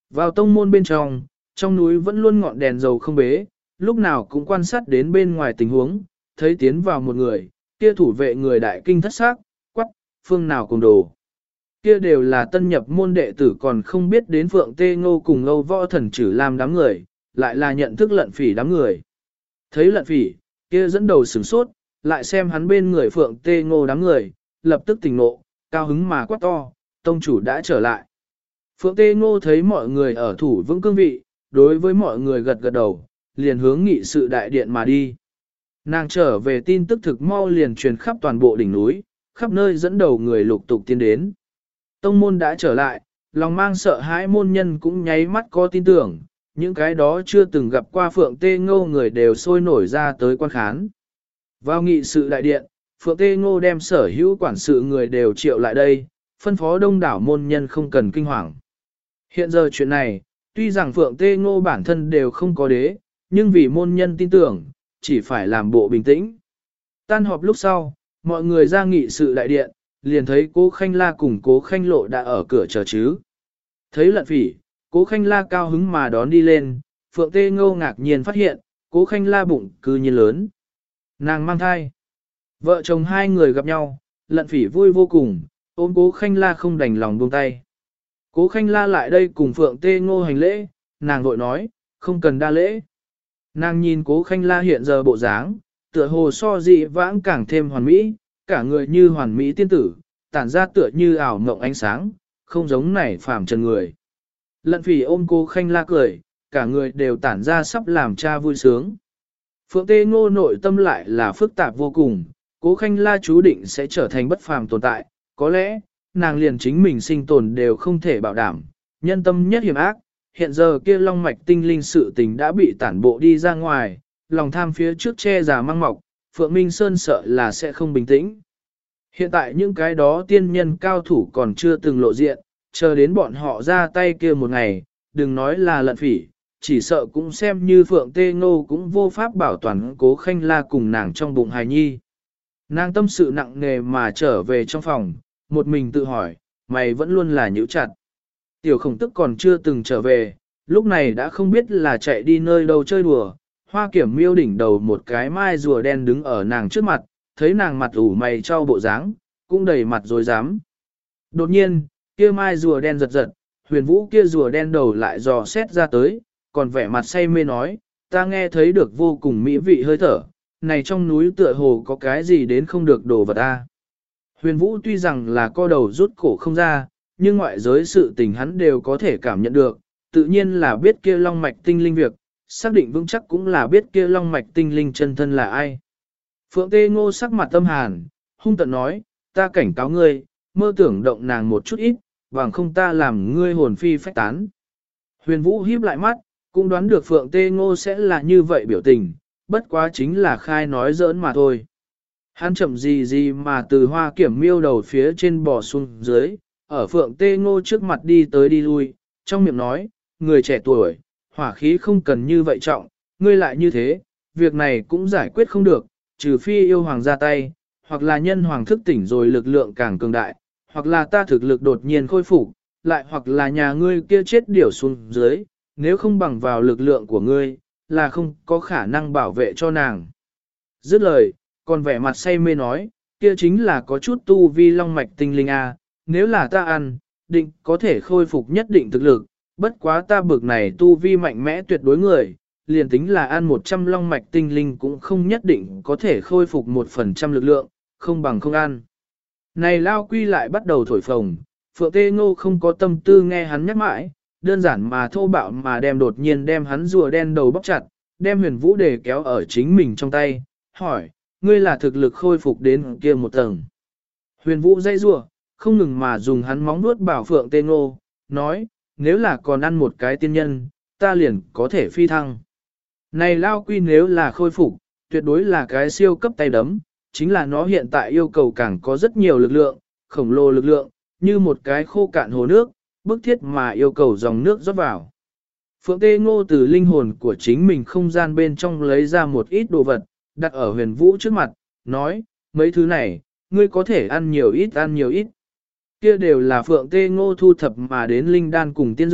Vào tông môn bên trong núi vẫn luôn ngọn đèn dầu không bế, lúc nào cũng quan sát đến bên ngoài tình huống, thấy tiến vào một người, kia thủ vệ người đại kinh thất xác, quắc, phương nào cùng đồ. Kia đều là tân nhập môn đệ tử còn không biết đến Phượng Tê Ngô cùng Âu Võ Thần Chử làm đám người, lại là nhận thức Lận Phỉ đám người. Thấy Lận Phỉ, kia dẫn đầu sửng sốt, lại xem hắn bên người Phượng Tê Ngô đám người, lập tức tỉnh ngộ, cao hứng mà quát to, tông chủ đã trở lại. Phượng Tê Ngô thấy mọi người ở thủ vững cương vị, đối với mọi người gật gật đầu, liền hướng nghị sự đại điện mà đi. Nàng trở về tin tức thực mau liền truyền khắp toàn bộ đỉnh núi, khắp nơi dẫn đầu người lục tục tiến đến. Tông môn đã trở lại, lòng mang sợ hãi môn nhân cũng nháy mắt có tin tưởng, những cái đó chưa từng gặp qua Phượng Tê Ngô người đều sôi nổi ra tới quan khán. Vào nghị sự đại điện, Phượng Tê Ngô đem sở hữu quản sự người đều triệu lại đây, phân phó đông đảo môn nhân không cần kinh hoàng. Hiện giờ chuyện này, tuy rằng Phượng Tê Ngô bản thân đều không có đế, nhưng vì môn nhân tin tưởng, chỉ phải làm bộ bình tĩnh. Tan họp lúc sau, mọi người ra nghị sự đại điện, liền thấy Cố Khanh La cùng Cố Khanh Lộ đã ở cửa chờ chứ. Thấy Lận Phỉ, Cố Khanh La cao hứng mà đón đi lên, Phượng Tê Ngô ngạc nhiên phát hiện, Cố Khanh La bụng cư nhiên lớn. Nàng mang thai. Vợ chồng hai người gặp nhau, Lận Phỉ vui vô cùng, ôm Cố Khanh La không đành lòng buông tay. Cố Khanh La lại đây cùng Phượng Tê Ngô hành lễ, nàng vội nói, không cần đa lễ. Nàng nhìn Cố Khanh La hiện giờ bộ dáng, tựa hồ so dị vãng càng thêm hoàn mỹ, cả người như hoàn mỹ tiên tử, tản ra tựa như ảo mộng ánh sáng, không giống nảy phàm trần người. Lận Phỉ ôm Cố Khanh La cười, cả người đều tản ra sắp làm cha vui sướng. Phượng Tê Ngô nội tâm lại là phức tạp vô cùng, Cố Khanh La chú định sẽ trở thành bất phàm tồn tại, có lẽ, nàng liền chính mình sinh tồn đều không thể bảo đảm, nhân tâm nhất hiểm ác, hiện giờ kia long mạch tinh linh sự tình đã bị tản bộ đi ra ngoài, lòng tham phía trước che giả mang mọc, Phượng Minh Sơn sợ là sẽ không bình tĩnh. Hiện tại những cái đó tiên nhân cao thủ còn chưa từng lộ diện, chờ đến bọn họ ra tay kia một ngày, đừng nói là Lận Phỉ, chỉ sợ cũng xem như Phượng Tê Ngô cũng vô pháp bảo toàn Cố Khanh La cùng nàng trong bụng hài nhi. Nàng tâm sự nặng nề mà trở về trong phòng, một mình tự hỏi, mày vẫn luôn là nhíu chặt. Tiểu Khổng Tức còn chưa từng trở về, lúc này đã không biết là chạy đi nơi đâu chơi đùa. Hoa Kiểm Miêu đỉnh đầu một cái mai rùa đen đứng ở nàng trước mặt, thấy nàng mặt ủ mày cho bộ dáng, cũng đầy mặt rồi dám. Đột nhiên, kia mai rùa đen giật giật, Huyền Vũ kia rùa đen đầu lại dò xét ra tới, còn vẻ mặt say mê nói, ta nghe thấy được vô cùng mỹ vị hơi thở, này trong núi tựa hồ có cái gì đến không được đồ vật ta. Huyền Vũ tuy rằng là co đầu rút cổ không ra, nhưng ngoại giới sự tình hắn đều có thể cảm nhận được, tự nhiên là biết kia long mạch tinh linh việc, xác định vững chắc cũng là biết kia long mạch tinh linh chân thân là ai. Phượng Tê Ngô sắc mặt tâm hàn, hung tận nói, ta cảnh cáo ngươi, mơ tưởng động nàng một chút ít, bằng không ta làm ngươi hồn phi phách tán. Huyền Vũ híp lại mắt, cũng đoán được Phượng Tê Ngô sẽ là như vậy biểu tình, bất quá chính là khai nói giỡn mà thôi. Hắn chậm gì mà từ Hoa Kiểm Miêu đầu phía trên bò xuống dưới, ở Phượng Tê Ngô trước mặt đi tới đi lui, trong miệng nói, người trẻ tuổi, hỏa khí không cần như vậy trọng, ngươi lại như thế, việc này cũng giải quyết không được, trừ phi yêu hoàng ra tay, hoặc là nhân hoàng thức tỉnh rồi lực lượng càng cường đại, hoặc là ta thực lực đột nhiên khôi phục, lại hoặc là nhà ngươi kia chết điểu xuống dưới, nếu không bằng vào lực lượng của ngươi, là không có khả năng bảo vệ cho nàng. Dứt lời, còn vẻ mặt say mê nói, kia chính là có chút tu vi long mạch tinh linh a, nếu là ta ăn, định có thể khôi phục nhất định thực lực, bất quá ta bực này tu vi mạnh mẽ tuyệt đối người, liền tính là ăn 100 long mạch tinh linh cũng không nhất định có thể khôi phục 1% lực lượng, không bằng không ăn. Này Lao Quy lại bắt đầu thổi phồng, Phượng Tê Ngô không có tâm tư nghe hắn nhắc mãi, đơn giản mà thô bạo mà đột nhiên đem hắn rùa đen đầu bóc chặt, đem Huyền Vũ Đề kéo ở chính mình trong tay, hỏi, ngươi là thực lực khôi phục đến kia một tầng. Huyền Vũ dây rùa, không ngừng mà dùng hắn móng nuốt bảo Phượng Tê Ngô, nói, nếu là còn ăn một cái tiên nhân, ta liền có thể phi thăng. Này Lao Quy nếu là khôi phục, tuyệt đối là cái siêu cấp tay đấm, chính là nó hiện tại yêu cầu càng có rất nhiều lực lượng, khổng lồ lực lượng, như một cái khô cạn hồ nước, bức thiết mà yêu cầu dòng nước rót vào. Phượng Tê Ngô từ linh hồn của chính mình không gian bên trong lấy ra một ít đồ vật, đặt ở Huyền Vũ trước mặt, nói, mấy thứ này, ngươi có thể ăn nhiều ít. Kia đều là Phượng Tê Ngô thu thập mà đến linh đan cùng tiên dược,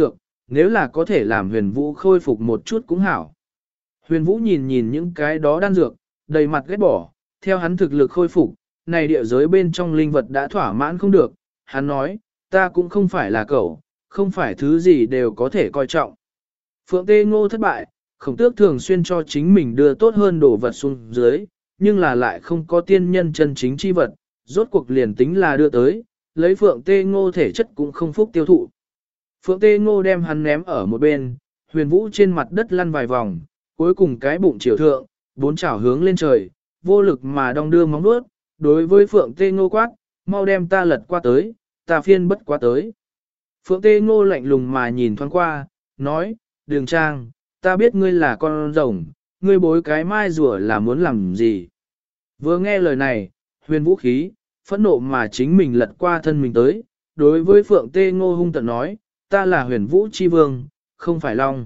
nếu là có thể làm huyền vũ khôi phục một chút cũng hảo. Huyền vũ nhìn nhìn những cái đó đan dược, đầy mặt ghét bỏ, theo hắn thực lực khôi phục, này địa giới bên trong linh vật đã thỏa mãn không được, hắn nói, ta cũng không phải là cậu, không phải thứ gì đều có thể coi trọng. Phượng Tê Ngô thất bại, Khổng Tước thường xuyên cho chính mình đưa tốt hơn đồ vật xuống dưới, nhưng là lại không có tiên nhân chân chính chi vật, rốt cuộc liền tính là đưa tới, lấy Phượng Tê Ngô thể chất cũng không phúc tiêu thụ. Phượng Tê Ngô đem hắn ném ở một bên, huyền vũ trên mặt đất lăn vài vòng, cuối cùng cái bụng chiều thượng, bốn chảo hướng lên trời, vô lực mà đong đưa móng vuốt, đối với Phượng Tê Ngô quát, mau đem ta lật qua tới, ta phiên bất quá tới. Phượng Tê Ngô lạnh lùng mà nhìn thoáng qua, nói, Đường Trang, ta biết ngươi là con rồng, ngươi bối cái mai rùa là muốn làm gì. Vừa nghe lời này, huyền vũ khí, phẫn nộ mà chính mình lật qua thân mình tới, đối với Phượng Tê Ngô hung tận nói, ta là huyền vũ chi vương, không phải long.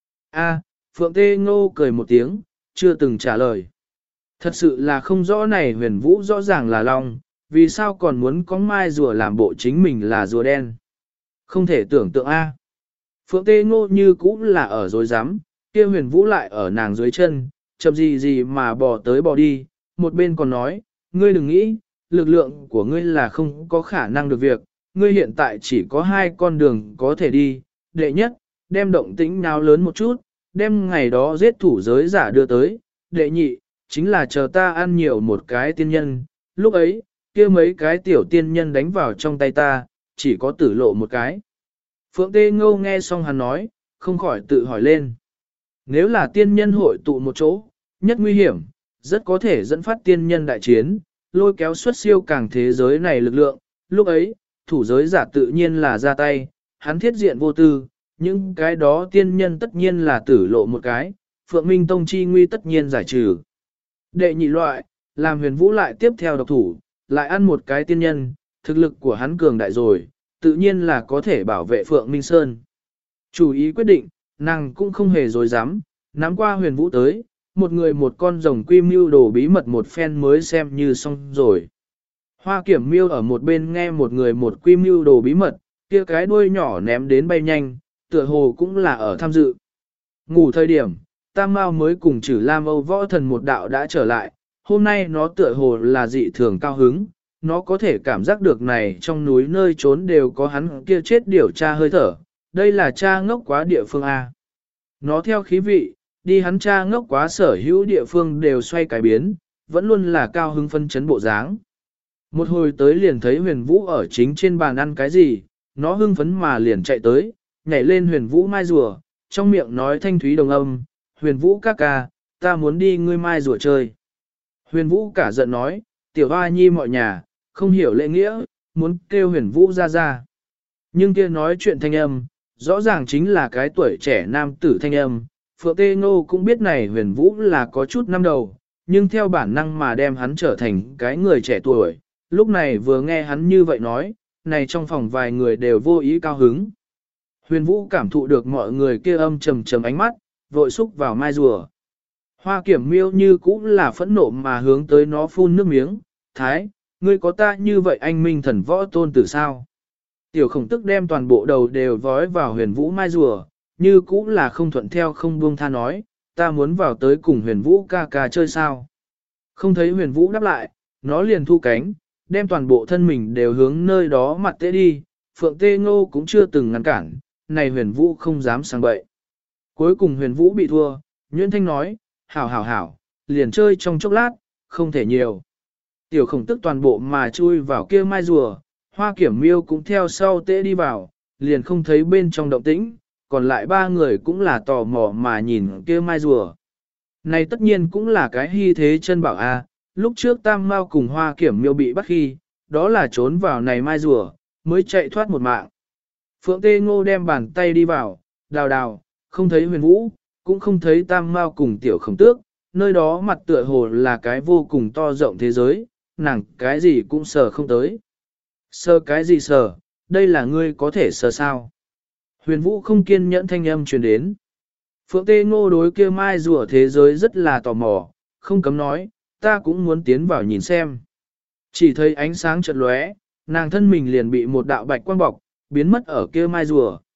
A, Phượng Tê Ngô cười một tiếng, chưa từng trả lời. Thật sự là không rõ này huyền vũ rõ ràng là long, vì sao còn muốn có mai rùa làm bộ chính mình là rùa đen. Không thể tưởng tượng A. Phượng Tê Ngô như cũng là ở dối rắm kia huyền vũ lại ở nàng dưới chân, chậm gì gì mà bò tới bò đi, một bên còn nói, ngươi đừng nghĩ, lực lượng của ngươi là không có khả năng được việc, ngươi hiện tại chỉ có hai con đường có thể đi, đệ nhất, đem động tĩnh nào lớn một chút, đem ngày đó giết thủ giới giả đưa tới, đệ nhị, chính là chờ ta ăn nhiều một cái tiên nhân, lúc ấy, kia mấy cái tiểu tiên nhân đánh vào trong tay ta, chỉ có tử lộ một cái. Phượng Tê Ngô nghe xong hắn nói, không khỏi tự hỏi lên. Nếu là tiên nhân hội tụ một chỗ, nhất nguy hiểm, rất có thể dẫn phát tiên nhân đại chiến, lôi kéo xuất siêu càng thế giới này lực lượng, lúc ấy, thủ giới giả tự nhiên là ra tay, hắn thiết diện vô tư, những cái đó tiên nhân tất nhiên là tử lộ một cái, Phượng Minh Tông chi nguy tất nhiên giải trừ. Đệ nhị loại, làm huyền vũ lại tiếp theo độc thủ, lại ăn một cái tiên nhân, thực lực của hắn cường đại rồi, tự nhiên là có thể bảo vệ Phượng Minh Sơn. Chủ ý quyết định, nàng cũng không hề dối dám, nắm qua huyền vũ tới, một người một con rồng quy mưu đồ bí mật một phen mới xem như xong rồi. Hoa Kiểm Miêu ở một bên nghe một người một quy mưu đồ bí mật, kia cái đuôi nhỏ ném đến bay nhanh, tựa hồ cũng là ở tham dự. Ngủ thời điểm, Tam Mao mới cùng Trử Lam Âu Võ Thần một đạo đã trở lại, hôm nay nó tựa hồ là dị thường cao hứng, nó có thể cảm giác được này trong núi nơi trốn đều có hắn kia chết điều tra hơi thở, đây là cha ngốc quá địa phương A. Nó theo khí vị, đi hắn cha ngốc quá sở hữu địa phương đều xoay cái biến, vẫn luôn là cao hứng phân chấn bộ dáng. Một hồi tới liền thấy huyền vũ ở chính trên bàn ăn cái gì, nó hưng phấn mà liền chạy tới, nhảy lên huyền vũ mai rùa, trong miệng nói thanh thúy đồng âm, huyền vũ ca ca, ta muốn đi ngươi mai rùa chơi. Huyền vũ cả giận nói, tiểu hoa nhi mọi nhà, không hiểu lễ nghĩa, muốn kêu huyền vũ ra ra. Nhưng kia nói chuyện thanh âm, rõ ràng chính là cái tuổi trẻ nam tử thanh âm, Phượng Tê Ngô cũng biết này huyền vũ là có chút năm đầu, nhưng theo bản năng mà đem hắn trở thành cái người trẻ tuổi, lúc này vừa nghe hắn như vậy nói, này trong phòng vài người đều vô ý cao hứng. Huyền vũ cảm thụ được mọi người kia âm trầm trầm ánh mắt, vội xúc vào mai rùa. Hoa Kiểm Miêu như cũng là phẫn nộ mà hướng tới nó phun nước miếng, thái, ngươi có ta như vậy anh minh thần võ tôn tử sao? Tiểu Khổng Tức đem toàn bộ đầu đều vói vào huyền vũ mai rùa, như cũng là không thuận theo không buông tha nói, ta muốn vào tới cùng huyền vũ ca ca chơi sao? Không thấy huyền vũ đáp lại, nó liền thu cánh, đem toàn bộ thân mình đều hướng nơi đó mặt tế đi, Phượng Tê Ngô cũng chưa từng ngăn cản, này huyền vũ không dám sang bậy. Cuối cùng huyền vũ bị thua, Nguyễn Thanh nói, hảo hảo hảo, liền chơi trong chốc lát, không thể nhiều. Tiểu Khổng Tức toàn bộ mà chui vào kia mai rùa, Hoa Kiểm Miêu cũng theo sau tế đi vào, liền không thấy bên trong động tĩnh, còn lại ba người cũng là tò mò mà nhìn kia mai rùa. Này tất nhiên cũng là cái hy thế chân bảo a. Lúc trước Tam Mao cùng Hoa Kiểm Miêu bị bắt khi, đó là trốn vào này mai rùa, mới chạy thoát một mạng. Phượng Tê Ngô đem bàn tay đi vào, đào đào, không thấy huyền vũ, cũng không thấy Tam Mao cùng Tiểu Khổng Tước, nơi đó mặt tựa hồ là cái vô cùng to rộng thế giới, nàng cái gì cũng sờ không tới. Sờ cái gì sờ, đây là ngươi có thể sờ sao? Huyền vũ không kiên nhẫn thanh âm truyền đến. Phượng Tê Ngô đối kia mai rùa thế giới rất là tò mò, không cấm nói, ta cũng muốn tiến vào nhìn xem. Chỉ thấy ánh sáng chợt lóe, nàng thân mình liền bị một đạo bạch quang bọc, biến mất ở kia mai rùa.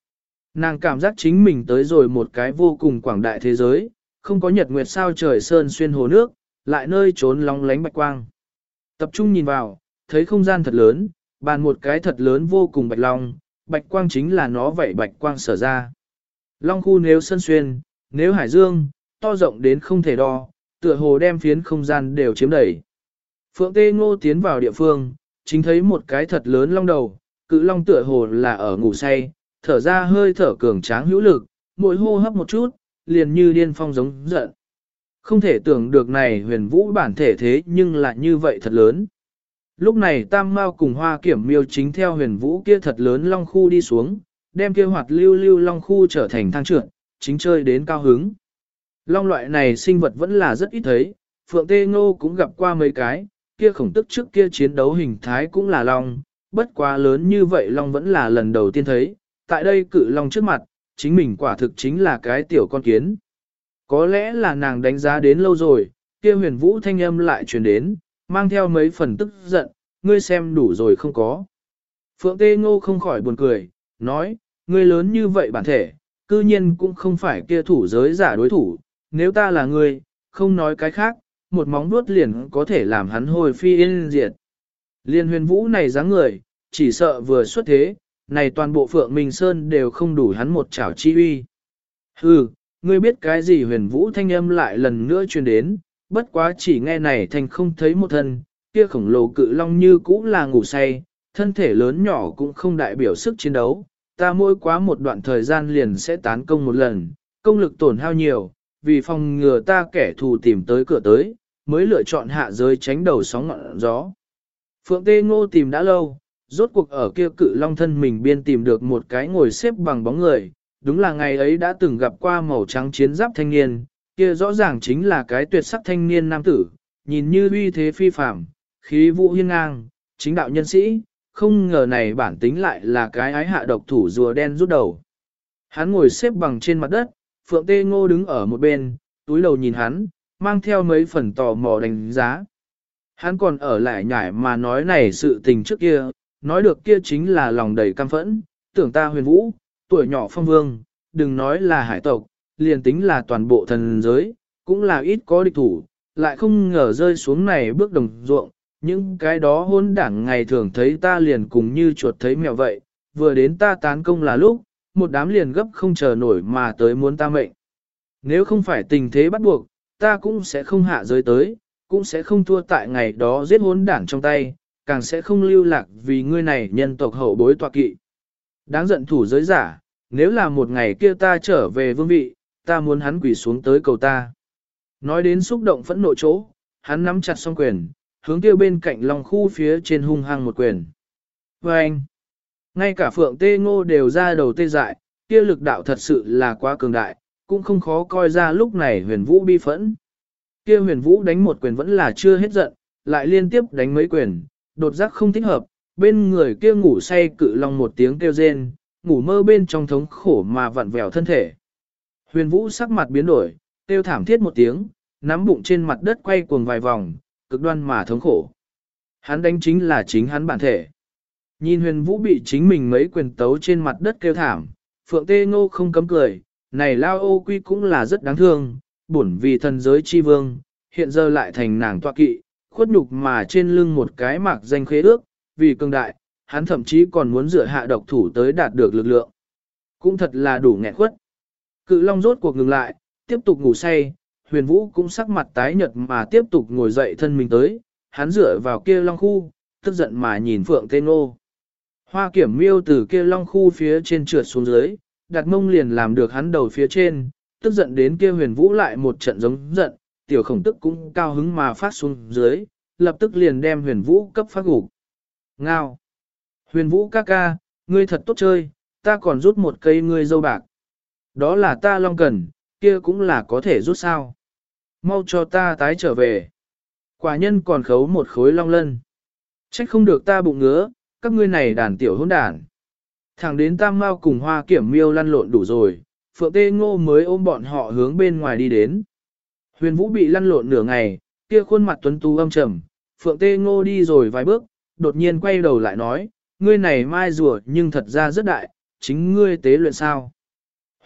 Nàng cảm giác chính mình tới rồi một cái vô cùng quảng đại thế giới, không có nhật nguyệt sao trời sơn xuyên hồ nước, lại nơi trốn lóng lánh bạch quang. Tập trung nhìn vào, thấy không gian thật lớn, bàn một cái thật lớn vô cùng bạch long, bạch quang chính là nó vậy bạch quang sở ra. Long khu nếu sơn xuyên, nếu hải dương, to rộng đến không thể đo, tựa hồ đem phiến không gian đều chiếm đầy. Phượng Tê Ngô tiến vào địa phương, chính thấy một cái thật lớn long đầu, cự long tựa hồ là ở ngủ say, thở ra hơi thở cường tráng hữu lực, mỗi hô hấp một chút, liền như điên phong giống giận. Không thể tưởng được này huyền vũ bản thể thế nhưng lại như vậy thật lớn. Lúc này Tam Mao cùng Hoa Kiểm Miêu chính theo huyền vũ kia thật lớn long khu đi xuống, đem kia hoạt lưu lưu long khu trở thành thang trượt, chính chơi đến cao hứng. Long loại này sinh vật vẫn là rất ít thấy, Phượng Tê Ngô cũng gặp qua mấy cái, kia khổng tức trước kia chiến đấu hình thái cũng là long, bất quá lớn như vậy long vẫn là lần đầu tiên thấy, tại đây cự long trước mặt, chính mình quả thực chính là cái tiểu con kiến. Có lẽ là nàng đánh giá đến lâu rồi, kia huyền vũ thanh âm lại truyền đến, mang theo mấy phần tức giận, ngươi xem đủ rồi không có. Phượng Tê Ngô không khỏi buồn cười, nói, ngươi lớn như vậy bản thể, cư nhiên cũng không phải kia thủ giới giả đối thủ, nếu ta là ngươi, không nói cái khác, một móng vuốt liền có thể làm hắn hồi phi yên diệt. Liên huyền vũ này dáng người, chỉ sợ vừa xuất thế, này toàn bộ Phượng Minh Sơn đều không đủ hắn một chảo chi uy. Hừ, ngươi biết cái gì huyền vũ thanh âm lại lần nữa truyền đến, bất quá chỉ nghe này thành không thấy một thân, kia khổng lồ cự long như cũ là ngủ say, thân thể lớn nhỏ cũng không đại biểu sức chiến đấu, ta mỗi quá một đoạn thời gian liền sẽ tán công một lần, công lực tổn hao nhiều, vì phòng ngừa ta kẻ thù tìm tới cửa tới, mới lựa chọn hạ giới tránh đầu sóng ngọn gió. Phượng Tê Ngô tìm đã lâu, rốt cuộc ở kia cự long thân mình biên tìm được một cái ngồi xếp bằng bóng người, đúng là ngày ấy đã từng gặp qua màu trắng chiến giáp thanh niên, kia rõ ràng chính là cái tuyệt sắc thanh niên nam tử, nhìn như uy thế phi phàm, khí vũ hiên ngang, chính đạo nhân sĩ, không ngờ này bản tính lại là cái ái hạ độc thủ rùa đen rút đầu. Hắn ngồi xếp bằng trên mặt đất, Phượng Tê Ngô đứng ở một bên, túi đầu nhìn hắn, mang theo mấy phần tò mò đánh giá. Hắn còn ở lại nhải mà nói này sự tình trước kia, nói được kia chính là lòng đầy căm phẫn, tưởng ta huyền vũ, tuổi nhỏ phong vương, đừng nói là hải tộc, liền tính là toàn bộ thần giới, cũng là ít có địch thủ, lại không ngờ rơi xuống này bước đồng ruộng, những cái đó hôn đảng ngày thường thấy ta liền cùng như chuột thấy mèo vậy, vừa đến ta tán công là lúc, một đám liền gấp không chờ nổi mà tới muốn ta mệnh. Nếu không phải tình thế bắt buộc, ta cũng sẽ không hạ giới tới, cũng sẽ không thua tại ngày đó giết hôn đảng trong tay, càng sẽ không lưu lạc vì ngươi này nhân tộc hậu bối tọa kỵ. Đáng giận thủ giới giả, nếu là một ngày kia ta trở về vương vị, ta muốn hắn quỳ xuống tới cầu ta. Nói đến xúc động phẫn nộ chỗ, hắn nắm chặt song quyền, hướng kia bên cạnh lòng khu phía trên hung hăng một quyền. Và anh, ngay cả Phượng Tê Ngô đều ra đầu tê dại, kia lực đạo thật sự là quá cường đại, cũng không khó coi ra lúc này huyền vũ bi phẫn. Kia huyền vũ đánh một quyền vẫn là chưa hết giận, lại liên tiếp đánh mấy quyền, đột giác không thích hợp, bên người kia ngủ say cự long một tiếng kêu rên, ngủ mơ bên trong thống khổ mà vặn vẹo thân thể. Huyền vũ sắc mặt biến đổi, kêu thảm thiết một tiếng, nắm bụng trên mặt đất quay cuồng vài vòng, cực đoan mà thống khổ. Hắn đánh chính là chính hắn bản thể. Nhìn huyền vũ bị chính mình mấy quyền tấu trên mặt đất kêu thảm, Phượng Tê Ngô không cấm cười, này Lao Ô Quy cũng là rất đáng thương, bổn vì thần giới chi vương, hiện giờ lại thành nàng tọa kỵ, khuất nhục mà trên lưng một cái mạc danh khế ước, vì cường đại, hắn thậm chí còn muốn dựa hạ độc thủ tới đạt được lực lượng. Cũng thật là đủ nghẹn khuất. Cự long rốt cuộc ngừng lại, tiếp tục ngủ say, huyền vũ cũng sắc mặt tái nhợt mà tiếp tục ngồi dậy thân mình tới, hắn dựa vào kia long khu, tức giận mà nhìn Phượng Tê Ngô. Hoa Kiểm Miêu từ kia long khu phía trên trượt xuống dưới, đặt mông liền làm được hắn đầu phía trên, tức giận đến kia huyền vũ lại một trận giống giận, tiểu khổng tức cũng cao hứng mà phát xuống dưới, lập tức liền đem huyền vũ cấp phát gục. Ngao! Huyền vũ ca ca, ngươi thật tốt chơi, ta còn rút một cây ngươi dâu bạc. Đó là ta long cần, kia cũng là có thể rút sao. Mau cho ta tái trở về. Quả nhân còn khấu một khối long lân. Trách không được ta bụng ngứa, các ngươi này đàn tiểu hỗn đàn. Thẳng đến Tam Mao cùng Hoa Kiểm Miêu lăn lộn đủ rồi, Phượng Tê Ngô mới ôm bọn họ hướng bên ngoài đi đến. Huyền Vũ bị lăn lộn nửa ngày, kia khuôn mặt tuấn tú âm trầm, Phượng Tê Ngô đi rồi vài bước, đột nhiên quay đầu lại nói, ngươi này mai rùa nhưng thật ra rất đại, chính ngươi tế luyện sao.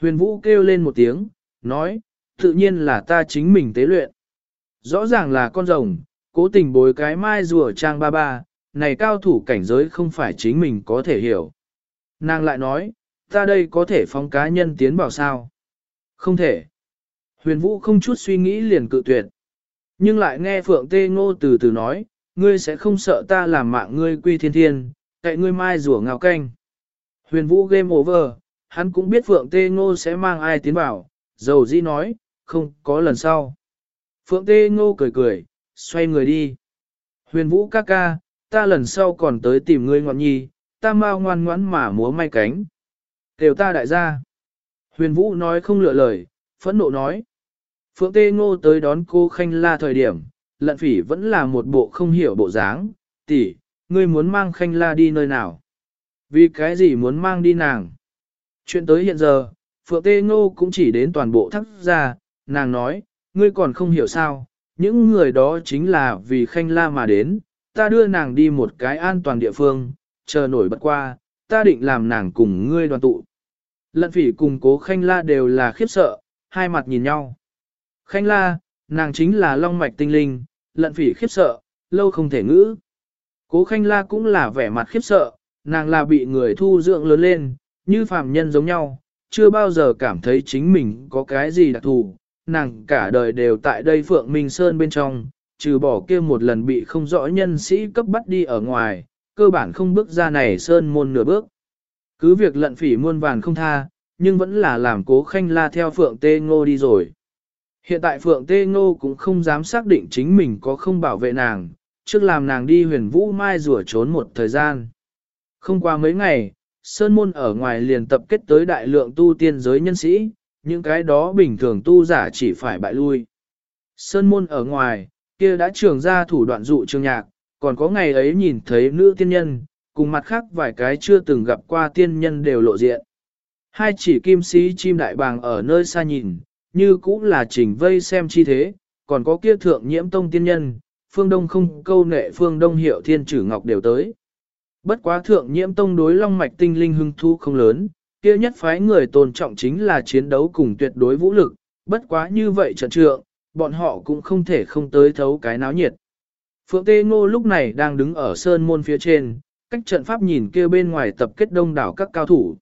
Huyền Vũ kêu lên một tiếng, nói, tự nhiên là ta chính mình tế luyện. Rõ ràng là con rồng, cố tình bối cái mai rùa trang ba ba, này cao thủ cảnh giới không phải chính mình có thể hiểu. Nàng lại nói, ta đây có thể phóng cá nhân tiến vào sao? Không thể. Huyền Vũ không chút suy nghĩ liền cự tuyệt. Nhưng lại nghe Phượng Tê Ngô từ từ nói, ngươi sẽ không sợ ta làm mạng ngươi quy thiên thiên, cậy ngươi mai rùa ngào canh. Huyền Vũ game over, hắn cũng biết Phượng Tê Ngô sẽ mang ai tiến vào, dầu dĩ nói, không có lần sau. Phượng Tê Ngô cười cười, xoay người đi. Huyền Vũ ca ca, ta lần sau còn tới tìm ngươi ngọn nhi, ta mau ngoan ngoãn mà múa may cánh. Kêu ta đại gia. Huyền Vũ nói không lựa lời, phẫn nộ nói. Phượng Tê Ngô tới đón cô Khanh La thời điểm, Lận Phỉ vẫn là một bộ không hiểu bộ dáng, tỷ, ngươi muốn mang Khanh La đi nơi nào? Vì cái gì muốn mang đi nàng? Chuyện tới hiện giờ, Phượng Tê Ngô cũng chỉ đến toàn bộ thắc ra, nàng nói, ngươi còn không hiểu sao, những người đó chính là vì Khanh La mà đến, ta đưa nàng đi một cái an toàn địa phương, chờ nổi bật qua, ta định làm nàng cùng ngươi đoàn tụ. Lận Phỉ cùng Cố Khanh La đều là khiếp sợ, hai mặt nhìn nhau. Khanh La, nàng chính là long mạch tinh linh, Lận Phỉ khiếp sợ, lâu không thể ngữ. Cố Khanh La cũng là vẻ mặt khiếp sợ, nàng là bị người thu dưỡng lớn lên, như phàm nhân giống nhau, chưa bao giờ cảm thấy chính mình có cái gì đặc thù, nàng cả đời đều tại đây Phượng Minh Sơn bên trong, trừ bỏ kia một lần bị không rõ nhân sĩ cấp bắt đi ở ngoài, cơ bản không bước ra này Sơn môn nửa bước. Cứ việc Lận Phỉ muôn vàn không tha, nhưng vẫn là làm Cố Khanh La theo Phượng Tê Ngô đi rồi. Hiện tại Phượng Tê Ngô cũng không dám xác định chính mình có không bảo vệ nàng, trước làm nàng đi Huyền Vũ Mai rùa trốn một thời gian. Không qua mấy ngày, Sơn Môn ở ngoài liền tập kết tới đại lượng tu tiên giới nhân sĩ, những cái đó bình thường tu giả chỉ phải bại lui. Sơn Môn ở ngoài, kia đã trường ra thủ đoạn dụ trường nhạc, còn có ngày ấy nhìn thấy nữ tiên nhân, cùng mặt khác vài cái chưa từng gặp qua tiên nhân đều lộ diện. Hai chỉ kim sĩ chim đại bàng ở nơi xa nhìn, như cũng là chỉnh vây xem chi thế, còn có kia thượng nhiễm tông tiên nhân, phương đông không câu nệ phương đông hiệu thiên trử ngọc đều tới. Bất quá thượng nhiễm tông đối long mạch tinh linh hưng thu không lớn, kia nhất phái người tôn trọng chính là chiến đấu cùng tuyệt đối vũ lực, bất quá như vậy trận trượng, bọn họ cũng không thể không tới thấu cái náo nhiệt. Phượng Tê Ngô lúc này đang đứng ở sơn môn phía trên, cách trận pháp nhìn kia bên ngoài tập kết đông đảo các cao thủ.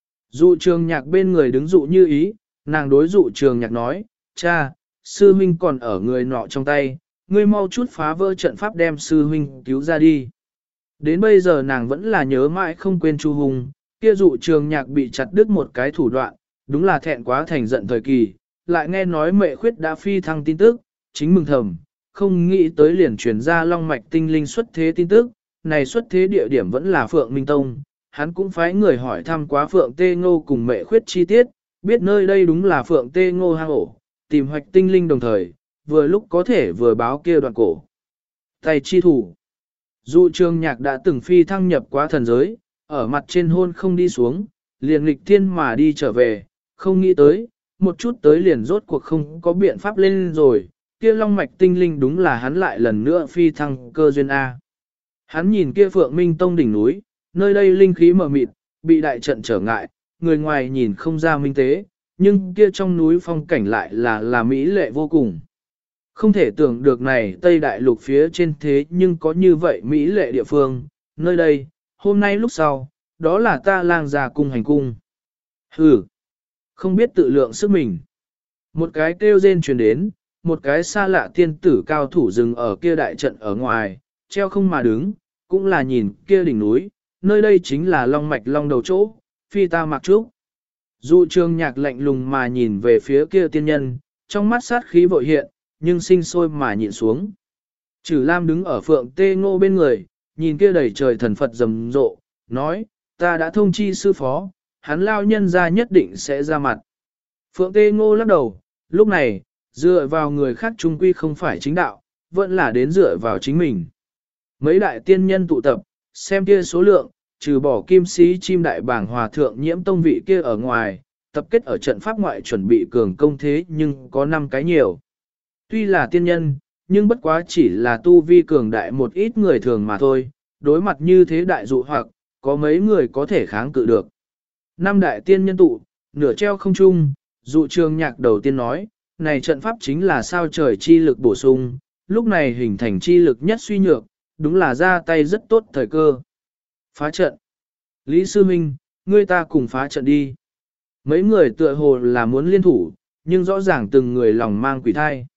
Dụ trường nhạc bên người đứng dụ như ý, nàng đối dụ trường nhạc nói, cha, sư huynh còn ở người nọ trong tay, ngươi mau chút phá vỡ trận pháp đem sư huynh cứu ra đi. Đến bây giờ nàng vẫn là nhớ mãi không quên Chu Hùng, kia dụ trường nhạc bị chặt đứt một cái thủ đoạn, đúng là thẹn quá thành giận thời kỳ, lại nghe nói mẹ khuyết đã phi thăng tin tức, chính mừng thầm, không nghĩ tới liền truyền ra long mạch tinh linh xuất thế tin tức, này xuất thế địa điểm vẫn là Phượng Minh Tông, hắn cũng phái người hỏi thăm quá Phượng Tê Ngô cùng mẹ khuyết chi tiết, biết nơi đây đúng là Phượng Tê Ngô hang ổ, tìm hoạch tinh linh đồng thời, vừa lúc có thể vừa báo kia đoạn cổ. Tay chi thủ. Dụ trường nhạc đã từng phi thăng nhập quá thần giới, ở mặt trên hôn không đi xuống, liền nghịch thiên mà đi trở về, không nghĩ tới, một chút tới liền rốt cuộc không có biện pháp lên rồi, kia long mạch tinh linh đúng là hắn lại lần nữa phi thăng cơ duyên A. Hắn nhìn kia Phượng Minh Tông đỉnh núi, nơi đây linh khí mờ mịt, bị đại trận trở ngại, người ngoài nhìn không ra minh tế, nhưng kia trong núi phong cảnh lại là mỹ lệ vô cùng. Không thể tưởng được này Tây Đại Lục phía trên thế nhưng có như vậy mỹ lệ địa phương, nơi đây, hôm nay lúc sau, đó là ta lang già cung hành cung. Hừ, không biết tự lượng sức mình. Một cái kêu rên truyền đến, một cái xa lạ tiên tử cao thủ dừng ở kia đại trận ở ngoài, treo không mà đứng, cũng là nhìn kia đỉnh núi, nơi đây chính là long mạch long đầu chỗ, phi ta mặc trúc. Dụ trường nhạc lạnh lùng mà nhìn về phía kia tiên nhân, trong mắt sát khí vội hiện, nhưng sinh sôi mà nhịn xuống. Trử Lam đứng ở Phượng Tê Ngô bên người, nhìn kia đầy trời thần Phật rầm rộ, nói, ta đã thông chi sư phó, hắn lao nhân ra nhất định sẽ ra mặt. Phượng Tê Ngô lắc đầu, lúc này, dựa vào người khác trung quy không phải chính đạo, vẫn là đến dựa vào chính mình. Mấy đại tiên nhân tụ tập, xem kia số lượng, trừ bỏ kim sĩ chim đại bảng hòa thượng nhiễm tông vị kia ở ngoài, tập kết ở trận pháp ngoại chuẩn bị cường công thế nhưng có 5 cái nhiều. Tuy là tiên nhân, nhưng bất quá chỉ là tu vi cường đại một ít người thường mà thôi, đối mặt như thế đại dụ hoặc, có mấy người có thể kháng cự được. 5 đại tiên nhân tụ, Nửa treo không trung, dụ trường nhạc đầu tiên nói, này trận pháp chính là sao trời chi lực bổ sung, lúc này hình thành chi lực nhất suy nhược, đúng là ra tay rất tốt thời cơ. Phá trận. Lý Sư Minh, ngươi ta cùng phá trận đi. Mấy người tựa hồ là muốn liên thủ, nhưng rõ ràng từng người lòng mang quỷ thai.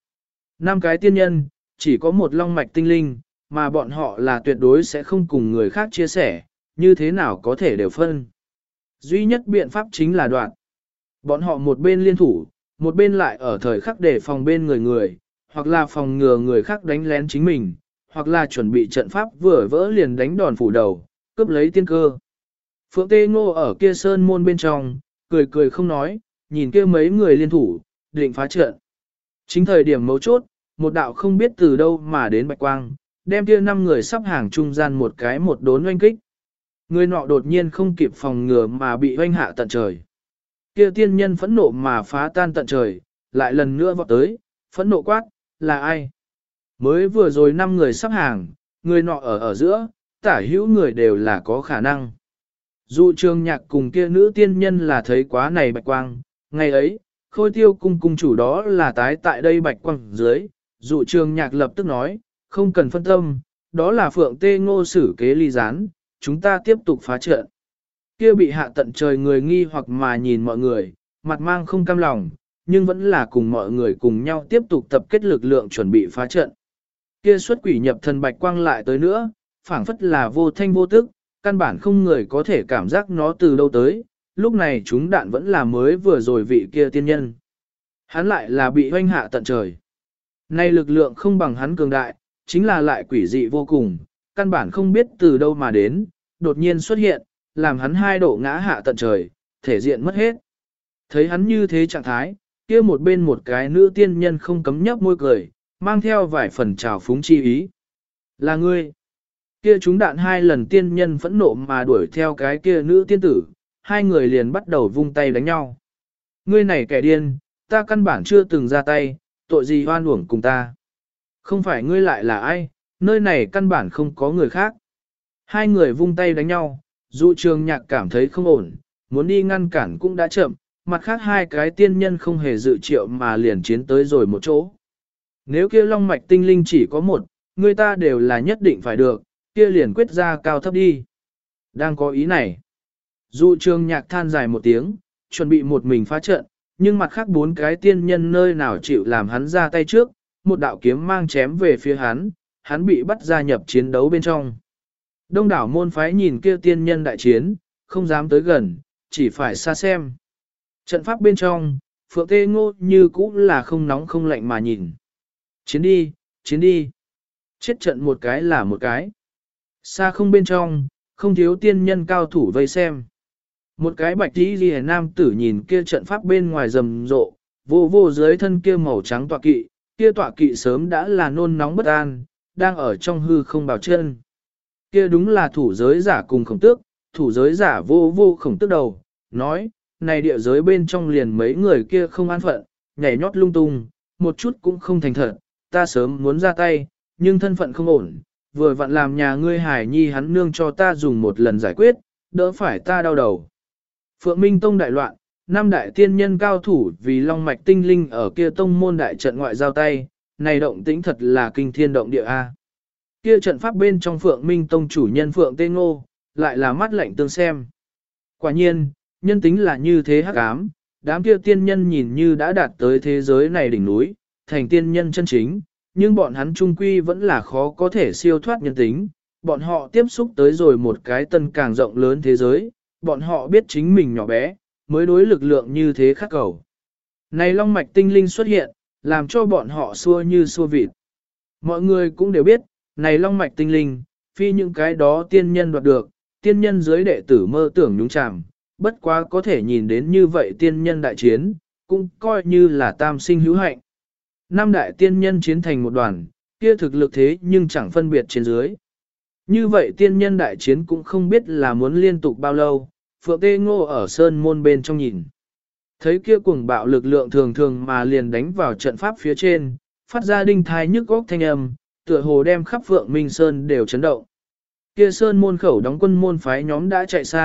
5 cái tiên nhân, chỉ có một long mạch tinh linh, mà bọn họ là tuyệt đối sẽ không cùng người khác chia sẻ, như thế nào có thể đều phân. Duy nhất biện pháp chính là đoạn. Bọn họ một bên liên thủ, một bên lại ở thời khắc để phòng bên người, hoặc là phòng ngừa người khác đánh lén chính mình, hoặc là chuẩn bị trận pháp vừa vỡ liền đánh đòn phủ đầu, cướp lấy tiên cơ. Phượng Tê Ngô ở kia sơn môn bên trong, cười không nói, nhìn kia mấy người liên thủ, định phá trận. Chính thời điểm mấu chốt, một đạo không biết từ đâu mà đến bạch quang, đem kia 5 người sắp hàng trung gian một cái một đốn oanh kích. Người nọ đột nhiên không kịp phòng ngừa mà bị oanh hạ tận trời. Kia tiên nhân phẫn nộ mà phá tan tận trời, lại lần nữa vọt tới, phẫn nộ quát, là ai? Mới vừa rồi 5 người sắp hàng, người nọ ở giữa, tả hữu người đều là có khả năng. Dụ trường nhạc cùng kia nữ tiên nhân là thấy quá này bạch quang, ngày ấy, khôi tiêu cung cung chủ đó là tái tại đây bạch quang dưới, dụ trường nhạc lập tức nói, không cần phân tâm, đó là Phượng Tê Ngô xử kế ly gián, chúng ta tiếp tục phá trận. Kia bị hạ tận trời người nghi hoặc mà nhìn mọi người, mặt mang không cam lòng, nhưng vẫn là cùng mọi người cùng nhau tiếp tục tập kết lực lượng chuẩn bị phá trận. Kia xuất quỷ nhập thần bạch quang lại tới nữa, phảng phất là vô thanh vô tức, căn bản không người có thể cảm giác nó từ đâu tới, lúc này chúng đạn vẫn là mới vừa rồi vị kia tiên nhân. Hắn lại là bị hoanh hạ tận trời. Nay lực lượng không bằng hắn cường đại, chính là lại quỷ dị vô cùng, căn bản không biết từ đâu mà đến, đột nhiên xuất hiện, làm hắn 2 độ ngã hạ tận trời, thể diện mất hết. Thấy hắn như thế trạng thái, kia một bên một cái nữ tiên nhân không cấm nhấp môi cười, mang theo vài phần trào phúng chi ý. Là ngươi. Kia chúng đạn 2 lần tiên nhân phẫn nộ mà đuổi theo cái kia nữ tiên tử, 2 người liền bắt đầu vung tay đánh nhau. Ngươi này kẻ điên, ta căn bản chưa từng ra tay, tội gì hoan uổng cùng ta. Không phải ngươi lại là ai, nơi này căn bản không có người khác. 2 người vung tay đánh nhau, dụ trường nhạc cảm thấy không ổn, muốn đi ngăn cản cũng đã chậm, mặt khác 2 cái tiên nhân không hề dự triệu mà liền chiến tới rồi một chỗ. Nếu kia long mạch tinh linh chỉ có một, người ta đều là nhất định phải được, kia liền quyết ra cao thấp đi. Đang có ý này. Dụ trường nhạc than dài một tiếng, chuẩn bị một mình phá trận, nhưng mặt khác 4 cái tiên nhân nơi nào chịu làm hắn ra tay trước, một đạo kiếm mang chém về phía hắn, hắn bị bắt gia nhập chiến đấu bên trong. Đông đảo môn phái nhìn kia tiên nhân đại chiến, không dám tới gần, chỉ phải xa xem. Trận pháp bên trong, Phượng Tê Ngô như cũ là không nóng không lạnh mà nhìn. Chiến đi, chiến đi. Chết trận một cái là một cái. Xa không bên trong, không thiếu tiên nhân cao thủ vây xem. Một cái bạch tí ghi nam tử nhìn kia trận pháp bên ngoài rầm rộ, vô vô dưới thân kia màu trắng tọa kỵ, kia tọa kỵ sớm đã là nôn nóng bất an, đang ở trong hư không bảo chân. Kia đúng là thủ giới giả cùng khổng tước, thủ giới giả vô vô khổng tước đầu, nói, này địa giới bên trong liền mấy người kia không an phận, nhảy nhót lung tung, một chút cũng không thành thật, ta sớm muốn ra tay, nhưng thân phận không ổn, vừa vặn làm nhà ngươi hải nhi hắn nương cho ta dùng một lần giải quyết, đỡ phải ta đau đầu. Phượng Minh Tông đại loạn, 5 đại tiên nhân cao thủ vì long mạch tinh linh ở kia tông môn đại trận ngoại giao tay, này động tĩnh thật là kinh thiên động địa a. Kia trận pháp bên trong Phượng Minh Tông chủ nhân Phượng Tê Ngô, lại là mắt lạnh tương xem. Quả nhiên, nhân tính là như thế hắc ám, đám kia tiên nhân nhìn như đã đạt tới thế giới này đỉnh núi, thành tiên nhân chân chính, nhưng bọn hắn trung quy vẫn là khó có thể siêu thoát nhân tính, bọn họ tiếp xúc tới rồi một cái tân càng rộng lớn thế giới, bọn họ biết chính mình nhỏ bé, mới đối lực lượng như thế khắc cầu. Này long mạch tinh linh xuất hiện, làm cho bọn họ xua như xua vịt. Mọi người cũng đều biết, này long mạch tinh linh, phi những cái đó tiên nhân đoạt được, tiên nhân dưới đệ tử mơ tưởng nhúng chàm, bất quá có thể nhìn đến như vậy tiên nhân đại chiến, cũng coi như là tam sinh hữu hạnh. 5 đại tiên nhân chiến thành một đoàn, kia thực lực thế nhưng chẳng phân biệt trên dưới. Như vậy tiên nhân đại chiến cũng không biết là muốn liên tục bao lâu, Phượng Tê Ngô ở sơn môn bên trong nhìn. Thấy kia cuồng bạo lực lượng thường thường mà liền đánh vào trận pháp phía trên, phát ra đinh thai nhức góc thanh âm, tựa hồ đem khắp Phượng Minh Sơn đều chấn động. Kia sơn môn khẩu đóng quân môn phái nhóm đã chạy xa,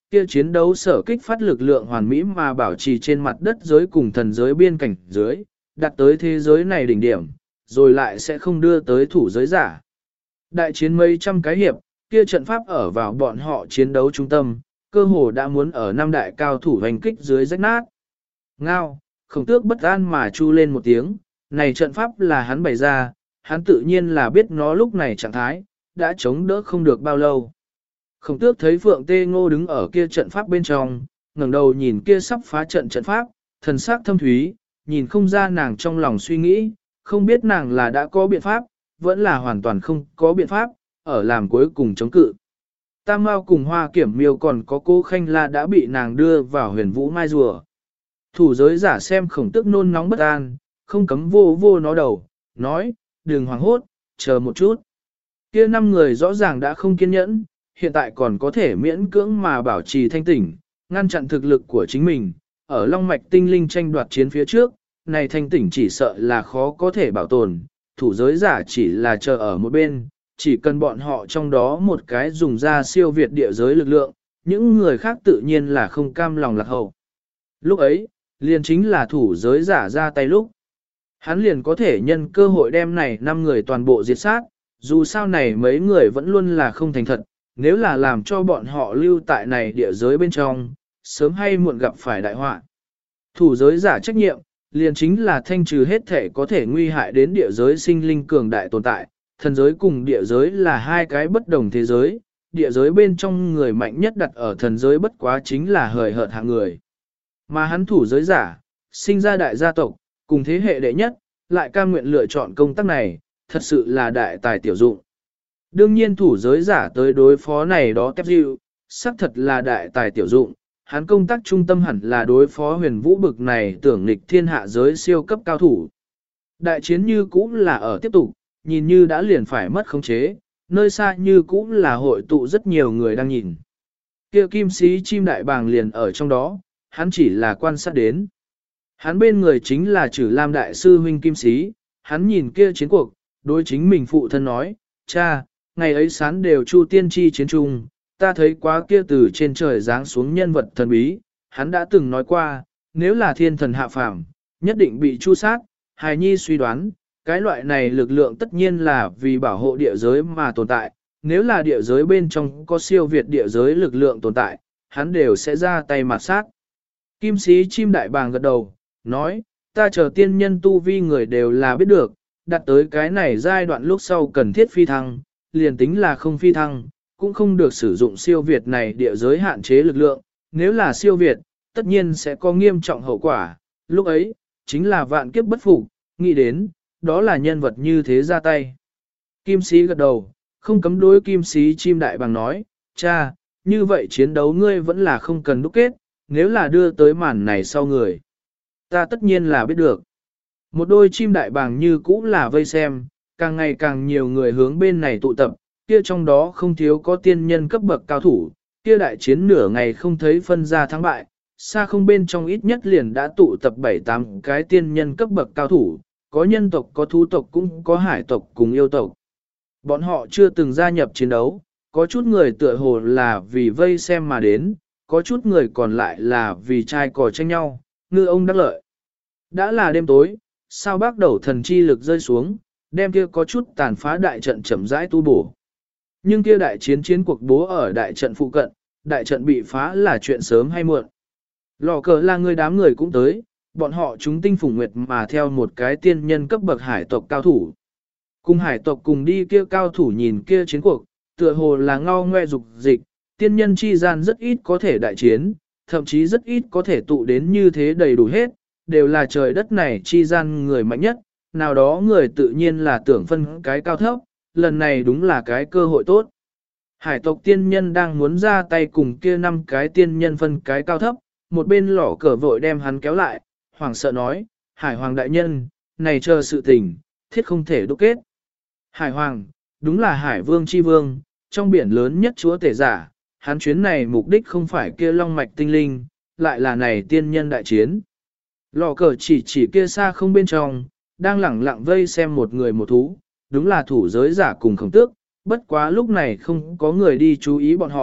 kia chiến đấu sở kích phát lực lượng hoàn mỹ mà bảo trì trên mặt đất giới cùng thần giới biên cảnh dưới, đặt tới thế giới này đỉnh điểm, rồi lại sẽ không đưa tới thủ giới giả. Đại chiến mấy trăm cái hiệp, kia trận pháp ở vào bọn họ chiến đấu trung tâm, cơ hồ đã muốn ở năm đại cao thủ hành kích dưới rách nát. Ngao, Khổng Tước bất an mà chu lên một tiếng, này trận pháp là hắn bày ra, hắn tự nhiên là biết nó lúc này trạng thái, đã chống đỡ không được bao lâu. Khổng Tước thấy Phượng Tê Ngô đứng ở kia trận pháp bên trong, ngẩng đầu nhìn kia sắp phá trận trận pháp, thần sắc thâm thúy, nhìn không ra nàng trong lòng suy nghĩ, không biết nàng là đã có biện pháp, vẫn là hoàn toàn không có biện pháp, ở làm cuối cùng chống cự. Tam Mao cùng Hoa Kiểm Miêu còn có cô Khanh La đã bị nàng đưa vào Huyền Vũ Mai Rùa. Thủ giới giả xem Khổng Tước nôn nóng bất an, không cấm vô vô nó đầu, nói, đừng hoảng hốt, chờ một chút. Kia 5 người rõ ràng đã không kiên nhẫn, hiện tại còn có thể miễn cưỡng mà bảo trì thanh tỉnh, ngăn chặn thực lực của chính mình, ở Long Mạch tinh linh tranh đoạt chiến phía trước, này thanh tỉnh chỉ sợ là khó có thể bảo tồn, thủ giới giả chỉ là chờ ở một bên, chỉ cần bọn họ trong đó một cái dùng ra siêu việt địa giới lực lượng, những người khác tự nhiên là không cam lòng lạc hậu. Lúc ấy, liền chính là thủ giới giả ra tay lúc. Hắn liền có thể nhân cơ hội đem này 5 người toàn bộ diệt sát, dù sao này mấy người vẫn luôn là không thành thật, nếu là làm cho bọn họ lưu tại này địa giới bên trong, sớm hay muộn gặp phải đại họa. Thủ giới giả trách nhiệm, liền chính là thanh trừ hết thể có thể nguy hại đến địa giới sinh linh cường đại tồn tại, thần giới cùng địa giới là hai cái bất đồng thế giới, địa giới bên trong người mạnh nhất đặt ở thần giới bất quá chính là hời hợt hạng người. Mà hắn thủ giới giả, sinh ra đại gia tộc, cùng thế hệ đệ nhất, lại cam nguyện lựa chọn công tác này, thật sự là đại tài tiểu dụng. Đương nhiên thủ giới giả tới đối phó này đó tép dịu, xác thật là đại tài tiểu dụng, hắn công tác trung tâm hẳn là đối phó huyền vũ bực này tưởng nghịch thiên hạ giới siêu cấp cao thủ. Đại chiến như cũ là ở tiếp tục, nhìn như đã liền phải mất khống chế, nơi xa như cũ là hội tụ rất nhiều người đang nhìn. Kia kim sĩ chim đại bàng liền ở trong đó, hắn chỉ là quan sát đến. Hắn bên người chính là Trử Lam đại sư huynh kim sĩ, hắn nhìn kia chiến cuộc, đối chính mình phụ thân nói, cha, ngày ấy sán đều chu tiên tri chiến trung, ta thấy quá kia từ trên trời giáng xuống nhân vật thần bí, hắn đã từng nói qua, nếu là thiên thần hạ phàm, nhất định bị chu sát, hài nhi suy đoán, cái loại này lực lượng tất nhiên là vì bảo hộ địa giới mà tồn tại, nếu là địa giới bên trong có siêu việt địa giới lực lượng tồn tại, hắn đều sẽ ra tay mặt sát. Kim sĩ chim đại bàng gật đầu, nói, ta chờ tiên nhân tu vi người đều là biết được, đặt tới cái này giai đoạn lúc sau cần thiết phi thăng, liền tính là không phi thăng, cũng không được sử dụng siêu việt này địa giới hạn chế lực lượng, nếu là siêu việt, tất nhiên sẽ có nghiêm trọng hậu quả, lúc ấy, chính là vạn kiếp bất phục, nghĩ đến, đó là nhân vật như thế ra tay. Kim sĩ gật đầu, không cấm đối kim sĩ chim đại bàng nói, cha, như vậy chiến đấu ngươi vẫn là không cần đúc kết, nếu là đưa tới màn này sau người. Ta tất nhiên là biết được. Một đôi chim đại bàng như cũ là vây xem, càng ngày càng nhiều người hướng bên này tụ tập, kia trong đó không thiếu có tiên nhân cấp bậc cao thủ, kia đại chiến nửa ngày không thấy phân ra thắng bại, xa không bên trong ít nhất liền đã tụ tập 7-8 cái tiên nhân cấp bậc cao thủ, có nhân tộc có thú tộc cũng có hải tộc cùng yêu tộc. Bọn họ chưa từng gia nhập chiến đấu, có chút người tựa hồ là vì vây xem mà đến, có chút người còn lại là vì trai cò tranh nhau, ngư ông đắc lợi. Đã là đêm tối, sao bác đầu thần chi lực rơi xuống, đem kia có chút tàn phá đại trận chậm rãi tu bổ. Nhưng kia đại chiến cuộc bố ở đại trận phụ cận, đại trận bị phá là chuyện sớm hay muộn. Lò cờ là người đám người cũng tới, bọn họ chúng tinh phùng nguyệt mà theo một cái tiên nhân cấp bậc hải tộc cao thủ. Cùng hải tộc cùng đi kia cao thủ nhìn kia chiến cuộc, tựa hồ là ngao ngoe dục dịch, tiên nhân chi gian rất ít có thể đại chiến, thậm chí rất ít có thể tụ đến như thế đầy đủ hết, đều là trời đất này chi gian người mạnh nhất, nào đó người tự nhiên là tưởng phân cái cao thấp, lần này đúng là cái cơ hội tốt. Hải tộc tiên nhân đang muốn ra tay cùng kia 5 cái tiên nhân phân cái cao thấp, một bên lỏ cờ vội đem hắn kéo lại, hoàng sợ nói, Hải hoàng đại nhân, này chờ sự tình, thiết không thể đúc kết. Hải hoàng, đúng là Hải vương chi vương, trong biển lớn nhất chúa tể giả, hắn chuyến này mục đích không phải kia long mạch tinh linh, lại là này tiên nhân đại chiến. Lò cờ chỉ kia xa không bên trong, đang lẳng lặng vây xem một người một thú, đúng là thủ giới giả cùng khổng tước, bất quá lúc này không có người đi chú ý bọn họ,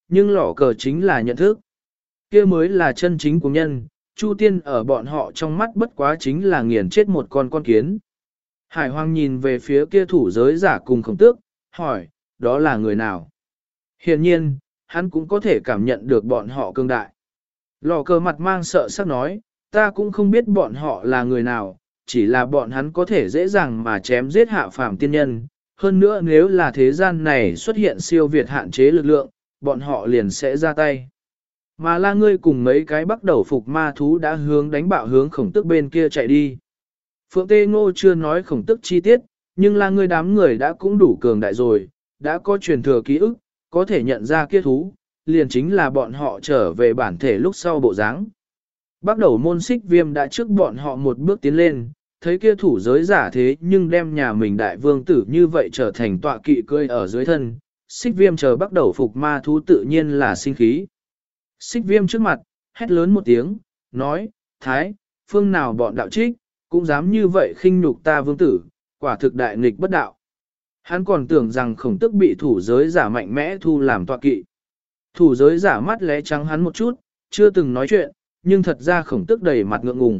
nhưng lỏ cờ chính là nhận thức. Kia mới là chân chính của nhân, Chu Tiên ở bọn họ trong mắt bất quá chính là nghiền chết một con kiến. Hải Hoàng nhìn về phía kia thủ giới giả cùng Khổng Tước, hỏi, đó là người nào? Hiển nhiên, hắn cũng có thể cảm nhận được bọn họ cương đại. Lò cờ mặt mang sợ sắc nói, ta cũng không biết bọn họ là người nào, chỉ là bọn hắn có thể dễ dàng mà chém giết hạ phàm tiên nhân. Hơn nữa nếu là thế gian này xuất hiện siêu việt hạn chế lực lượng, bọn họ liền sẽ ra tay. Mà là ngươi cùng mấy cái bắt đầu phục ma thú đã hướng đánh bạo hướng Khổng Tước bên kia chạy đi. Phượng Tê Ngô chưa nói Khổng Tước chi tiết, nhưng là ngươi đám người đã cũng đủ cường đại rồi, đã có truyền thừa ký ức, có thể nhận ra kia thú, liền chính là bọn họ trở về bản thể lúc sau bộ dáng. Bắt đầu môn Xích Viêm đã trước bọn họ một bước tiến lên, thấy kia thủ giới giả thế nhưng đem nhà mình đại vương tử như vậy trở thành tọa kỵ cưỡi ở dưới thân. Xích Viêm chờ bắt đầu phục ma thú tự nhiên là sinh khí. Xích Viêm trước mặt, hét lớn một tiếng, nói, Thái, phương nào bọn đạo trích, cũng dám như vậy khinh nhục ta vương tử, quả thực đại nghịch bất đạo. Hắn còn tưởng rằng Khổng Tước bị thủ giới giả mạnh mẽ thu làm tọa kỵ. Thủ giới giả mắt lé trắng hắn một chút, chưa từng nói chuyện, nhưng thật ra Khổng Tước đầy mặt ngượng ngùng.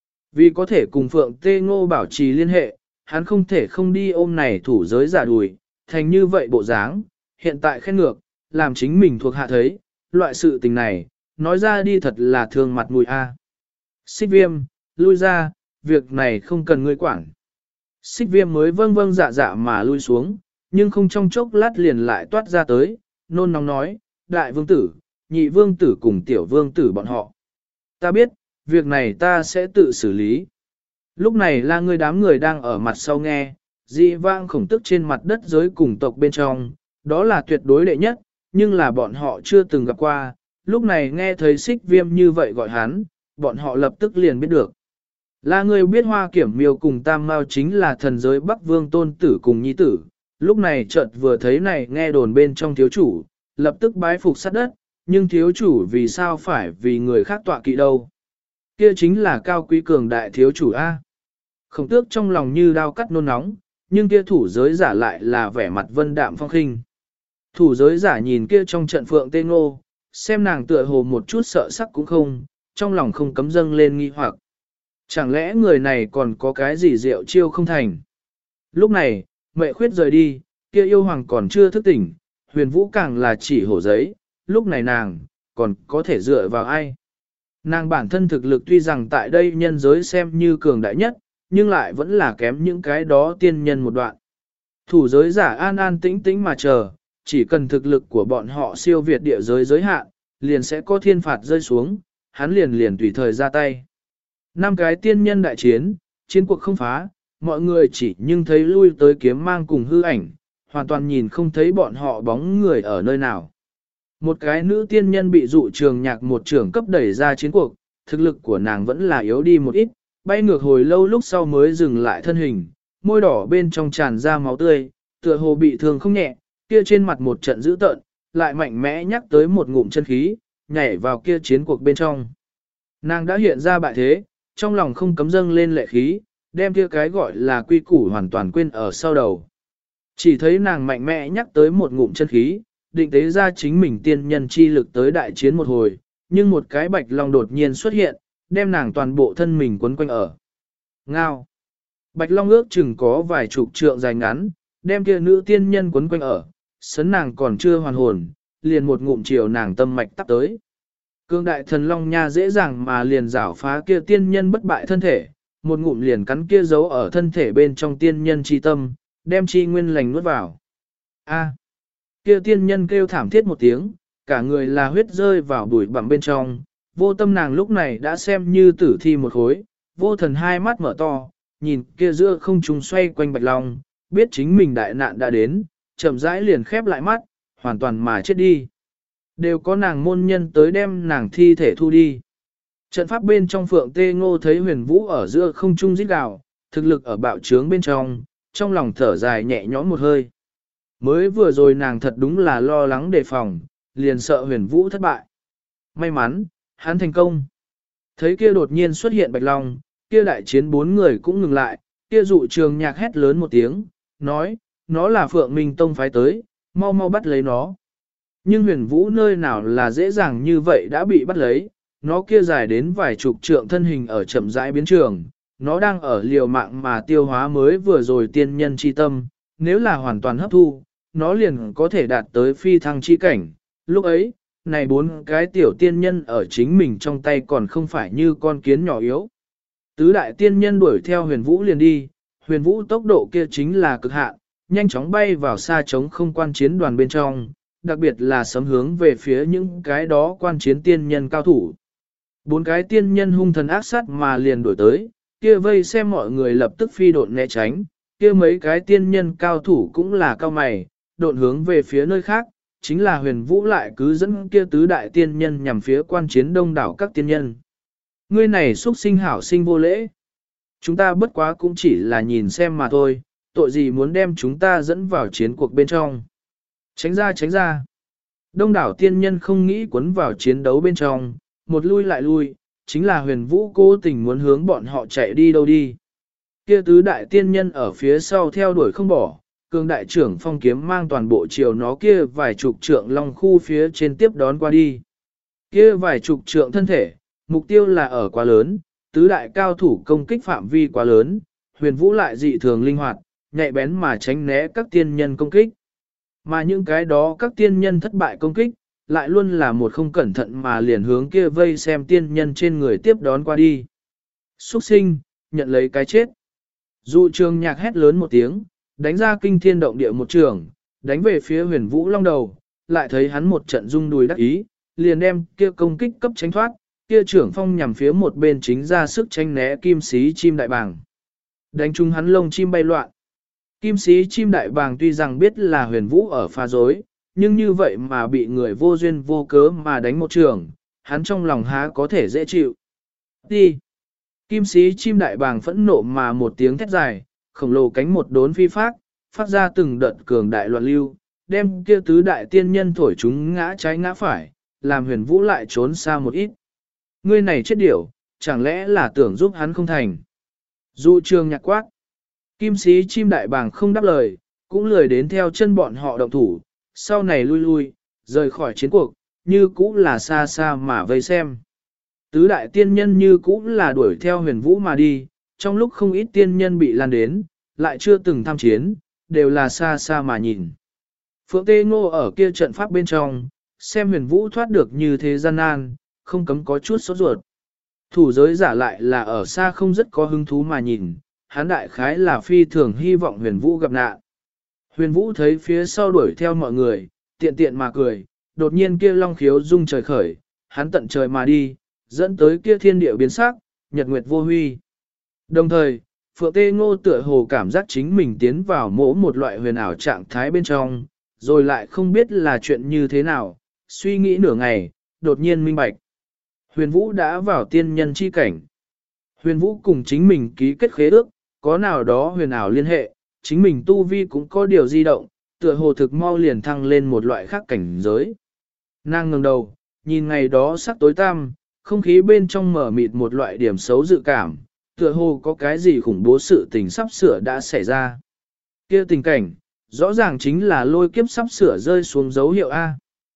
Vì có thể cùng Phượng Tê Ngô bảo trì liên hệ, hắn không thể không đi ôm này thủ giới giả đùi, thành như vậy bộ dáng, hiện tại khen ngược, làm chính mình thuộc hạ thấy, loại sự tình này, nói ra đi thật là thương mặt mũi a. Xích Viêm, lui ra, việc này không cần ngươi quản. Xích Viêm mới vâng vâng dạ dạ mà lui xuống, nhưng không trong chốc lát liền lại toát ra tới, nôn nóng nói, đại vương tử, nhị vương tử cùng tiểu vương tử bọn họ. Ta biết, việc này ta sẽ tự xử lý. Lúc này là người đám người đang ở mặt sau nghe, dị vang Khổng Tước trên mặt đất giới cùng tộc bên trong, đó là tuyệt đối đệ nhất, nhưng là bọn họ chưa từng gặp qua, lúc này nghe thấy Xích Viêm như vậy gọi hắn, bọn họ lập tức liền biết được. Là người biết Hoa Kiểm Miêu cùng Tam Mao chính là thần giới Bắc Vương tôn tử cùng nhi tử, lúc này chợt vừa thấy này nghe đồn bên trong thiếu chủ, lập tức bái phục sát đất, nhưng thiếu chủ vì sao phải vì người khác tọa kỵ đâu. Kia chính là cao quý cường đại thiếu chủ A. Khổng Tước trong lòng như đao cắt nôn nóng, nhưng kia thủ giới giả lại là vẻ mặt vân đạm phong khinh. Thủ giới giả nhìn kia trong trận Phượng Tê Ngô, xem nàng tựa hồ một chút sợ sắc cũng không, trong lòng không cấm dâng lên nghi hoặc. Chẳng lẽ người này còn có cái gì diệu chiêu không thành? Lúc này, Mệ Khuyết rời đi, kia yêu hoàng còn chưa thức tỉnh, Huyền Vũ càng là chỉ hổ giấy, lúc này nàng, còn có thể dựa vào ai? Nàng bản thân thực lực tuy rằng tại đây nhân giới xem như cường đại nhất, nhưng lại vẫn là kém những cái đó tiên nhân một đoạn. Thủ giới giả an an tĩnh tĩnh mà chờ, chỉ cần thực lực của bọn họ siêu việt địa giới giới hạn, liền sẽ có thiên phạt rơi xuống, hắn liền tùy thời ra tay. 5 cái tiên nhân đại chiến, chiến cuộc không phá, mọi người chỉ nhưng thấy lui tới kiếm mang cùng hư ảnh, hoàn toàn nhìn không thấy bọn họ bóng người ở nơi nào. Một cái nữ tiên nhân bị dụ trường nhạc một trưởng cấp đẩy ra chiến cuộc, thực lực của nàng vẫn là yếu đi một ít, bay ngược hồi lâu lúc sau mới dừng lại thân hình, môi đỏ bên trong tràn ra máu tươi, tựa hồ bị thương không nhẹ, kia trên mặt một trận dữ tợn, lại mạnh mẽ nhắc tới một ngụm chân khí, nhảy vào kia chiến cuộc bên trong. Nàng đã hiện ra bại thế, trong lòng không cấm dâng lên lệ khí, đem kia cái gọi là quy củ hoàn toàn quên ở sau đầu. Chỉ thấy nàng mạnh mẽ nhắc tới một ngụm chân khí, định tế ra chính mình tiên nhân chi lực tới đại chiến một hồi, nhưng một cái bạch long đột nhiên xuất hiện, đem nàng toàn bộ thân mình quấn quanh ở. Ngao! Bạch long ước chừng có vài chục trượng dài ngắn, đem kia nữ tiên nhân quấn quanh ở, sấn nàng còn chưa hoàn hồn, liền một ngụm chiều nàng tâm mạch tắp tới. Cương đại thần long nha dễ dàng mà liền rảo phá kia tiên nhân bất bại thân thể, một ngụm liền cắn kia giấu ở thân thể bên trong tiên nhân chi tâm, đem chi nguyên lành nuốt vào. A! Kia tiên nhân kêu thảm thiết một tiếng, cả người là huyết rơi vào bụi bặm bên trong, vô tâm nàng lúc này đã xem như tử thi một khối, vô thần hai mắt mở to, nhìn kia giữa không trung xoay quanh bạch long, biết chính mình đại nạn đã đến, chậm rãi liền khép lại mắt, hoàn toàn mà chết đi. Đều có nàng môn nhân tới đem nàng thi thể thu đi. Trận pháp bên trong Phượng Tê Ngô thấy Huyền Vũ ở giữa không trung rít gào, thực lực ở bạo trướng bên trong lòng thở dài nhẹ nhõm một hơi. Mới vừa rồi nàng thật đúng là lo lắng đề phòng, liền sợ Huyền Vũ thất bại. May mắn, hắn thành công. Thấy kia đột nhiên xuất hiện Bạch Long, kia đại chiến 4 người cũng ngừng lại, kia dụ trường nhạc hét lớn một tiếng, nói, nó là Phượng Minh Tông phái tới, mau mau bắt lấy nó. Nhưng huyền vũ nơi nào là dễ dàng như vậy đã bị bắt lấy, nó kia dài đến vài chục trượng thân hình ở chậm rãi biến trường, nó đang ở liều mạng mà tiêu hóa mới vừa rồi tiên nhân chi tâm, nếu là hoàn toàn hấp thu, nó liền có thể đạt tới phi thăng chi cảnh. Lúc ấy, này 4 cái tiểu tiên nhân ở chính mình trong tay còn không phải như con kiến nhỏ yếu. Tứ đại tiên nhân đuổi theo huyền vũ liền đi, huyền vũ tốc độ kia chính là cực hạn, nhanh chóng bay vào xa trống không quan chiến đoàn bên trong, đặc biệt là sấm hướng về phía những cái đó quan chiến tiên nhân cao thủ. 4 cái tiên nhân hung thần ác sát mà liền đuổi tới, kia vây xem mọi người lập tức phi độn né tránh, kia mấy cái tiên nhân cao thủ cũng là cao mày, độn hướng về phía nơi khác, chính là huyền vũ lại cứ dẫn kia tứ đại tiên nhân nhằm phía quan chiến đông đảo các tiên nhân. Ngươi này xuất sinh hảo sinh vô lễ. Chúng ta bất quá cũng chỉ là nhìn xem mà thôi, tội gì muốn đem chúng ta dẫn vào chiến cuộc bên trong. Tránh ra tránh ra. Đông đảo tiên nhân không nghĩ cuốn vào chiến đấu bên trong, một lui lại lui, chính là huyền vũ cố tình muốn hướng bọn họ chạy đi đâu đi. Kia tứ đại tiên nhân ở phía sau theo đuổi không bỏ, cường đại trưởng phong kiếm mang toàn bộ chiều nó kia vài chục trượng long khu phía trên tiếp đón qua đi. Kia vài chục trượng thân thể, mục tiêu là ở quá lớn, tứ đại cao thủ công kích phạm vi quá lớn, huyền vũ lại dị thường linh hoạt, nhạy bén mà tránh né các tiên nhân công kích. Mà những cái đó các tiên nhân thất bại công kích, lại luôn là một không cẩn thận mà liền hướng kia vây xem tiên nhân trên người tiếp đón qua đi. Xuất sinh, nhận lấy cái chết. Dụ trường nhạc hét lớn một tiếng, đánh ra kinh thiên động địa một trường, đánh về phía huyền vũ long đầu, lại thấy hắn một trận rung đùi đắc ý, liền đem kia công kích cấp tránh thoát, kia trưởng phong nhằm phía một bên chính ra sức tranh né kim sĩ chim đại bàng. Đánh trúng hắn lông chim bay loạn. Kim sĩ chim đại bàng tuy rằng biết là huyền vũ ở pha dối, nhưng như vậy mà bị người vô duyên vô cớ mà đánh một trường, hắn trong lòng há có thể dễ chịu. Đi! Kim sĩ chim đại bàng phẫn nộ mà một tiếng thét dài, khổng lồ cánh một đốn phi phát ra từng đợt cường đại loạn lưu, đem kia tứ đại tiên nhân thổi chúng ngã trái ngã phải, làm huyền vũ lại trốn xa một ít. Ngươi này chết điểu, chẳng lẽ là tưởng giúp hắn không thành. Dụ trường nhạc quát. Kim sĩ chim đại bàng không đáp lời, cũng lười đến theo chân bọn họ động thủ, sau này lui lui, rời khỏi chiến cuộc, như cũ là xa xa mà vây xem. Tứ đại tiên nhân như cũ là đuổi theo huyền vũ mà đi, trong lúc không ít tiên nhân bị lan đến, lại chưa từng tham chiến, đều là xa xa mà nhìn. Phượng Tê Ngô ở kia trận pháp bên trong, xem huyền vũ thoát được như thế gian nan, không cấm có chút sốt ruột. Thủ giới giả lại là ở xa không rất có hứng thú mà nhìn, hắn đại khái là phi thường hy vọng huyền vũ gặp nạn. Huyền vũ thấy phía sau đuổi theo mọi người, tiện tiện mà cười, đột nhiên kia long khiếu rung trời khởi, hắn tận trời mà đi, dẫn tới kia thiên địa biến sắc, nhật nguyệt vô huy. Đồng thời, Phượng Tê Ngô tựa hồ cảm giác chính mình tiến vào mỗi một loại huyền ảo trạng thái bên trong, rồi lại không biết là chuyện như thế nào, suy nghĩ nửa ngày, đột nhiên minh bạch. Huyền Vũ đã vào tiên nhân chi cảnh. Huyền Vũ cùng chính mình ký kết khế ước, có nào đó huyền ảo liên hệ, chính mình tu vi cũng có điều di động, tựa hồ thực mau liền thăng lên một loại khác cảnh giới. Nàng ngẩng đầu, nhìn ngày đó sắc tối tăm, không khí bên trong mở mịt một loại điểm xấu dự cảm, tựa hồ có cái gì khủng bố sự tình sắp sửa đã xảy ra. Kia tình cảnh, rõ ràng chính là lôi kiếp sắp sửa rơi xuống dấu hiệu A.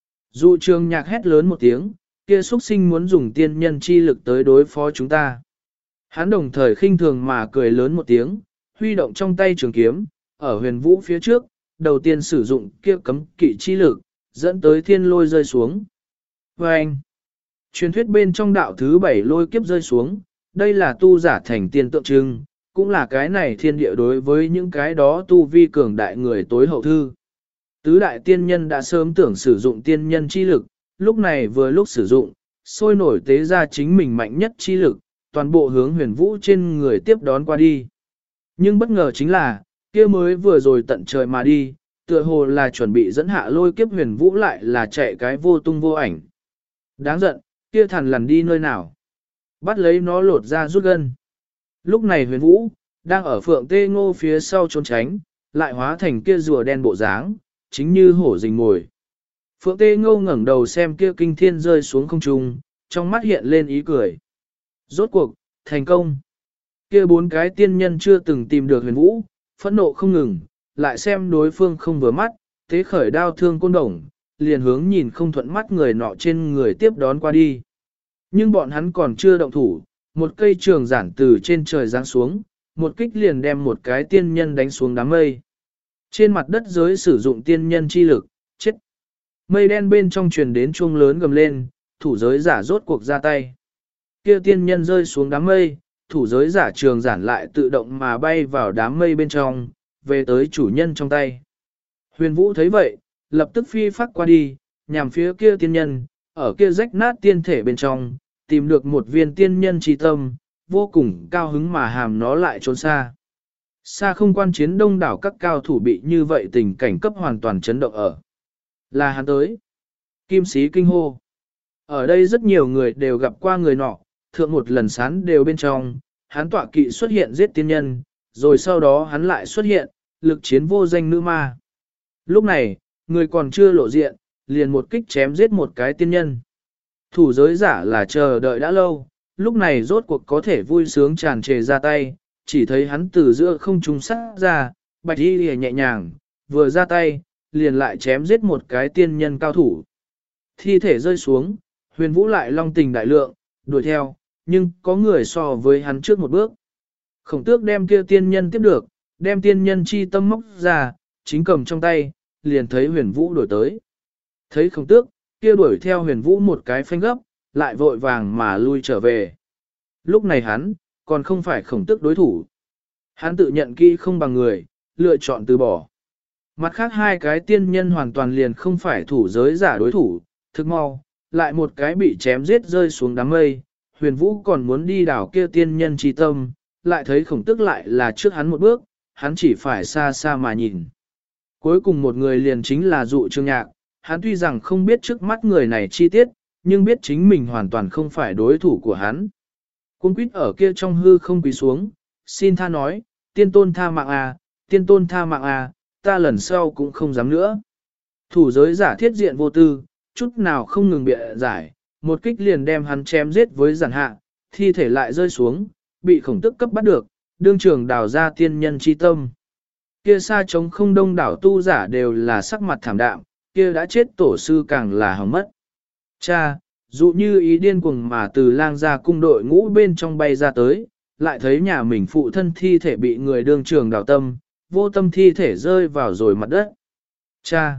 Dụ trường nhạc hét lớn một tiếng, kia xuất sinh muốn dùng tiên nhân chi lực tới đối phó chúng ta. Hắn đồng thời khinh thường mà cười lớn một tiếng, huy động trong tay trường kiếm, ở huyền vũ phía trước, đầu tiên sử dụng kia cấm kỵ chi lực, dẫn tới thiên lôi rơi xuống. Và anh, truyền thuyết bên trong đạo thứ 7 lôi kiếp rơi xuống, đây là tu giả thành tiên tượng trưng, cũng là cái này thiên địa đối với những cái đó tu vi cường đại người tối hậu thư. Tứ đại tiên nhân đã sớm tưởng sử dụng tiên nhân chi lực, lúc này vừa lúc sử dụng, sôi nổi tế ra chính mình mạnh nhất chi lực, toàn bộ hướng huyền vũ trên người tiếp đón qua đi. Nhưng bất ngờ chính là, kia mới vừa rồi tận trời mà đi, tựa hồ là chuẩn bị dẫn hạ lôi kiếp huyền vũ lại là chạy cái vô tung vô ảnh. Đáng giận, kia thằn lằn đi nơi nào? Bắt lấy nó lột ra rút gân. Lúc này huyền vũ, đang ở Phượng Tê Ngô phía sau trốn tránh, lại hóa thành kia rùa đen bộ dáng, chính như hổ rình mồi. Phượng Tê Ngô ngẩng đầu xem kia kinh thiên rơi xuống không trung, trong mắt hiện lên ý cười. Rốt cuộc, thành công. Kia 4 cái tiên nhân chưa từng tìm được huyền vũ, phẫn nộ không ngừng, lại xem đối phương không vừa mắt, tế khởi đao thương côn đồng, liền hướng nhìn không thuận mắt người nọ trên người tiếp đón qua đi. Nhưng bọn hắn còn chưa động thủ, một cây trường giản từ trên trời giáng xuống, một kích liền đem một cái tiên nhân đánh xuống đám mây. Trên mặt đất giới sử dụng tiên nhân chi lực, chết. Mây đen bên trong truyền đến chuông lớn gầm lên, thủ giới giả rốt cuộc ra tay. Kia tiên nhân rơi xuống đám mây, thủ giới giả trường giản lại tự động mà bay vào đám mây bên trong, về tới chủ nhân trong tay. Huyền Vũ thấy vậy, lập tức phi phát qua đi, nhằm phía kia tiên nhân, ở kia rách nát tiên thể bên trong, tìm được một viên tiên nhân trí tâm, vô cùng cao hứng mà hàm nó lại trốn xa. Xa không quan chiến đông đảo các cao thủ bị như vậy tình cảnh cấp hoàn toàn chấn động ở. Là hắn tới. Kim sĩ kinh hô. Ở đây rất nhiều người đều gặp qua người nọ, thượng một lần sán đều bên trong, hắn tọa kỵ xuất hiện giết tiên nhân, rồi sau đó hắn lại xuất hiện, lực chiến vô danh nữ ma. Lúc này, người còn chưa lộ diện, liền một kích chém giết một cái tiên nhân. Thủ giới giả là chờ đợi đã lâu, lúc này rốt cuộc có thể vui sướng tràn trề ra tay, chỉ thấy hắn từ giữa không trung sát ra, bạch y lìa nhẹ nhàng, vừa ra tay, liền lại chém giết một cái tiên nhân cao thủ. Thi thể rơi xuống, Huyền Vũ lại long tình đại lượng, đuổi theo, nhưng có người so với hắn trước một bước. Khổng Tước đem kia tiên nhân tiếp được, đem tiên nhân chi tâm móc ra, chính cầm trong tay, liền thấy Huyền Vũ đuổi tới. Thấy Khổng Tước, kia đuổi theo Huyền Vũ một cái phanh gấp, lại vội vàng mà lui trở về. Lúc này hắn, còn không phải Khổng Tước đối thủ. Hắn tự nhận kỹ không bằng người, lựa chọn từ bỏ. Mặt khác hai cái tiên nhân hoàn toàn liền không phải thủ giới giả đối thủ, thực mau, lại một cái bị chém giết rơi xuống đám mây. Huyền Vũ còn muốn đi đảo kia tiên nhân trí tâm, lại thấy Khổng Tước lại là trước hắn một bước, hắn chỉ phải xa xa mà nhìn. Cuối cùng một người liền chính là Dụ Trương Nhạc, hắn tuy rằng không biết trước mắt người này chi tiết, nhưng biết chính mình hoàn toàn không phải đối thủ của hắn. Cung quýt ở kia trong hư không quỳ xuống, xin tha nói, tiên tôn tha mạng à, tiên tôn tha mạng à, ta lần sau cũng không dám nữa. Thủ giới giả thiết diện vô tư, chút nào không ngừng bịa giải, một kích liền đem hắn chém giết với giản hạ, thi thể lại rơi xuống, bị Khổng Tước cấp bắt được, đương trường đào ra tiên nhân chi tâm. Kia xa trống không đông đảo tu giả đều là sắc mặt thảm đạm, kia đã chết tổ sư càng là hỏng mất. Cha, dụ như ý điên cuồng mà từ lang gia cung đội ngũ bên trong bay ra tới, lại thấy nhà mình phụ thân thi thể bị người đương trường đào tâm, vô tâm thi thể rơi vào rồi mặt đất. Cha,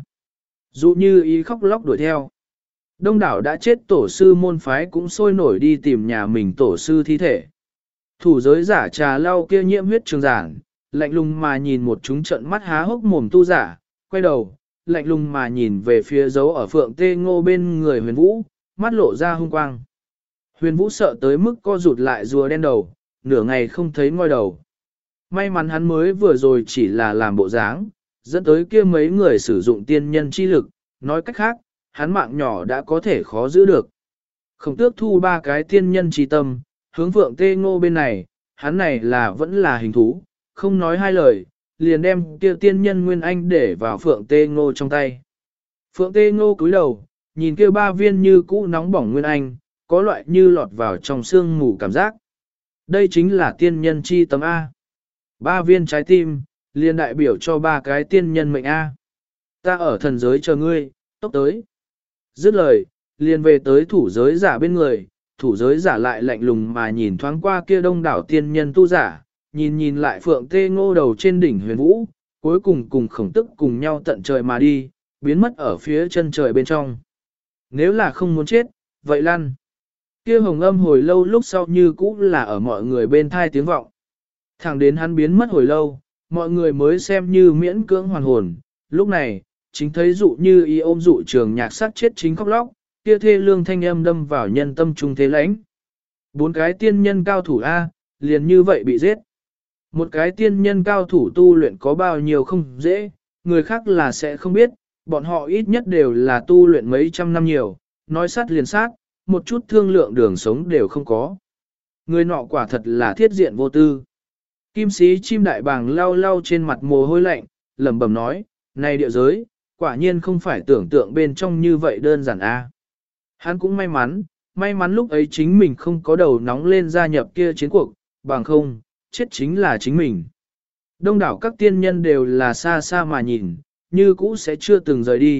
dụ như ý khóc lóc đuổi theo. Đông đảo đã chết tổ sư môn phái cũng sôi nổi đi tìm nhà mình tổ sư thi thể. Thủ giới giả trà lau kia nhiễm huyết trường giản, lạnh lùng mà nhìn một chúng trận mắt há hốc mồm tu giả, quay đầu, lạnh lùng mà nhìn về phía dấu ở Phượng Tê Ngô bên người Huyền Vũ, mắt lộ ra hung quang. Huyền Vũ sợ tới mức co rụt lại rùa đen đầu, nửa ngày không thấy ngoi đầu. May mắn hắn mới vừa rồi chỉ là làm bộ dáng, dẫn tới kia mấy người sử dụng tiên nhân chi lực, nói cách khác, hắn mạng nhỏ đã có thể khó giữ được. Khổng Tước thu ba cái tiên nhân chi tâm, hướng Phượng Tê Ngô bên này, hắn này là vẫn là hình thú, không nói hai lời, liền đem kia tiên nhân Nguyên Anh để vào Phượng Tê Ngô trong tay. Phượng Tê Ngô cúi đầu, nhìn kia ba viên như cũ nóng bỏng Nguyên Anh, có loại như lọt vào trong xương mù cảm giác. Đây chính là tiên nhân chi tâm A. Ba viên trái tim, liền đại biểu cho ba cái tiên nhân mệnh A. Ta ở thần giới chờ ngươi, tốc tới. Dứt lời, liền về tới thủ giới giả bên người, thủ giới giả lại lạnh lùng mà nhìn thoáng qua kia đông đảo tiên nhân tu giả, nhìn nhìn lại Phượng Tê Ngô đầu trên đỉnh Huyền Vũ, cuối cùng cùng Khổng Tức cùng nhau tận trời mà đi, biến mất ở phía chân trời bên trong. Nếu là không muốn chết, vậy lăn. Kia hồng âm hồi lâu lúc sau như cũ là ở mọi người bên thai tiếng vọng. Thẳng đến hắn biến mất hồi lâu, mọi người mới xem như miễn cưỡng hoàn hồn. Lúc này, chính thấy Dụ như ý ôm Dụ Trường Nhạc sát chết chính khóc lóc, kia thê lương thanh âm đâm vào nhân tâm trung thế lãnh. Bốn cái tiên nhân cao thủ A, liền như vậy bị giết. Một cái tiên nhân cao thủ tu luyện có bao nhiêu không dễ, người khác là sẽ không biết, bọn họ ít nhất đều là tu luyện mấy trăm năm nhiều, nói sát liền sát, một chút thương lượng đường sống đều không có. Người nọ quả thật là thiết diện vô tư. Kim sĩ chim đại bàng lau lau trên mặt mồ hôi lạnh, lẩm bẩm nói, này địa giới, quả nhiên không phải tưởng tượng bên trong như vậy đơn giản a. Hắn cũng may mắn lúc ấy chính mình không có đầu nóng lên gia nhập kia chiến cuộc, bằng không, chết chính là chính mình. Đông đảo các tiên nhân đều là xa xa mà nhìn, như cũ sẽ chưa từng rời đi,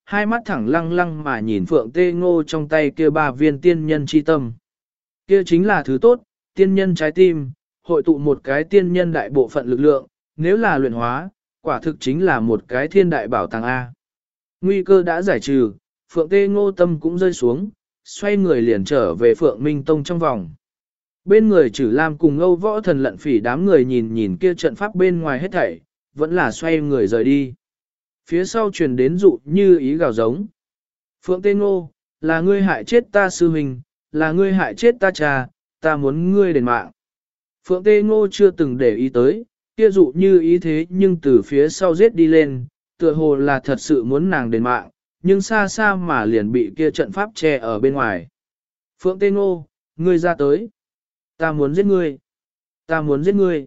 hai mắt thẳng lăng lăng mà nhìn Phượng Tê Ngô trong tay kia 3 viên tiên nhân chi tâm. Kia chính là thứ tốt, tiên nhân trái tim, hội tụ một cái tiên nhân đại bộ phận lực lượng, nếu là luyện hóa, quả thực chính là một cái thiên đại bảo tàng A. Nguy cơ đã giải trừ, Phượng Tê Ngô tâm cũng rơi xuống, xoay người liền trở về Phượng Minh Tông trong vòng. Bên người Trử Lam cùng Âu Võ Thần Lận Phỉ đám người nhìn kia trận pháp bên ngoài hết thảy, vẫn là xoay người rời đi. Phía sau truyền đến dụ như ý gào giống. Phượng Tê Ngô, là ngươi hại chết ta sư huynh, là ngươi hại chết ta cha, ta muốn ngươi đền mạng. Phượng Tê Ngô chưa từng để ý tới, kia dụ như ý thế nhưng từ phía sau giết đi lên, tựa hồ là thật sự muốn nàng đền mạng, nhưng xa xa mà liền bị kia trận pháp che ở bên ngoài. Phượng Tê Ngô, ngươi ra tới. Ta muốn giết ngươi. Ta muốn giết ngươi.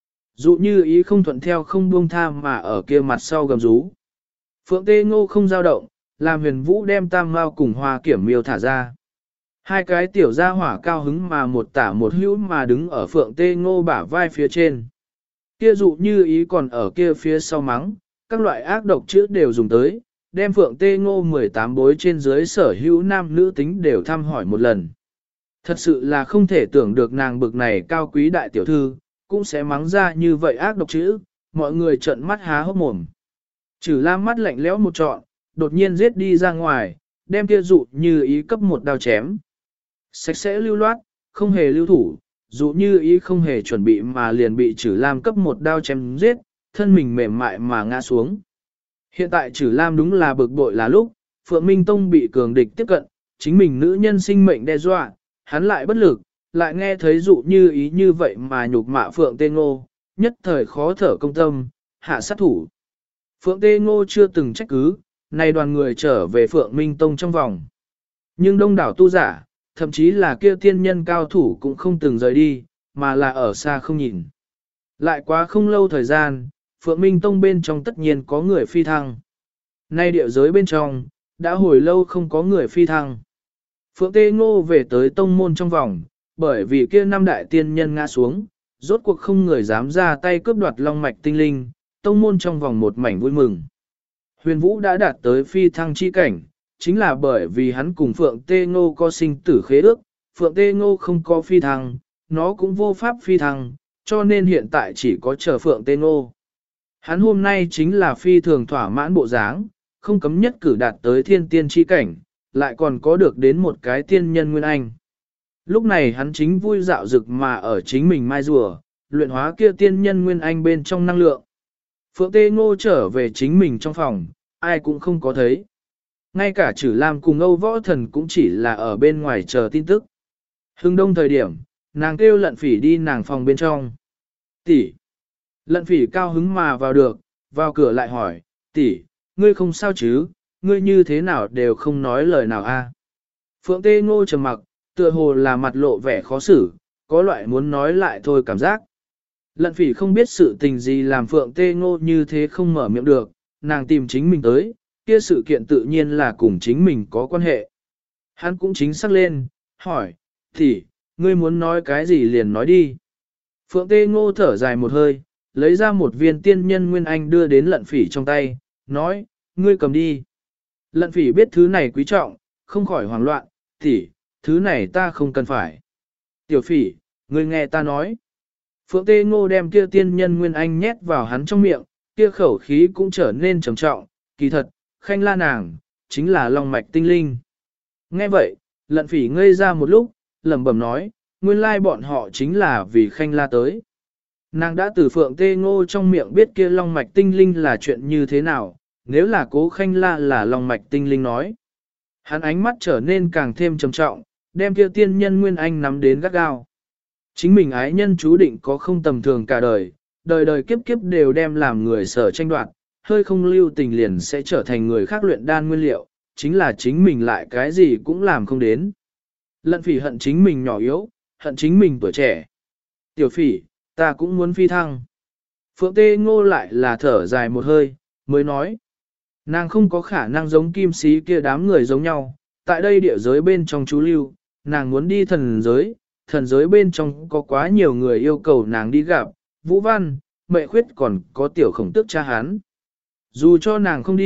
Dụ như ý không thuận theo không buông tha mà ở kia mặt sau gầm rú. Phượng Tê Ngô không dao động, làm Huyền Vũ đem Tam Mao cùng Hoa Kiểm Miêu thả ra. Hai cái tiểu gia hỏa cao hứng mà một tả một hữu mà đứng ở Phượng Tê Ngô bả vai phía trên. Kia dụ như ý còn ở kia phía sau mắng, các loại ác độc chữ đều dùng tới, đem Phượng Tê Ngô 18 bối trên dưới sở hữu nam nữ tính đều thăm hỏi một lần. Thật sự là không thể tưởng được nàng bực này cao quý đại tiểu thư, cũng sẽ mắng ra như vậy ác độc chữ, mọi người trợn mắt há hốc mồm. Trừ Lam mắt lạnh lẽo một trọn, đột nhiên giết đi ra ngoài, đem kia dụ như ý cấp một đao chém. Sạch sẽ lưu loát, không hề lưu thủ, dụ như ý không hề chuẩn bị mà liền bị Trừ Lam cấp một đao chém giết, thân mình mềm mại mà ngã xuống. Hiện tại Trừ Lam đúng là bực bội là lúc, Phượng Minh Tông bị cường địch tiếp cận, chính mình nữ nhân sinh mệnh đe dọa, hắn lại bất lực, lại nghe thấy dụ như ý như vậy mà nhục mạ Phượng Tê Ngô, nhất thời khó thở công tâm, hạ sát thủ. Phượng Tê Ngô chưa từng trách cứ, nay đoàn người trở về Phượng Minh Tông trong vòng. Nhưng đông đảo tu giả, thậm chí là kia tiên nhân cao thủ cũng không từng rời đi, mà là ở xa không nhìn. Lại quá không lâu thời gian, Phượng Minh Tông bên trong tất nhiên có người phi thăng. Nay địa giới bên trong, đã hồi lâu không có người phi thăng. Phượng Tê Ngô về tới tông môn trong vòng, bởi vì kia 5 đại tiên nhân ngã xuống, rốt cuộc không người dám ra tay cướp đoạt long mạch tinh linh, tông môn trong vòng một mảnh vui mừng. Huyền Vũ đã đạt tới phi thăng chi cảnh, chính là bởi vì hắn cùng Phượng Tê Ngô có sinh tử khế ước, Phượng Tê Ngô không có phi thăng, nó cũng vô pháp phi thăng, cho nên hiện tại chỉ có chờ Phượng Tê Ngô. Hắn hôm nay chính là phi thường thỏa mãn bộ dáng, không cấm nhất cử đạt tới thiên tiên chi cảnh, lại còn có được đến một cái tiên nhân nguyên anh. Lúc này hắn chính vui dạo dực mà ở chính mình mai rùa, luyện hóa kia tiên nhân nguyên anh bên trong năng lượng. Phượng Tê Ngô trở về chính mình trong phòng, ai cũng không có thấy. Ngay cả Trử Lam cùng Âu Võ Thần cũng chỉ là ở bên ngoài chờ tin tức. Hưng đông thời điểm, nàng kêu Lận Phỉ đi nàng phòng bên trong. Tỷ. Lận Phỉ cao hứng mà vào được, vào cửa lại hỏi, tỷ, ngươi không sao chứ, ngươi như thế nào đều không nói lời nào a? Phượng Tê Ngô trầm mặc, tựa hồ là mặt lộ vẻ khó xử, có loại muốn nói lại thôi cảm giác. Lận Phỉ không biết sự tình gì làm Phượng Tê Ngô như thế không mở miệng được, nàng tìm chính mình tới, kia sự kiện tự nhiên là cùng chính mình có quan hệ. Hắn cũng chính xác lên, hỏi, tỷ, ngươi muốn nói cái gì liền nói đi. Phượng Tê Ngô thở dài một hơi, lấy ra một viên tiên nhân nguyên anh đưa đến Lận Phỉ trong tay, nói, ngươi cầm đi. Lận Phỉ biết thứ này quý trọng, không khỏi hoảng loạn, tỷ, thứ này ta không cần phải. Tiểu Phỉ, ngươi nghe ta nói. Phượng Tê Ngô đem kia tiên nhân nguyên anh nhét vào hắn trong miệng, kia khẩu khí cũng trở nên trầm trọng, kỳ thật, Khanh La nàng, chính là long mạch tinh linh. Nghe vậy, Lận Phỉ ngây ra một lúc, lẩm bẩm nói, nguyên lai bọn họ chính là vì Khanh La tới. Nàng đã từ Phượng Tê Ngô trong miệng biết kia long mạch tinh linh là chuyện như thế nào, nếu là Cố Khanh La là long mạch tinh linh nói. Hắn ánh mắt trở nên càng thêm trầm trọng, đem kia tiên nhân nguyên anh nắm đến gắt gao. Chính mình ái nhân chú định có không tầm thường cả đời, đời đời kiếp kiếp đều đem làm người sở tranh đoạt, hơi không lưu tình liền sẽ trở thành người khác luyện đan nguyên liệu, chính là chính mình lại cái gì cũng làm không đến. Lận Phỉ hận chính mình nhỏ yếu, hận chính mình tuổi trẻ. Tiểu Phỉ, ta cũng muốn phi thăng. Phượng Tê Ngô lại là thở dài một hơi, mới nói. Nàng không có khả năng giống kim sĩ kia đám người giống nhau, tại đây địa giới bên trong chú lưu, nàng muốn đi thần giới bên trong có quá nhiều người yêu cầu nàng đi gặp, Vũ Văn, Mệ Khuyết còn có tiểu khổng tước cha hắn. Dù cho nàng không đi,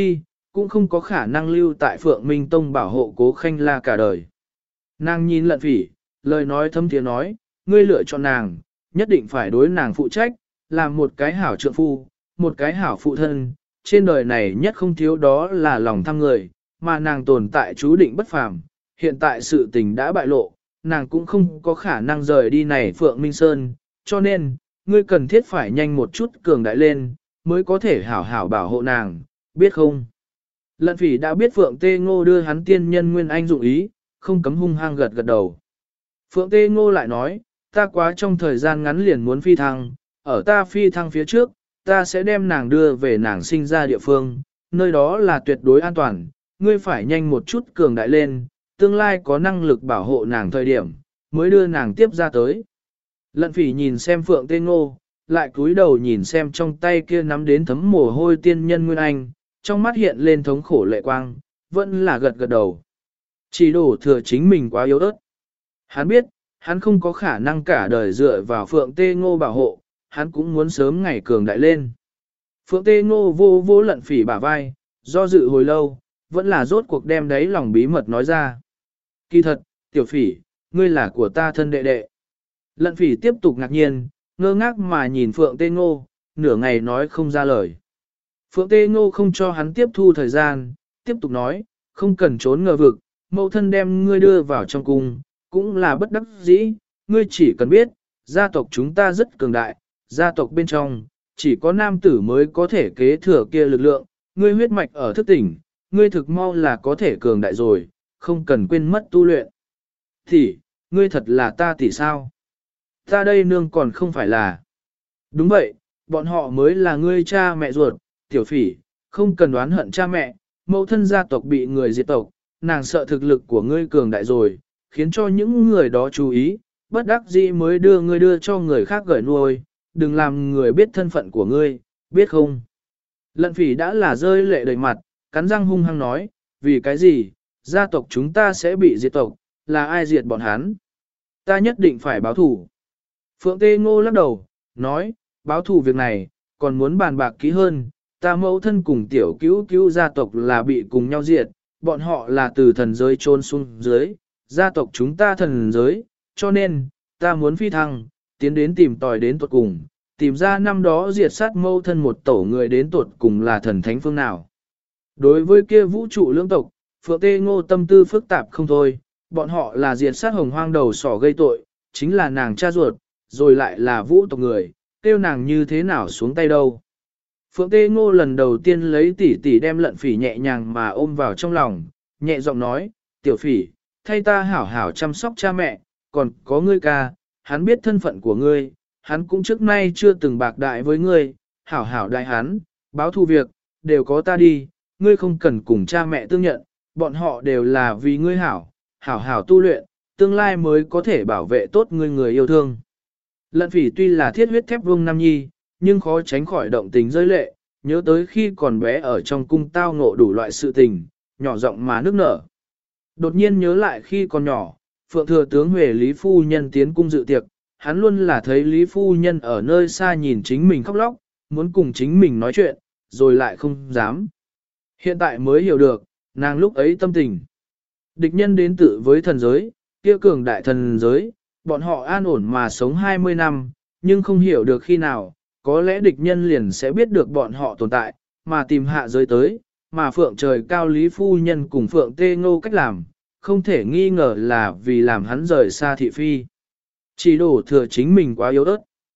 cũng không có khả năng lưu tại Phượng Minh Tông bảo hộ Cố Khanh La cả đời. Nàng nhìn Lận Phỉ, lời nói thâm thiế nói, ngươi lựa chọn nàng, nhất định phải đối nàng phụ trách, làm một cái hảo trượng phu, một cái hảo phụ thân, trên đời này nhất không thiếu đó là lòng tham người, mà nàng tồn tại chú định bất phàm, hiện tại sự tình đã bại lộ, nàng cũng không có khả năng rời đi này Phượng Minh Sơn, cho nên, ngươi cần thiết phải nhanh một chút cường đại lên, mới có thể hảo hảo bảo hộ nàng, biết không? Lận Phỉ đã biết Phượng Tê Ngô đưa hắn tiên nhân Nguyên Anh dụng ý, không cấm hung hăng gật gật đầu. Phượng Tê Ngô lại nói, ta quá trong thời gian ngắn liền muốn phi thăng, ở ta phi thăng phía trước, ta sẽ đem nàng đưa về nàng sinh ra địa phương, nơi đó là tuyệt đối an toàn, ngươi phải nhanh một chút cường đại lên, tương lai có năng lực bảo hộ nàng thời điểm, mới đưa nàng tiếp ra tới. Lận Phỉ nhìn xem Phượng Tê Ngô, lại cúi đầu nhìn xem trong tay kia nắm đến thấm mồ hôi tiên nhân Nguyên Anh, trong mắt hiện lên thống khổ lệ quang, vẫn là gật gật đầu. Chỉ đổ thừa chính mình quá yếu ớt. Hắn biết, hắn không có khả năng cả đời dựa vào Phượng Tê Ngô bảo hộ, hắn cũng muốn sớm ngày cường đại lên. Phượng Tê Ngô vô vô Lận Phỉ bả vai, do dự hồi lâu, vẫn là rốt cuộc đem đấy lòng bí mật nói ra. Kỳ thật, Tiểu Phỉ, ngươi là của ta thân đệ đệ. Lận Phỉ tiếp tục ngạc nhiên, ngơ ngác mà nhìn Phượng Tê Ngô, nửa ngày nói không ra lời. Phượng Tê Ngô không cho hắn tiếp thu thời gian, tiếp tục nói, không cần trốn ngờ vực, mẫu thân đem ngươi đưa vào trong cung, cũng là bất đắc dĩ, ngươi chỉ cần biết, gia tộc chúng ta rất cường đại, gia tộc bên trong, chỉ có nam tử mới có thể kế thừa kia lực lượng, ngươi huyết mạch ở thức tỉnh, ngươi thực mau là có thể cường đại rồi, không cần quên mất tu luyện. Thì, ngươi thật là ta tỷ sao? Ta đây nương còn không phải là. Đúng vậy, bọn họ mới là ngươi cha mẹ ruột, Tiểu Phỉ, không cần đoán hận cha mẹ, mẫu thân gia tộc bị người diệt tộc, nàng sợ thực lực của ngươi cường đại rồi, khiến cho những người đó chú ý, bất đắc dĩ mới đưa ngươi đưa cho người khác gửi nuôi, đừng làm người biết thân phận của ngươi, biết không? Lận Phỉ đã là rơi lệ đầy mặt, cắn răng hung hăng nói, vì cái gì, gia tộc chúng ta sẽ bị diệt tộc, là ai diệt bọn hắn? Ta nhất định phải báo thù. Phượng Tê Ngô lắc đầu, nói, báo thù việc này, còn muốn bàn bạc kỹ hơn, ta mẫu thân cùng tiểu cứu cứu gia tộc là bị cùng nhau diệt, bọn họ là từ thần giới trôn xuống dưới, gia tộc chúng ta thần giới, cho nên, ta muốn phi thăng, tiến đến tìm tòi đến tuột cùng, tìm ra năm đó diệt sát mẫu thân một tổ người đến tuột cùng là thần thánh phương nào. Đối với kia vũ trụ lưỡng tộc, Phượng Tê Ngô tâm tư phức tạp không thôi, bọn họ là diệt sát hồng hoang đầu sỏ gây tội, chính là nàng cha ruột, rồi lại là vũ tộc người, tiêu nàng như thế nào xuống tay đâu. Phượng Tê Ngô lần đầu tiên lấy tỷ tỷ đem Lận Phỉ nhẹ nhàng mà ôm vào trong lòng, nhẹ giọng nói, Tiểu Phỉ, thay ta hảo hảo chăm sóc cha mẹ, còn có ngươi ca, hắn biết thân phận của ngươi, hắn cũng trước nay chưa từng bạc đại với ngươi, hảo hảo đại hắn, báo thù việc, đều có ta đi, ngươi không cần cùng cha mẹ tương nhận, bọn họ đều là vì ngươi hảo, hảo hảo tu luyện, tương lai mới có thể bảo vệ tốt ngươi người yêu thương. Lận Phỉ tuy là thiết huyết thép vương nam nhi, nhưng khó tránh khỏi động tình rơi lệ, nhớ tới khi còn bé ở trong cung tao ngộ đủ loại sự tình, nhỏ giọng mà nước nở. Đột nhiên nhớ lại khi còn nhỏ, Phượng Thừa tướng Huệ Lý Phu Nhân tiến cung dự tiệc, hắn luôn là thấy Lý Phu Nhân ở nơi xa nhìn chính mình khóc lóc, muốn cùng chính mình nói chuyện, rồi lại không dám. Hiện tại mới hiểu được, nàng lúc ấy tâm tình. Địch nhân đến tự với thần giới, kia cường đại thần giới, bọn họ an ổn mà sống 20 năm, nhưng không hiểu được khi nào, có lẽ địch nhân liền sẽ biết được bọn họ tồn tại, mà tìm hạ giới tới, mà Phượng Trời Cao Lý Phu Nhân cùng Phượng Tê Ngô cách làm, không thể nghi ngờ là vì làm hắn rời xa thị phi. Chỉ đổ thừa chính mình quá yếu ớt.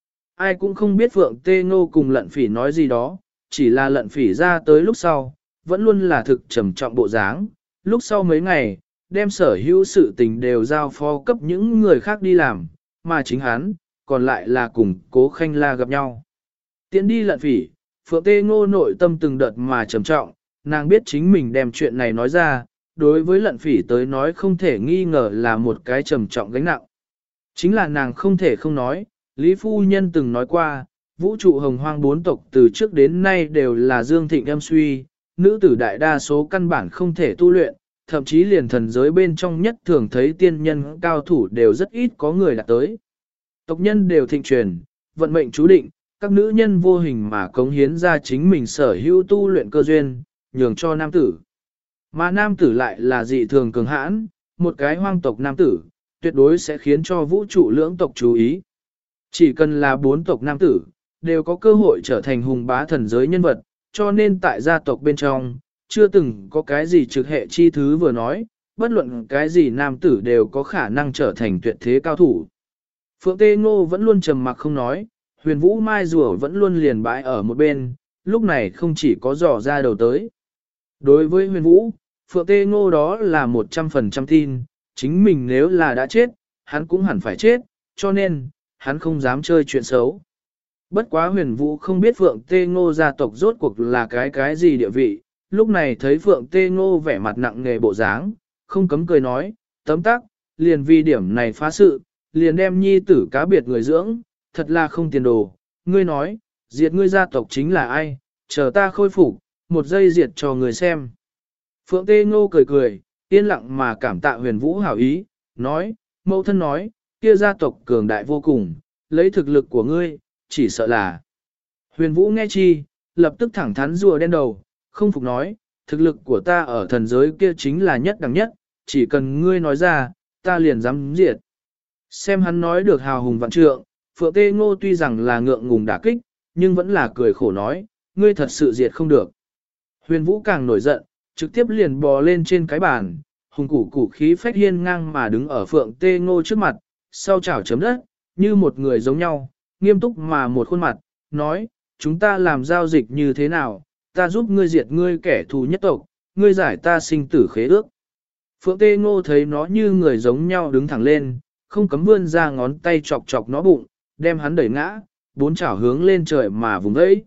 Ai cũng không biết Phượng Tê Ngô cùng Lận Phỉ nói gì đó, chỉ là Lận Phỉ ra tới lúc sau, vẫn luôn là thực trầm trọng bộ dáng. Lúc sau mấy ngày, đem sở hữu sự tình đều giao phó cấp những người khác đi làm, mà chính hắn, còn lại là cùng Cố Khanh La gặp nhau. Tiến đi Lận Phỉ, Phượng Tê Ngô nội tâm từng đợt mà trầm trọng, nàng biết chính mình đem chuyện này nói ra, đối với Lận Phỉ tới nói không thể nghi ngờ là một cái trầm trọng gánh nặng. Chính là nàng không thể không nói, Lý Phu Nhân từng nói qua, vũ trụ hồng hoang bốn tộc từ trước đến nay đều là dương thịnh âm suy, nữ tử đại đa số căn bản không thể tu luyện, thậm chí liền thần giới bên trong nhất thường thấy tiên nhân cao thủ đều rất ít có người đạt tới. Tộc nhân đều thịnh truyền, vận mệnh chú định, các nữ nhân vô hình mà cống hiến ra chính mình sở hữu tu luyện cơ duyên, nhường cho nam tử. Mà nam tử lại là dị thường cường hãn, một cái hoang tộc nam tử, tuyệt đối sẽ khiến cho vũ trụ lưỡng tộc chú ý. Chỉ cần là 4 tộc nam tử, đều có cơ hội trở thành hùng bá thần giới nhân vật, cho nên tại gia tộc bên trong, chưa từng có cái gì trực hệ chi thứ vừa nói, bất luận cái gì nam tử đều có khả năng trở thành tuyệt thế cao thủ. Phượng Tê Ngô vẫn luôn trầm mặc không nói, Huyền Vũ Mai rùa vẫn luôn liền bãi ở một bên, lúc này không chỉ có dò ra đầu tới. Đối với Huyền Vũ, Phượng Tê Ngô đó là 100% tin, chính mình nếu là đã chết, hắn cũng hẳn phải chết, cho nên, hắn không dám chơi chuyện xấu. Bất quá Huyền Vũ không biết Phượng Tê Ngô gia tộc rốt cuộc là cái gì địa vị, lúc này thấy Phượng Tê Ngô vẻ mặt nặng nề bộ dáng, không cấm cười nói, tấm tắc, liền vì điểm này phá sự, liền đem nhi tử cá biệt người dưỡng, thật là không tiền đồ. Ngươi nói, diệt ngươi gia tộc chính là ai, chờ ta khôi phục, một giây diệt cho người xem. Phượng Tê Ngô cười cười, yên lặng mà cảm tạ Huyền Vũ hảo ý, nói, mẫu thân nói, kia gia tộc cường đại vô cùng, lấy thực lực của ngươi, chỉ sợ là. Huyền Vũ nghe chi, lập tức thẳng thắn rùa đen đầu, không phục nói, thực lực của ta ở thần giới kia chính là nhất đẳng nhất, chỉ cần ngươi nói ra, ta liền dám diệt. Xem hắn nói được hào hùng vạn trượng, Phượng Tê Ngô tuy rằng là ngượng ngùng đả kích, nhưng vẫn là cười khổ nói, ngươi thật sự diệt không được. Huyền Vũ càng nổi giận, trực tiếp liền bò lên trên cái bàn, hùng củ khí phách hiên ngang mà đứng ở Phượng Tê Ngô trước mặt, sau chảo chấm đất, như một người giống nhau, nghiêm túc mà một khuôn mặt, nói, chúng ta làm giao dịch như thế nào, ta giúp ngươi diệt ngươi kẻ thù nhất tộc, ngươi giải ta sinh tử khế ước. Phượng Tê Ngô thấy nó như người giống nhau đứng thẳng lên, không cấm vươn ra ngón tay chọc chọc nó bụng, đem hắn đẩy ngã, 4 chảo hướng lên trời mà vùng vẫy.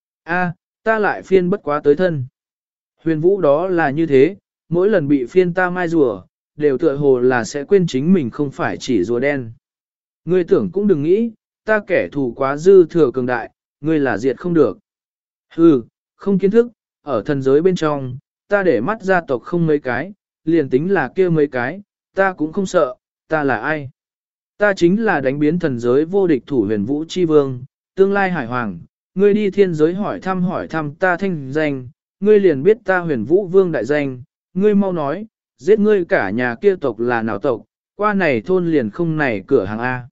A, ta lại phiên bất quá tới thân. Huyền Vũ đó là như thế, mỗi lần bị phiên ta mai rùa, đều tựa hồ là sẽ quên chính mình không phải chỉ rùa đen. Ngươi tưởng cũng đừng nghĩ, ta kẻ thù quá dư thừa cường đại, ngươi là diệt không được. Hừ, không kiến thức, ở thần giới bên trong, ta để mắt gia tộc không mấy cái, liền tính là kia mấy cái, ta cũng không sợ, ta là ai? Ta chính là đánh biến thần giới vô địch thủ Huyền Vũ chi vương, tương lai hải hoàng, ngươi đi thiên giới hỏi thăm ta thanh danh, ngươi liền biết ta Huyền Vũ vương đại danh, ngươi mau nói, giết ngươi cả nhà kia tộc là nào tộc, qua này thôn liền không này cửa hàng A.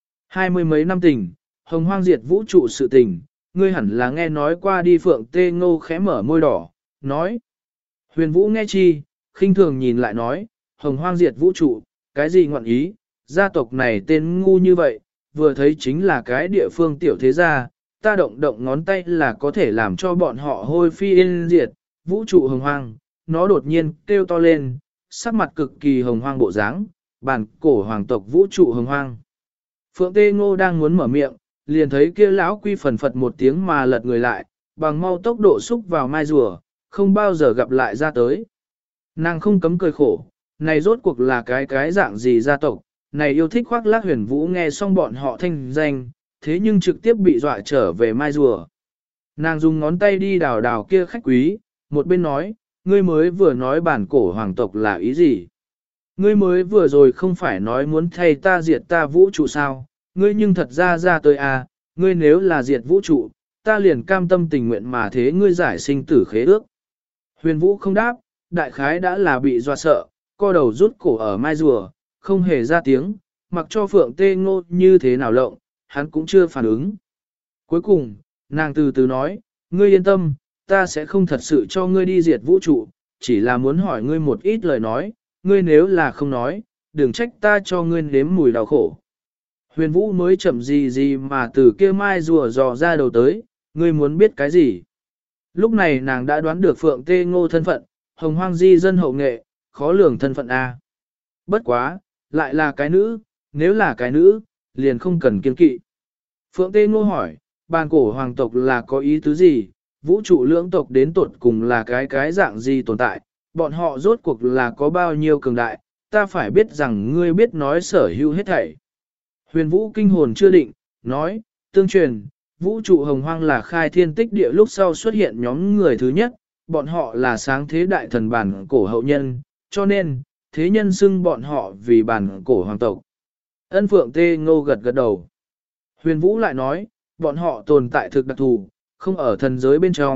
20 mấy năm tình, hồng hoang diệt vũ trụ sự tình, ngươi hẳn là nghe nói qua đi. Phượng Tê Ngô khẽ mở môi đỏ, nói. Huyền Vũ nghe chi, khinh thường nhìn lại nói, hồng hoang diệt vũ trụ, cái gì ngọn ý, gia tộc này tên ngu như vậy, vừa thấy chính là cái địa phương tiểu thế gia, ta động động ngón tay là có thể làm cho bọn họ hôi phi yên diệt, vũ trụ hồng hoang, nó đột nhiên kêu to lên, sắc mặt cực kỳ hồng hoang bộ dáng, bản cổ hoàng tộc vũ trụ hồng hoang. Phượng Tê Ngô đang muốn mở miệng, liền thấy kia lão quy phần phật một tiếng mà lật người lại, bằng mau tốc độ xúc vào mai rùa, không bao giờ gặp lại ra tới. Nàng không cấm cười khổ, này rốt cuộc là cái dạng gì gia tộc, này yêu thích khoác lác Huyền Vũ nghe xong bọn họ thanh danh, thế nhưng trực tiếp bị dọa trở về mai rùa. Nàng dùng ngón tay đi đào đào kia khách quý, một bên nói, ngươi mới vừa nói bản cổ hoàng tộc là ý gì? Ngươi mới vừa rồi không phải nói muốn thay ta diệt ta vũ trụ sao, ngươi nhưng thật ra tới à, ngươi nếu là diệt vũ trụ, ta liền cam tâm tình nguyện mà thế ngươi giải sinh tử khế ước. Huyền Vũ không đáp, đại khái đã là bị dọa sợ, co đầu rút cổ ở mai rùa, không hề ra tiếng, mặc cho Phượng Tê Ngô như thế nào lộng, hắn cũng chưa phản ứng. Cuối cùng, nàng từ từ nói, ngươi yên tâm, ta sẽ không thật sự cho ngươi đi diệt vũ trụ, chỉ là muốn hỏi ngươi một ít lời nói, ngươi nếu là không nói, đừng trách ta cho ngươi nếm mùi đau khổ. Huyền Vũ mới chậm gì mà từ kia mai rùa dò ra đầu tới, ngươi muốn biết cái gì? Lúc này nàng đã đoán được Phượng Tê Ngô thân phận, hồng hoang di dân hậu nghệ, khó lường thân phận A. Bất quá, lại là cái nữ, nếu là cái nữ, liền không cần kiên kỵ. Phượng Tê Ngô hỏi, bàn cổ hoàng tộc là có ý tứ gì, vũ trụ lưỡng tộc đến tột cùng là cái dạng gì tồn tại, bọn họ rốt cuộc là có bao nhiêu cường đại, ta phải biết rằng ngươi biết nói sở hữu hết thảy. Huyền Vũ kinh hồn chưa định, nói, tương truyền, vũ trụ hồng hoang là khai thiên tích địa lúc sau xuất hiện nhóm người thứ nhất, bọn họ là sáng thế đại thần bản cổ hậu nhân, cho nên, thế nhân xưng bọn họ vì bản cổ hoàng tộc. Ân Phượng Tê Ngô gật gật đầu. Huyền Vũ lại nói, bọn họ tồn tại thực đặc thù, không ở thần giới bên trong,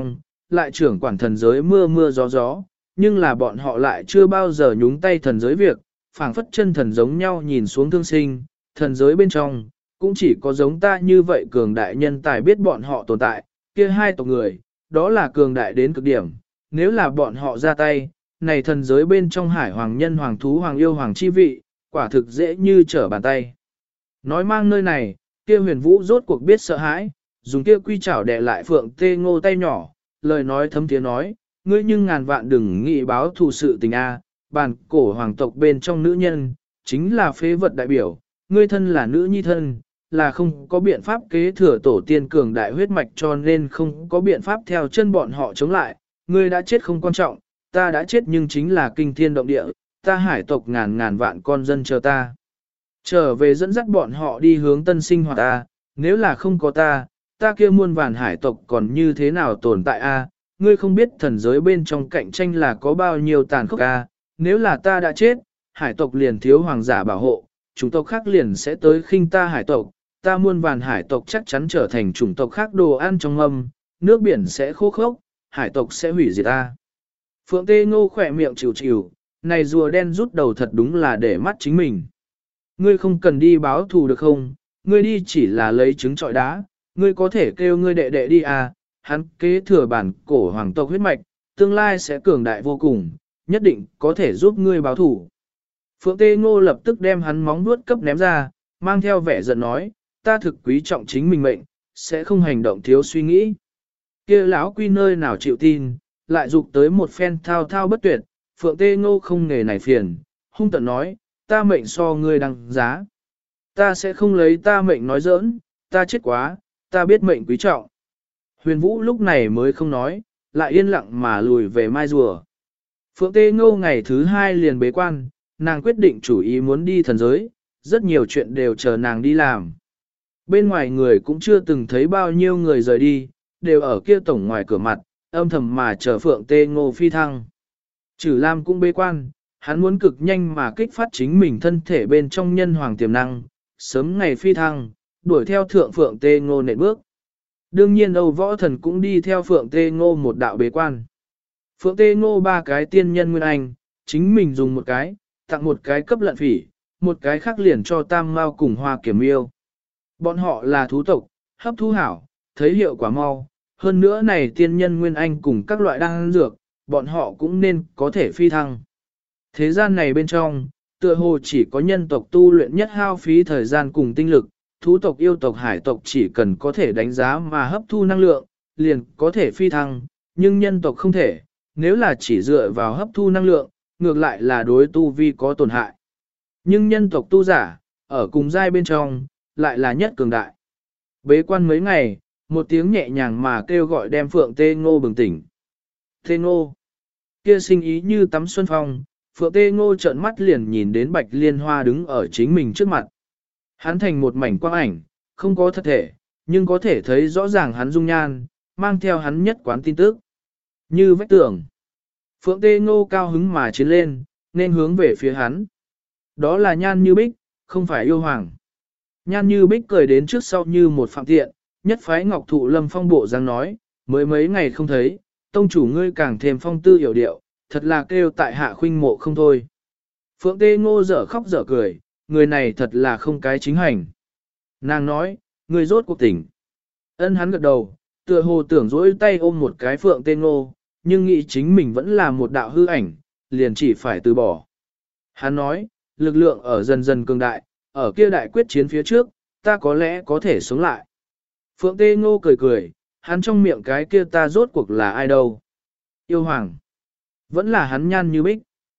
lại trưởng quản thần giới mưa mưa gió gió, nhưng là bọn họ lại chưa bao giờ nhúng tay thần giới việc, phảng phất chân thần giống nhau nhìn xuống thương sinh, thần giới bên trong, cũng chỉ có giống ta như vậy cường đại nhân tài biết bọn họ tồn tại, kia hai tộc người, đó là cường đại đến cực điểm, nếu là bọn họ ra tay, này thần giới bên trong hải hoàng nhân hoàng thú hoàng yêu hoàng chi vị, quả thực dễ như trở bàn tay. Nói mang nơi này, kia huyền vũ rốt cuộc biết sợ hãi, dùng kia quy chảo đè lại Phượng Tê Ngô tay nhỏ, lời nói thấm tiếng nói, ngươi nhưng ngàn vạn đừng nghĩ báo thù sự tình a, bản cổ hoàng tộc bên trong nữ nhân, chính là phế vật đại biểu, ngươi thân là nữ nhi thân, là không có biện pháp kế thừa tổ tiên cường đại huyết mạch cho nên không có biện pháp theo chân bọn họ chống lại, ngươi đã chết không quan trọng, ta đã chết nhưng chính là kinh thiên động địa, ta hải tộc ngàn ngàn vạn con dân chờ ta. Trở về dẫn dắt bọn họ đi hướng tân sinh hoạt ta, nếu là không có ta, ta kia muôn vàn hải tộc còn như thế nào tồn tại a? Ngươi không biết thần giới bên trong cạnh tranh là có bao nhiêu tàn khốc a, nếu là ta đã chết, hải tộc liền thiếu hoàng giả bảo hộ, chủng tộc khác liền sẽ tới khinh ta hải tộc, ta muôn vàn hải tộc chắc chắn trở thành chủng tộc khác đồ ăn trong âm, nước biển sẽ khô khốc, hải tộc sẽ hủy diệt ta. Phượng Tê Ngô khỏe miệng chịu chịu, này rùa đen rút đầu thật đúng là để mắt chính mình. Ngươi không cần đi báo thù được không, ngươi đi chỉ là lấy trứng trọi đá, ngươi có thể kêu ngươi đệ đệ đi à, hắn kế thừa bản cổ hoàng tộc huyết mạch, tương lai sẽ cường đại vô cùng, nhất định có thể giúp ngươi báo thù. Phượng Tê Ngô lập tức đem hắn móng vuốt cấp ném ra, mang theo vẻ giận nói, ta thực quý trọng chính mình mệnh, sẽ không hành động thiếu suy nghĩ. Kia lão quy nơi nào chịu tin, lại dục tới một phen thao thao bất tuyệt, Phượng Tê Ngô không nghề này phiền, hung tận nói, ta mệnh so ngươi đăng giá. Ta sẽ không lấy ta mệnh nói giỡn, ta chết quá, ta biết mệnh quý trọng. Huyền Vũ lúc này mới không nói, lại yên lặng mà lùi về mai rùa. Phượng Tê Ngô ngày thứ 2 liền bế quan, nàng quyết định chủ ý muốn đi thần giới, rất nhiều chuyện đều chờ nàng đi làm. Bên ngoài người cũng chưa từng thấy bao nhiêu người rời đi, đều ở kia tổng ngoài cửa mặt, âm thầm mà chờ Phượng Tê Ngô phi thăng. Chử Lam cũng bế quan, hắn muốn cực nhanh mà kích phát chính mình thân thể bên trong nhân hoàng tiềm năng, sớm ngày phi thăng, đuổi theo thượng Phượng Tê Ngô nện bước. Đương nhiên Âu Võ Thần cũng đi theo Phượng Tê Ngô một đạo bế quan. Phượng Tê Ngô 3 cái tiên nhân nguyên anh, chính mình dùng một cái, tặng một cái cấp lận phỉ, một cái khác liền cho Tam Mao cùng Hoa Kiểm Yêu. Bọn họ là thú tộc, hấp thu hảo, thấy hiệu quả mau, hơn nữa này tiên nhân nguyên anh cùng các loại đan dược, bọn họ cũng nên có thể phi thăng. Thế gian này bên trong, tựa hồ chỉ có nhân tộc tu luyện nhất hao phí thời gian cùng tinh lực, thú tộc yêu tộc hải tộc chỉ cần có thể đánh giá mà hấp thu năng lượng, liền có thể phi thăng, nhưng nhân tộc không thể, nếu là chỉ dựa vào hấp thu năng lượng, ngược lại là đối tu vi có tổn hại. Nhưng nhân tộc tu giả, ở cùng giai bên trong, lại là nhất cường đại. Bế quan mấy ngày, một tiếng nhẹ nhàng mà kêu gọi đem Phượng Tê Ngô bừng tỉnh. Tê Ngô, kia sinh ý như tắm xuân phong, Phượng Tê Ngô trợn mắt liền nhìn đến Bạch Liên Hoa đứng ở chính mình trước mặt. Hắn thành một mảnh quang ảnh, không có thật thể, nhưng có thể thấy rõ ràng hắn dung nhan, mang theo hắn nhất quán tin tức. Như vách tường. Phượng Tê Ngô cao hứng mà chiến lên, nên hướng về phía hắn. Đó là Nhan Như Bích, không phải yêu hoàng. Nhan Như Bích cười đến trước sau như một phạm tiện, nhất phái ngọc thụ lâm phong bộ giang nói, mới mấy ngày không thấy, tông chủ ngươi càng thêm phong tư hiểu điệu, thật là kêu tại hạ khuynh mộ không thôi. Phượng Tê Ngô dở khóc dở cười, người này thật là không cái chính hành. Nàng nói, ngươi rốt cuộc tỉnh. Ân hắn gật đầu, tựa hồ tưởng dỗi tay ôm một cái Phượng Tê Ngô, nhưng nghĩ chính mình vẫn là một đạo hư ảnh, liền chỉ phải từ bỏ. Hắn nói, lực lượng ở dần dần cường đại, ở kia đại quyết chiến phía trước, ta có lẽ có thể sống lại. Phượng Tê Ngô cười cười, hắn trong miệng cái kia ta rốt cuộc là ai đâu. Yêu hoàng. Vẫn là hắn Nhan Như Bích.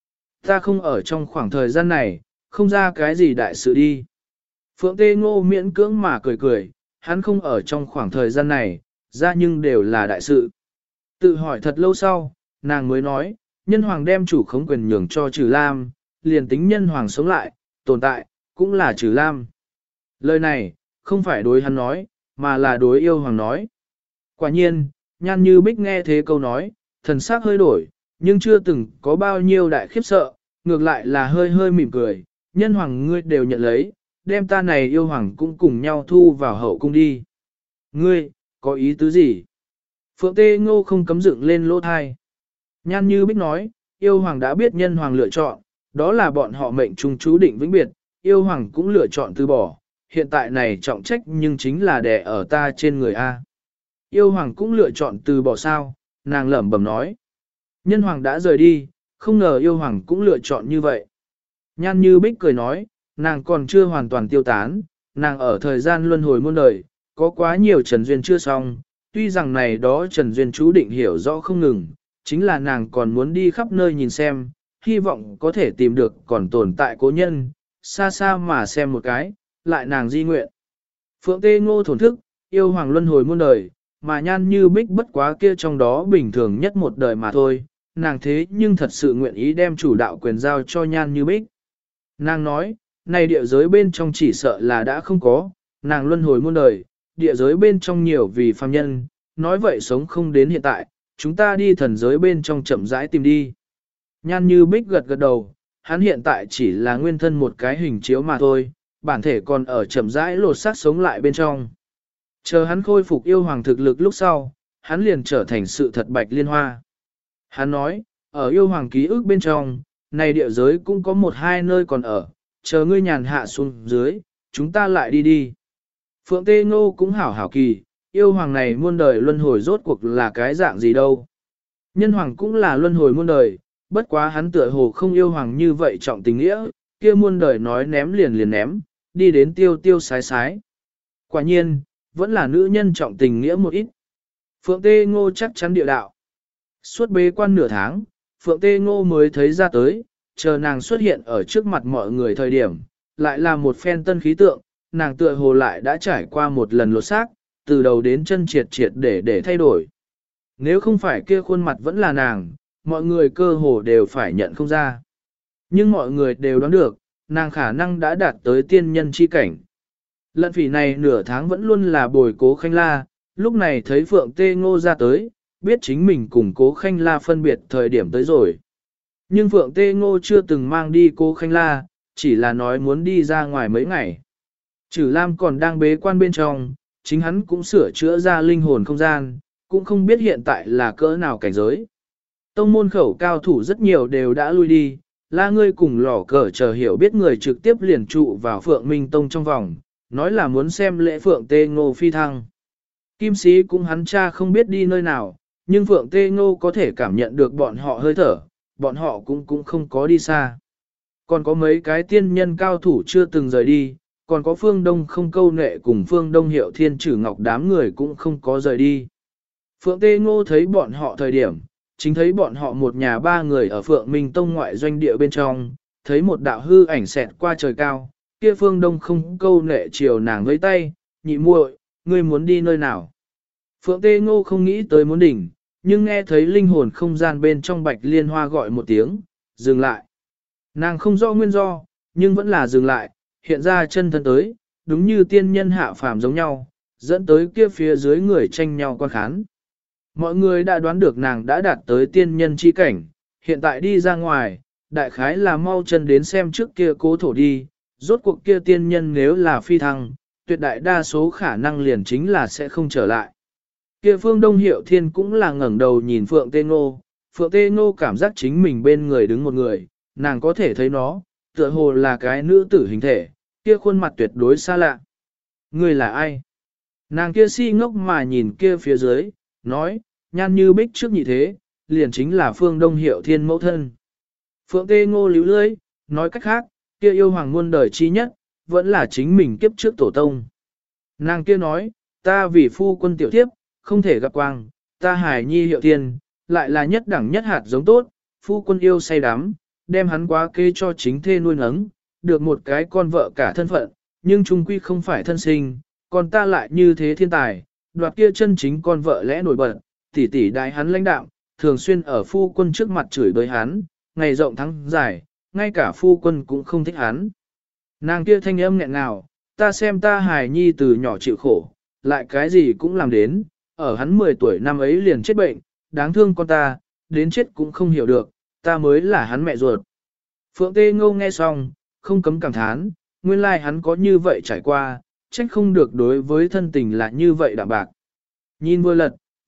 Ta không ở trong khoảng thời gian này, không ra cái gì đại sự đi. Phượng Tê Ngô miễn cưỡng mà cười cười, hắn không ở trong khoảng thời gian này, ra nhưng đều là đại sự. Tự hỏi thật lâu sau, nàng mới nói, nhân hoàng đem chủ khống quyền nhường cho Trừ Lam, liền tính nhân hoàng sống lại, tồn tại, cũng là Trừ Lam. Lời này, không phải đối hắn nói, mà là đối yêu hoàng nói. Quả nhiên, Nhan Như Bích nghe thế câu nói, thần sắc hơi đổi, nhưng chưa từng có bao nhiêu đại khiếp sợ, ngược lại là hơi hơi mỉm cười, nhân hoàng ngươi đều nhận lấy, đem ta này yêu hoàng cũng cùng nhau thu vào hậu cung đi. Ngươi, có ý tứ gì? Phượng Tê Ngô không cấm dựng lên lỗ thai. Nhan Như Bích nói, yêu hoàng đã biết nhân hoàng lựa chọn, đó là bọn họ mệnh trung chú định vĩnh biệt, yêu hoàng cũng lựa chọn từ bỏ, hiện tại này trọng trách nhưng chính là đè ở ta trên người A. Yêu hoàng cũng lựa chọn từ bỏ sao, nàng lẩm bẩm nói. Nhân hoàng đã rời đi, không ngờ yêu hoàng cũng lựa chọn như vậy. Nhan Như Bích cười nói, nàng còn chưa hoàn toàn tiêu tán, nàng ở thời gian luân hồi muôn đời, có quá nhiều trần duyên chưa xong, tuy rằng này đó trần duyên chú định hiểu rõ không ngừng, chính là nàng còn muốn đi khắp nơi nhìn xem, hy vọng có thể tìm được còn tồn tại cố nhân, xa xa mà xem một cái, lại nàng di nguyện. Phượng Tê Ngô thổn thức, yêu hoàng luân hồi muôn đời, mà Nhan Như Bích bất quá kia trong đó bình thường nhất một đời mà thôi, nàng thế nhưng thật sự nguyện ý đem chủ đạo quyền giao cho Nhan Như Bích. Nàng nói, này địa giới bên trong chỉ sợ là đã không có, nàng luân hồi muôn đời, địa giới bên trong nhiều vì phàm nhân, nói vậy sống không đến hiện tại, chúng ta đi thần giới bên trong chậm rãi tìm đi. Nhan Như Bích gật gật đầu, hắn hiện tại chỉ là nguyên thân một cái hình chiếu mà thôi, bản thể còn ở chậm rãi lột xác sống lại bên trong. Chờ hắn khôi phục yêu hoàng thực lực lúc sau, hắn liền trở thành sự thật Bạch Liên Hoa. Hắn nói, ở yêu hoàng ký ức bên trong, này địa giới cũng có một hai nơi còn ở, chờ ngươi nhàn hạ xuống dưới, chúng ta lại đi đi. Phượng Tê Ngô cũng hảo hảo kỳ, yêu hoàng này muôn đời luân hồi rốt cuộc là cái dạng gì đâu. Nhân hoàng cũng là luân hồi muôn đời, bất quá hắn tựa hồ không yêu hoàng như vậy trọng tình nghĩa, kia muôn đời nói ném liền liền ném, đi đến tiêu tiêu sái sái. Quả nhiên, vẫn là nữ nhân trọng tình nghĩa một ít. Phượng Tê Ngô chắc chắn địa đạo. Suốt bế quan nửa tháng, Phượng Tê Ngô mới thấy ra tới, chờ nàng xuất hiện ở trước mặt mọi người thời điểm, lại là một phen tân khí tượng, nàng tựa hồ lại đã trải qua một lần lột xác, từ đầu đến chân triệt triệt để thay đổi. Nếu không phải kia khuôn mặt vẫn là nàng, mọi người cơ hồ đều phải nhận không ra. Nhưng mọi người đều đoán được, nàng khả năng đã đạt tới tiên nhân chi cảnh. Lận phỉ này nửa tháng vẫn luôn là bồi Cố Khanh La, lúc này thấy Phượng Tê Ngô ra tới, biết chính mình cùng Cố Khanh La phân biệt thời điểm tới rồi. Nhưng Phượng Tê Ngô chưa từng mang đi Cố Khanh La, chỉ là nói muốn đi ra ngoài mấy ngày. Trử Lam còn đang bế quan bên trong, chính hắn cũng sửa chữa ra linh hồn không gian, cũng không biết hiện tại là cỡ nào cảnh giới. Tông môn khẩu cao thủ rất nhiều đều đã lui đi, La ngươi cùng lỏ cờ chờ hiểu biết người trực tiếp liền trụ vào Phượng Minh Tông trong vòng, nói là muốn xem lễ Phượng Tê Ngô phi thăng. Kim Sĩ cũng hắn cha không biết đi nơi nào, nhưng Phượng Tê Ngô có thể cảm nhận được bọn họ hơi thở, bọn họ cũng không có đi xa. Còn có mấy cái tiên nhân cao thủ chưa từng rời đi, còn có Phương Đông không câu nệ cùng Phương Đông Hiệu Thiên Trử Ngọc đám người cũng không có rời đi. Phượng Tê Ngô thấy bọn họ thời điểm, chính thấy bọn họ một nhà ba người ở Phượng Minh Tông ngoại doanh địa bên trong, thấy một đạo hư ảnh xẹt qua trời cao, kia Phương Đông không câu nệ chiều nàng với tay, nhị muội, ngươi muốn đi nơi nào? Phượng Tê Ngô không nghĩ tới muốn đỉnh, nhưng nghe thấy linh hồn không gian bên trong Bạch Liên Hoa gọi một tiếng, dừng lại. Nàng không rõ nguyên do, nhưng vẫn là dừng lại, hiện ra chân thân tới, đúng như tiên nhân hạ phàm giống nhau, dẫn tới kia phía dưới người tranh nhau quan khán. Mọi người đã đoán được nàng đã đạt tới tiên nhân chi cảnh, hiện tại đi ra ngoài, đại khái là mau chân đến xem trước kia Cố thổ đi, rốt cuộc kia tiên nhân nếu là phi thăng, tuyệt đại đa số khả năng liền chính là sẽ không trở lại. Kia Phương Đông Hiệu Thiên cũng là ngẩng đầu nhìn Phượng Tê Ngô, Phượng Tê Ngô cảm giác chính mình bên người đứng một người, nàng có thể thấy nó, tựa hồ là cái nữ tử hình thể, kia khuôn mặt tuyệt đối xa lạ. Người là ai? Nàng kia si ngốc mà nhìn kia phía dưới, nói, Nhan Như Bích trước nhị thế, liền chính là Phương Đông Hiệu Thiên mẫu thân. Phượng Tê Ngô líu lưỡi, nói cách khác, kia yêu hoàng muôn đời chi nhất, vẫn là chính mình kiếp trước tổ tông. Nàng kia nói, ta vì phu quân tiểu thiếp, không thể gặp quang, ta hài nhi Hiệu Thiên, lại là nhất đẳng nhất hạt giống tốt, phu quân yêu say đắm, đem hắn quá kê cho chính thê nuôi nấng, được một cái con vợ cả thân phận, nhưng chung quy không phải thân sinh, còn ta lại như thế thiên tài, đoạt kia chân chính con vợ lẽ nổi bật, tỷ tỷ đại hắn lãnh đạo, thường xuyên ở phu quân trước mặt chửi bới hắn, ngày rộng tháng dài, ngay cả phu quân cũng không thích hắn. Nàng kia thanh âm nghẹn ngào, ta xem ta hài nhi từ nhỏ chịu khổ, lại cái gì cũng làm đến, ở hắn 10 tuổi năm ấy liền chết bệnh, đáng thương con ta, đến chết cũng không hiểu được, ta mới là hắn mẹ ruột. Phượng Tê Ngô nghe xong, không cấm cảm thán, nguyên lai hắn có như vậy trải qua, trách không được đối với thân tình là như vậy đạm bạc. Nhìn vừa lật,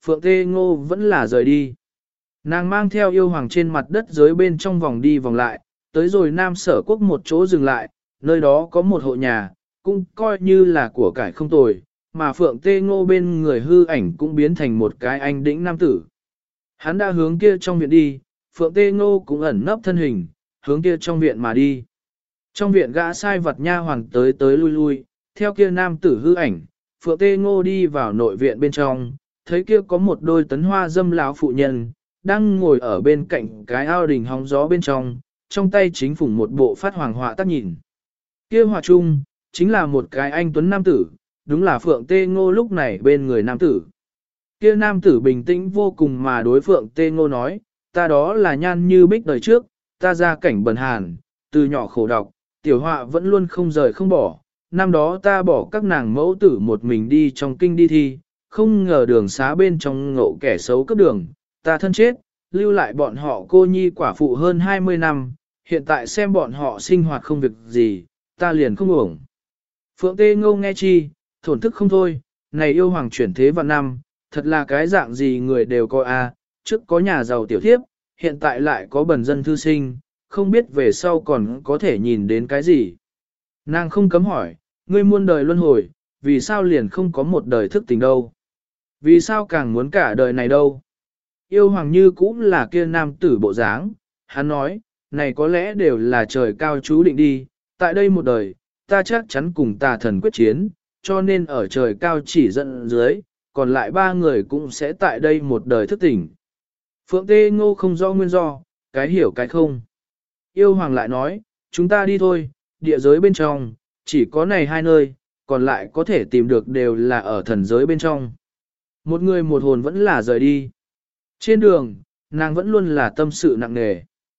Phượng Tê Ngô vẫn là rời đi. Nàng mang theo yêu hoàng trên mặt đất dưới bên trong vòng đi vòng lại, tới rồi Nam Sở Quốc một chỗ dừng lại, nơi đó có một hộ nhà, cũng coi như là của cải không tồi, mà Phượng Tê Ngô bên người hư ảnh cũng biến thành một cái anh đĩnh nam tử. Hắn đã hướng kia trong viện đi, Phượng Tê Ngô cũng ẩn nấp thân hình, hướng kia trong viện mà đi. Trong viện gã sai vật nha hoàng tới tới lui lui, theo kia nam tử hư ảnh, Phượng Tê Ngô đi vào nội viện bên trong, thấy kia có một đôi tấn hoa dâm lão phụ nhân, đang ngồi ở bên cạnh cái ao đình hóng gió bên trong tay chính phủng một bộ phát hoàng họa tác nhìn. Kia họa chung, chính là một cái anh tuấn nam tử, đúng là Phượng Tê Ngô lúc này bên người nam tử. Kia nam tử bình tĩnh vô cùng mà đối Phượng Tê Ngô nói, ta đó là Nhan Như Bích đời trước, ta ra cảnh bần hàn, từ nhỏ khổ đọc, tiểu họa vẫn luôn không rời không bỏ. Năm đó ta bỏ các nàng mẫu tử một mình đi trong kinh đi thi, không ngờ đường xá bên trong ngộ kẻ xấu cấp đường, ta thân chết, lưu lại bọn họ cô nhi quả phụ hơn 20 năm, hiện tại xem bọn họ sinh hoạt không việc gì, ta liền không uổng. Phượng Tê Ngô nghe chi, thổn thức không thôi, này yêu hoàng chuyển thế vạn năm, thật là cái dạng gì người đều có a, trước có nhà giàu tiểu thiếp, hiện tại lại có bần dân thư sinh, không biết về sau còn có thể nhìn đến cái gì. Nàng không cấm hỏi, ngươi muôn đời luân hồi, vì sao liền không có một đời thức tỉnh đâu? Vì sao càng muốn cả đời này đâu? Yêu hoàng như cũng là kia nam tử bộ dáng, hắn nói, này có lẽ đều là trời cao chú định đi, tại đây một đời, ta chắc chắn cùng tà thần quyết chiến, cho nên ở trời cao chỉ dẫn dưới, còn lại ba người cũng sẽ tại đây một đời thức tỉnh. Phượng Tê Ngô không rõ nguyên do, cái hiểu cái không. Yêu hoàng lại nói, chúng ta đi thôi, địa giới bên trong, chỉ có này hai nơi, còn lại có thể tìm được đều là ở thần giới bên trong. Một người một hồn vẫn là rời đi. Trên đường, nàng vẫn luôn là tâm sự nặng nề.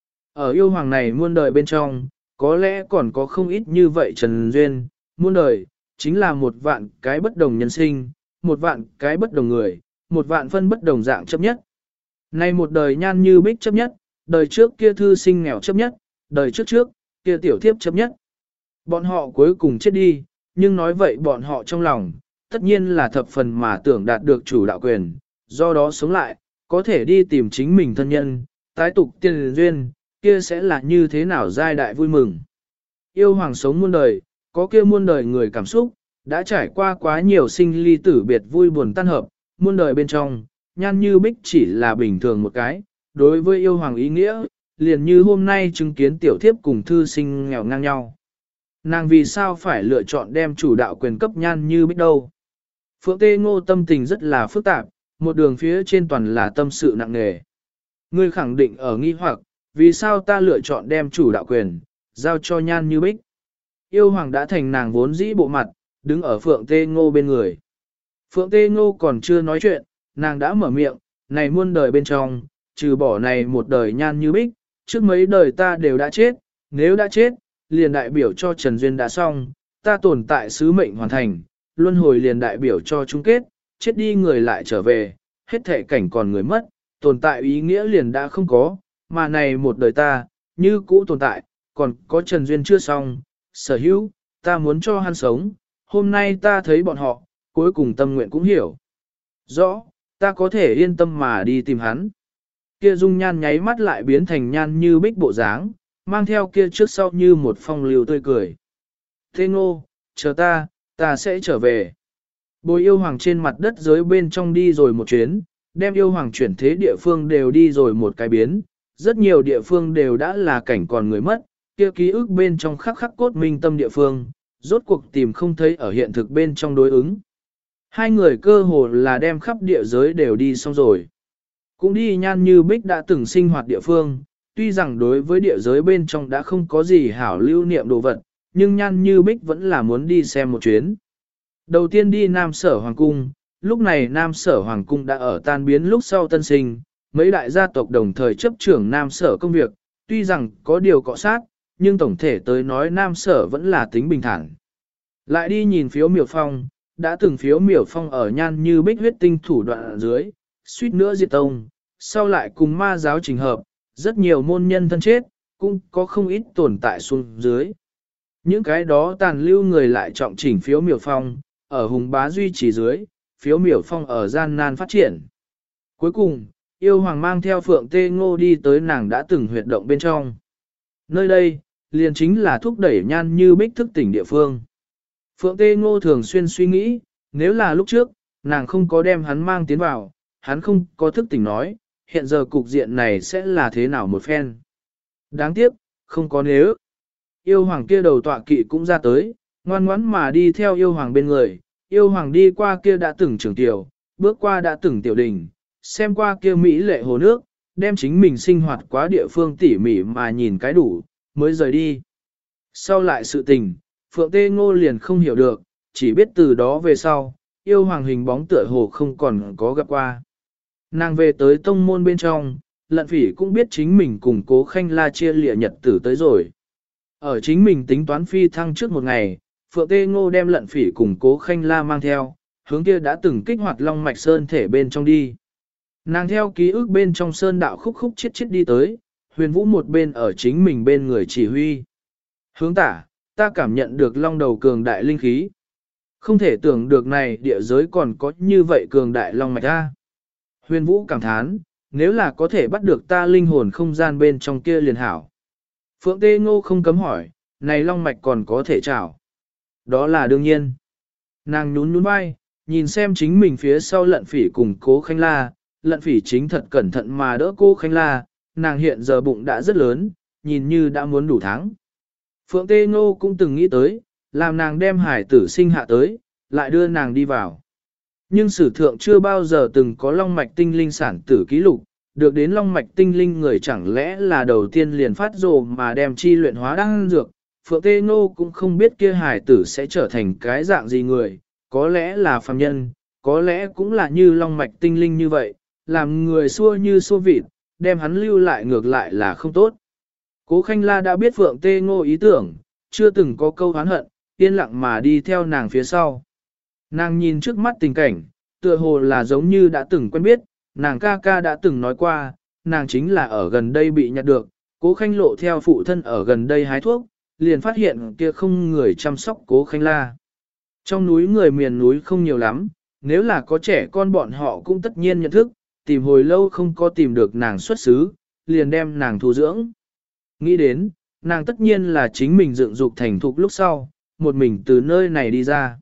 Ở yêu hoàng này muôn đời bên trong, có lẽ còn có không ít như vậy trần duyên, muôn đời, chính là một vạn cái bất đồng nhân sinh, một vạn cái bất đồng người, một vạn phân bất đồng dạng chấp nhất. Nay một đời Nhan Như Bích chấp nhất, đời trước kia thư sinh nghèo chấp nhất, đời trước trước, kia tiểu thiếp chấp nhất. Bọn họ cuối cùng chết đi, nhưng nói vậy bọn họ trong lòng, tất nhiên là thập phần mà tưởng đạt được chủ đạo quyền, do đó sống lại, có thể đi tìm chính mình thân nhân, tái tục tiên duyên, kia sẽ là như thế nào giai đại vui mừng. Yêu hoàng sống muôn đời, có kia muôn đời người cảm xúc, đã trải qua quá nhiều sinh ly tử biệt vui buồn tan hợp, muôn đời bên trong, Nhan Như Bích chỉ là bình thường một cái, đối với yêu hoàng ý nghĩa, liền như hôm nay chứng kiến tiểu thiếp cùng thư sinh nghèo ngang nhau. Nàng vì sao phải lựa chọn đem chủ đạo quyền cấp Nhan Như Bích đâu? Phượng Tê Ngô tâm tình rất là phức tạp, một đường phía trên toàn là tâm sự nặng nề. Ngươi khẳng định ở nghi hoặc, vì sao ta lựa chọn đem chủ đạo quyền, giao cho Nhan Như Bích? Yêu hoàng đã thành nàng vốn dĩ bộ mặt, đứng ở Phượng Tê Ngô bên người. Phượng Tê Ngô còn chưa nói chuyện, nàng đã mở miệng, này muôn đời bên trong, trừ bỏ này một đời Nhan Như Bích, trước mấy đời ta đều đã chết, nếu đã chết, liền đại biểu cho Trần Duyên đã xong, ta tồn tại sứ mệnh hoàn thành, luân hồi liền đại biểu cho chung kết, chết đi người lại trở về, hết thể cảnh còn người mất, tồn tại ý nghĩa liền đã không có, mà này một đời ta, như cũ tồn tại, còn có Trần Duyên chưa xong, sở hữu, ta muốn cho hắn sống, hôm nay ta thấy bọn họ, cuối cùng tâm nguyện cũng hiểu. Rõ, ta có thể yên tâm mà đi tìm hắn. Kia dung nhan nháy mắt lại biến thành Nhan Như Bích bộ dáng, mang theo kia trước sau như một phong lưu tươi cười. Thế Ngô, chờ ta sẽ trở về. Bồi yêu hoàng trên mặt đất dưới bên trong đi rồi một chuyến, đem yêu hoàng chuyển thế địa phương đều đi rồi một cái biến, rất nhiều địa phương đều đã là cảnh còn người mất, kia ký ức bên trong khắc khắc cốt minh tâm địa phương, rốt cuộc tìm không thấy ở hiện thực bên trong đối ứng. Hai người cơ hồ là đem khắp địa giới đều đi xong rồi. Cũng đi Nhan Như Bích đã từng sinh hoạt địa phương, tuy rằng đối với địa giới bên trong đã không có gì hảo lưu niệm đồ vật, nhưng Nhan Như Bích vẫn là muốn đi xem một chuyến. Đầu tiên đi Nam Sở Hoàng Cung, lúc này Nam Sở Hoàng Cung đã ở tan biến lúc sau tân sinh, mấy đại gia tộc đồng thời chấp trưởng Nam Sở công việc, tuy rằng có điều cọ sát, nhưng tổng thể tới nói Nam Sở vẫn là tính bình thản. Lại đi nhìn Phiếu Miểu Phong, đã từng Phiếu Miểu Phong ở Nhan Như Bích huyết tinh thủ đoạn ở dưới, suýt nữa diệt tông, sau lại cùng ma giáo trình hợp, rất nhiều môn nhân thân chết, cũng có không ít tồn tại xuống dưới. Những cái đó tàn lưu người lại trọng chỉnh Phiếu Miểu Phong, ở Hùng Bá duy trì dưới, Phiếu Miểu Phong ở gian nan phát triển. Cuối cùng, yêu hoàng mang theo Phượng Tê Ngô đi tới nàng đã từng huyệt động bên trong. Nơi đây, liền chính là thúc đẩy Nhan Như Bích thức tỉnh địa phương. Phượng Tê Ngô thường xuyên suy nghĩ, nếu là lúc trước, nàng không có đem hắn mang tiến vào, hắn không có thức tỉnh nói, hiện giờ cục diện này sẽ là thế nào một phen. Đáng tiếc, không có nếu. Yêu hoàng kia đầu tọa kỵ cũng ra tới, ngoan ngoãn mà đi theo yêu hoàng bên người, yêu hoàng đi qua kia đã từng trường tiểu, bước qua đã từng tiểu đình, xem qua kia mỹ lệ hồ nước, đem chính mình sinh hoạt quá địa phương tỉ mỉ mà nhìn cái đủ, mới rời đi. Sau lại sự tình, Phượng Tê Ngô liền không hiểu được, chỉ biết từ đó về sau, yêu hoàng hình bóng tựa hồ không còn có gặp qua. Nàng về tới tông môn bên trong, Lận Phỉ cũng biết chính mình cùng Cố Khanh La chia lìa nhật tử tới rồi. Ở chính mình tính toán phi thăng trước một ngày, Phượng Tê Ngô đem Lận Phỉ cùng Cố Khanh La mang theo, hướng kia đã từng kích hoạt Long Mạch Sơn thể bên trong đi. Nàng theo ký ức bên trong sơn đạo khúc khúc chết chết đi tới, Huyền Vũ một bên ở chính mình bên người chỉ huy. Hướng tả, ta cảm nhận được long đầu cường đại linh khí. Không thể tưởng được này địa giới còn có như vậy cường đại long mạch ta. Huyền Vũ cảm thán, nếu là có thể bắt được ta linh hồn không gian bên trong kia liền hảo. Phượng Tê Ngô không cấm hỏi, này long mạch còn có thể trảo. Đó là đương nhiên. Nàng nhún nhún vai, nhìn xem chính mình phía sau Lận Phỉ cùng Cố Khanh La, Lận Phỉ chính thật cẩn thận mà đỡ Cố Khanh La, nàng hiện giờ bụng đã rất lớn, nhìn như đã muốn đủ tháng. Phượng Tê Ngô cũng từng nghĩ tới, làm nàng đem hải tử sinh hạ tới, lại đưa nàng đi vào. Nhưng sử thượng chưa bao giờ từng có long mạch tinh linh sản tử ký lục, được đến long mạch tinh linh người chẳng lẽ là đầu tiên liền phát rồ mà đem chi luyện hóa đan dược. Phượng Tê Ngô cũng không biết kia hải tử sẽ trở thành cái dạng gì người, có lẽ là phàm nhân, có lẽ cũng là như long mạch tinh linh như vậy, làm người xua như xua vịt, đem hắn lưu lại ngược lại là không tốt. Cố Khanh La đã biết Phượng Tê Ngô ý tưởng, chưa từng có câu oán hận, yên lặng mà đi theo nàng phía sau. Nàng nhìn trước mắt tình cảnh, tựa hồ là giống như đã từng quen biết, nàng ca ca đã từng nói qua, nàng chính là ở gần đây bị nhặt được, Cố Khanh Lộ theo phụ thân ở gần đây hái thuốc, liền phát hiện kia không người chăm sóc Cố Khanh La. Trong núi người miền núi không nhiều lắm, nếu là có trẻ con bọn họ cũng tất nhiên nhận thức, tìm hồi lâu không có tìm được nàng xuất xứ, liền đem nàng thu dưỡng. Nghĩ đến, nàng tất nhiên là chính mình dựng dục thành thục lúc sau, một mình từ nơi này đi ra.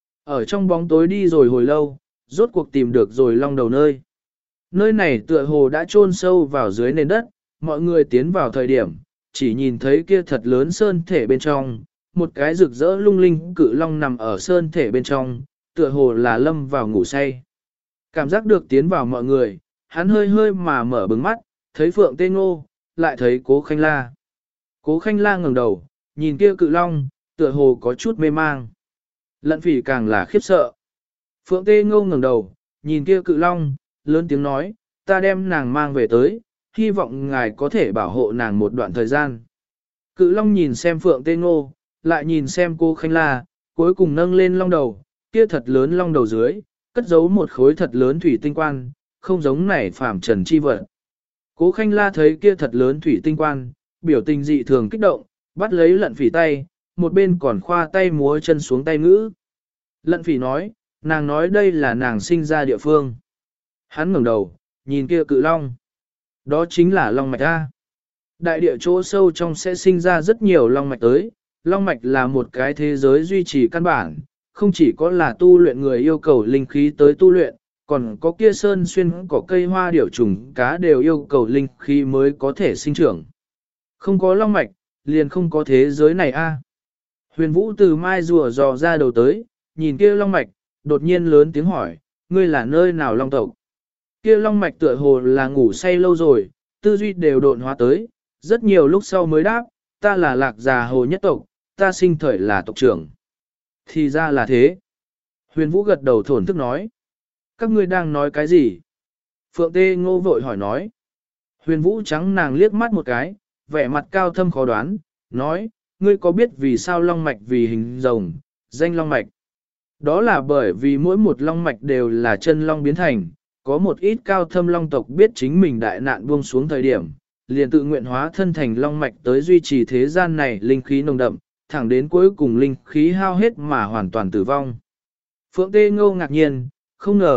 Ở trong bóng tối đi rồi hồi lâu, rốt cuộc tìm được rồi long đầu nơi. Nơi này tựa hồ đã chôn sâu vào dưới nền đất, mọi người tiến vào thời điểm, chỉ nhìn thấy kia thật lớn sơn thể bên trong, một cái rực rỡ lung linh cự long nằm ở sơn thể bên trong, tựa hồ là lâm vào ngủ say. Cảm giác được tiến vào mọi người, hắn hơi hơi mà mở bừng mắt, thấy Phượng Tê Ngô, lại thấy Cố Khanh La. Cố Khanh La ngẩng đầu, nhìn kia cự long, tựa hồ có chút mê mang. Lận Phỉ càng là khiếp sợ. Phượng Tê Ngô ngẩng đầu, nhìn kia cự long, lớn tiếng nói, ta đem nàng mang về tới, hy vọng ngài có thể bảo hộ nàng một đoạn thời gian. Cự long nhìn xem Phượng Tê Ngô, lại nhìn xem Cố Khanh La, cuối cùng nâng lên long đầu, kia thật lớn long đầu dưới, cất giấu một khối thật lớn thủy tinh quan, không giống này phàm trần chi vật. Cố Khanh La thấy kia thật lớn thủy tinh quan, biểu tình dị thường kích động, bắt lấy Lận Phỉ tay, một bên còn khoa tay múa chân xuống tay ngữ. Lận Phỉ nói, nàng nói đây là nàng sinh ra địa phương. Hắn ngẩng đầu, nhìn kia cự long. Đó chính là long mạch A. Đại địa chỗ sâu trong sẽ sinh ra rất nhiều long mạch tới. Long mạch là một cái thế giới duy trì căn bản, không chỉ có là tu luyện người yêu cầu linh khí tới tu luyện, còn có kia sơn xuyên cỏ cây hoa điểu trùng cá đều yêu cầu linh khí mới có thể sinh trưởng. Không có long mạch, liền không có thế giới này a. Huyền Vũ từ mai rùa dò ra đầu tới, nhìn kia long mạch, đột nhiên lớn tiếng hỏi, ngươi là nơi nào long tộc? Kia long mạch tựa hồ là ngủ say lâu rồi, tư duy đều độn hóa tới, rất nhiều lúc sau mới đáp, ta là Lạc Già Hồ nhất tộc, ta sinh thời là tộc trưởng. Thì ra là thế. Huyền Vũ gật đầu thổn thức nói. Các ngươi đang nói cái gì? Phượng Tê Ngô vội hỏi nói. Huyền Vũ trắng nàng liếc mắt một cái, vẻ mặt cao thâm khó đoán, nói, ngươi có biết vì sao long mạch vì hình rồng, danh long mạch? Đó là bởi vì mỗi một long mạch đều là chân long biến thành, có một ít cao thâm long tộc biết chính mình đại nạn buông xuống thời điểm, liền tự nguyện hóa thân thành long mạch tới duy trì thế gian này linh khí nồng đậm, thẳng đến cuối cùng linh khí hao hết mà hoàn toàn tử vong. Phượng Tê Ngô ngạc nhiên, không ngờ,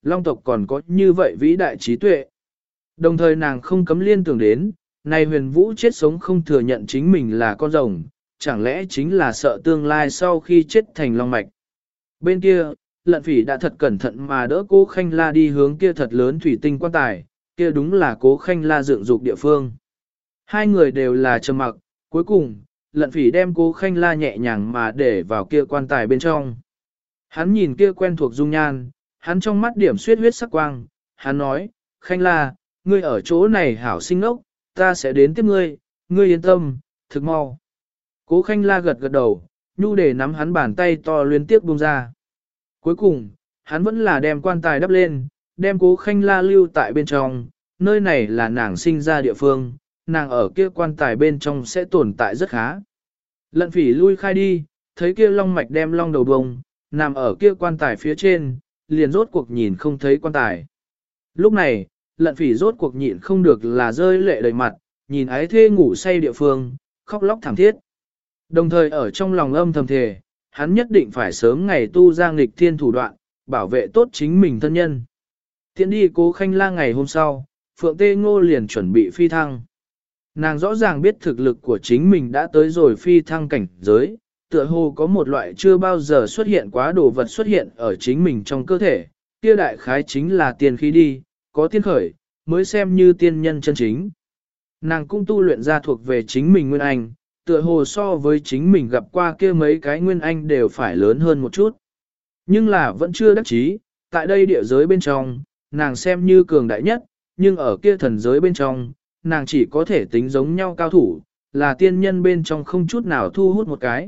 long tộc còn có như vậy vĩ đại trí tuệ. Đồng thời nàng không cấm liên tưởng đến, này huyền vũ chết sống không thừa nhận chính mình là con rồng, chẳng lẽ chính là sợ tương lai sau khi chết thành long mạch. Bên kia, Lận Phỉ đã thật cẩn thận mà đỡ Cố Khanh La đi hướng kia thật lớn thủy tinh quan tài, kia đúng là Cố Khanh La dựng dục địa phương. Hai người đều là trầm mặc, cuối cùng, Lận Phỉ đem Cố Khanh La nhẹ nhàng mà để vào kia quan tài bên trong. Hắn nhìn kia quen thuộc dung nhan, hắn trong mắt điểm xuyết huyết sắc quang, hắn nói, Khanh La, ngươi ở chỗ này hảo sinh ốc, ta sẽ đến tiếp ngươi, ngươi yên tâm, thực mau. Cố Khanh La gật gật đầu, nhu để nắm hắn bàn tay to liên tiếp buông ra. Cuối cùng, hắn vẫn là đem quan tài đắp lên, đem Cố Khanh La lưu tại bên trong, nơi này là nàng sinh ra địa phương, nàng ở kia quan tài bên trong sẽ tồn tại rất khá. Lận Phỉ lui khai đi, thấy kia long mạch đem long đầu bông, nằm ở kia quan tài phía trên, liền rốt cuộc nhìn không thấy quan tài. Lúc này, Lận Phỉ rốt cuộc nhịn không được là rơi lệ đầy mặt, nhìn ái thê ngủ say địa phương, khóc lóc thảm thiết. Đồng thời ở trong lòng âm thầm thề, hắn nhất định phải sớm ngày tu ra nghịch thiên thủ đoạn, bảo vệ tốt chính mình thân nhân. Tiện đi Cố Khanh La ngày hôm sau, Phượng Tê Ngô liền chuẩn bị phi thăng. Nàng rõ ràng biết thực lực của chính mình đã tới rồi phi thăng cảnh giới, tựa hồ có một loại chưa bao giờ xuất hiện quá đồ vật xuất hiện ở chính mình trong cơ thể, kia đại khái chính là tiên khí đi, có tiên khởi, mới xem như tiên nhân chân chính. Nàng cũng tu luyện ra thuộc về chính mình nguyên anh, tựa hồ so với chính mình gặp qua kia mấy cái nguyên anh đều phải lớn hơn một chút. Nhưng là vẫn chưa đắc chí, tại đây địa giới bên trong, nàng xem như cường đại nhất, nhưng ở kia thần giới bên trong, nàng chỉ có thể tính giống nhau cao thủ, là tiên nhân bên trong không chút nào thu hút một cái.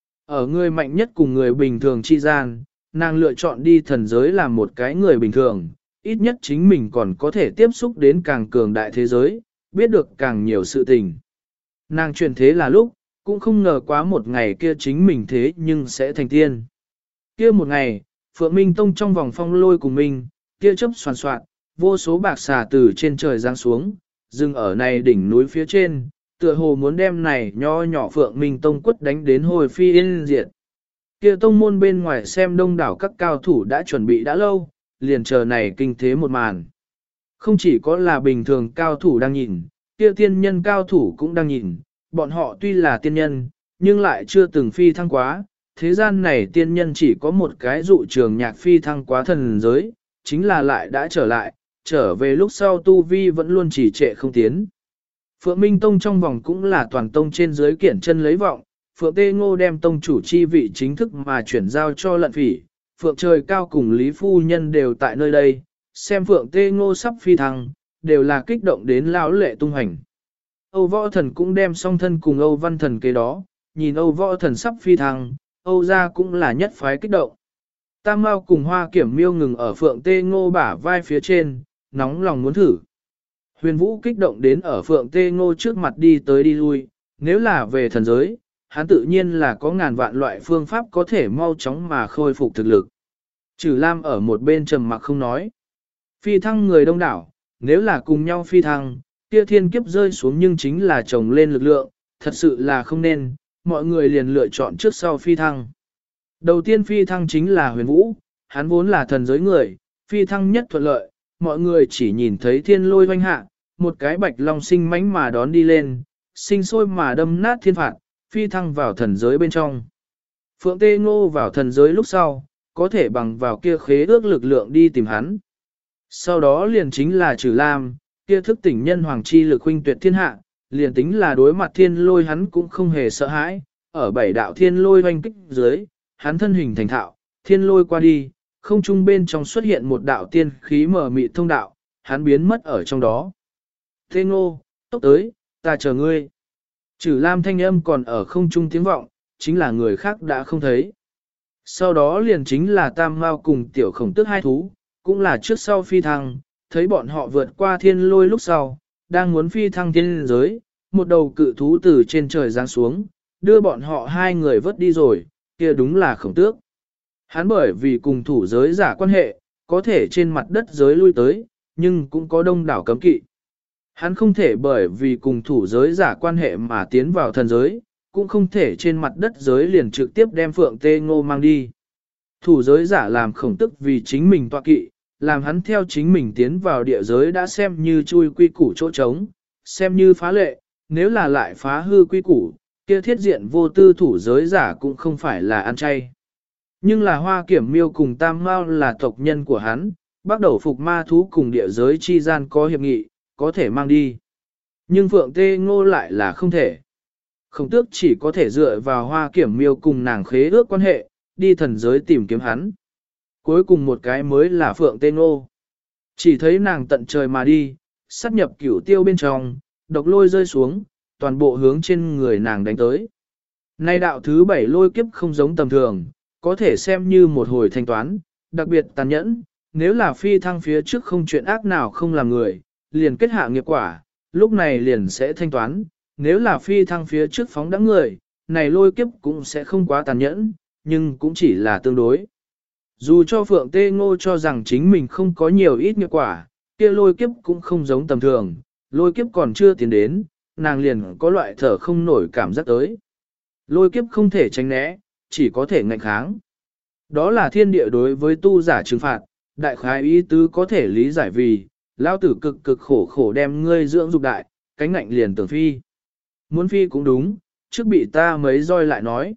Ở người mạnh nhất cùng người bình thường chi gian, nàng lựa chọn đi thần giới làm một cái người bình thường, ít nhất chính mình còn có thể tiếp xúc đến càng cường đại thế giới, biết được càng nhiều sự tình. Nàng truyền thế là lúc, cũng không ngờ quá một ngày kia chính mình thế nhưng sẽ thành tiên. Kia một ngày, Phượng Minh Tông trong vòng phong lôi cùng mình, kia chớp xoàn xoạn, vô số bạc xà từ trên trời giáng xuống, dừng ở này đỉnh núi phía trên, tựa hồ muốn đem này nho nhỏ Phượng Minh Tông quất đánh đến hồi phi yên diệt. Kia tông môn bên ngoài xem đông đảo các cao thủ đã chuẩn bị đã lâu, liền chờ này kinh thế một màn. Không chỉ có là bình thường cao thủ đang nhìn, kia tiên nhân cao thủ cũng đang nhìn, bọn họ tuy là tiên nhân, nhưng lại chưa từng phi thăng quá, thế gian này tiên nhân chỉ có một cái dụ trường nhạc phi thăng quá thần giới, chính là lại đã trở lại, trở về lúc sau tu vi vẫn luôn chỉ trệ không tiến. Phượng Minh Tông trong vòng cũng là toàn tông trên dưới kiển chân lấy vọng, Phượng Tê Ngô đem tông chủ chi vị chính thức mà chuyển giao cho Lận Phỉ, Phượng Trời Cao cùng Lý Phu Nhân đều tại nơi đây, xem Phượng Tê Ngô sắp phi thăng, đều là kích động đến lão lệ tung hành. Âu Võ Thần cũng đem song thân cùng Âu Văn Thần kế đó, nhìn Âu Võ Thần sắp phi thăng, Âu gia cũng là nhất phái kích động. Tam Mao cùng Hoa Kiểm Miêu ngừng ở Phượng Tê Ngô bả vai phía trên, nóng lòng muốn thử. Huyền Vũ kích động đến ở Phượng Tê Ngô trước mặt đi tới đi lui, nếu là về thần giới, hắn tự nhiên là có ngàn vạn loại phương pháp có thể mau chóng mà khôi phục thực lực. Trừ Lam ở một bên trầm mặc không nói. Phi thăng người đông đảo, nếu là cùng nhau phi thăng, kia thiên kiếp rơi xuống nhưng chính là chồng lên lực lượng, thật sự là không nên, mọi người liền lựa chọn trước sau phi thăng. Đầu tiên phi thăng chính là Huyền Vũ, hắn vốn là thần giới người, phi thăng nhất thuận lợi, mọi người chỉ nhìn thấy thiên lôi hoanh hạ, một cái bạch long sinh mãnh mà đón đi lên, sinh sôi mà đâm nát thiên phạt, phi thăng vào thần giới bên trong. Phượng Tê Ngô vào thần giới lúc sau, có thể bằng vào kia khế ước lực lượng đi tìm hắn. Sau đó liền chính là Trừ Lam, kia thức tỉnh nhân hoàng chi lực huynh tuyệt thiên hạ, liền tính là đối mặt thiên lôi hắn cũng không hề sợ hãi, ở bảy đạo thiên lôi hoanh kích dưới, hắn thân hình thành thạo, thiên lôi qua đi, không trung bên trong xuất hiện một đạo tiên khí mở mịt thông đạo, hắn biến mất ở trong đó. Tê Ngô, tốc tới, ta chờ ngươi. Trừ Lam thanh âm còn ở không trung tiếng vọng, chính là người khác đã không thấy. Sau đó liền chính là Tam Mao cùng Tiểu Khổng Tước hai thú, cũng là trước sau phi thăng, thấy bọn họ vượt qua thiên lôi lúc sau, đang muốn phi thăng thiên giới, một đầu cự thú từ trên trời giáng xuống, đưa bọn họ hai người vớt đi rồi, kia đúng là Khổng Tước. Hắn bởi vì cùng thủ giới giả quan hệ, có thể trên mặt đất giới lui tới, nhưng cũng có đông đảo cấm kỵ. Hắn không thể bởi vì cùng thủ giới giả quan hệ mà tiến vào thần giới, cũng không thể trên mặt đất giới liền trực tiếp đem Phượng Tê Ngô mang đi. Thủ giới giả làm Khổng Tước vì chính mình tọa kỵ, làm hắn theo chính mình tiến vào địa giới đã xem như chui quy củ chỗ trống, xem như phá lệ, nếu là lại phá hư quy củ, kia thiết diện vô tư thủ giới giả cũng không phải là ăn chay. Nhưng là Hoa Kiểm Miêu cùng Tam Mao là tộc nhân của hắn, bắt đầu phục ma thú cùng địa giới chi gian có hiệp nghị, có thể mang đi. Nhưng Phượng Tê Ngô lại là không thể. Khổng tước chỉ có thể dựa vào Hoa Kiểm Miêu cùng nàng khế ước quan hệ, đi thần giới tìm kiếm hắn. Cuối cùng một cái mới là Phượng Tê Ngô. Chỉ thấy nàng tận trời mà đi, sát nhập cửu tiêu bên trong, độc lôi rơi xuống, toàn bộ hướng trên người nàng đánh tới. Nay đạo thứ 7 lôi kiếp không giống tầm thường, có thể xem như một hồi thanh toán, đặc biệt tàn nhẫn, nếu là phi thăng phía trước không chuyện ác nào không làm người, liền kết hạ nghiệp quả, lúc này liền sẽ thanh toán, nếu là phi thăng phía trước phóng đãng người, này lôi kiếp cũng sẽ không quá tàn nhẫn, nhưng cũng chỉ là tương đối. Dù cho Phượng Tê Ngô cho rằng chính mình không có nhiều ít nghiệp quả, kia lôi kiếp cũng không giống tầm thường, lôi kiếp còn chưa tiến đến, nàng liền có loại thở không nổi cảm giác tới. Lôi kiếp không thể tránh né, chỉ có thể ngạnh kháng. Đó là thiên địa đối với tu giả trừng phạt, đại khái ý tứ có thể lý giải vì, lao tử cực cực khổ khổ đem ngươi dưỡng dục đại, cánh ngạnh liền tưởng phi. Muốn phi cũng đúng, trước bị ta mấy roi lại nói.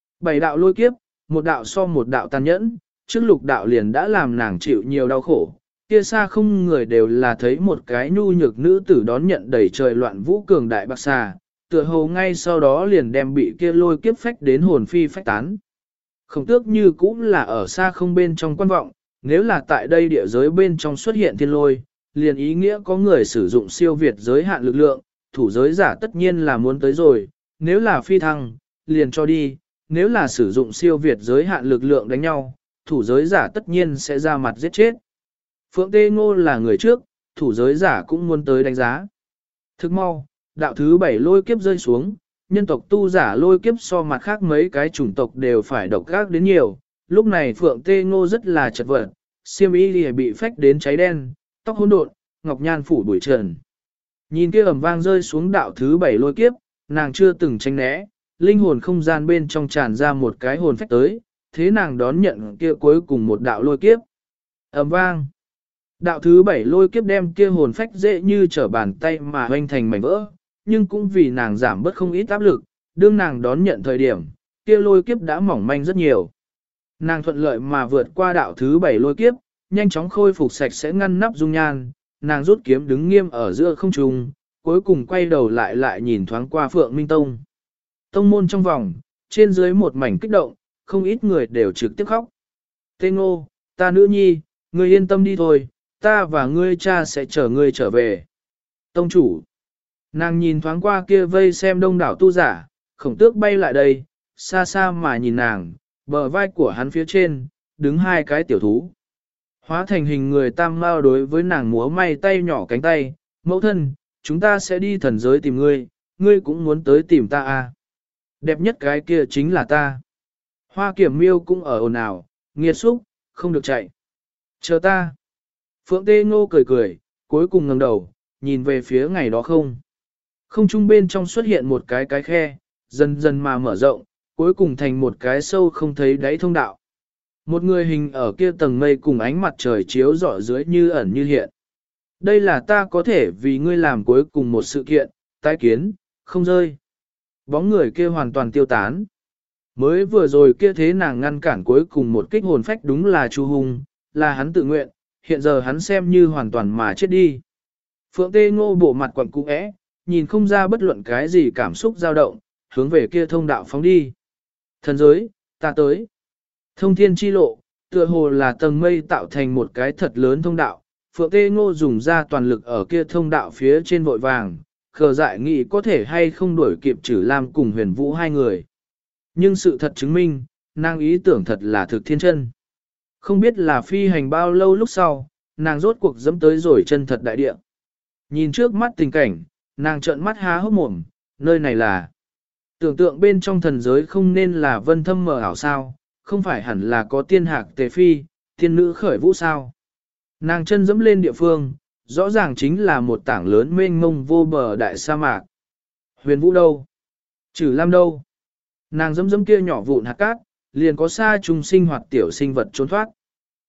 7 đạo lôi kiếp, một đạo so một đạo tàn nhẫn, trước lục đạo liền đã làm nàng chịu nhiều đau khổ. Kia xa không người đều là thấy một cái nhu nhược nữ tử đón nhận đầy trời loạn vũ cường đại bạc xà, tựa hồ ngay sau đó liền đem bị kia lôi kiếp phách đến hồn phi phách tán. Khổng tước như cũng là ở xa không bên trong quan vọng, nếu là tại đây địa giới bên trong xuất hiện thiên lôi, liền ý nghĩa có người sử dụng siêu việt giới hạn lực lượng, thủ giới giả tất nhiên là muốn tới rồi, nếu là phi thăng, liền cho đi, nếu là sử dụng siêu việt giới hạn lực lượng đánh nhau, thủ giới giả tất nhiên sẽ ra mặt giết chết. Phượng Tê Ngô là người trước, thủ giới giả cũng muốn tới đánh giá. Thức mau, đạo thứ 7 lôi kiếp rơi xuống, nhân tộc tu giả lôi kiếp so mặt khác mấy cái chủng tộc đều phải độc gác đến nhiều. Lúc này Phượng Tê Ngô rất là chật vật, xiêm y lìa bị phách đến cháy đen, tóc hỗn độn, ngọc nhan phủ bụi trần. Nhìn kia ầm vang rơi xuống đạo thứ 7 lôi kiếp, nàng chưa từng tránh né, linh hồn không gian bên trong tràn ra một cái hồn phách tới, thế nàng đón nhận kia cuối cùng một đạo lôi kiếp. Ầm vang. Đạo thứ 7 lôi kiếp đem kia hồn phách dễ như trở bàn tay mà hoành thành mảnh vỡ, nhưng cũng vì nàng giảm bớt không ít áp lực, đương nàng đón nhận thời điểm, kia lôi kiếp đã mỏng manh rất nhiều. Nàng thuận lợi mà vượt qua đạo thứ 7 lôi kiếp, nhanh chóng khôi phục sạch sẽ ngăn nắp dung nhan, nàng rút kiếm đứng nghiêm ở giữa không trung, cuối cùng quay đầu lại nhìn thoáng qua Phượng Minh Tông. Tông môn trong vòng, trên dưới một mảnh kích động, không ít người đều trực tiếp khóc. Tê Ngô, ta nữ nhi, ngươi yên tâm đi thôi, ta và ngươi cha sẽ chở ngươi trở về. Tông chủ, nàng nhìn thoáng qua kia vây xem đông đảo tu giả, khổng tước bay lại đây, xa xa mà nhìn nàng, bờ vai của hắn phía trên, đứng hai cái tiểu thú. Hóa thành hình người tam mao đối với nàng múa may tay nhỏ cánh tay, mẫu thân, chúng ta sẽ đi thần giới tìm ngươi, ngươi cũng muốn tới tìm ta à. Đẹp nhất cái kia chính là ta. Hoa Kiểm Miêu cũng ở ồn ào, nghiệt xúc, không được chạy. Chờ ta. Phượng Tê Ngô cười cười, cuối cùng ngẩng đầu, nhìn về phía ngày đó không. Không trung bên trong xuất hiện một cái khe, dần dần mà mở rộng, cuối cùng thành một cái sâu không thấy đáy thông đạo. Một người hình ở kia tầng mây cùng ánh mặt trời chiếu rọi dưới như ẩn như hiện. Đây là ta có thể vì ngươi làm cuối cùng một sự kiện, tái kiến, không rơi. Bóng người kia hoàn toàn tiêu tán. Mới vừa rồi kia thế nàng ngăn cản cuối cùng một kích hồn phách đúng là Chu Hùng, là hắn tự nguyện, hiện giờ hắn xem như hoàn toàn mà chết đi. Phượng Tê Ngô bộ mặt quặn cũ é, nhìn không ra bất luận cái gì cảm xúc dao động, hướng về kia thông đạo phóng đi. Thần giới, ta tới. Thông thiên chi lộ, tựa hồ là tầng mây tạo thành một cái thật lớn thông đạo. Phượng Tê Ngô dùng ra toàn lực ở kia thông đạo phía trên vội vàng, khờ dại nghĩ có thể hay không đuổi kịp Trử Lam cùng Huyền Vũ hai người. Nhưng sự thật chứng minh, nàng ý tưởng thật là thực thiên chân. Không biết là phi hành bao lâu lúc sau, nàng rốt cuộc dẫm tới rồi chân thật đại địa. Nhìn trước mắt tình cảnh, nàng trợn mắt há hốc mồm, nơi này là... Tưởng tượng bên trong thần giới không nên là vân thâm mờ ảo sao, không phải hẳn là có tiên hạc tề phi, tiên nữ khởi vũ sao. Nàng chân dẫm lên địa phương, rõ ràng chính là một tảng lớn mênh mông vô bờ đại sa mạc. Huyền Vũ đâu? Trử Lam đâu? Nàng dẫm kia nhỏ vụn hạt cát, liền có xa trùng sinh hoạt tiểu sinh vật trốn thoát.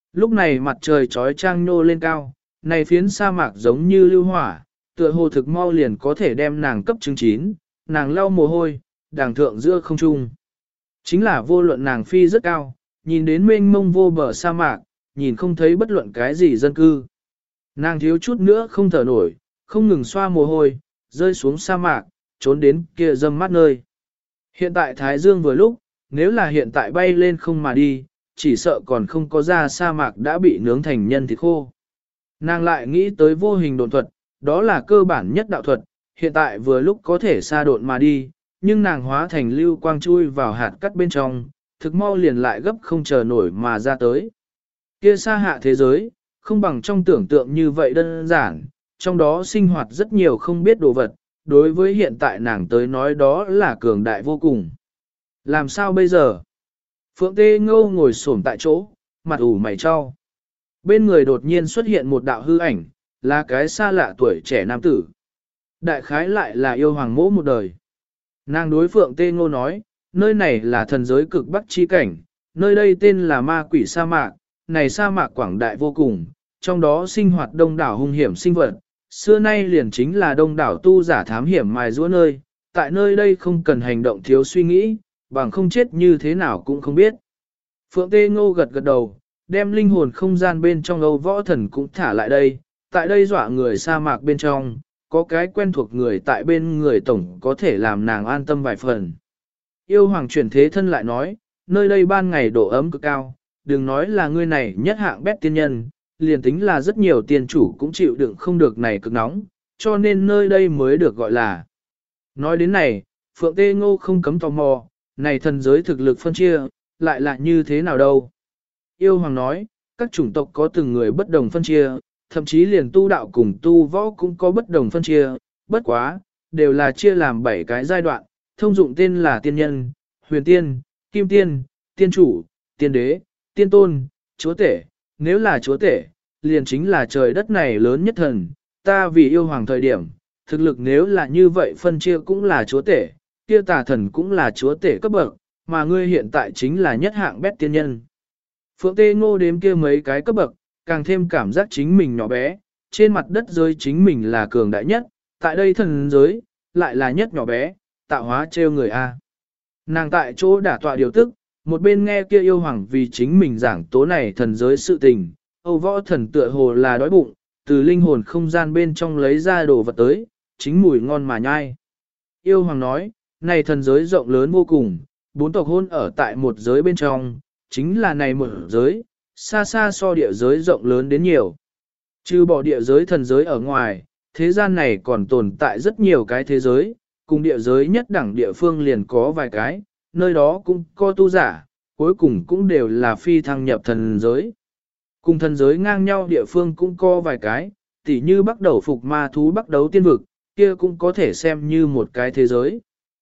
Lúc này mặt trời trói trang nhô lên cao, này phiến sa mạc giống như lưu hỏa, tựa hồ thực mau liền có thể đem nàng cấp chứng chín, nàng lau mồ hôi, đàng thượng giữa không trung. Chính là vô luận nàng phi rất cao, nhìn đến mênh mông vô bờ sa mạc, nhìn không thấy bất luận cái gì dân cư. Nàng thiếu chút nữa không thở nổi, không ngừng xoa mồ hôi, rơi xuống sa mạc, trốn đến kia dâm mát nơi. Hiện tại Thái Dương vừa lúc, nếu là hiện tại bay lên không mà đi, chỉ sợ còn không có ra sa mạc đã bị nướng thành nhân thịt khô. Nàng lại nghĩ tới vô hình độn thuật, đó là cơ bản nhất đạo thuật, hiện tại vừa lúc có thể sa độn mà đi, nhưng nàng hóa thành lưu quang chui vào hạt cắt bên trong, thực mau liền lại gấp không chờ nổi mà ra tới. Kia xa hạ thế giới, không bằng trong tưởng tượng như vậy đơn giản, trong đó sinh hoạt rất nhiều không biết đồ vật, đối với hiện tại nàng tới nói đó là cường đại vô cùng. Làm sao bây giờ? Phượng Tê Ngô ngồi xổm tại chỗ, mặt ủ mày cho. Bên người đột nhiên xuất hiện một đạo hư ảnh, là cái xa lạ tuổi trẻ nam tử. Đại khái lại là yêu hoàng mỗ một đời. Nàng đối Phượng Tê Ngô nói, nơi này là thần giới cực bắc chi cảnh, nơi đây tên là ma quỷ sa mạc, này sa mạc quảng đại vô cùng, trong đó sinh hoạt đông đảo hung hiểm sinh vật, xưa nay liền chính là đông đảo tu giả thám hiểm mài giũa nơi, tại nơi đây không cần hành động thiếu suy nghĩ, bằng không chết như thế nào cũng không biết. Phượng Tê Ngô gật gật đầu, đem linh hồn không gian bên trong Âu Võ Thần cũng thả lại đây, tại đây dọa người sa mạc bên trong, có cái quen thuộc người tại bên người tổng có thể làm nàng an tâm vài phần. Yêu hoàng chuyển thế thân lại nói, nơi đây ban ngày độ ấm cực cao, đừng nói là ngươi này nhất hạng bét tiên nhân, liền tính là rất nhiều tiên chủ cũng chịu đựng không được này cực nóng, cho nên nơi đây mới được gọi là. Nói đến này, Phượng Tê Ngô không cấm tò mò, này thần giới thực lực phân chia, lại là như thế nào đâu. Yêu hoàng nói, các chủng tộc có từng người bất đồng phân chia, thậm chí liền tu đạo cùng tu võ cũng có bất đồng phân chia, bất quá, đều là chia làm 7 cái giai đoạn, thông dụng tên là tiên nhân, huyền tiên, kim tiên, tiên chủ, tiên đế, tiên tôn, chúa tể, nếu là chúa tể, liền chính là trời đất này lớn nhất thần, ta vì yêu hoàng thời điểm, thực lực nếu là như vậy phân chia cũng là chúa tể, kia tà thần cũng là chúa tể cấp bậc, mà ngươi hiện tại chính là nhất hạng bét tiên nhân. Phượng Tê Ngô đếm kia mấy cái cấp bậc, càng thêm cảm giác chính mình nhỏ bé, trên mặt đất giới chính mình là cường đại nhất, tại đây thần giới, lại là nhất nhỏ bé, tạo hóa trêu người A. Nàng tại chỗ đả tọa điều tức, một bên nghe kia yêu hoàng vì chính mình giảng tố này thần giới sự tình, Âu Võ Thần tựa hồ là đói bụng, từ linh hồn không gian bên trong lấy ra đồ vật tới, chính mùi ngon mà nhai. Yêu hoàng nói, này thần giới rộng lớn vô cùng, 4 tộc hôn ở tại một giới bên trong, chính là này một giới, xa xa so địa giới rộng lớn đến nhiều. Trừ bỏ địa giới thần giới ở ngoài, thế gian này còn tồn tại rất nhiều cái thế giới, cùng địa giới nhất đẳng địa phương liền có vài cái, nơi đó cũng có tu giả, cuối cùng cũng đều là phi thăng nhập thần giới. Cùng thần giới ngang nhau địa phương cũng có vài cái, tỉ như bắt đầu phục ma thú bắt đấu tiên vực, kia cũng có thể xem như một cái thế giới.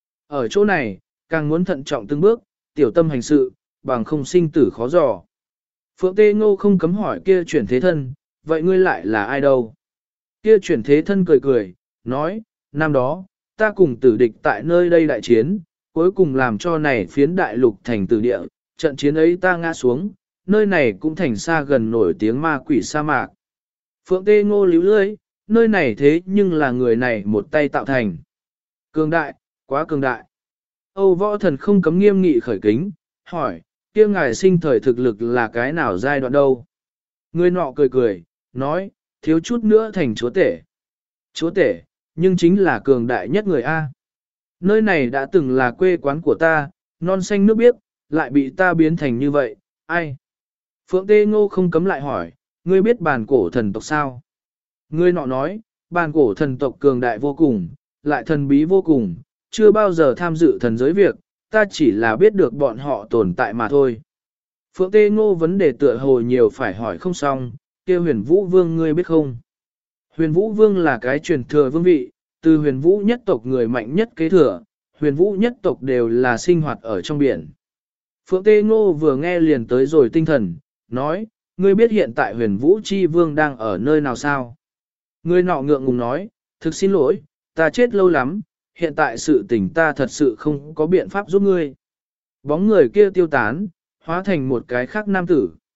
Ở chỗ này, càng muốn thận trọng từng bước, tiểu tâm hành sự, bằng không sinh tử khó dò. Phượng Tê Ngô không cấm hỏi kia chuyển thế thân, vậy ngươi lại là ai đâu? Kia chuyển thế thân cười cười, nói, năm đó, ta cùng tử địch tại nơi đây đại chiến, cuối cùng làm cho này phiến đại lục thành tử địa, trận chiến ấy ta ngã xuống, nơi này cũng thành xa gần nổi tiếng ma quỷ sa mạc. Phượng Tê Ngô líu lưỡi, nơi này thế nhưng là người này một tay tạo thành. Cường đại, quá cường đại. Âu Võ Thần không cấm nghiêm nghị khởi kính, hỏi, kia ngài sinh thời thực lực là cái nào giai đoạn đâu? Người nọ cười cười, nói, thiếu chút nữa thành chúa tể. Chúa tể, nhưng chính là cường đại nhất người A. Nơi này đã từng là quê quán của ta, non xanh nước biếc, lại bị ta biến thành như vậy, ai? Phượng Tê Ngô không cấm lại hỏi, ngươi biết bàn cổ thần tộc sao? Người nọ nói, bàn cổ thần tộc cường đại vô cùng, lại thần bí vô cùng, chưa bao giờ tham dự thần giới việc, ta chỉ là biết được bọn họ tồn tại mà thôi. Phượng Tê Ngô vấn đề tựa hồ nhiều phải hỏi không xong, kia huyền vũ vương ngươi biết không? Huyền vũ vương là cái truyền thừa vương vị, từ huyền vũ nhất tộc người mạnh nhất kế thừa, huyền vũ nhất tộc đều là sinh hoạt ở trong biển. Phượng Tê Ngô vừa nghe liền tới rồi tinh thần, nói, ngươi biết hiện tại huyền vũ chi vương đang ở nơi nào sao? Người nọ ngượng ngùng nói, thực xin lỗi, ta chết lâu lắm, hiện tại sự tình ta thật sự không có biện pháp giúp ngươi. Bóng người kia tiêu tán, hóa thành một cái khác nam tử.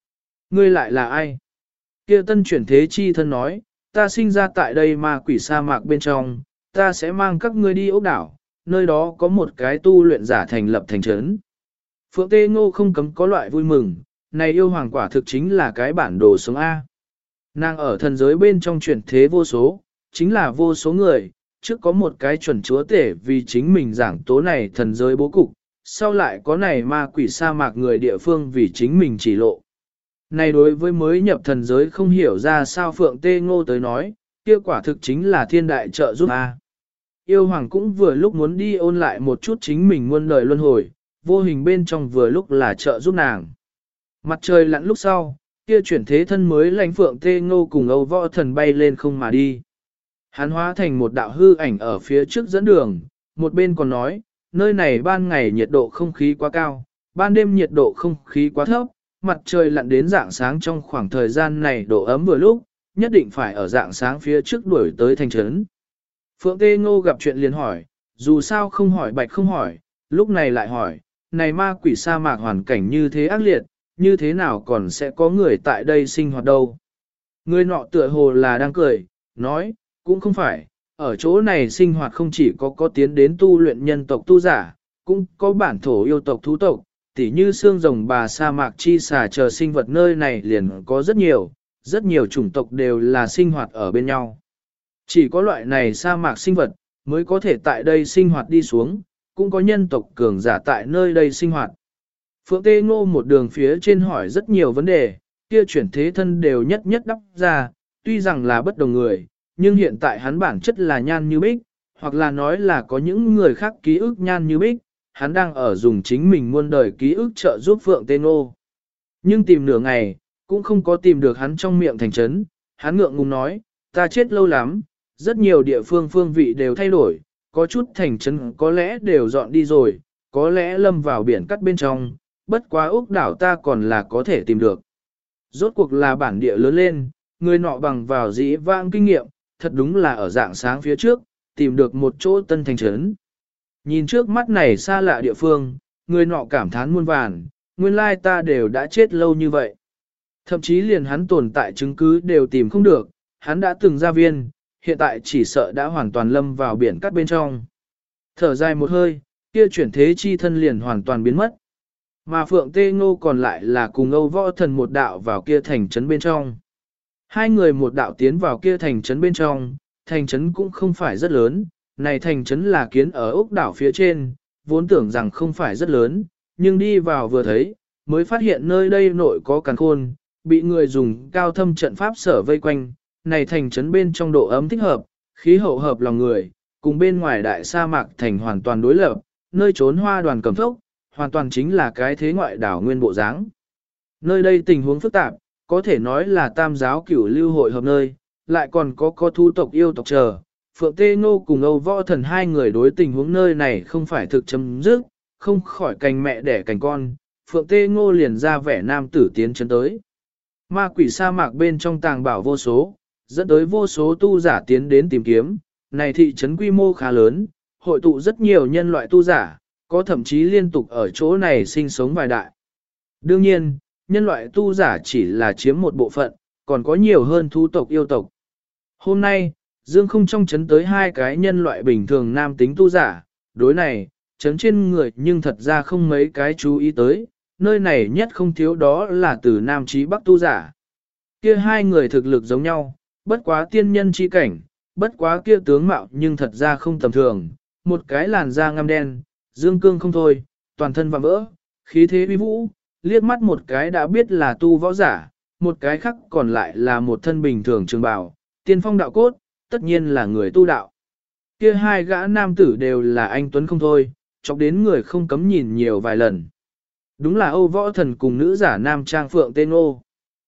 Ngươi lại là ai? Kia tân chuyển thế chi thân nói, ta sinh ra tại đây ma quỷ sa mạc bên trong, ta sẽ mang các ngươi đi ốc đảo, nơi đó có một cái tu luyện giả thành lập thành trấn. Phượng Tê Ngô không cấm có loại vui mừng, này yêu hoàng quả thực chính là cái bản đồ sống A. Nàng ở thần giới bên trong chuyển thế vô số, chính là vô số người, trước có một cái chuẩn chúa tể vì chính mình giảng tố này thần giới bố cục, sau lại có này ma quỷ sa mạc người địa phương vì chính mình chỉ lộ. Này đối với mới nhập thần giới không hiểu ra sao Phượng Tê Ngô tới nói, kia quả thực chính là thiên đại trợ giúp A. Yêu hoàng cũng vừa lúc muốn đi ôn lại một chút chính mình muôn đời luân hồi, vô hình bên trong vừa lúc là trợ giúp nàng. Mặt trời lặn lúc sau, kia chuyển thế thân mới lãnh Phượng Tê Ngô cùng Âu Võ Thần bay lên không mà đi. Hắn hóa thành một đạo hư ảnh ở phía trước dẫn đường, một bên còn nói, nơi này ban ngày nhiệt độ không khí quá cao, ban đêm nhiệt độ không khí quá thấp, mặt trời lặn đến rạng sáng trong khoảng thời gian này độ ấm vừa lúc, nhất định phải ở rạng sáng phía trước đuổi tới thành trấn. Phượng Tê Ngô gặp chuyện liền hỏi, dù sao không hỏi bạch không hỏi, lúc này lại hỏi, này ma quỷ sa mạc hoàn cảnh như thế ác liệt, như thế nào còn sẽ có người tại đây sinh hoạt đâu. Người nọ tựa hồ là đang cười, nói, cũng không phải, ở chỗ này sinh hoạt không chỉ có tiến đến tu luyện nhân tộc tu giả, cũng có bản thổ yêu tộc thú tộc, tỉ như xương rồng bà sa mạc chi xà chờ sinh vật nơi này liền có rất nhiều chủng tộc đều là sinh hoạt ở bên nhau. Chỉ có loại này sa mạc sinh vật mới có thể tại đây sinh hoạt đi xuống, cũng có nhân tộc cường giả tại nơi đây sinh hoạt. Phượng Tê Ngô một đường phía trên hỏi rất nhiều vấn đề, kia chuyển thế thân đều nhất nhất đáp ra, tuy rằng là bất đồng người, nhưng hiện tại hắn bản chất là nhan như bích, hoặc là nói là có những người khác ký ức nhan như bích, hắn đang ở dùng chính mình muôn đời ký ức trợ giúp Phượng Tê Ngô. Nhưng tìm nửa ngày, cũng không có tìm được hắn trong miệng thành trấn, hắn ngượng ngùng nói, ta chết lâu lắm, rất nhiều địa phương phương vị đều thay đổi, có chút thành trấn có lẽ đều dọn đi rồi, có lẽ lâm vào biển cắt bên trong, bất quá úc đảo ta còn là có thể tìm được. Rốt cuộc là bản địa lớn lên, người nọ bằng vào dĩ vãng kinh nghiệm, thật đúng là ở dạng sáng phía trước, tìm được một chỗ tân thành trấn. Nhìn trước mắt này xa lạ địa phương, người nọ cảm thán muôn vàn, nguyên lai ta đều đã chết lâu như vậy. Thậm chí liền hắn tồn tại chứng cứ đều tìm không được, hắn đã từng ra viên, hiện tại chỉ sợ đã hoàn toàn lâm vào biển cắt bên trong. Thở dài một hơi, kia chuyển thế chi thân liền hoàn toàn biến mất. Mà Phượng Tê Ngô còn lại là cùng Âu Võ Thần một đạo vào kia thành trấn bên trong. Hai người một đạo tiến vào kia thành trấn bên trong, thành trấn cũng không phải rất lớn, này thành trấn là kiến ở ốc đảo phía trên, vốn tưởng rằng không phải rất lớn, nhưng đi vào vừa thấy, mới phát hiện nơi đây nội có càn khôn, bị người dùng cao thâm trận pháp sở vây quanh, này thành trấn bên trong độ ấm thích hợp, khí hậu hợp lòng người, cùng bên ngoài đại sa mạc thành hoàn toàn đối lập, nơi trốn hoa đoàn cầm thốc, hoàn toàn chính là cái thế ngoại đảo nguyên bộ dáng. Nơi đây tình huống phức tạp, có thể nói là tam giáo cửu lưu hội hợp nơi, lại còn có thu tộc yêu tộc chờ. Phượng Tê Ngô cùng Âu Võ Thần hai người đối tình huống nơi này không phải thực chấm dứt, không khỏi cành mẹ đẻ cành con, Phượng Tê Ngô liền ra vẻ nam tử tiến chân tới. Ma quỷ sa mạc bên trong tàng bảo vô số, dẫn tới vô số tu giả tiến đến tìm kiếm, này thị trấn quy mô khá lớn, hội tụ rất nhiều nhân loại tu giả, có thậm chí liên tục ở chỗ này sinh sống vài đại. Đương nhiên, nhân loại tu giả chỉ là chiếm một bộ phận, còn có nhiều hơn thú tộc yêu tộc. Hôm nay, Dương không trong trấn tới hai cái nhân loại bình thường nam tính tu giả, đối này, trấn trên người nhưng thật ra không mấy cái chú ý tới, nơi này nhất không thiếu đó là từ Nam Chí Bắc tu giả. Kia hai người thực lực giống nhau, bất quá tiên nhân chi cảnh, bất quá kia tướng mạo nhưng thật ra không tầm thường, một cái làn da ngăm đen, dương cương không thôi, toàn thân vạm vỡ, khí thế uy vũ, liếc mắt một cái đã biết là tu võ giả, một cái khác còn lại là một thân bình thường trường bào, tiên phong đạo cốt, tất nhiên là người tu đạo. Kia hai gã nam tử đều là anh tuấn không thôi, chọc đến người không cấm nhìn nhiều vài lần. Đúng là Âu Võ Thần cùng nữ giả nam trang Phượng Tê Ngô.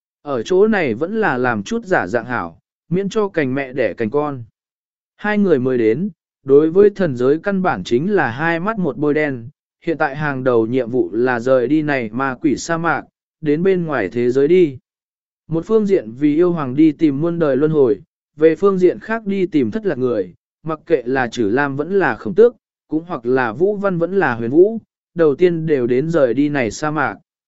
Ở chỗ này vẫn là làm chút giả dạng hảo, miễn cho cành mẹ đẻ cành con. Hai người mới đến, đối với thần giới căn bản chính là hai mắt một bôi đen, hiện tại hàng đầu nhiệm vụ là rời đi này ma quỷ sa mạc, đến bên ngoài thế giới đi. Một phương diện vì yêu hoàng đi tìm muôn đời luân hồi, về phương diện khác đi tìm thất lạc người, mặc kệ là Trử Lam vẫn là Khổng Tước, cũng hoặc là Vũ Văn vẫn là Huyền Vũ, đầu tiên đều đến rời đi này sa mạc.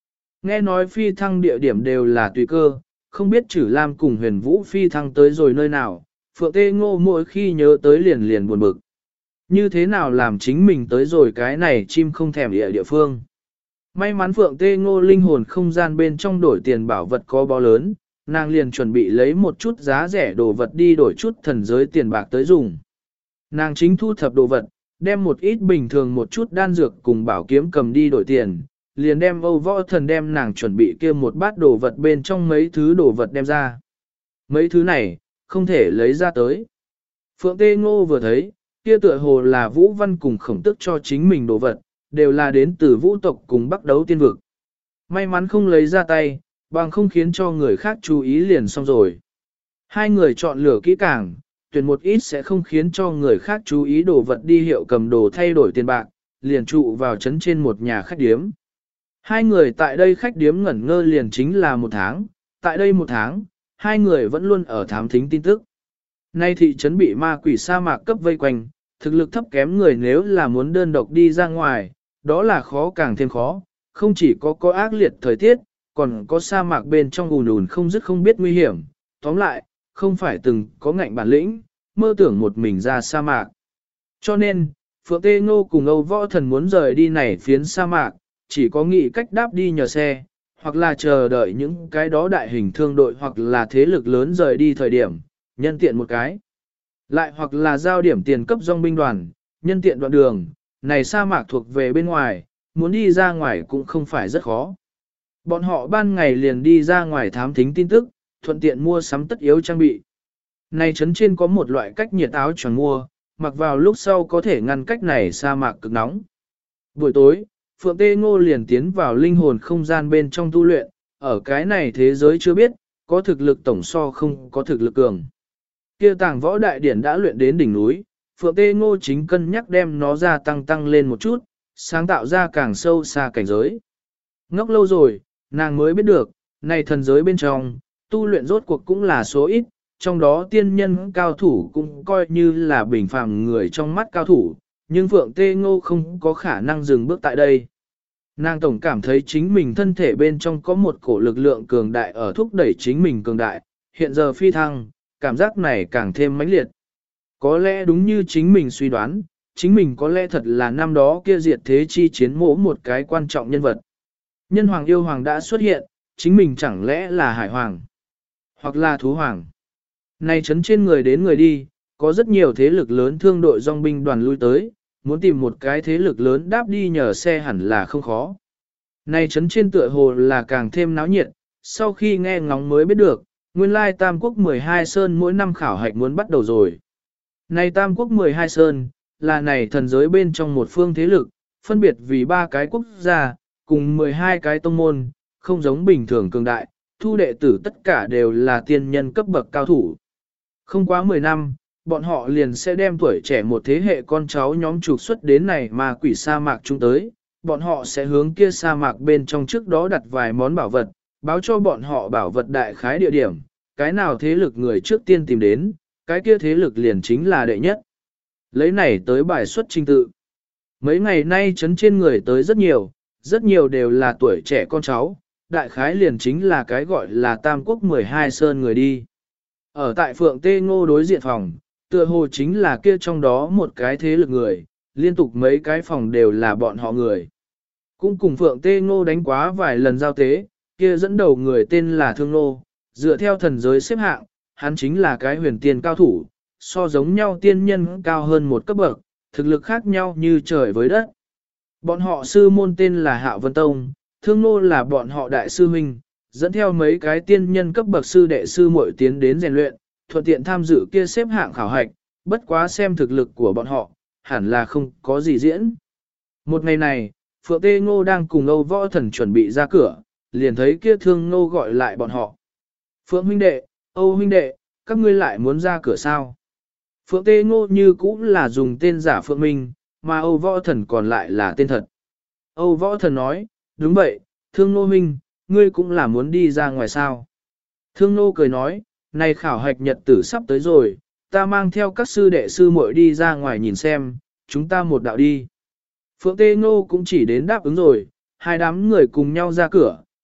Nghe nói phi thăng địa điểm đều là tùy cơ, không biết Trử Lam cùng Huyền Vũ phi thăng tới rồi nơi nào, Phượng Tê Ngô mỗi khi nhớ tới liền liền buồn bực. Như thế nào làm chính mình tới rồi cái này chim không thèm địa phương. May mắn Phượng Tê Ngô linh hồn không gian bên trong đổi tiền bảo vật có bao lớn, nàng liền chuẩn bị lấy một chút giá rẻ đồ vật đi đổi chút thần giới tiền bạc tới dùng. Nàng chính thu thập đồ vật, đem một ít bình thường một chút đan dược cùng bảo kiếm cầm đi đổi tiền, liền đem Âu Võ Thần đem nàng chuẩn bị kia một bát đồ vật bên trong mấy thứ đồ vật đem ra. Mấy thứ này, không thể lấy ra tới. Phượng Tê Ngô vừa thấy, kia tựa hồ là Vũ Văn cùng Khổng Tức cho chính mình đồ vật, đều là đến từ vũ tộc cùng Bắc Đấu tiên vực. May mắn không lấy ra tay, bằng không khiến cho người khác chú ý liền xong rồi. Hai người chọn lựa kỹ càng, tuyển một ít sẽ không khiến cho người khác chú ý đồ vật đi hiệu cầm đồ thay đổi tiền bạc, liền trụ vào trấn trên một nhà khách điếm. Hai người tại đây khách điếm ngẩn ngơ liền chính là một tháng, tại đây một tháng, hai người vẫn luôn ở thám thính tin tức. Nay thị trấn bị ma quỷ sa mạc cấp vây quanh, thực lực thấp kém người nếu là muốn đơn độc đi ra ngoài, đó là khó càng thêm khó, không chỉ có ác liệt thời tiết, còn có sa mạc bên trong ùn ùn không dứt không biết nguy hiểm. Tóm lại, không phải từng có ngạnh bản lĩnh, mơ tưởng một mình ra sa mạc. Cho nên, Phượng Tê Ngô cùng Âu Võ Thần muốn rời đi này phiến sa mạc, chỉ có nghĩ cách đáp đi nhờ xe, hoặc là chờ đợi những cái đó đại hình thương đội hoặc là thế lực lớn rời đi thời điểm, nhân tiện một cái. Lại hoặc là giao điểm tiền cấp dòng binh đoàn, nhân tiện đoạn đường, này sa mạc thuộc về bên ngoài, muốn đi ra ngoài cũng không phải rất khó. Bọn họ ban ngày liền đi ra ngoài thám thính tin tức, thuận tiện mua sắm tất yếu trang bị. Này trấn trên có một loại cách nhiệt áo choàng mua, mặc vào lúc sau có thể ngăn cách này sa mạc cực nóng. Buổi tối, Phượng Tê Ngô liền tiến vào linh hồn không gian bên trong tu luyện, ở cái này thế giới chưa biết, có thực lực tổng so không có thực lực cường. Kia tàng võ đại điển đã luyện đến đỉnh núi, Phượng Tê Ngô chính cân nhắc đem nó ra tăng lên một chút, sáng tạo ra càng sâu xa cảnh giới. Ngốc lâu rồi, nàng mới biết được, này thần giới bên trong, tu luyện rốt cuộc cũng là số ít, trong đó tiên nhân cao thủ cũng coi như là bình phàm người trong mắt cao thủ, nhưng Phượng Tê Ngô không có khả năng dừng bước tại đây. Nàng tổng cảm thấy chính mình thân thể bên trong có một cổ lực lượng cường đại ở thúc đẩy chính mình cường đại, hiện giờ phi thăng, cảm giác này càng thêm mãnh liệt. Có lẽ đúng như chính mình suy đoán, chính mình có lẽ thật là năm đó kia diệt thế chi chiến mỗ một cái quan trọng nhân vật. Nhân hoàng yêu hoàng đã xuất hiện, chính mình chẳng lẽ là hải hoàng, hoặc là thú hoàng. Này trấn trên người đến người đi, có rất nhiều thế lực lớn thương đội dòng binh đoàn lui tới, muốn tìm một cái thế lực lớn đáp đi nhờ xe hẳn là không khó. Này trấn trên tựa hồ là càng thêm náo nhiệt, sau khi nghe ngóng mới biết được, nguyên lai Tam Quốc 12 Sơn mỗi năm khảo hạch muốn bắt đầu rồi. Này Tam Quốc 12 Sơn, là này thần giới bên trong một phương thế lực, phân biệt vì 3 cái quốc gia, cùng 12 cái tông môn, không giống bình thường cường đại, thu đệ tử tất cả đều là tiên nhân cấp bậc cao thủ. Không quá 10 năm, bọn họ liền sẽ đem tuổi trẻ một thế hệ con cháu nhóm trục xuất đến này mà quỷ sa mạc chúng tới, bọn họ sẽ hướng kia sa mạc bên trong trước đó đặt vài món bảo vật, báo cho bọn họ bảo vật đại khái địa điểm, cái nào thế lực người trước tiên tìm đến, cái kia thế lực liền chính là đệ nhất. Lấy này tới bài xuất trình tự. Mấy ngày nay trấn trên người tới rất nhiều đều là tuổi trẻ con cháu, đại khái liền chính là cái gọi là Tam Quốc 12 Sơn người đi. Ở tại Phượng Tê Ngô đối diện phòng, tựa hồ chính là kia trong đó một cái thế lực người, liên tục mấy cái phòng đều là bọn họ người. Cũng cùng Phượng Tê Ngô đánh quá vài lần giao tế, kia dẫn đầu người tên là Thương Nô, dựa theo thần giới xếp hạng, hắn chính là cái huyền tiên cao thủ, so giống nhau tiên nhân cao hơn một cấp bậc, thực lực khác nhau như trời với đất. Bọn họ sư môn tên là Hạo Vân Tông, Thương Nô là bọn họ đại sư huynh, dẫn theo mấy cái tiên nhân cấp bậc sư đệ sư muội tiến đến rèn luyện, thuận tiện tham dự kia xếp hạng khảo hạch, bất quá xem thực lực của bọn họ, hẳn là không có gì diễn. Một ngày này, Phượng Tê Ngô đang cùng Âu Võ Thần chuẩn bị ra cửa, liền thấy kia Thương Nô gọi lại bọn họ. Phượng huynh đệ, Âu huynh đệ, các ngươi lại muốn ra cửa sao? Phượng Tê Ngô như cũng là dùng tên giả Phượng Minh, mà Âu Võ Thần còn lại là tên thật. Âu Võ Thần nói, đúng vậy, Thương Nô huynh, ngươi cũng là muốn đi ra ngoài sao? Thương Nô cười nói, này khảo hạch nhật tử sắp tới rồi, ta mang theo các sư đệ sư muội đi ra ngoài nhìn xem, chúng ta một đạo đi. Phượng Tê Ngô cũng chỉ đến đáp ứng rồi, hai đám người cùng nhau ra cửa,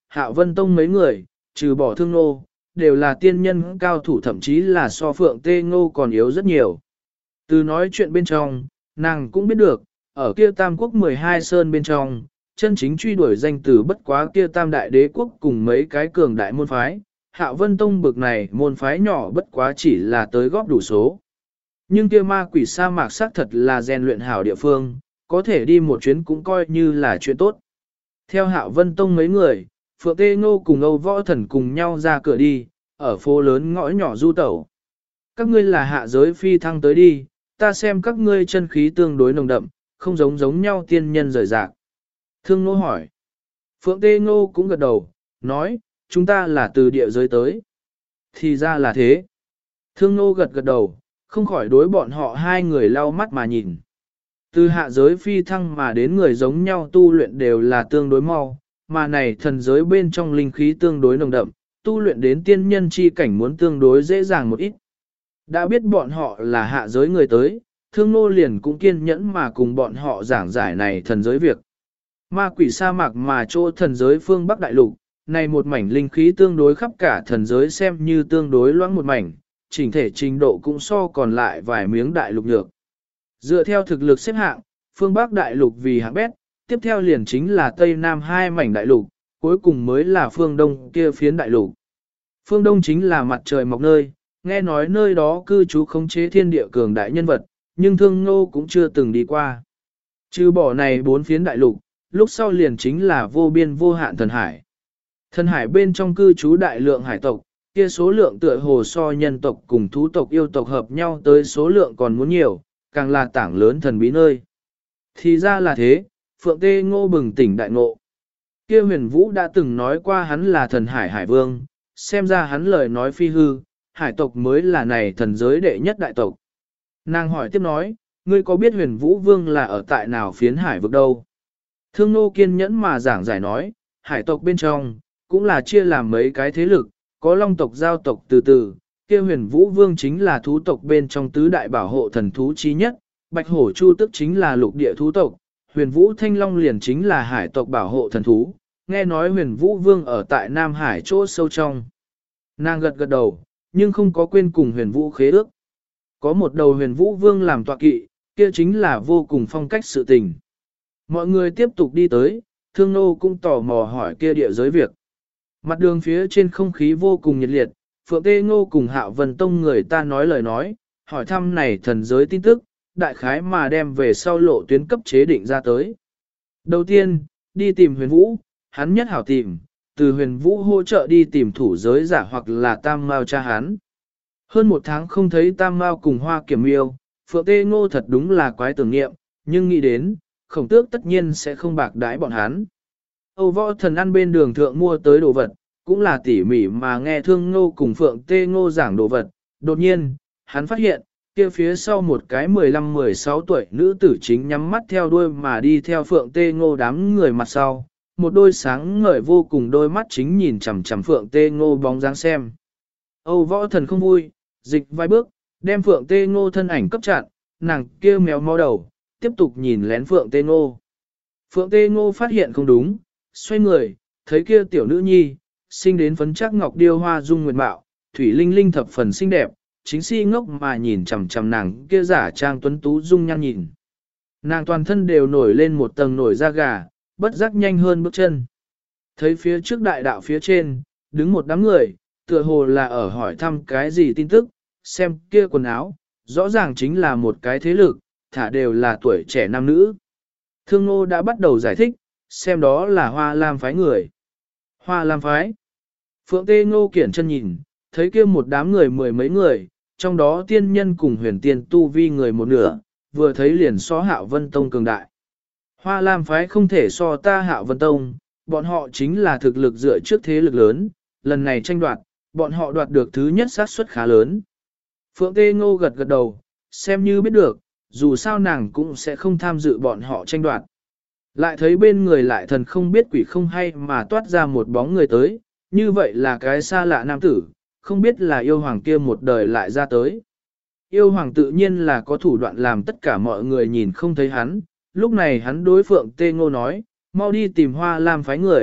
Hạo Vân Tông mấy người, trừ bỏ Thương Nô, đều là tiên nhân cao thủ, thậm chí là so Phượng Tê Ngô còn yếu rất nhiều. Từ nói chuyện bên trong, nàng cũng biết được, ở kia Tam Quốc 12 Sơn bên trong, chân chính truy đuổi danh từ bất quá kia Tam Đại Đế Quốc cùng mấy cái cường đại môn phái, Hạo Vân Tông bực này môn phái nhỏ bất quá chỉ là tới góp đủ số. Nhưng kia ma quỷ sa mạc xác thật là rèn luyện hảo địa phương, có thể đi một chuyến cũng coi như là chuyện tốt. Theo Hạo Vân Tông mấy người, Phượng Tê Ngô cùng Âu Võ Thần cùng nhau ra cửa đi, ở phố lớn ngõ nhỏ du tẩu. Các ngươi là hạ giới phi thăng tới đi, ta xem các ngươi chân khí tương đối nồng đậm, không giống nhau tiên nhân rời rạc. Thương Ngô hỏi. Phượng Tê Ngô cũng gật đầu, nói, chúng ta là từ địa giới tới. Thì ra là thế. Thương Ngô gật đầu, không khỏi đối bọn họ hai người lau mắt mà nhìn. Từ hạ giới phi thăng mà đến người giống nhau tu luyện đều là tương đối mau, mà này thần giới bên trong linh khí tương đối nồng đậm, tu luyện đến tiên nhân chi cảnh muốn tương đối dễ dàng một ít. Đã biết bọn họ là hạ giới người tới, Thương Nô liền cũng kiên nhẫn mà cùng bọn họ giảng giải này thần giới việc. Ma quỷ sa mạc mà chỗ thần giới phương Bắc Đại Lục, này một mảnh linh khí tương đối khắp cả thần giới xem như tương đối loãng một mảnh, chỉnh thể trình độ cũng so còn lại vài miếng đại lục nhược. Dựa theo thực lực xếp hạng, phương Bắc Đại Lục vì hạng bét, tiếp theo liền chính là Tây Nam hai mảnh đại lục, cuối cùng mới là phương Đông kia phiến đại lục. Phương Đông chính là mặt trời mọc nơi, nghe nói nơi đó cư trú khống chế thiên địa cường đại nhân vật, nhưng Thương Ngô cũng chưa từng đi qua. Trừ bỏ này bốn phiến đại lục, lúc sau liền chính là vô biên vô hạn thần hải. Thần hải bên trong cư trú đại lượng hải tộc, kia số lượng tựa hồ so nhân tộc cùng thú tộc yêu tộc hợp nhau tới số lượng còn muốn nhiều, càng là tảng lớn thần bí nơi. Thì ra là thế, Phượng Tê Ngô bừng tỉnh đại ngộ. Kia huyền vũ đã từng nói qua hắn là thần hải hải vương, xem ra hắn lời nói phi hư, hải tộc mới là này thần giới đệ nhất đại tộc. Nàng hỏi tiếp nói, ngươi có biết huyền vũ vương là ở tại nào phiến hải vực đâu? Thương Nô kiên nhẫn mà giảng giải nói, hải tộc bên trong, cũng là chia làm mấy cái thế lực, có long tộc giao tộc từ từ, kia huyền vũ vương chính là thú tộc bên trong tứ đại bảo hộ thần thú chí nhất, bạch hổ chu tức chính là lục địa thú tộc, huyền vũ thanh long liền chính là hải tộc bảo hộ thần thú, nghe nói huyền vũ vương ở tại Nam Hải chỗ sâu trong. Nàng gật đầu, nhưng không có quên cùng huyền vũ khế ước. Có một đầu huyền vũ vương làm tọa kỵ, kia chính là vô cùng phong cách sự tình. Mọi người tiếp tục đi tới, Thương Nô cũng tò mò hỏi kia địa giới việc. Mặt đường phía trên không khí vô cùng nhiệt liệt, Phượng Tê Ngô cùng Hạo Vân Tông người ta nói lời nói, hỏi thăm này thần giới tin tức, đại khái mà đem về sau lộ tuyến cấp chế định ra tới. Đầu tiên, đi tìm huyền vũ, hắn nhất hảo tìm, từ huyền vũ hỗ trợ đi tìm thủ giới giả hoặc là tam mao cha hắn. Hơn một tháng không thấy tam mao cùng hoa kiểm yêu, Phượng Tê Ngô thật đúng là quái tưởng niệm, nhưng nghĩ đến, khổng tước tất nhiên sẽ không bạc đãi bọn hắn. Âu Võ Thần ăn bên đường thượng mua tới đồ vật, cũng là tỉ mỉ mà nghe Thương Ngô cùng Phượng Tê Ngô giảng đồ vật. Đột nhiên, hắn phát hiện, kia phía sau một cái 15-16 tuổi nữ tử chính nhắm mắt theo đuôi mà đi theo Phượng Tê Ngô đám người mặt sau. Một đôi sáng ngời vô cùng đôi mắt chính nhìn chằm chằm Phượng Tê Ngô bóng dáng xem. Âu Võ Thần không vui, dịch vài bước, đem Phượng Tê Ngô thân ảnh cấp chặn, nàng kia méo mó đầu, tiếp tục nhìn lén Phượng Tê Ngô. Phượng Tê Ngô phát hiện không đúng, xoay người, thấy kia tiểu nữ nhi, sinh đến phấn chắc ngọc điêu hoa dung nguyệt mạo, thủy linh linh thập phần xinh đẹp, chính si ngốc mà nhìn chằm chằm nàng kia giả trang tuấn tú dung nhan nhìn. Nàng toàn thân đều nổi lên một tầng nổi da gà, bất giác nhanh hơn bước chân. Thấy phía trước đại đạo phía trên, đứng một đám người, tựa hồ là ở hỏi thăm cái gì tin tức, xem kia quần áo, rõ ràng chính là một cái thế lực, thả đều là tuổi trẻ nam nữ. Thương Ngô đã bắt đầu giải thích, xem đó là Hoa Lam phái người. Hoa Lam phái. Phượng Tê Ngô kiển chân nhìn, thấy kia một đám người mười mấy người, trong đó tiên nhân cùng huyền tiên tu vi người một nửa, vừa thấy liền so Hạo Vân Tông cường đại. Hoa Lam phái không thể so ta Hạo Vân Tông, bọn họ chính là thực lực dựa trước thế lực lớn, lần này tranh đoạt, bọn họ đoạt được thứ nhất xác suất khá lớn. Phượng Tê Ngô gật đầu, xem như biết được, dù sao nàng cũng sẽ không tham dự bọn họ tranh đoạt. Lại thấy bên người lại thần không biết quỷ không hay mà toát ra một bóng người tới, như vậy là cái xa lạ nam tử, không biết là yêu hoàng kia một đời lại ra tới. Yêu hoàng tự nhiên là có thủ đoạn làm tất cả mọi người nhìn không thấy hắn, lúc này hắn đối Phượng Tê Ngô nói, mau đi tìm Hoa Lam phái người,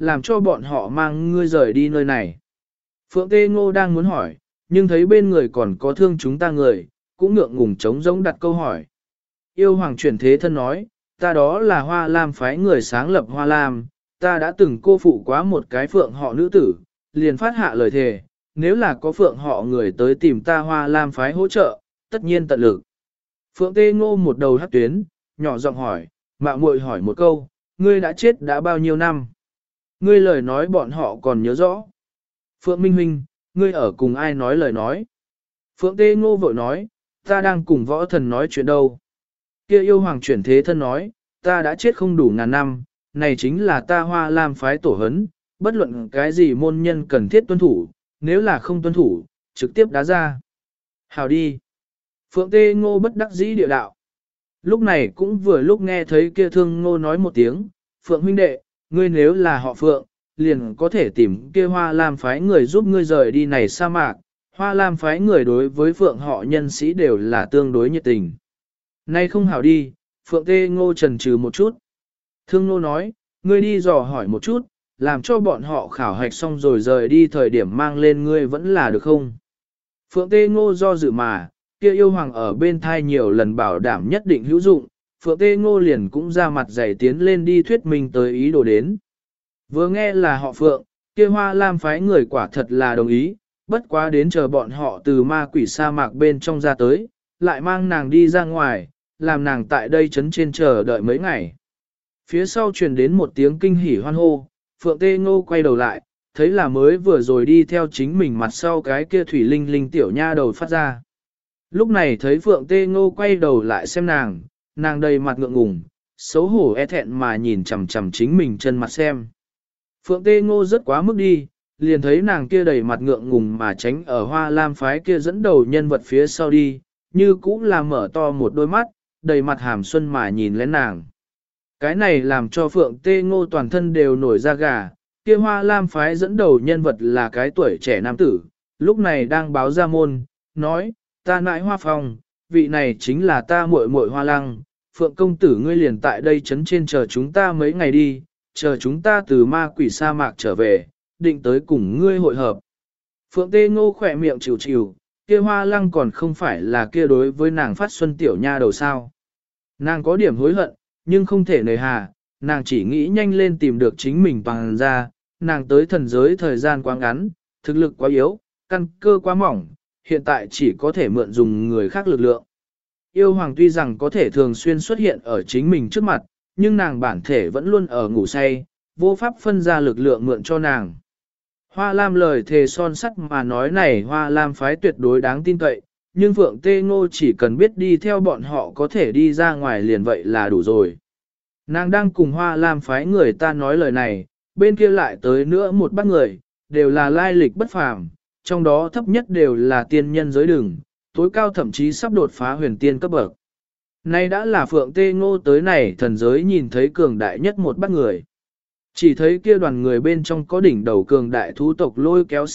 làm cho bọn họ mang ngươi rời đi nơi này. Phượng Tê Ngô đang muốn hỏi, nhưng thấy bên người còn có thương chúng ta người, cũng ngượng ngùng trống rỗng đặt câu hỏi. Yêu hoàng chuyển thế thân nói, ta đó là Hoa Lam phái người sáng lập Hoa Lam, ta đã từng cô phụ quá một cái phượng họ nữ tử, liền phát hạ lời thề, nếu là có phượng họ người tới tìm ta Hoa Lam phái hỗ trợ, tất nhiên tận lực. Phượng Tê Ngô một đầu hắc tuyến, nhỏ giọng hỏi, mạo muội hỏi một câu, ngươi đã chết đã bao nhiêu năm? Ngươi lời nói bọn họ còn nhớ rõ. Phượng Minh Huynh, ngươi ở cùng ai nói lời nói? Phượng Tê Ngô vội nói, ta đang cùng võ thần nói chuyện đâu. Kia yêu hoàng chuyển thế thân nói, ta đã chết không đủ ngàn năm, này chính là ta Hoa Lam phái tổ hấn, bất luận cái gì môn nhân cần thiết tuân thủ, nếu là không tuân thủ, trực tiếp đá ra. Hào đi. Phượng Tê Ngô bất đắc dĩ địa đạo. Lúc này cũng vừa lúc nghe thấy kia thương Ngô nói một tiếng, Phượng huynh đệ, ngươi nếu là họ Phượng, liền có thể tìm kia Hoa Lam phái người giúp ngươi rời đi này sa mạc. Hoa Lam phái người đối với Phượng họ nhân sĩ đều là tương đối nhiệt tình. Nay không hảo đi, Phượng Tê Ngô trần trừ một chút. Thương Ngô nói, ngươi đi dò hỏi một chút, làm cho bọn họ khảo hạch xong rồi rời đi thời điểm mang lên ngươi vẫn là được không? Phượng Tê Ngô do dự mà, kia yêu hoàng ở bên thai nhiều lần bảo đảm nhất định hữu dụng, Phượng Tê Ngô liền cũng ra mặt dày tiến lên đi thuyết minh tới ý đồ đến. Vừa nghe là họ Phượng, kia Hoa Lam phái người quả thật là đồng ý, bất quá đến chờ bọn họ từ ma quỷ sa mạc bên trong ra tới, lại mang nàng đi ra ngoài, làm nàng tại đây chấn trên chờ đợi mấy ngày. Phía sau truyền đến một tiếng kinh hỉ hoan hô, Phượng Tê Ngô quay đầu lại, thấy là mới vừa rồi đi theo chính mình mặt sau cái kia thủy linh linh tiểu nha đầu phát ra. Lúc này thấy Phượng Tê Ngô quay đầu lại xem nàng đầy mặt ngượng ngùng, xấu hổ e thẹn mà nhìn chằm chằm chính mình chân mặt xem. Phượng Tê Ngô rất quá mức đi, liền thấy nàng kia đầy mặt ngượng ngùng mà tránh ở Hoa Lam phái kia dẫn đầu nhân vật phía sau đi, như cũng là mở to một đôi mắt, đầy mặt hàm xuân mà nhìn lên nàng. Cái này làm cho Phượng Tê Ngô toàn thân đều nổi da gà, kia Hoa Lam phái dẫn đầu nhân vật là cái tuổi trẻ nam tử, lúc này đang báo ra môn, nói, ta nãi Hoa Phong, vị này chính là ta muội muội Hoa Lăng, Phượng công tử ngươi liền tại đây chấn trên chờ chúng ta mấy ngày đi, chờ chúng ta từ ma quỷ sa mạc trở về, định tới cùng ngươi hội hợp. Phượng Tê Ngô khỏe miệng chịu chịu, kia Hoa Lăng còn không phải là kia đối với nàng phát xuân tiểu nha đầu sao. Nàng có điểm hối hận, nhưng không thể nề hà, nàng chỉ nghĩ nhanh lên tìm được chính mình bằng ra, nàng tới thần giới thời gian quá ngắn, thực lực quá yếu, căn cơ quá mỏng, hiện tại chỉ có thể mượn dùng người khác lực lượng. Yêu hoàng tuy rằng có thể thường xuyên xuất hiện ở chính mình trước mặt, nhưng nàng bản thể vẫn luôn ở ngủ say, vô pháp phân ra lực lượng mượn cho nàng. Hoa Lam lời thề son sắt mà nói này Hoa Lam phái tuyệt đối đáng tin cậy, nhưng Phượng Tê Ngô chỉ cần biết đi theo bọn họ có thể đi ra ngoài liền vậy là đủ rồi. Nàng đang cùng Hoa Lam phái người ta nói lời này, bên kia lại tới nữa một bác người, đều là lai lịch bất phàm, trong đó thấp nhất đều là tiên nhân giới đường, tối cao thậm chí sắp đột phá huyền tiên cấp bậc. Nay đã là Phượng Tê Ngô tới này thần giới nhìn thấy cường đại nhất một bác người. Chỉ thấy kia đoàn người bên trong có đỉnh đầu cường đại thú tộc lôi kéo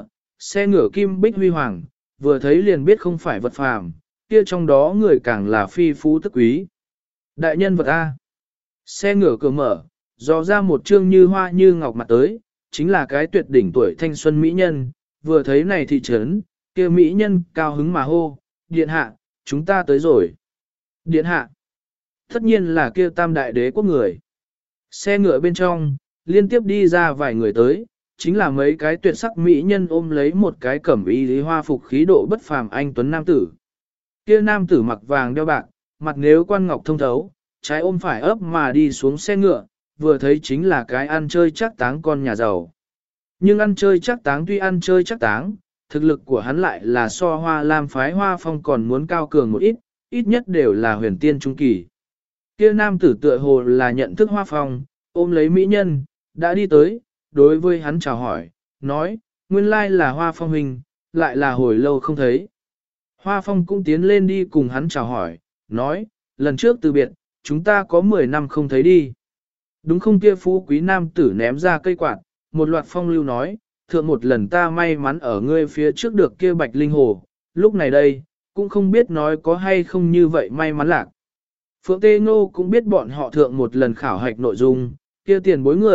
xe ngựa kim bích huy hoàng, vừa thấy liền biết không phải vật phàm, kia trong đó người càng là phi phú tức quý. Đại nhân vật A. Xe ngựa cửa mở, dò ra một trương như hoa như ngọc mặt tới, chính là cái tuyệt đỉnh tuổi thanh xuân mỹ nhân, vừa thấy này thị trấn, kia mỹ nhân cao hứng mà hô, điện hạ, chúng ta tới rồi. Điện hạ. Tất nhiên là kia tam đại đế quốc người. Xe ngựa bên trong, liên tiếp đi ra vài người tới, chính là mấy cái tuyệt sắc mỹ nhân ôm lấy một cái cẩm y lý hoa phục khí độ bất phàm anh tuấn nam tử. Kia nam tử mặc vàng đeo bạc, mặt nếu quan ngọc thông thấu, trái ôm phải ấp mà đi xuống xe ngựa, vừa thấy chính là cái ăn chơi chắc táng con nhà giàu. Nhưng ăn chơi chắc táng tuy ăn chơi chắc táng, thực lực của hắn lại là so Hoa Lam phái Hoa Phong còn muốn cao cường một ít, ít nhất đều là huyền tiên trung kỳ. Kia nam tử tựa hồ là nhận thức Hoa Phong, ôm lấy mỹ nhân, đã đi tới, đối với hắn chào hỏi, nói, nguyên lai là Hoa Phong huynh, lại là hồi lâu không thấy. Hoa Phong cũng tiến lên đi cùng hắn chào hỏi, nói, lần trước từ biệt, chúng ta có 10 năm không thấy đi. Đúng không kia phú quý nam tử ném ra cây quạt, một loạt phong lưu nói, thượng một lần ta may mắn ở ngươi phía trước được kia bạch linh hồ, lúc này đây, cũng không biết nói có hay không như vậy may mắn lạc. Phượng Tê Ngô cũng biết bọn họ thượng một lần khảo hạch nội dung, kia tiền bối người,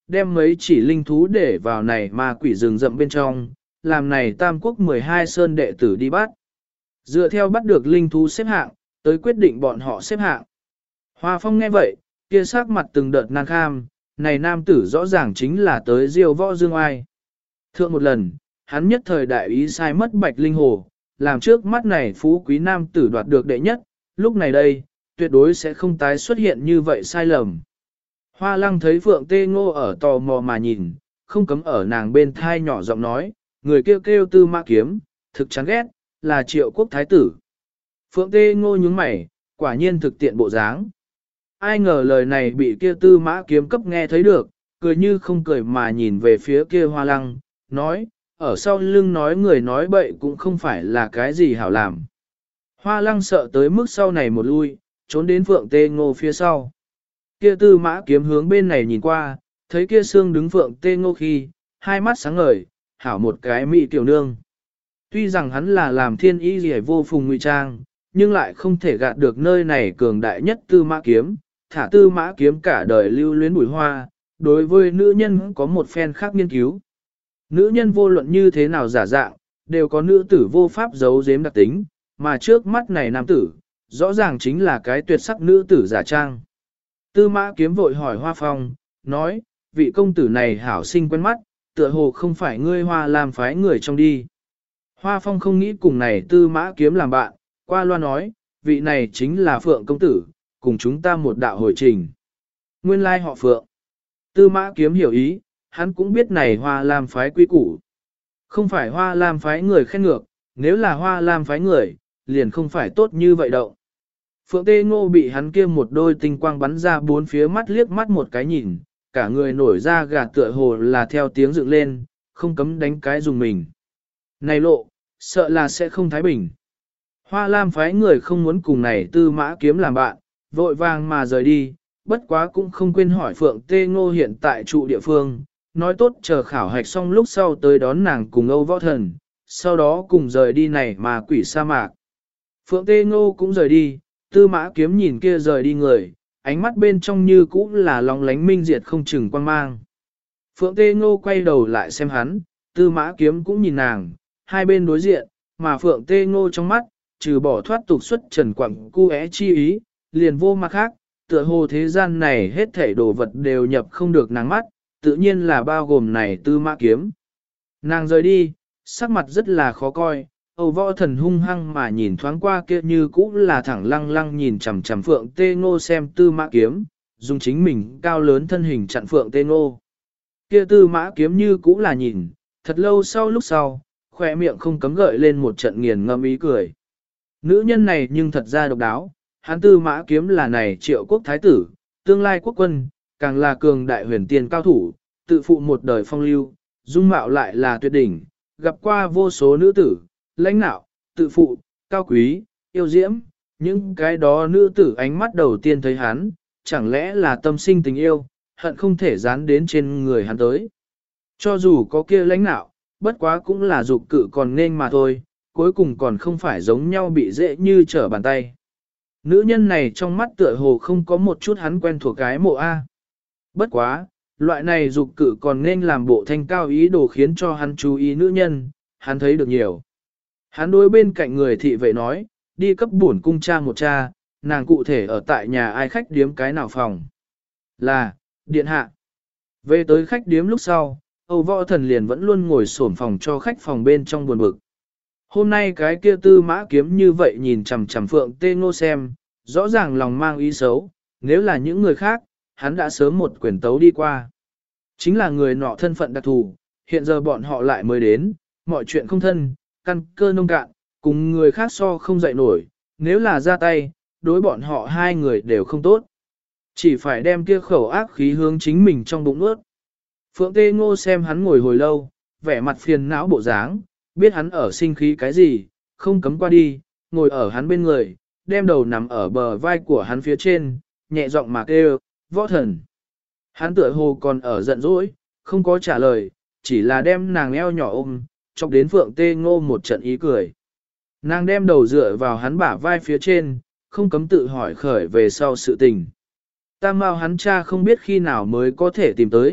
đem mấy chỉ linh thú để vào này ma quỷ rừng rậm bên trong, làm này tam quốc 12 sơn đệ tử đi bắt. Dựa theo bắt được linh thú xếp hạng, tới quyết định bọn họ xếp hạng. Hoa Phong nghe vậy, kia sắc mặt từng đợt nan kham, này nam tử rõ ràng chính là tới diêu võ dương ai. Thượng một lần, hắn nhất thời đại ý sai mất bạch linh hồ, làm trước mắt này phú quý nam tử đoạt được đệ nhất, lúc này đây, tuyệt đối sẽ không tái xuất hiện như vậy sai lầm. Hoa Lăng thấy Phượng Tê Ngô ở tò mò mà nhìn, không cấm ở nàng bên thai nhỏ giọng nói, người kêu kêu Tư Mã Kiếm, thực chán ghét, là Triệu Quốc Thái tử. Phượng Tê Ngô nhướng mày, quả nhiên thực tiện bộ dáng. Ai ngờ lời này bị kia Tư Mã Kiếm cấp nghe thấy được, cười như không cười mà nhìn về phía kia Hoa Lăng, nói, ở sau lưng nói người nói bậy cũng không phải là cái gì hảo làm. Hoa Lăng sợ tới mức sau này một lui, trốn đến Phượng Tê Ngô phía sau. Kia Tư Mã Kiếm hướng bên này nhìn qua, thấy kia xương đứng Phượng Tê Ngô khi, hai mắt sáng ngời, hảo một cái mỹ tiểu nương. Tuy rằng hắn là làm thiên y gì vô phùng ngụy trang, nhưng lại không thể gạt được nơi này cường đại nhất Tư Mã Kiếm, thả Tư Mã Kiếm cả đời lưu luyến bùi hoa, đối với nữ nhân có một phen khác nghiên cứu. Nữ nhân vô luận như thế nào giả dạng, đều có nữ tử vô pháp giấu giếm đặc tính, mà trước mắt này nam tử, rõ ràng chính là cái tuyệt sắc nữ tử giả trang. Tư Mã Kiếm vội hỏi Hoa Phong, nói, vị công tử này hảo sinh quen mắt, tựa hồ không phải ngươi Hoa làm phái người trong đi. Hoa Phong không nghĩ cùng này Tư Mã Kiếm làm bạn, qua loa nói, vị này chính là Phượng công tử, cùng chúng ta một đạo hồi trình. Nguyên lai họ Phượng. Tư Mã Kiếm hiểu ý, hắn cũng biết này Hoa Lam phái quy củ. Không phải Hoa Lam phái người khen ngược, nếu là Hoa Lam phái người, liền không phải tốt như vậy đâu. Phượng Tê Ngô bị hắn kia một đôi tinh quang bắn ra bốn phía mắt liếc mắt một cái nhìn, cả người nổi ra gà tựa hồ là theo tiếng dựng lên, không cấm đánh cái dùng mình. Này lộ, sợ là sẽ không thái bình. Hoa Lam phái người không muốn cùng này Tư Mã Kiếm làm bạn, vội vàng mà rời đi, bất quá cũng không quên hỏi Phượng Tê Ngô hiện tại trụ địa phương, nói tốt chờ khảo hạch xong lúc sau tới đón nàng cùng Âu Võ Thần, sau đó cùng rời đi này mà quỷ sa mạc. Phượng Tê Ngô cũng rời đi, Tư Mã Kiếm nhìn kia rời đi người, ánh mắt bên trong như cũ là lòng lánh minh diệt không chừng quan mang. Phượng Tê Ngô quay đầu lại xem hắn, Tư Mã Kiếm cũng nhìn nàng, hai bên đối diện, mà Phượng Tê Ngô trong mắt, trừ bỏ thoát tục xuất trần quặng cu é chi ý, liền vô mặt khác, tựa hồ thế gian này hết thảy đồ vật đều nhập không được nàng mắt, tự nhiên là bao gồm này Tư Mã Kiếm. Nàng rời đi, sắc mặt rất là khó coi, Âu Võ Thần hung hăng mà nhìn thoáng qua kia như cũ là thẳng lăng lăng nhìn chằm chằm Phượng Tê Ngô xem Tư Mã Kiếm, dùng chính mình cao lớn thân hình chặn Phượng Tê Ngô. Kia Tư Mã Kiếm như cũ là nhìn, thật lâu sau lúc sau, khỏe miệng không cấm gợi lên một trận nghiền ngâm ý cười. Nữ nhân này nhưng thật ra độc đáo, hắn Tư Mã Kiếm là này Triệu Quốc thái tử, tương lai quốc quân, càng là cường đại huyền tiên cao thủ, tự phụ một đời phong lưu, dung mạo lại là tuyệt đỉnh, gặp qua vô số nữ tử, lãnh nạo, tự phụ, cao quý, yêu diễm, những cái đó nữ tử ánh mắt đầu tiên thấy hắn, chẳng lẽ là tâm sinh tình yêu, hận không thể dán đến trên người hắn tới. Cho dù có kia lãnh nạo, bất quá cũng là dục cự còn nên mà thôi, cuối cùng còn không phải giống nhau bị dễ như trở bàn tay. Nữ nhân này trong mắt tựa hồ không có một chút hắn quen thuộc cái mộ A. Bất quá, loại này dục cự còn nên làm bộ thanh cao ý đồ khiến cho hắn chú ý nữ nhân, hắn thấy được nhiều. Hắn đối bên cạnh người thị vệ nói, đi cấp bổn cung cha một cha, nàng cụ thể ở tại nhà ai khách điếm cái nào phòng. Là, điện hạ. Về tới khách điếm lúc sau, Âu Võ Thần liền vẫn luôn ngồi xổm phòng cho khách phòng bên trong buồn bực. Hôm nay cái kia Tư Mã Kiếm như vậy nhìn chằm chằm Phượng Tê Ngô xem, rõ ràng lòng mang ý xấu, nếu là những người khác, hắn đã sớm một quyền tấu đi qua. Chính là người nọ thân phận đặc thù, hiện giờ bọn họ lại mới đến, mọi chuyện không thân, căn cơ nông cạn, cùng người khác so không dậy nổi, nếu là ra tay, đối bọn họ hai người đều không tốt. Chỉ phải đem kia khẩu ác khí hướng chính mình trong bụng nuốt. Phượng Tê Ngô xem hắn ngồi hồi lâu, vẻ mặt phiền não bộ dáng, biết hắn ở sinh khí cái gì, không cấm qua đi, ngồi ở hắn bên người, đem đầu nằm ở bờ vai của hắn phía trên, nhẹ giọng mà kêu, Võ Thần. Hắn tựa hồ còn ở giận dỗi, không có trả lời, chỉ là đem nàng eo nhỏ ôm, chọc đến Phượng Tê Ngô một trận ý cười. Nàng đem đầu dựa vào hắn bả vai phía trên, không cấm tự hỏi khởi về sau sự tình. Tam Mao hắn cha không biết khi nào mới có thể tìm tới,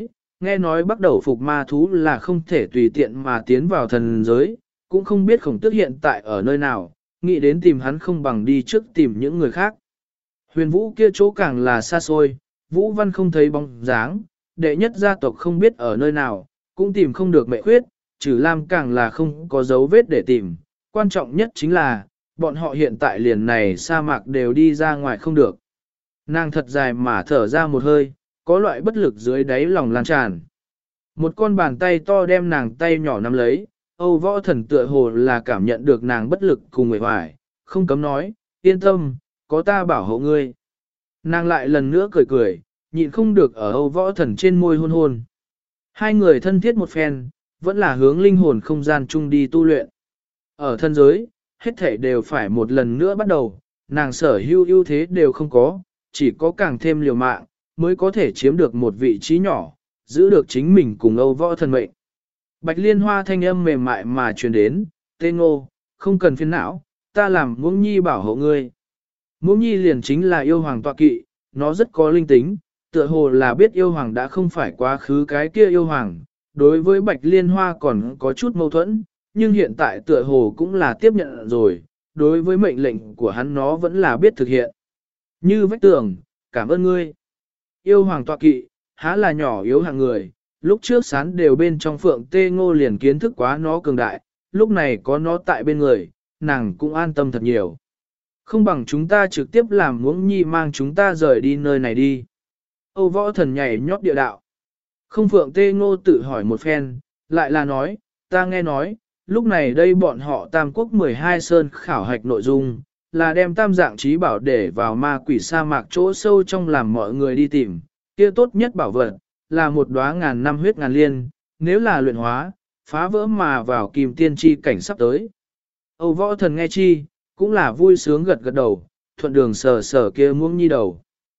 nghe nói bắt đầu phục ma thú là không thể tùy tiện mà tiến vào thần giới, cũng không biết khổng tước hiện tại ở nơi nào, nghĩ đến tìm hắn không bằng đi trước tìm những người khác. Huyền vũ kia chỗ càng là xa xôi, Vũ Văn không thấy bóng dáng, đệ nhất gia tộc không biết ở nơi nào, cũng tìm không được mẹ khuyết, trừ Lam càng là không có dấu vết để tìm. Quan trọng nhất chính là, bọn họ hiện tại liền này sa mạc đều đi ra ngoài không được. Nàng thật dài mà thở ra một hơi, có loại bất lực dưới đáy lòng lan tràn. Một con bàn tay to đem nàng tay nhỏ nắm lấy, Âu Võ Thần tựa hồ là cảm nhận được nàng bất lực cùng người hoài, không cấm nói, yên tâm, có ta bảo hộ ngươi. Nàng lại lần nữa cười cười, nhịn không được ở Âu Võ Thần trên môi hôn hôn. Hai người thân thiết một phen, vẫn là hướng linh hồn không gian chung đi tu luyện. Ở thân giới, hết thể đều phải một lần nữa bắt đầu, nàng sở hữu ưu thế đều không có, chỉ có càng thêm liều mạng, mới có thể chiếm được một vị trí nhỏ, giữ được chính mình cùng Âu Võ Thần mệnh. Bạch Liên Hoa thanh âm mềm mại mà truyền đến, Tê Ngô, không cần phiền não, ta làm Muỗng Nhi bảo hộ ngươi. Muỗng Nhi liền chính là yêu hoàng tọa kỵ, nó rất có linh tính, tựa hồ là biết yêu hoàng đã không phải quá khứ cái kia yêu hoàng, đối với Bạch Liên Hoa còn có chút mâu thuẫn, nhưng hiện tại tựa hồ cũng là tiếp nhận rồi, đối với mệnh lệnh của hắn nó vẫn là biết thực hiện. Như vách tường, cảm ơn ngươi. Yêu hoàng tọa kỵ, há là nhỏ yếu hạng người, lúc trước sán đều bên trong Phượng Tê Ngô liền kiến thức quá nó cường đại, lúc này có nó tại bên người, nàng cũng an tâm thật nhiều. Không bằng chúng ta trực tiếp làm Muỗng Nhi mang chúng ta rời đi nơi này đi. Âu Võ Thần nhảy nhót địa đạo. Không Phượng Tê Ngô tự hỏi một phen, lại là nói, ta nghe nói, lúc này đây bọn họ Tam Quốc 12 Sơn khảo hạch nội dung, là đem tam dạng trí bảo để vào ma quỷ sa mạc chỗ sâu trong làm mọi người đi tìm, kia tốt nhất bảo vật, là một đóa ngàn năm huyết ngàn liên, nếu là luyện hóa, phá vỡ mà vào kim tiên chi cảnh sắp tới. Âu Võ Thần nghe chi, cũng là vui sướng gật gật đầu, thuận đường sờ sờ kia Muỗng Nhi đầu.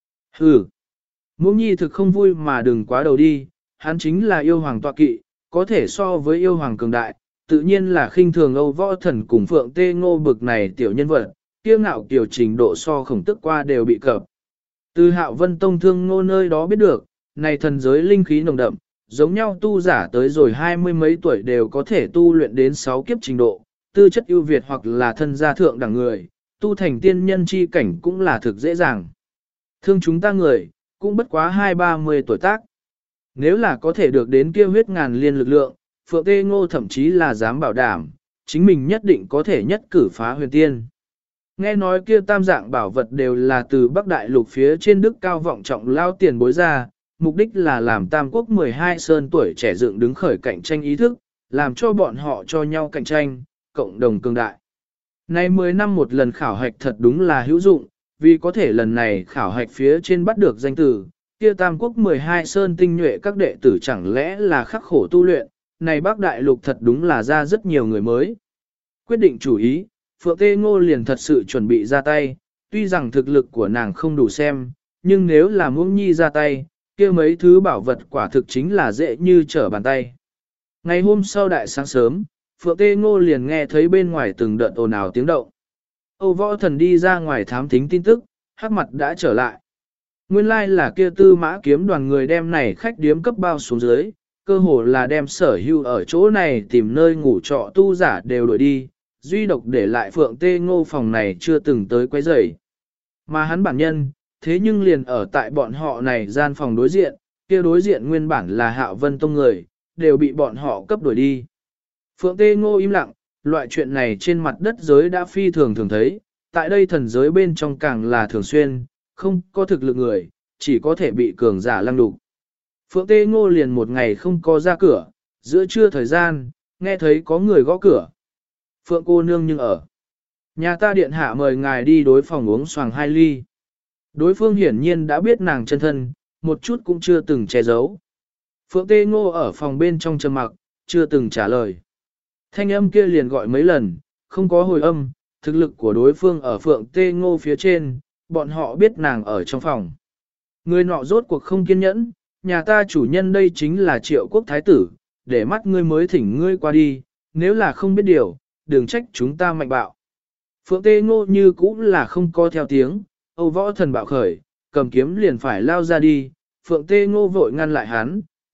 Hừ, Muỗng Nhi thực không vui mà đừng quá đầu đi, hắn chính là yêu hoàng tọa kỵ, có thể so với yêu hoàng cường đại, tự nhiên là khinh thường Âu Võ Thần cùng Phượng Tê Ngô bực này tiểu nhân vật, kiêu ngạo kiểu trình độ so khổng tức qua đều bị cập. Từ Hạo Vân Tông Thương Ngô nơi đó biết được, này thần giới linh khí nồng đậm, giống nhau tu giả tới rồi 20 mấy tuổi đều có thể tu luyện đến 6 kiếp trình độ, tư chất ưu việt hoặc là thân gia thượng đẳng người, tu thành tiên nhân chi cảnh cũng là thực dễ dàng. Thương chúng ta người, cũng bất quá 2-30 tuổi tác. Nếu là có thể được đến kia huyết ngàn liên lực lượng, Phượng Tê Ngô thậm chí là dám bảo đảm, chính mình nhất định có thể nhất cử phá huyền tiên. Nghe nói kia tam dạng bảo vật đều là từ Bắc Đại Lục phía trên đức cao vọng trọng lao tiền bối ra, mục đích là làm Tam Quốc 12 Sơn tuổi trẻ dựng đứng khởi cạnh tranh ý thức, làm cho bọn họ cho nhau cạnh tranh, cộng đồng cường đại. Nay 10 năm một lần khảo hạch thật đúng là hữu dụng, vì có thể lần này khảo hạch phía trên bắt được danh tử, kia Tam Quốc 12 Sơn tinh nhuệ các đệ tử chẳng lẽ là khắc khổ tu luyện, này Bắc Đại Lục thật đúng là ra rất nhiều người mới. Quyết định chủ ý, Phượng Tê Ngô liền thật sự chuẩn bị ra tay, tuy rằng thực lực của nàng không đủ xem, nhưng nếu là Muỗng Nhi ra tay, kia mấy thứ bảo vật quả thực chính là dễ như trở bàn tay. Ngày hôm sau đại sáng sớm, Phượng Tê Ngô liền nghe thấy bên ngoài từng đợt ồn ào tiếng động. Âu Võ Thần đi ra ngoài thám thính tin tức, hắc mặt đã trở lại. Nguyên lai là kia Tư Mã Kiếm đoàn người đem này khách điếm cấp bao xuống dưới, cơ hồ là đem sở hữu ở chỗ này tìm nơi ngủ trọ tu giả đều đuổi đi, duy độc để lại Phượng Tê Ngô phòng này chưa từng tới quấy rầy. Mà hắn bản nhân, thế nhưng liền ở tại bọn họ này gian phòng đối diện, kia đối diện nguyên bản là Hạo Vân Tông người, đều bị bọn họ cấp đuổi đi. Phượng Tê Ngô im lặng, loại chuyện này trên mặt đất giới đã phi thường thường thấy, tại đây thần giới bên trong càng là thường xuyên, không có thực lực người, chỉ có thể bị cường giả lăng đục. Phượng Tê Ngô liền một ngày không có ra cửa, giữa trưa thời gian, nghe thấy có người gõ cửa. Phượng cô nương nhưng ở. Nhà ta điện hạ mời ngài đi đối phòng uống xoàng 2 ly. Đối phương hiển nhiên đã biết nàng chân thân, một chút cũng chưa từng che giấu. Phượng Tê Ngô ở phòng bên trong trầm mặc, chưa từng trả lời. Thanh âm kia liền gọi mấy lần, không có hồi âm, thực lực của đối phương ở Phượng Tê Ngô phía trên, bọn họ biết nàng ở trong phòng. Người nọ rốt cuộc không kiên nhẫn, nhà ta chủ nhân đây chính là Triệu Quốc Thái tử, để mắt ngươi mới thỉnh ngươi qua đi, nếu là không biết điều, đừng trách chúng ta mạnh bạo. Phượng Tê Ngô như cũng là không có theo tiếng, Âu Võ Thần bạo khởi, cầm kiếm liền phải lao ra đi, Phượng Tê Ngô vội ngăn lại hắn,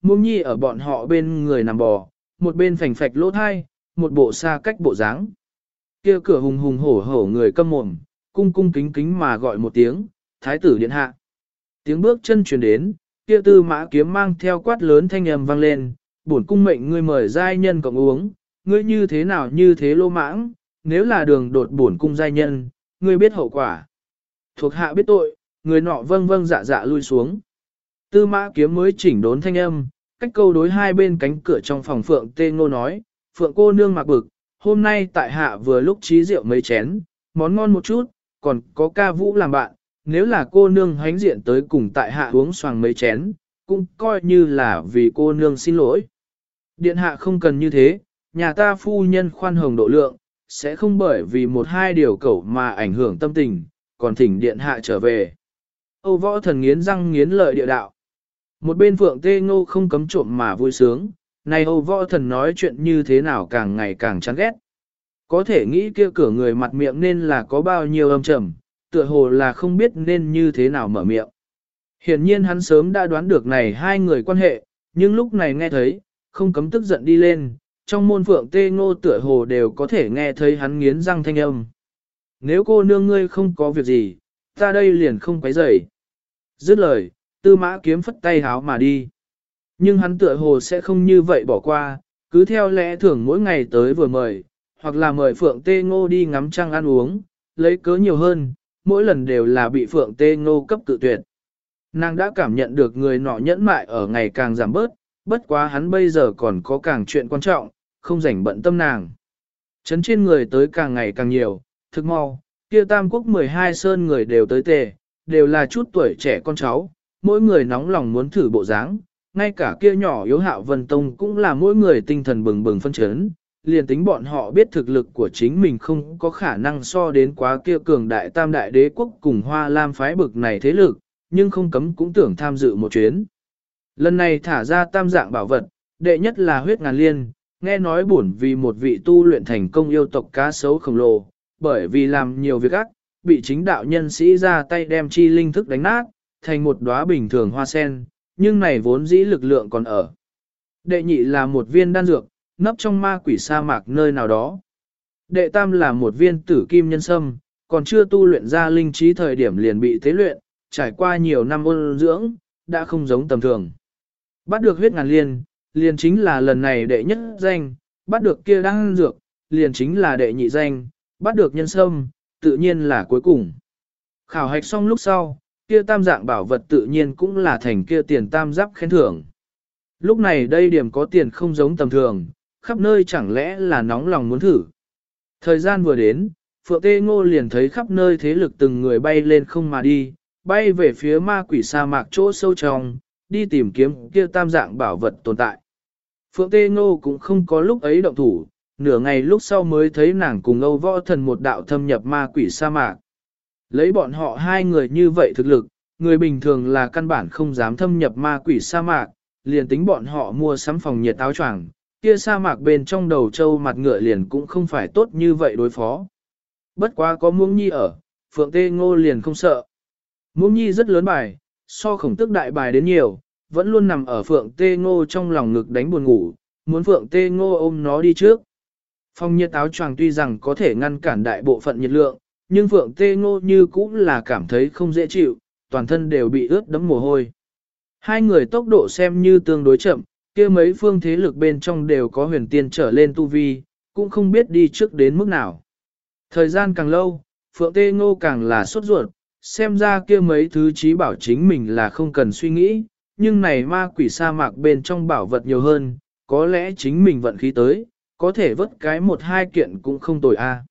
Muông Nhi ở bọn họ bên người nằm bò, một bên phành phạch lỗ thai, một bộ xa cách bộ dáng. Kia cửa hùng hùng hổ hổ người câm mồm, cung cung kính kính mà gọi một tiếng, thái tử điện hạ. Tiếng bước chân truyền đến, kia Tư Mã Kiếm mang theo quát lớn thanh âm vang lên, bổn cung mệnh ngươi mời giai nhân cộng uống, ngươi như thế nào như thế lô mãng, nếu là đường đột bổn cung giai nhân, ngươi biết hậu quả. Thuộc hạ biết tội, người nọ vâng vâng dạ dạ lui xuống. Tư Mã Kiếm mới chỉnh đốn thanh âm, cách câu đối hai bên cánh cửa trong phòng Phượng Tê Ngô nói, Phượng cô nương mặc bực, hôm nay tại hạ vừa lúc trí rượu mấy chén, món ngon một chút, còn có ca vũ làm bạn, nếu là cô nương hánh diện tới cùng tại hạ uống xoàng mấy chén, cũng coi như là vì cô nương xin lỗi. Điện hạ không cần như thế, nhà ta phu nhân khoan hồng độ lượng, sẽ không bởi vì một hai điều cẩu mà ảnh hưởng tâm tình, còn thỉnh điện hạ trở về. Âu Võ Thần nghiến răng nghiến lợi địa đạo. Một bên Phượng Tê Ngô không cấm trộm mà vui sướng, này Âu Võ Thần nói chuyện như thế nào càng ngày càng chán ghét. Có thể nghĩ kia cửa người mặt miệng nên là có bao nhiêu âm trầm, tựa hồ là không biết nên như thế nào mở miệng. Hiển nhiên hắn sớm đã đoán được này hai người quan hệ, nhưng lúc này nghe thấy, không cấm tức giận đi lên, trong môn Phượng Tê Ngô tựa hồ đều có thể nghe thấy hắn nghiến răng thanh âm. Nếu cô nương ngươi không có việc gì, ta đây liền không quấy rầy. Dứt lời, Tư Mã Kiếm phất tay háo mà đi. Nhưng hắn tựa hồ sẽ không như vậy bỏ qua, cứ theo lẽ thường mỗi ngày tới vừa mời, hoặc là mời Phượng Tê Ngô đi ngắm trăng ăn uống, lấy cớ nhiều hơn, mỗi lần đều là bị Phượng Tê Ngô cấp cự tuyệt. Nàng đã cảm nhận được người nọ nhẫn mại ở ngày càng giảm bớt, bất quá hắn bây giờ còn có càng chuyện quan trọng, không rảnh bận tâm nàng. Chấn trên người tới càng ngày càng nhiều, thực mau, kia Tam Quốc 12 sơn người đều tới tề, đều là chút tuổi trẻ con cháu, mỗi người nóng lòng muốn thử bộ dáng, ngay cả kia nhỏ yếu Hạo Vân Tông cũng là mỗi người tinh thần bừng bừng phân chấn, liền tính bọn họ biết thực lực của chính mình không có khả năng so đến quá kia cường đại Tam Đại Đế quốc cùng Hoa Lam phái bực này thế lực, nhưng không cấm cũng tưởng tham dự một chuyến. Lần này thả ra tam dạng bảo vật, đệ nhất là huyết ngàn liên, nghe nói bổn vì một vị tu luyện thành công yêu tộc cá sấu khổng lồ, bởi vì làm nhiều việc ác, bị chính đạo nhân sĩ ra tay đem chi linh thức đánh nát, thành một đóa bình thường hoa sen, nhưng này vốn dĩ lực lượng còn ở. Đệ nhị là một viên đan dược, nấp trong ma quỷ sa mạc nơi nào đó. Đệ tam là một viên tử kim nhân sâm, còn chưa tu luyện ra linh trí thời điểm liền bị tế luyện, trải qua nhiều năm ôn dưỡng, đã không giống tầm thường. Bắt được huyết ngàn liên, liền chính là lần này đệ nhất danh, bắt được kia đan dược, liền chính là đệ nhị danh, bắt được nhân sâm, tự nhiên là cuối cùng. Khảo hạch xong lúc sau, kia tam dạng bảo vật tự nhiên cũng là thành kia tiền tam giáp khen thưởng. Lúc này đây điểm có tiền không giống tầm thường, khắp nơi chẳng lẽ là nóng lòng muốn thử. Thời gian vừa đến, Phượng Tê Ngô liền thấy khắp nơi thế lực từng người bay lên không mà đi, bay về phía ma quỷ sa mạc chỗ sâu trong, đi tìm kiếm kia tam dạng bảo vật tồn tại. Phượng Tê Ngô cũng không có lúc ấy động thủ, nửa ngày lúc sau mới thấy nàng cùng Âu Võ Thần một đạo thâm nhập ma quỷ sa mạc. Lấy bọn họ hai người như vậy thực lực, người bình thường là căn bản không dám thâm nhập ma quỷ sa mạc, liền tính bọn họ mua sắm phòng nhiệt áo choàng, kia sa mạc bên trong đầu trâu mặt ngựa liền cũng không phải tốt như vậy đối phó. Bất quá có Muông Nhi ở, Phượng Tê Ngô liền không sợ. Muông Nhi rất lớn bài, so Khổng Tước đại bài đến nhiều, vẫn luôn nằm ở Phượng Tê Ngô trong lòng ngực đánh buồn ngủ, muốn Phượng Tê Ngô ôm nó đi trước. Phòng nhiệt áo choàng tuy rằng có thể ngăn cản đại bộ phận nhiệt lượng, nhưng Phượng Tê Ngô như cũng là cảm thấy không dễ chịu, toàn thân đều bị ướt đẫm mồ hôi. Hai người tốc độ xem như tương đối chậm, kia mấy phương thế lực bên trong đều có huyền tiên trở lên tu vi, cũng không biết đi trước đến mức nào. Thời gian càng lâu, Phượng Tê Ngô càng là sốt ruột, xem ra kia mấy thứ trí bảo chính mình là không cần suy nghĩ, nhưng này ma quỷ sa mạc bên trong bảo vật nhiều hơn, có lẽ chính mình vận khí tới, có thể vớt cái một hai kiện cũng không tồi a.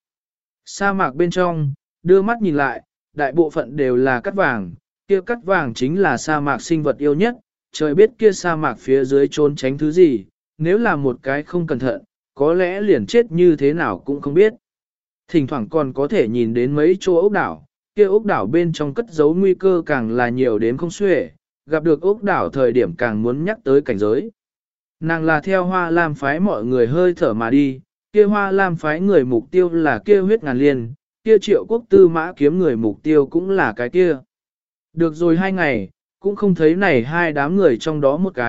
Sa mạc bên trong, đưa mắt nhìn lại, đại bộ phận đều là cát vàng, kia cát vàng chính là sa mạc sinh vật yêu nhất, trời biết kia sa mạc phía dưới trốn tránh thứ gì, nếu là một cái không cẩn thận, có lẽ liền chết như thế nào cũng không biết. Thỉnh thoảng còn có thể nhìn đến mấy chỗ ốc đảo, kia ốc đảo bên trong cất giấu nguy cơ càng là nhiều đến không xuể, gặp được ốc đảo thời điểm càng muốn nhắc tới cảnh giới. Nàng là theo Hoa Lam phái mọi người hơi thở mà đi, kia Hoa Lam phái người mục tiêu là kia huyết ngàn liên, kia Triệu Quốc Tư Mã Kiếm người mục tiêu cũng là cái kia. Được rồi 2 ngày, cũng không thấy này hai đám người trong đó một cái,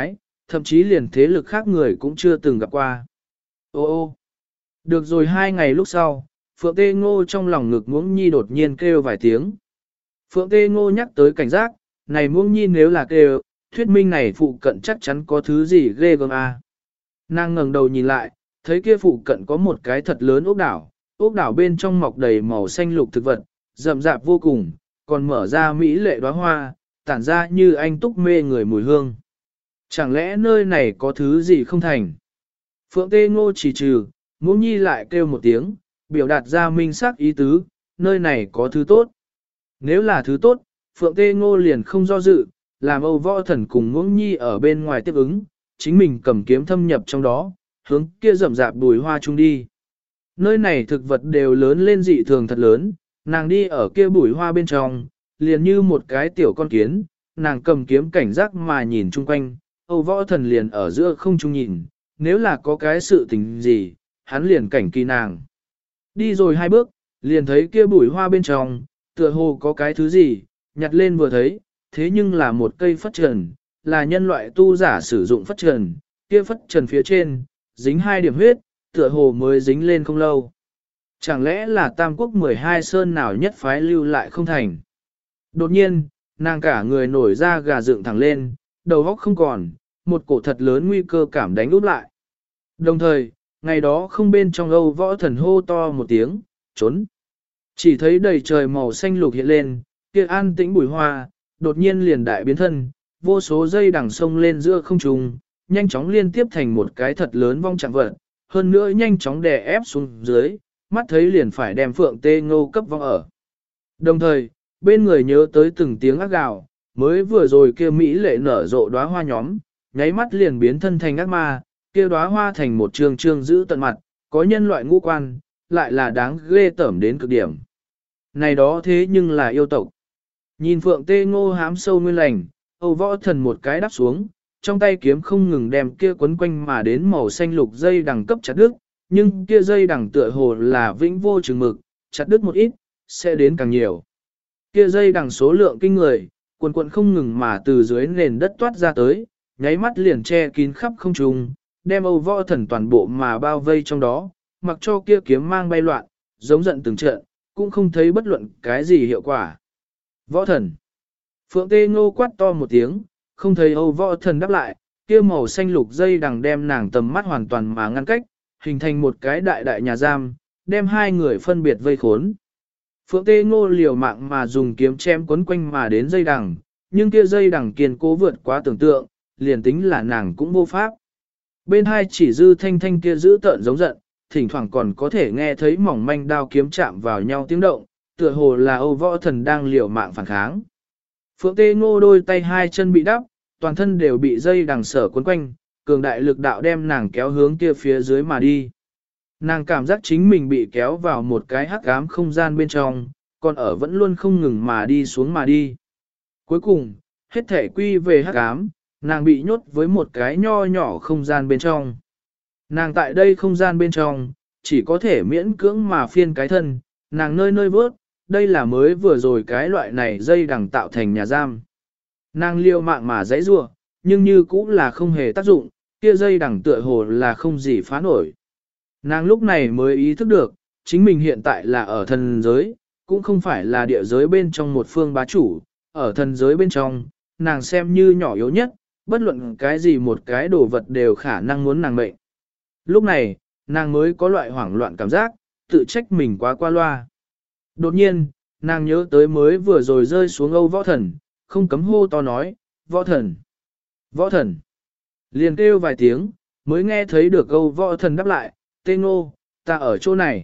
thậm chí liền thế lực khác người cũng chưa từng gặp qua. Ô ô, được rồi 2 ngày lúc sau, Phượng Tê Ngô trong lòng ngực Muỗng Nhi đột nhiên kêu vài tiếng. Phượng Tê Ngô nhắc tới cảnh giác, này Muỗng Nhi nếu là kêu, thuyết minh này phụ cận chắc chắn có thứ gì ghê gớm à. Nàng ngẩng đầu nhìn lại, thấy kia phụ cận có một cái thật lớn ốc đảo bên trong mọc đầy màu xanh lục thực vật, rậm rạp vô cùng, còn mở ra mỹ lệ đóa hoa, tản ra như anh túc mê người mùi hương. Chẳng lẽ nơi này có thứ gì không thành? Phượng Tê Ngô chỉ trừ, Muỗng Nhi lại kêu một tiếng, biểu đạt ra minh xác ý tứ, nơi này có thứ tốt. Nếu là thứ tốt, Phượng Tê Ngô liền không do dự, làm Âu Võ Thần cùng Muỗng Nhi ở bên ngoài tiếp ứng, chính mình cầm kiếm thâm nhập trong đó, hướng kia rậm rạp bùi hoa chung đi. Nơi này thực vật đều lớn lên dị thường thật lớn, nàng đi ở kia bùi hoa bên trong, liền như một cái tiểu con kiến, nàng cầm kiếm cảnh giác mà nhìn chung quanh, Âu Võ Thần liền ở giữa không trung nhìn, nếu là có cái sự tình gì, hắn liền cảnh kỳ nàng. Đi rồi 2 bước, liền thấy kia bùi hoa bên trong, tựa hồ có cái thứ gì, nhặt lên vừa thấy, thế nhưng là một cây phất trần, là nhân loại tu giả sử dụng phất trần, kia phất trần phía trên, dính 2 điểm huyết, tựa hồ mới dính lên không lâu. Chẳng lẽ là Tam Quốc 12 sơn nào nhất phái lưu lại không thành? Đột nhiên, nàng cả người nổi ra gà dựng thẳng lên, đầu óc không còn, một cổ thật lớn nguy cơ cảm đánh úp lại. Đồng thời, ngày đó không bên trong Âu Võ Thần hô to một tiếng, trốn. Chỉ thấy đầy trời màu xanh lục hiện lên, kia an tĩnh bùi hoa, đột nhiên liền đại biến thân, vô số dây đằng sông lên giữa không trung, nhanh chóng liên tiếp thành một cái thật lớn vong trạng vật, hơn nữa nhanh chóng đè ép xuống dưới, mắt thấy liền phải đem Phượng Tê Ngô cấp vong ở. Đồng thời, bên người nhớ tới từng tiếng ác gào, mới vừa rồi kia Mỹ lệ nở rộ đóa hoa nhóm, nháy mắt liền biến thân thành ác ma, kia đóa hoa thành một trường trương giữ tận mặt, có nhân loại ngũ quan, lại là đáng ghê tởm đến cực điểm. Này đó thế nhưng là yêu tộc. Nhìn Phượng Tê Ngô hám sâu nguyên lành, Âu Võ Thần một cái đáp xuống, trong tay kiếm không ngừng đem kia quấn quanh mà đến màu xanh lục dây đằng cấp chặt đứt, nhưng kia dây đằng tựa hồ là vĩnh vô chừng mực, chặt đứt một ít, sẽ đến càng nhiều. Kia dây đằng số lượng kinh người, quần quần không ngừng mà từ dưới nền đất toát ra tới, nháy mắt liền che kín khắp không trung, đem Âu Võ Thần toàn bộ mà bao vây trong đó, mặc cho kia kiếm mang bay loạn, giống giận từng trận, cũng không thấy bất luận cái gì hiệu quả. Võ Thần. Phượng Tê Ngô quát to một tiếng, không thấy Âu Võ Thần đáp lại, kia màu xanh lục dây đằng đem nàng tầm mắt hoàn toàn mà ngăn cách, hình thành một cái đại đại nhà giam, đem 2 người phân biệt vây khốn. Phượng Tê Ngô liều mạng mà dùng kiếm chém quấn quanh mà đến dây đằng, nhưng kia dây đằng kiên cố vượt quá tưởng tượng, liền tính là nàng cũng vô pháp. Bên hai chỉ dư thanh thanh kia giữ tợn giống giận, thỉnh thoảng còn có thể nghe thấy mỏng manh đao kiếm chạm vào nhau tiếng động, tựa hồ là Âu Võ Thần đang liều mạng phản kháng. Phượng Tê Ngô đôi tay 2 chân bị đắp, toàn thân đều bị dây đằng sở quấn quanh, cường đại lực đạo đem nàng kéo hướng kia phía dưới mà đi. Nàng cảm giác chính mình bị kéo vào một cái hắc ám không gian bên trong, còn ở vẫn luôn không ngừng mà đi xuống mà đi. Cuối cùng, hết thể quy về hắc ám, nàng bị nhốt với một cái nho nhỏ không gian bên trong. Nàng tại đây không gian bên trong, chỉ có thể miễn cưỡng mà phiên cái thân, nàng nơi nơi vớt, đây là mới vừa rồi cái loại này dây đằng tạo thành nhà giam. Nàng liều mạng mà giãy giụa, nhưng như cũng là không hề tác dụng, kia dây đằng tựa hồ là không gì phá nổi. Nàng lúc này mới ý thức được, chính mình hiện tại là ở thần giới, cũng không phải là địa giới bên trong một phương bá chủ, ở thần giới bên trong, nàng xem như nhỏ yếu nhất, bất luận cái gì một cái đồ vật đều khả năng muốn nàng mệnh. Lúc này, nàng mới có loại hoảng loạn cảm giác, tự trách mình quá qua loa. Đột nhiên, nàng nhớ tới mới vừa rồi rơi xuống Âu Võ Thần, không cấm hô to nói, Võ Thần, Võ Thần. Liền kêu vài tiếng, mới nghe thấy được Âu Võ Thần đáp lại, Tê Ngô, ta ở chỗ này.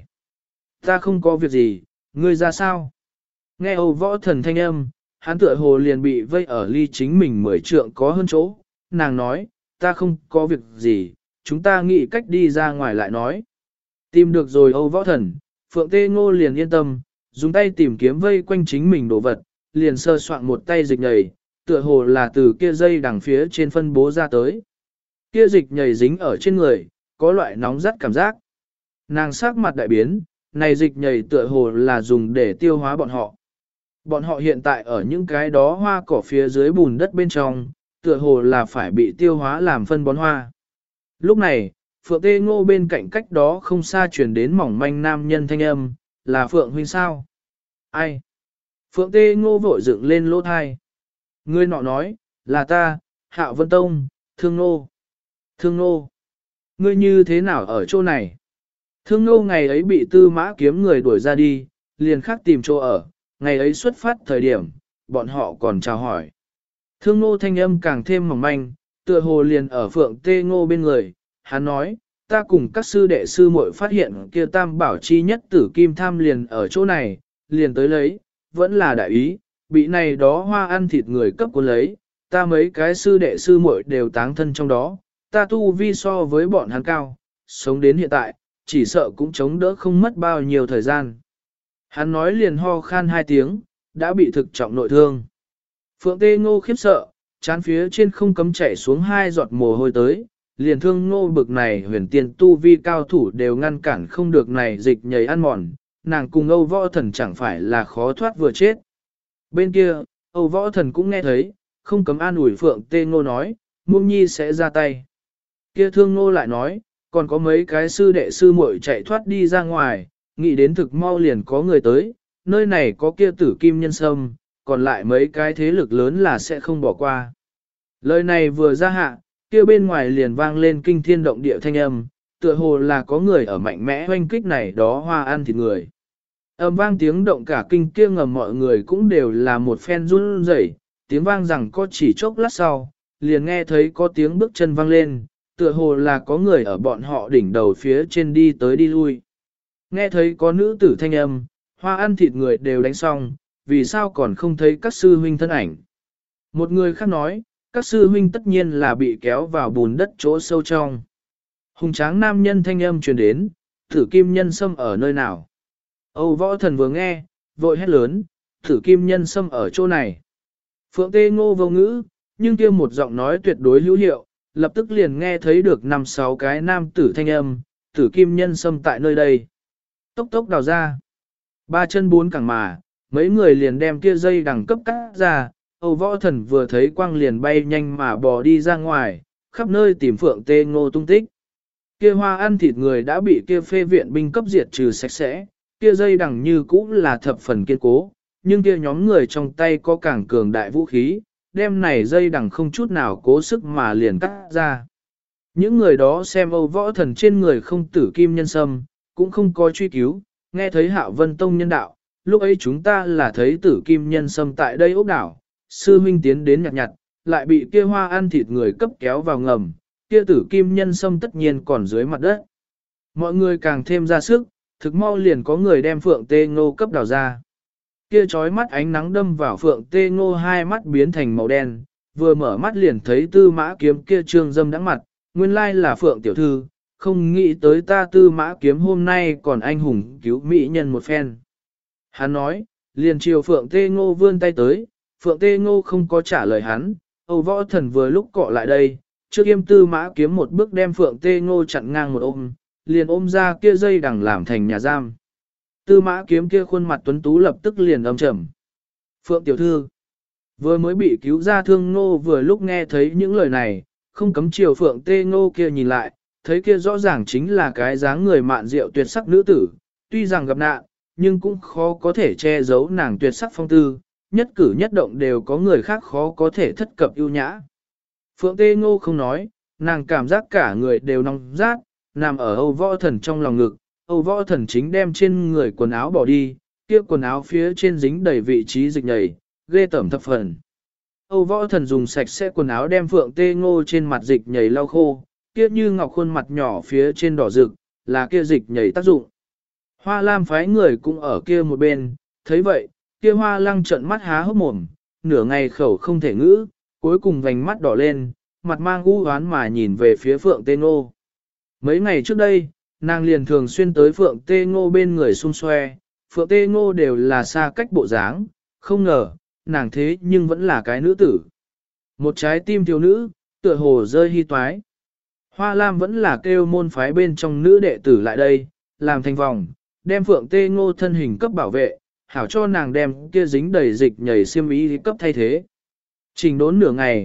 Ta không có việc gì, ngươi ra sao? Nghe Âu Võ Thần thanh âm, hắn tựa hồ liền bị vây ở ly chính mình 10 trượng có hơn chỗ. Nàng nói, ta không có việc gì, chúng ta nghĩ cách đi ra ngoài lại nói. Tìm được rồi Âu Võ Thần, Phượng Tê Ngô liền yên tâm, dùng tay tìm kiếm vây quanh chính mình đồ vật, liền sơ soạn một tay dịch nhầy, tựa hồ là từ kia dây đằng phía trên phân bố ra tới. Kia dịch nhầy dính ở trên người, có loại nóng rát cảm giác. Nàng sắc mặt đại biến, này dịch nhầy tựa hồ là dùng để tiêu hóa bọn họ. Bọn họ hiện tại ở những cái đó hoa cỏ phía dưới bùn đất bên trong, tựa hồ là phải bị tiêu hóa làm phân bón hoa. Lúc này, Phượng Tê Ngô bên cạnh cách đó không xa truyền đến mỏng manh nam nhân thanh âm, là Phượng huynh sao? Ai? Phượng Tê Ngô vội dựng lên lỗ thai. Người nọ nói, là ta, Hạo Vân Tông, Thương Nô. Thương Nô. Ngươi như thế nào ở chỗ này? Thương Nô ngày ấy bị Tư Mã Kiếm người đuổi ra đi, liền khác tìm chỗ ở, ngày ấy xuất phát thời điểm, bọn họ còn chào hỏi. Thương Nô thanh âm càng thêm mỏng manh, tựa hồ liền ở Phượng Tê Ngô bên người, hắn nói, ta cùng các sư đệ sư muội phát hiện kia tam bảo chi nhất tử kim tham liền ở chỗ này, liền tới lấy, vẫn là đại ý, bị này đó hoa ăn thịt người cấp cuốn lấy, ta mấy cái sư đệ sư muội đều táng thân trong đó, ta tu vi so với bọn hắn cao, sống đến hiện tại, chỉ sợ cũng chống đỡ không mất bao nhiêu thời gian. Hắn nói liền ho khan 2 tiếng, đã bị thực trọng nội thương. Phượng Tê Ngô khiếp sợ, chán phía trên không cấm chảy xuống 2 giọt mồ hôi tới, liền Thương Ngô bực này huyền tiên tu vi cao thủ đều ngăn cản không được này dịch nhảy ăn mòn, nàng cùng Âu Võ Thần chẳng phải là khó thoát vừa chết. Bên kia, Âu Võ Thần cũng nghe thấy, không cấm an ủi Phượng Tê Ngô nói, Muông Nhi sẽ ra tay. Kia Thương Ngô lại nói, còn có mấy cái sư đệ sư muội chạy thoát đi ra ngoài, nghĩ đến thực mau liền có người tới, nơi này có kia tử kim nhân sâm, còn lại mấy cái thế lực lớn là sẽ không bỏ qua. Lời này vừa ra hạ, kia bên ngoài liền vang lên kinh thiên động địa thanh âm, tựa hồ là có người ở mạnh mẽ hoanh kích này đó hoa ăn thịt người. Âm vang tiếng động cả kinh kia ngầm mọi người cũng đều là một phen run rẩy, tiếng vang rằng có chỉ chốc lát sau, liền nghe thấy có tiếng bước chân vang lên, tựa hồ là có người ở bọn họ đỉnh đầu phía trên đi tới đi lui. Nghe thấy có nữ tử thanh âm, hoa ăn thịt người đều đánh xong, vì sao còn không thấy các sư huynh thân ảnh. Một người khác nói, các sư huynh tất nhiên là bị kéo vào bùn đất chỗ sâu trong. Hùng tráng nam nhân thanh âm truyền đến, Tử Kim Nhân Sâm ở nơi nào? Âu Võ Thần vừa nghe, vội hét lớn, Tử Kim Nhân Sâm ở chỗ này. Phượng Tê Ngô vô ngữ, nhưng kia một giọng nói tuyệt đối hữu hiệu, lập tức liền nghe thấy được 5-6 cái nam tử thanh âm, Tử Kim Nhân Sâm tại nơi đây. Tốc tốc đào ra. 3 chân 4 cẳng mà, mấy người liền đem kia dây đằng cấp cắt ra, Âu Võ Thần vừa thấy quang liền bay nhanh mà bò đi ra ngoài, khắp nơi tìm Phượng Tê Ngô tung tích. Kia hoa ăn thịt người đã bị kia phê viện binh cấp diệt trừ sạch sẽ, kia dây đằng như cũ là thập phần kiên cố, nhưng kia nhóm người trong tay có càng cường đại vũ khí, đem này dây đằng không chút nào cố sức mà liền cắt ra. Những người đó xem Âu Võ Thần trên người không tử kim nhân sâm, cũng không có truy cứu, nghe thấy Hạo Vân Tông nhân đạo, lúc ấy chúng ta là thấy tử kim nhân sâm tại đây ốc đảo, sư huynh tiến đến nhặt nhặt, lại bị kia hoa ăn thịt người cấp kéo vào ngầm, kia tử kim nhân sâm tất nhiên còn dưới mặt đất. Mọi người càng thêm ra sức, thực mau liền có người đem Phượng Tê Ngô cấp đào ra. Kia chói mắt ánh nắng đâm vào Phượng Tê Ngô hai mắt biến thành màu đen, vừa mở mắt liền thấy Tư Mã Kiếm kia trương dâm đắng mặt, nguyên lai là Phượng tiểu thư, không nghĩ tới ta Tư Mã Kiếm hôm nay còn anh hùng cứu mỹ nhân một phen. Hắn nói, liền chiều Phượng Tê Ngô vươn tay tới, Phượng Tê Ngô không có trả lời hắn, Âu Võ Thần vừa lúc cọ lại đây, trước yêm Tư Mã Kiếm một bước đem Phượng Tê Ngô chặn ngang một ôm, liền ôm ra kia dây đằng làm thành nhà giam. Tư Mã Kiếm kia khuôn mặt tuấn tú lập tức liền âm trầm. Phượng tiểu thư, vừa mới bị cứu ra Thương Ngô vừa lúc nghe thấy những lời này, không cấm chiều Phượng Tê Ngô kia nhìn lại, thấy kia rõ ràng chính là cái dáng người mạn diệu tuyệt sắc nữ tử, tuy rằng gặp nạn, nhưng cũng khó có thể che giấu nàng tuyệt sắc phong tư, nhất cử nhất động đều có người khác khó có thể thất cập ưu nhã. Phượng Tê Ngô không nói, nàng cảm giác cả người đều nóng rát, nằm ở Âu Võ Thần trong lòng ngực, Âu Võ Thần chính đem trên người quần áo bỏ đi, kia quần áo phía trên dính đầy vị trí dịch nhầy, ghê tởm thập phần. Âu Võ Thần dùng sạch sẽ quần áo đem Phượng Tê Ngô trên mặt dịch nhầy lau khô, kia như ngọc khuôn mặt nhỏ phía trên đỏ rực, là kia dịch nhầy tác dụng. Hoa Lam phái người cũng ở kia một bên, thấy vậy, kia Hoa Lăng trợn mắt há hốc mồm, nửa ngày khẩu không thể ngữ, cuối cùng vành mắt đỏ lên, mặt mang u hoán mà nhìn về phía Phượng Tê Ngô. Mấy ngày trước đây, nàng liền thường xuyên tới Phượng Tê Ngô bên người xung xoe, Phượng Tê Ngô đều là xa cách bộ dáng, không ngờ, nàng thế nhưng vẫn là cái nữ tử. Một trái tim thiếu nữ, tựa hồ rơi hy toái. Hoa Lam vẫn là kêu môn phái bên trong nữ đệ tử lại đây, làm thành vòng, đem Phượng Tê Ngô thân hình cấp bảo vệ, hảo cho nàng đem kia dính đầy dịch nhảy xiêm y cấp thay thế. Trình đốn nửa ngày,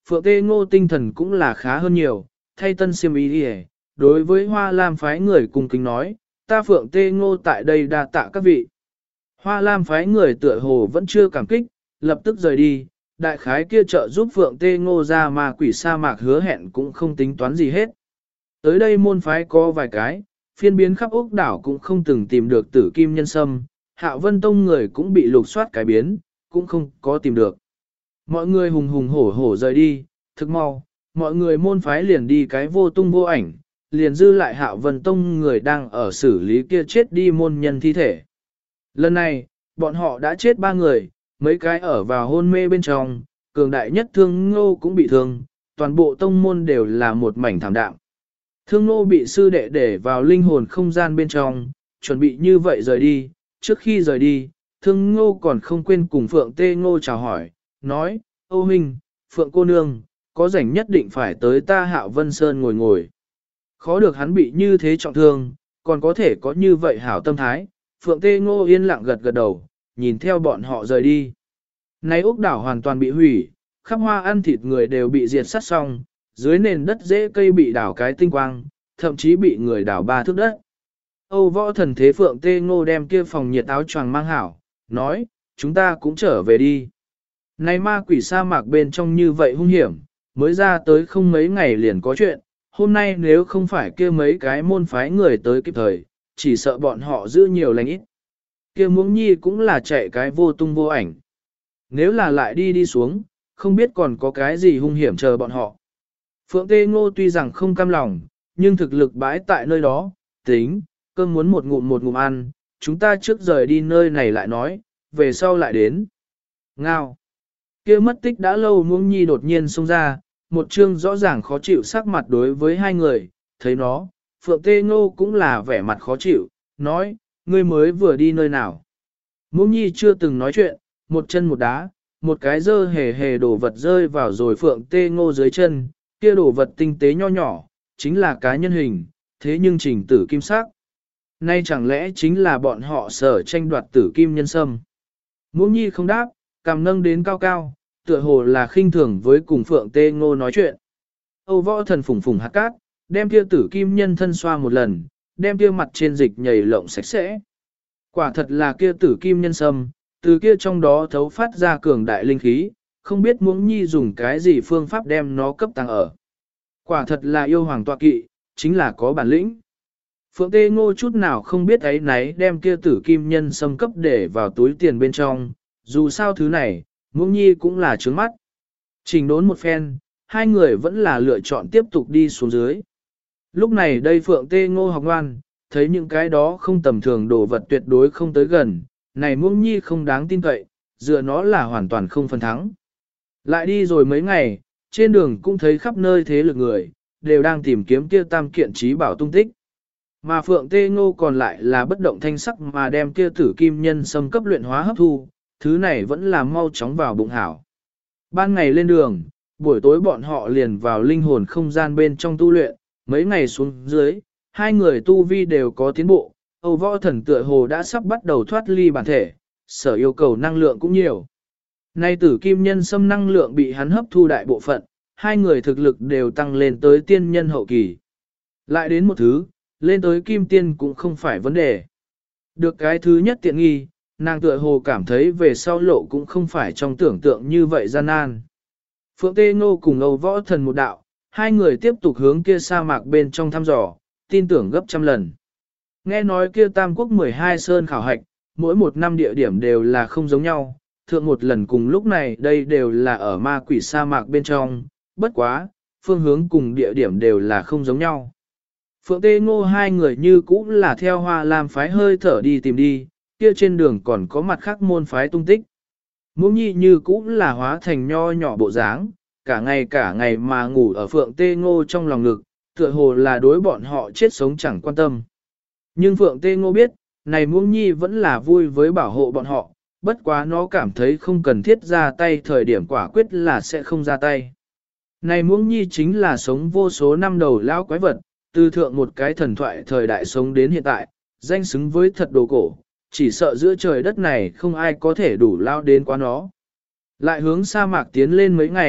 Phượng Tê Ngô tinh thần cũng là khá hơn nhiều, thay tân xiêm y đi. Đối với Hoa Lam phái người cùng kính nói, ta Phượng Tê Ngô tại đây đa tạ các vị. Hoa Lam phái người tựa hồ vẫn chưa cảm kích, lập tức rời đi, đại khái kia trợ giúp Phượng Tê Ngô ra mà quỷ sa mạc hứa hẹn cũng không tính toán gì hết. Tới đây môn phái có vài cái, phiên biến khắp ốc đảo cũng không từng tìm được tử kim nhân sâm, Hạo Vân Tông người cũng bị lục soát cái biến, cũng không có tìm được. Mọi người hùng hùng hổ hổ rời đi, thực mau, mọi người môn phái liền đi cái vô tung vô ảnh, liền dư lại Hạo Vân Tông người đang ở xử lý kia chết đi môn nhân thi thể. Lần này, bọn họ đã chết 3 người, mấy cái ở vào hôn mê bên trong, cường đại nhất Thương Ngô cũng bị thương, toàn bộ tông môn đều là một mảnh thảm đạm. Thương Ngô bị sư đệ để vào linh hồn không gian bên trong, chuẩn bị như vậy rời đi, trước khi rời đi, Thương Ngô còn không quên cùng Phượng Tê Ngô chào hỏi, nói, Âu Huynh, Phượng cô nương, có rảnh nhất định phải tới ta Hạo Vân Sơn ngồi ngồi. Khó được hắn bị như thế trọng thương, còn có thể có như vậy hảo tâm thái, Phượng Tê Ngô yên lặng gật gật đầu, nhìn theo bọn họ rời đi. Nay ốc đảo hoàn toàn bị hủy, khắp hoa ăn thịt người đều bị diệt sát xong, dưới nền đất rễ cây bị đảo cái tinh quang, thậm chí bị người đảo 3 thước đất. Âu Võ Thần Thế Phượng Tê Ngô đem kia phòng nhiệt áo choàng mang hảo, nói, chúng ta cũng trở về đi. Này ma quỷ sa mạc bên trong như vậy hung hiểm, mới ra tới không mấy ngày liền có chuyện, hôm nay nếu không phải kia mấy cái môn phái người tới kịp thời, chỉ sợ bọn họ giữ nhiều lành ít. Kia Muỗng Nhi cũng là chạy cái vô tung vô ảnh. Nếu là lại đi xuống, không biết còn có cái gì hung hiểm chờ bọn họ. Phượng Tê Ngô tuy rằng không cam lòng, nhưng thực lực bãi tại nơi đó, tính, cơm muốn một ngụm ăn, chúng ta trước rời đi nơi này lại nói, về sau lại đến. Ngao. Kia mất tích đã lâu Muỗng Nhi đột nhiên xông ra, một chương rõ ràng khó chịu sắc mặt đối với hai người, thấy nó, Phượng Tê Ngô cũng là vẻ mặt khó chịu, nói, ngươi mới vừa đi nơi nào. Muỗng Nhi chưa từng nói chuyện, một chân một đá, một cái dơ hề hề đồ vật rơi vào rồi Phượng Tê Ngô dưới chân, kia đồ vật tinh tế nho nhỏ, chính là cá nhân hình, thế nhưng trình tử kim sắc. Nay chẳng lẽ chính là bọn họ sở tranh đoạt tử kim nhân sâm. Muỗng Nhi không đáp, cằm nâng đến cao cao, tựa hồ là khinh thường với cùng Phượng Tê Ngô nói chuyện. Âu Võ Thần phủng phủng hạt cát, đem kia tử kim nhân thân xoa một lần, đem kia mặt trên dịch nhảy lộng sạch sẽ. Quả thật là kia tử kim nhân sâm, từ kia trong đó thấu phát ra cường đại linh khí, không biết Muỗng Nhi dùng cái gì phương pháp đem nó cấp tăng ở. Quả thật là yêu hoàng tọa kỵ, chính là có bản lĩnh. Phượng Tê Ngô chút nào không biết ấy nấy đem kia tử kim nhân sâm cấp để vào túi tiền bên trong, dù sao thứ này, Muỗng Nhi cũng là trướng mắt. Trình đốn một phen, hai người vẫn là lựa chọn tiếp tục đi xuống dưới. Lúc này đây Phượng Tê Ngô học ngoan, thấy những cái đó không tầm thường đồ vật tuyệt đối không tới gần, này Muỗng Nhi không đáng tin cậy, dựa nó là hoàn toàn không phần thắng. Lại đi rồi mấy ngày, trên đường cũng thấy khắp nơi thế lực người, đều đang tìm kiếm kia tam kiện trí bảo tung tích. Mà Phượng Tê Ngô còn lại là bất động thanh sắc mà đem kia tử kim nhân sâm cấp luyện hóa hấp thu, thứ này vẫn là mau chóng vào bụng hảo. Ban ngày lên đường, buổi tối bọn họ liền vào linh hồn không gian bên trong tu luyện, mấy ngày xuống dưới, hai người tu vi đều có tiến bộ, Âu Võ Thần tựa hồ đã sắp bắt đầu thoát ly bản thể, sở yêu cầu năng lượng cũng nhiều. Nay tử kim nhân sâm năng lượng bị hắn hấp thu đại bộ phận, hai người thực lực đều tăng lên tới tiên nhân hậu kỳ. Lại đến một thứ, lên tới kim tiên cũng không phải vấn đề. Được cái thứ nhất tiện nghi, nàng tựa hồ cảm thấy về sau lộ cũng không phải trong tưởng tượng như vậy gian nan. Phượng Tê Ngô cùng Âu Võ Thần một đạo, hai người tiếp tục hướng kia sa mạc bên trong thăm dò, tin tưởng gấp trăm lần. Nghe nói kia Tam Quốc 12 sơn khảo hạch, mỗi một năm địa điểm đều là không giống nhau, thượng một lần cùng lúc này đây đều là ở ma quỷ sa mạc bên trong, bất quá, phương hướng cùng địa điểm đều là không giống nhau. Phượng Tê Ngô hai người như cũ là theo Hoa Lam phái hơi thở đi tìm đi, kia trên đường còn có mặt khác môn phái tung tích. Muỗng Nhi như cũ là hóa thành nho nhỏ bộ dáng, cả ngày mà ngủ ở Phượng Tê Ngô trong lòng ngực, tựa hồ là đối bọn họ chết sống chẳng quan tâm. Nhưng Phượng Tê Ngô biết, này Muỗng Nhi vẫn là vui với bảo hộ bọn họ, bất quá nó cảm thấy không cần thiết ra tay thời điểm quả quyết là sẽ không ra tay. Này Muỗng Nhi chính là sống vô số năm đầu lao quái vật, từ thượng một cái thần thoại thời đại sống đến hiện tại, danh xứng với thật đồ cổ, chỉ sợ giữa trời đất này không ai có thể đủ lao đến quá nó. Lại hướng sa mạc tiến lên mấy ngày,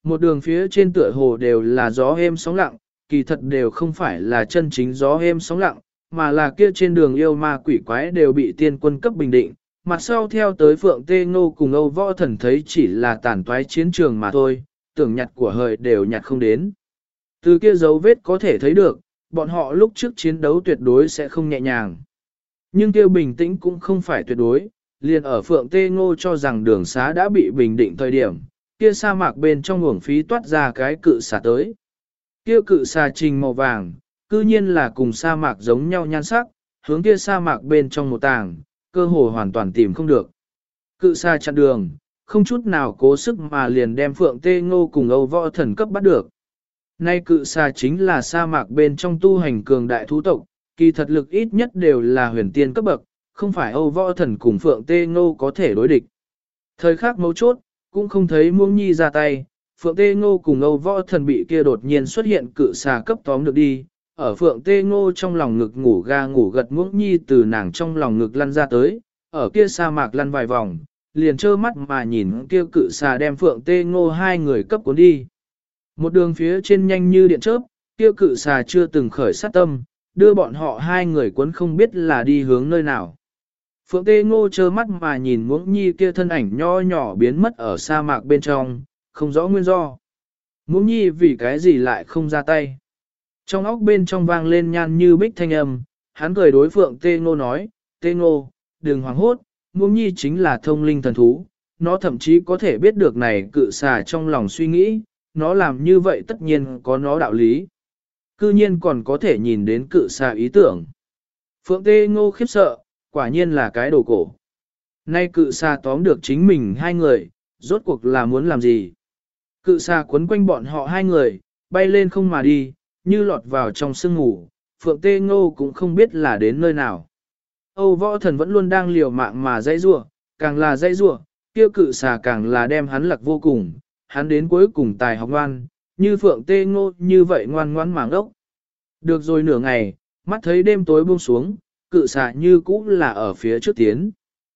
Một đường phía trên tựa hồ đều là gió êm sóng lặng, kỳ thật đều không phải là chân chính gió êm sóng lặng, mà là kia trên đường yêu ma quỷ quái đều bị tiên quân cấp bình định. Mặt sau theo tới Phượng Tê Ngô cùng Âu Võ Thần thấy chỉ là tàn toái chiến trường mà thôi, tưởng nhặt của hời đều nhặt không đến. Từ kia dấu vết có thể thấy được, bọn họ lúc trước chiến đấu tuyệt đối sẽ không nhẹ nhàng. Nhưng kia bình tĩnh cũng không phải tuyệt đối, liền ở Phượng Tê Ngô cho rằng đường xá đã bị bình định thời điểm, kia sa mạc bên trong uổng phí toát ra cái cự xà tới. Kia cự xà trình màu vàng, cư nhiên là cùng sa mạc giống nhau nhan sắc, hướng kia sa mạc bên trong một tàng, cơ hồ hoàn toàn tìm không được. Cự xà chặn đường, không chút nào cố sức mà liền đem Phượng Tê Ngô cùng Âu Võ Thần cấp bắt được. Nay cự xà chính là sa mạc bên trong tu hành cường đại thú tộc, kỳ thật lực ít nhất đều là huyền tiên cấp bậc, không phải Âu Võ Thần cùng Phượng Tê Ngô có thể đối địch. Thời khắc mấu chốt, cũng không thấy Muông Nhi ra tay, Phượng Tê Ngô cùng Âu Võ Thần bị kia đột nhiên xuất hiện cự xà cấp tóm được đi. Ở Phượng Tê Ngô trong lòng ngực ngủ ga ngủ gật Muông Nhi từ nàng trong lòng ngực lăn ra tới, ở kia sa mạc lăn vài vòng, liền trơ mắt mà nhìn kia cự xà đem Phượng Tê Ngô hai người cấp cuốn đi. Một đường phía trên nhanh như điện chớp, kia cự xà chưa từng khởi sát tâm, đưa bọn họ hai người cuốn không biết là đi hướng nơi nào. Phượng Tê Ngô trơ mắt mà nhìn Muỗng Nhi kia thân ảnh nho nhỏ biến mất ở sa mạc bên trong, không rõ nguyên do. Muỗng Nhi vì cái gì lại không ra tay. Trong óc bên trong vang lên nhan như bích thanh âm, hắn cười đối Phượng Tê Ngô nói, Tê Ngô, đừng hoảng hốt, Muỗng Nhi chính là thông linh thần thú, nó thậm chí có thể biết được này cự xà trong lòng suy nghĩ, nó làm như vậy tất nhiên có nó đạo lý. Cư nhiên còn có thể nhìn đến cự xà ý tưởng. Phượng Tê Ngô khiếp sợ, quả nhiên là cái đồ cổ. Nay cự xà tóm được chính mình hai người, rốt cuộc là muốn làm gì? Cự xà quấn quanh bọn họ hai người, bay lên không mà đi, như lọt vào trong sương ngủ, Phượng Tê Ngô cũng không biết là đến nơi nào. Âu Võ Thần vẫn luôn đang liều mạng mà dãy rủa, càng là dãy rủa, kia cự xà càng là đem hắn lặc vô cùng, hắn đến cuối cùng tài học ngoan, như Phượng Tê Ngô như vậy ngoan ngoãn màng ốc. Được rồi nửa ngày, mắt thấy đêm tối buông xuống, cự xà như cũ là ở phía trước tiến.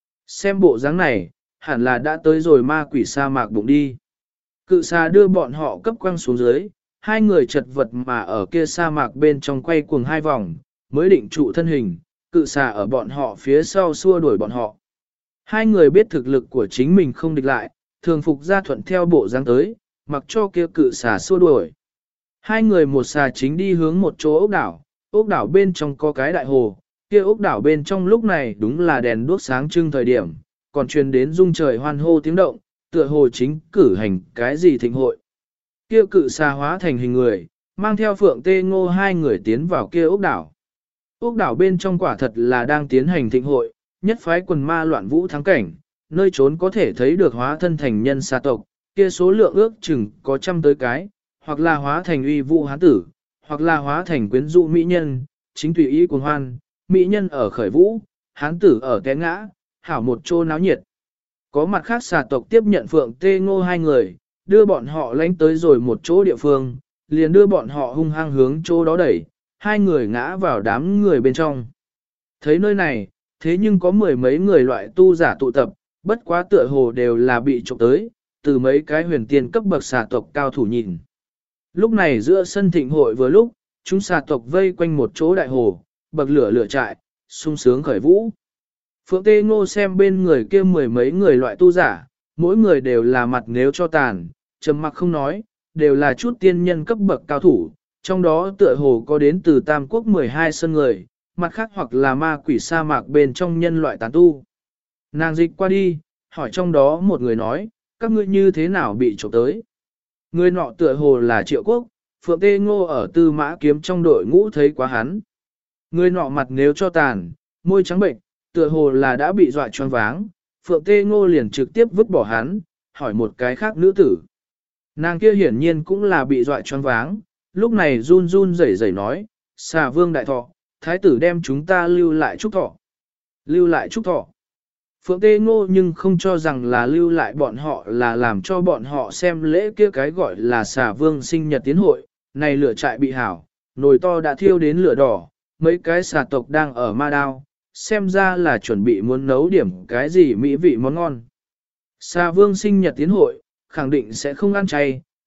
Xem bộ dáng này, hẳn là đã tới rồi ma quỷ sa mạc bụng đi. Cự xà đưa bọn họ cấp quăng xuống dưới, hai người chật vật mà ở kia sa mạc bên trong quay cuồng hai vòng, mới định trụ thân hình, cự xà ở bọn họ phía sau xua đuổi bọn họ. Hai người biết thực lực của chính mình không địch lại, thường phục ra thuận theo bộ dáng tới, mặc cho kia cự xà xua đuổi. Hai người một xà chính đi hướng một chỗ ốc đảo bên trong có cái đại hồ, kia ốc đảo bên trong lúc này đúng là đèn đuốc sáng trưng thời điểm, còn truyền đến rung trời hoan hô tiếng động, tựa hồ chính cử hành cái gì thịnh hội. Kia cự xà hóa thành hình người, mang theo Phượng Tê Ngô hai người tiến vào kia ốc đảo. Ốc đảo bên trong quả thật là đang tiến hành thịnh hội, nhất phái quần ma loạn vũ thắng cảnh, nơi trốn có thể thấy được hóa thân thành nhân xà tộc, kia số lượng ước chừng có trăm tới cái, hoặc là hóa thành uy vũ hán tử, hoặc là hóa thành quyến dụ mỹ nhân, chính tùy ý cuồng hoan, mỹ nhân ở khởi vũ, hán tử ở té ngã, hảo một chỗ náo nhiệt. Có mặt khác xà tộc tiếp nhận Phượng Tê Ngô hai người, đưa bọn họ lánh tới rồi một chỗ địa phương, liền đưa bọn họ hung hăng hướng chỗ đó đẩy, hai người ngã vào đám người bên trong. Thấy nơi này, thế nhưng có mười mấy người loại tu giả tụ tập, bất quá tựa hồ đều là bị trộm tới, từ mấy cái huyền tiên cấp bậc xà tộc cao thủ nhìn. Lúc này giữa sân thịnh hội vừa lúc, chúng xà tộc vây quanh một chỗ đại hồ, bậc lửa lửa trại, sung sướng khởi vũ. Phượng Tê Ngô xem bên người kia mười mấy người loại tu giả, mỗi người đều là mặt nếu cho tàn, trầm mặc không nói, đều là chút tiên nhân cấp bậc cao thủ, trong đó tựa hồ có đến từ Tam Quốc 12 sân người, mặt khác hoặc là ma quỷ sa mạc bên trong nhân loại tán tu. Nàng dịch qua đi, hỏi trong đó một người nói, các ngươi như thế nào bị trộm tới? Người nọ tựa hồ là Triệu Quốc, Phượng Tê Ngô ở Tư Mã Kiếm trong đội ngũ thấy quá hắn. Người nọ mặt nếu cho tàn, môi trắng bệnh, tựa hồ là đã bị dọa choáng váng, Phượng Tê Ngô liền trực tiếp vứt bỏ hắn, hỏi một cái khác nữ tử. Nàng kia hiển nhiên cũng là bị dọa choáng váng, lúc này run run rẩy rẩy nói, Xà Vương đại thọ, thái tử đem chúng ta lưu lại chúc thọ. Lưu lại chúc thọ. Phượng Tê Ngô nhưng không cho rằng là lưu lại bọn họ là làm cho bọn họ xem lễ kia cái gọi là Xà Vương sinh nhật tiến hội, này lửa trại bị hảo, nồi to đã thiêu đến lửa đỏ, mấy cái xà tộc đang ở ma đao, xem ra là chuẩn bị muốn nấu điểm cái gì mỹ vị món ngon. Xà Vương sinh nhật tiến hội, khẳng định sẽ không ăn chay,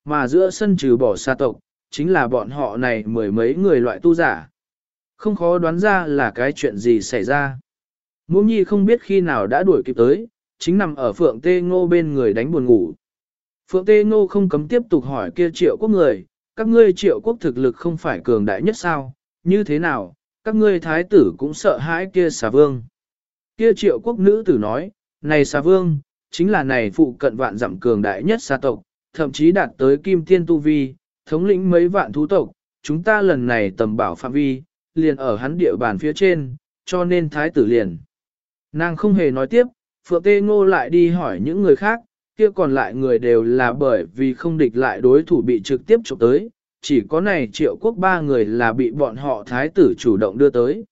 mà giữa sân trừ bỏ xà tộc, chính là bọn họ này mười mấy người loại tu giả. Không khó đoán ra là cái chuyện gì xảy ra. Muỗng nhi không biết khi nào đã đuổi kịp tới, chính nằm ở Phượng Tê Ngô bên người đánh buồn ngủ. Phượng Tê Ngô không cấm tiếp tục hỏi kia Triệu Quốc người, các ngươi Triệu Quốc thực lực không phải cường đại nhất sao, như thế nào, các ngươi thái tử cũng sợ hãi kia xà vương. Kia Triệu Quốc nữ tử nói, này xà vương, chính là này phụ cận vạn dặm cường đại nhất xà tộc, thậm chí đạt tới kim tiên tu vi, thống lĩnh mấy vạn thú tộc, chúng ta lần này tầm bảo phạm vi, liền ở hắn địa bàn phía trên, cho nên thái tử liền. Nàng không hề nói tiếp, Phượng Tê Ngô lại đi hỏi những người khác, kia còn lại người đều là bởi vì không địch lại đối thủ bị trực tiếp chụp tới, chỉ có này Triệu Quốc ba người là bị bọn họ thái tử chủ động đưa tới.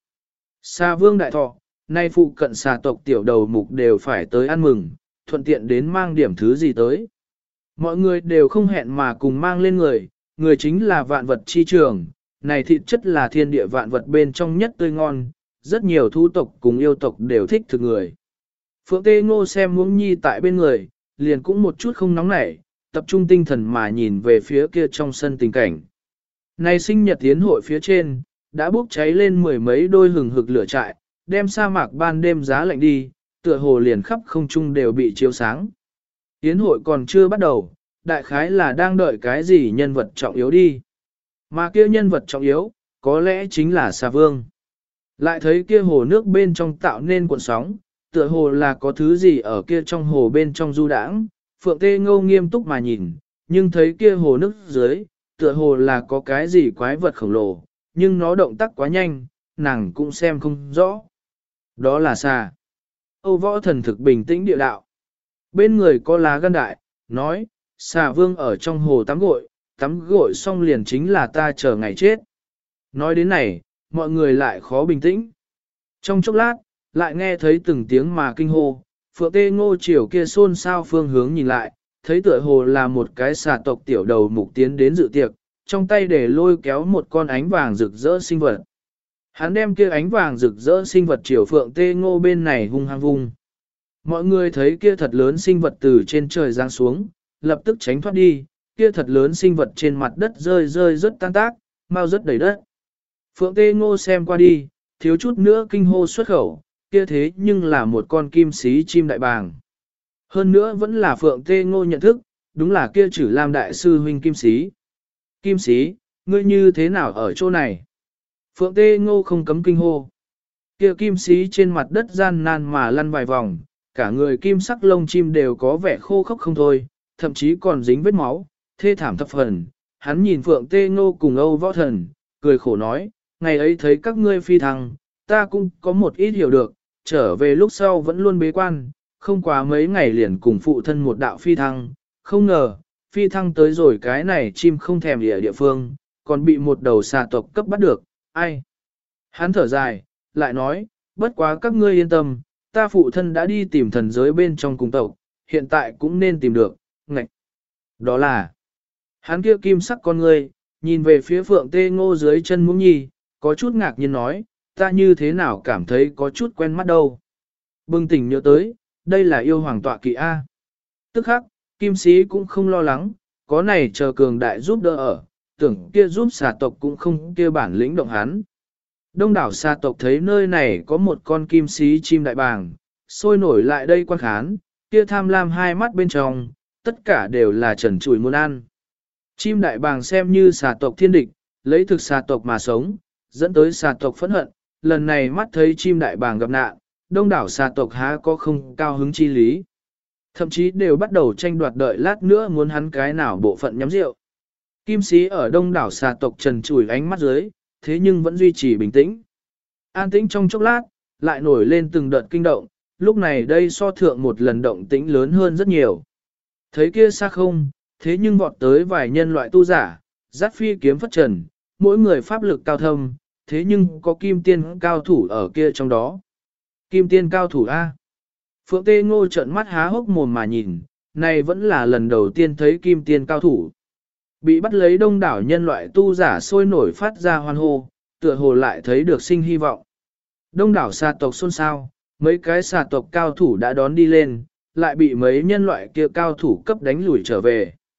Xà vương đại thọ, nay phụ cận xà tộc tiểu đầu mục đều phải tới ăn mừng, thuận tiện đến mang điểm thứ gì tới. Mọi người đều không hẹn mà cùng mang lên người, người chính là vạn vật chi trường, này thịt chất là thiên địa vạn vật bên trong nhất tươi ngon, rất nhiều thú tộc cùng yêu tộc đều thích thực người. Phượng Tê Ngô xem Muỗng Nhi tại bên người, liền cũng một chút không nóng nảy, tập trung tinh thần mà nhìn về phía kia trong sân tình cảnh. Này sinh nhật tiến hội phía trên, đã bốc cháy lên mười mấy đôi hừng hực lửa trại, đem sa mạc ban đêm giá lạnh đi, tựa hồ liền khắp không trung đều bị chiếu sáng. Tiến hội còn chưa bắt đầu, đại khái là đang đợi cái gì nhân vật trọng yếu đi. Mà kia nhân vật trọng yếu, có lẽ chính là xà vương. Lại thấy kia hồ nước bên trong tạo nên cuộn sóng, tựa hồ là có thứ gì ở kia trong hồ bên trong du đãng. Phượng Tê Ngô nghiêm túc mà nhìn, nhưng thấy kia hồ nước dưới, tựa hồ là có cái gì quái vật khổng lồ, nhưng nó động tác quá nhanh, nàng cũng xem không rõ. Đó là xà. Âu Võ Thần thực bình tĩnh địa đạo. Bên người có lá gan đại, nói, xà vương ở trong hồ tắm gội xong liền chính là ta chờ ngày chết. Nói đến này, mọi người lại khó bình tĩnh. Trong chốc lát, lại nghe thấy từng tiếng mà kinh hô, Phượng Tê Ngô chiều kia xôn xao phương hướng nhìn lại, thấy tựa hồ là một cái xà tộc tiểu đầu mục tiến đến dự tiệc, trong tay để lôi kéo một con ánh vàng rực rỡ sinh vật. Hắn đem kia ánh vàng rực rỡ sinh vật chiều Phượng Tê Ngô bên này hung hăng vung. Mọi người thấy kia thật lớn sinh vật từ trên trời giáng xuống, lập tức tránh thoát đi, kia thật lớn sinh vật trên mặt đất rơi rất tan tác, mau rất đầy đất. Phượng Tê Ngô xem qua đi, thiếu chút nữa kinh hô xuất khẩu, kia thế nhưng là một con kim sĩ chim đại bàng. Hơn nữa vẫn là Phượng Tê Ngô nhận thức, đúng là kia Trử Lam đại sư huynh kim sĩ. Kim sĩ, ngươi như thế nào ở chỗ này? Phượng Tê Ngô không cấm kinh hô. Kia kim sĩ trên mặt đất gian nan mà lăn vài vòng, cả người kim sắc lông chim đều có vẻ khô khốc không thôi, thậm chí còn dính vết máu, thê thảm thập phần. Hắn nhìn Phượng Tê Ngô cùng Âu Võ Thần, cười khổ nói, ngày ấy thấy các ngươi phi thăng, ta cũng có một ít hiểu được, trở về lúc sau vẫn luôn bế quan, không quá mấy ngày liền cùng phụ thân một đạo phi thăng, không ngờ, phi thăng tới rồi cái này chim không thèm địa phương, còn bị một đầu xà tộc cấp bắt được, ai? Hắn thở dài, lại nói, bất quá các ngươi yên tâm, ta phụ thân đã đi tìm thần giới bên trong cùng tộc, hiện tại cũng nên tìm được, ngạch. Đó là, hắn kia kim sắc con ngươi, nhìn về phía Phượng Tê Ngô dưới chân Muỗng Nhi, có chút ngạc nhiên nói, ta như thế nào cảm thấy có chút quen mắt đâu. Bừng tỉnh nhớ tới, đây là yêu hoàng tọa kỵ A. Tức khắc, kim sĩ cũng không lo lắng, có này chờ cường đại giúp đỡ ở, tưởng kia giúp xà tộc cũng không kia bản lĩnh động hắn. Đông đảo xà tộc thấy nơi này có một con kim sĩ chim đại bàng, sôi nổi lại đây quan khán, kia tham lam hai mắt bên trong, tất cả đều là trần trụi muốn ăn. Chim đại bàng xem như xà tộc thiên địch, lấy thực xà tộc mà sống, dẫn tới xà tộc phẫn hận, lần này mắt thấy chim đại bàng gặp nạn, đông đảo xà tộc há có không cao hứng chi lý. Thậm chí đều bắt đầu tranh đoạt đợi lát nữa muốn hắn cái nào bộ phận nhắm rượu. Kim sĩ ở đông đảo xà tộc trần trùi ánh mắt dưới, thế nhưng vẫn duy trì bình tĩnh. An tĩnh trong chốc lát, lại nổi lên từng đợt kinh động, lúc này đây so thượng một lần động tĩnh lớn hơn rất nhiều. Thấy kia xa không, thế nhưng vọt tới vài nhân loại tu giả, giáp phi kiếm phất trần, mỗi người pháp lực cao thâm, thế nhưng có kim tiên cao thủ ở kia trong đó. Kim tiên cao thủ A. Phượng Tê Ngô trợn mắt há hốc mồm mà nhìn, này vẫn là lần đầu tiên thấy kim tiên cao thủ. Bị bắt lấy đông đảo nhân loại tu giả sôi nổi phát ra hoan hô, tựa hồ lại thấy được sinh hy vọng. Đông đảo xà tộc xôn xao, mấy cái xà tộc cao thủ đã đón đi lên, lại bị mấy nhân loại kia cao thủ cấp đánh lùi trở về.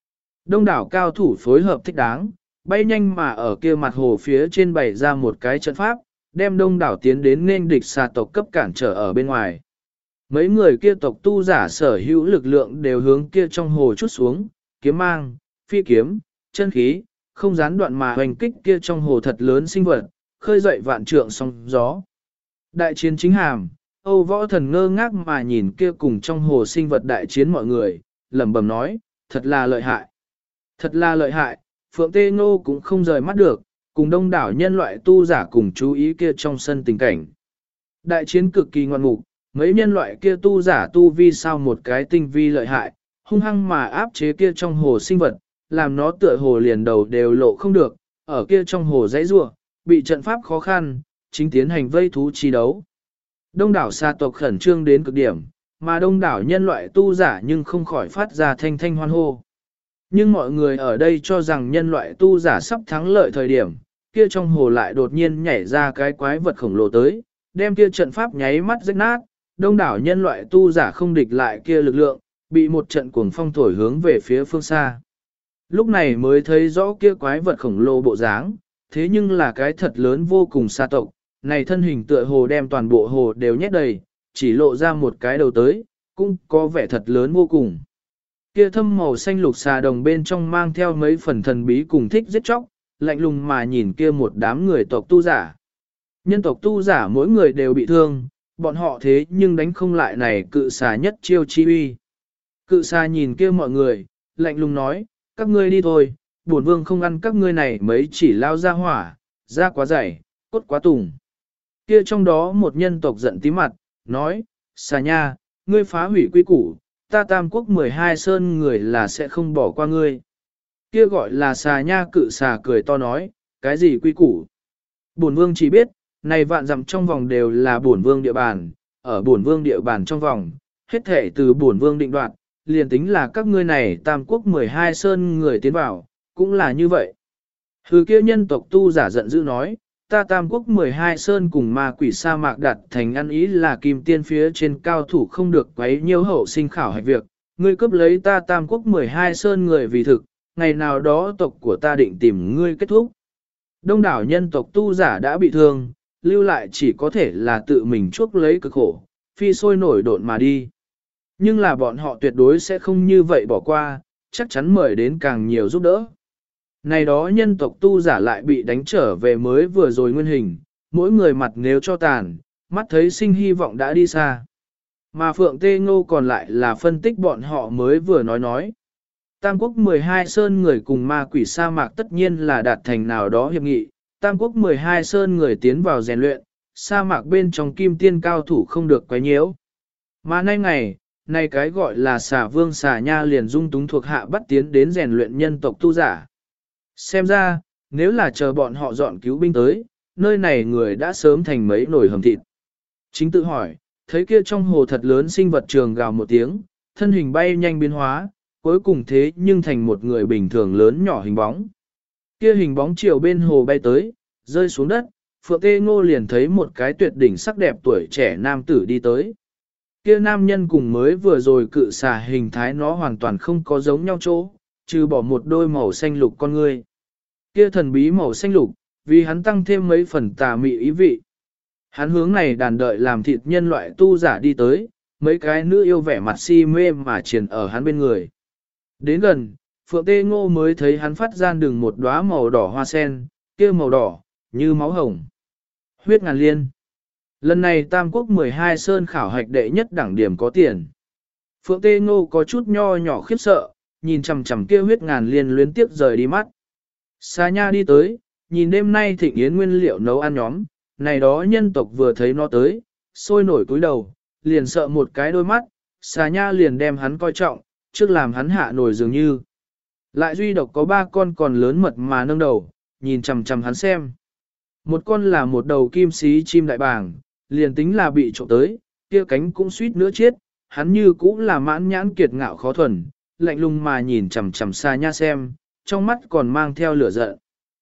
Đông đảo cao thủ phối hợp thích đáng, bay nhanh mà ở kia mặt hồ phía trên bày ra một cái trận pháp, đem đông đảo tiến đến nên địch xà tộc cấp cản trở ở bên ngoài. Mấy người kia tộc tu giả sở hữu lực lượng đều hướng kia trong hồ chút xuống, kiếm mang, phi kiếm, chân khí, không gián đoạn mà hoành kích kia trong hồ thật lớn sinh vật, khơi dậy vạn trượng sóng gió. Đại chiến chính hàm, Âu Võ Thần ngơ ngác mà nhìn kia cùng trong hồ sinh vật đại chiến mọi người, lẩm bẩm nói, thật là lợi hại. Thật là lợi hại, Phượng Tê Ngô cũng không rời mắt được, cùng đông đảo nhân loại tu giả cùng chú ý kia trong sân tình cảnh. Đại chiến cực kỳ ngoan mục, mấy nhân loại kia tu giả tu vi sao một cái tinh vi lợi hại, hung hăng mà áp chế kia trong hồ sinh vật, làm nó tựa hồ liền đầu đều lộ không được, ở kia trong hồ dãy rua, bị trận pháp khó khăn, chính tiến hành vây thú chi đấu. Đông đảo sa tộc khẩn trương đến cực điểm, mà đông đảo nhân loại tu giả nhưng không khỏi phát ra thanh thanh hoan hô. Nhưng mọi người ở đây cho rằng nhân loại tu giả sắp thắng lợi thời điểm, kia trong hồ lại đột nhiên nhảy ra cái quái vật khổng lồ tới, đem kia trận pháp nháy mắt rách nát, đông đảo nhân loại tu giả không địch lại kia lực lượng, bị một trận cuồng phong thổi hướng về phía phương xa. Lúc này mới thấy rõ kia quái vật khổng lồ bộ dáng, thế nhưng là cái thật lớn vô cùng xa tộc, này thân hình tựa hồ đem toàn bộ hồ đều nhét đầy, chỉ lộ ra một cái đầu tới, cũng có vẻ thật lớn vô cùng. Kia thâm màu xanh lục xà đồng bên trong mang theo mấy phần thần bí cùng thích giết chóc, lạnh lùng mà nhìn kia một đám người tộc tu giả. Nhân tộc tu giả mỗi người đều bị thương, bọn họ thế nhưng đánh không lại này cự xà nhất chiêu chi uy. Cự xà nhìn kia mọi người, lạnh lùng nói, các ngươi đi thôi, bổn vương không ăn các ngươi này mấy chỉ lao ra hỏa, da quá dày, cốt quá tùng. Kia trong đó một nhân tộc giận tí mặt, nói, xà nha, ngươi phá hủy quy củ, ta Tam Quốc 12 sơn người là sẽ không bỏ qua ngươi. Kia gọi là xà nha, cự xà cười to nói, cái gì quy củ? Bổn vương chỉ biết, này vạn dặm trong vòng đều là bổn vương địa bàn, ở bổn vương địa bàn trong vòng, hết thể từ bổn vương định đoạt, liền tính là các ngươi này Tam Quốc 12 sơn người tiến vào, cũng là như vậy. Hừ, kia nhân tộc tu giả giận dữ nói, ta Tam Quốc 12 sơn cùng ma quỷ sa mạc đặt thành ăn ý là kim tiên phía trên cao thủ không được quấy nhiêu hậu sinh khảo hạch việc, ngươi cướp lấy ta Tam Quốc 12 sơn người vì thực, ngày nào đó tộc của ta định tìm ngươi kết thúc. Đông đảo nhân tộc tu giả đã bị thương, lưu lại chỉ có thể là tự mình chuốc lấy cực khổ, phi sôi nổi độn mà đi. Nhưng là bọn họ tuyệt đối sẽ không như vậy bỏ qua, chắc chắn mời đến càng nhiều giúp đỡ. Này đó nhân tộc tu giả lại bị đánh trở về mới vừa rồi nguyên hình, mỗi người mặt nếu cho tàn, mắt thấy sinh hy vọng đã đi xa. Mà Phượng Tê Ngô còn lại là phân tích bọn họ mới vừa nói. Tam Quốc 12 sơn người cùng ma quỷ sa mạc tất nhiên là đạt thành nào đó hiệp nghị, Tam Quốc 12 sơn người tiến vào rèn luyện, sa mạc bên trong kim tiên cao thủ không được quấy nhiễu. Mà nay ngày, này cái gọi là xà vương xà nha liền dung túng thuộc hạ bắt tiến đến rèn luyện nhân tộc tu giả. Xem ra, nếu là chờ bọn họ dọn cứu binh tới, nơi này người đã sớm thành mấy nồi hầm thịt. Chính tự hỏi, thấy kia trong hồ thật lớn sinh vật trường gào một tiếng, thân hình bay nhanh biến hóa, cuối cùng thế nhưng thành một người bình thường lớn nhỏ hình bóng. Kia hình bóng chiều bên hồ bay tới, rơi xuống đất, Phượng Tê Ngô liền thấy một cái tuyệt đỉnh sắc đẹp tuổi trẻ nam tử đi tới. Kia nam nhân cùng mới vừa rồi cự xà hình thái nó hoàn toàn không có giống nhau chỗ, trừ bỏ một đôi màu xanh lục con ngươi. Kia thần bí màu xanh lục, vì hắn tăng thêm mấy phần tà mị ý vị. Hắn hướng này đàn đợi làm thịt nhân loại tu giả đi tới, mấy cái nữ yêu vẻ mặt si mê mà triền ở hắn bên người. Đến gần, Phượng Tê Ngô mới thấy hắn phát gian đường một đóa màu đỏ hoa sen, kia màu đỏ, như máu hồng. Huyết ngàn liên. Lần này Tam Quốc 12 sơn khảo hạch đệ nhất đẳng điểm có tiền. Phượng Tê Ngô có chút nho nhỏ khiếp sợ, nhìn chằm chằm kia huyết ngàn liên luyến tiếp rời đi mắt. Sa Nha đi tới, nhìn đêm nay thịnh yến nguyên liệu nấu ăn nhóm, này đó nhân tộc vừa thấy nó tới, sôi nổi cúi đầu, liền sợ một cái đôi mắt, Sa Nha liền đem hắn coi trọng, trước làm hắn hạ nổi dường như. Lại duy độc có 3 con còn lớn mật mà nâng đầu, nhìn chằm chằm hắn xem. Một con là một đầu kim xí chim đại bàng, liền tính là bị trộm tới, kia cánh cũng suýt nữa chết, hắn như cũng là mãn nhãn kiệt ngạo khó thuần, lạnh lùng mà nhìn chằm chằm Sa Nha xem, trong mắt còn mang theo lửa giận.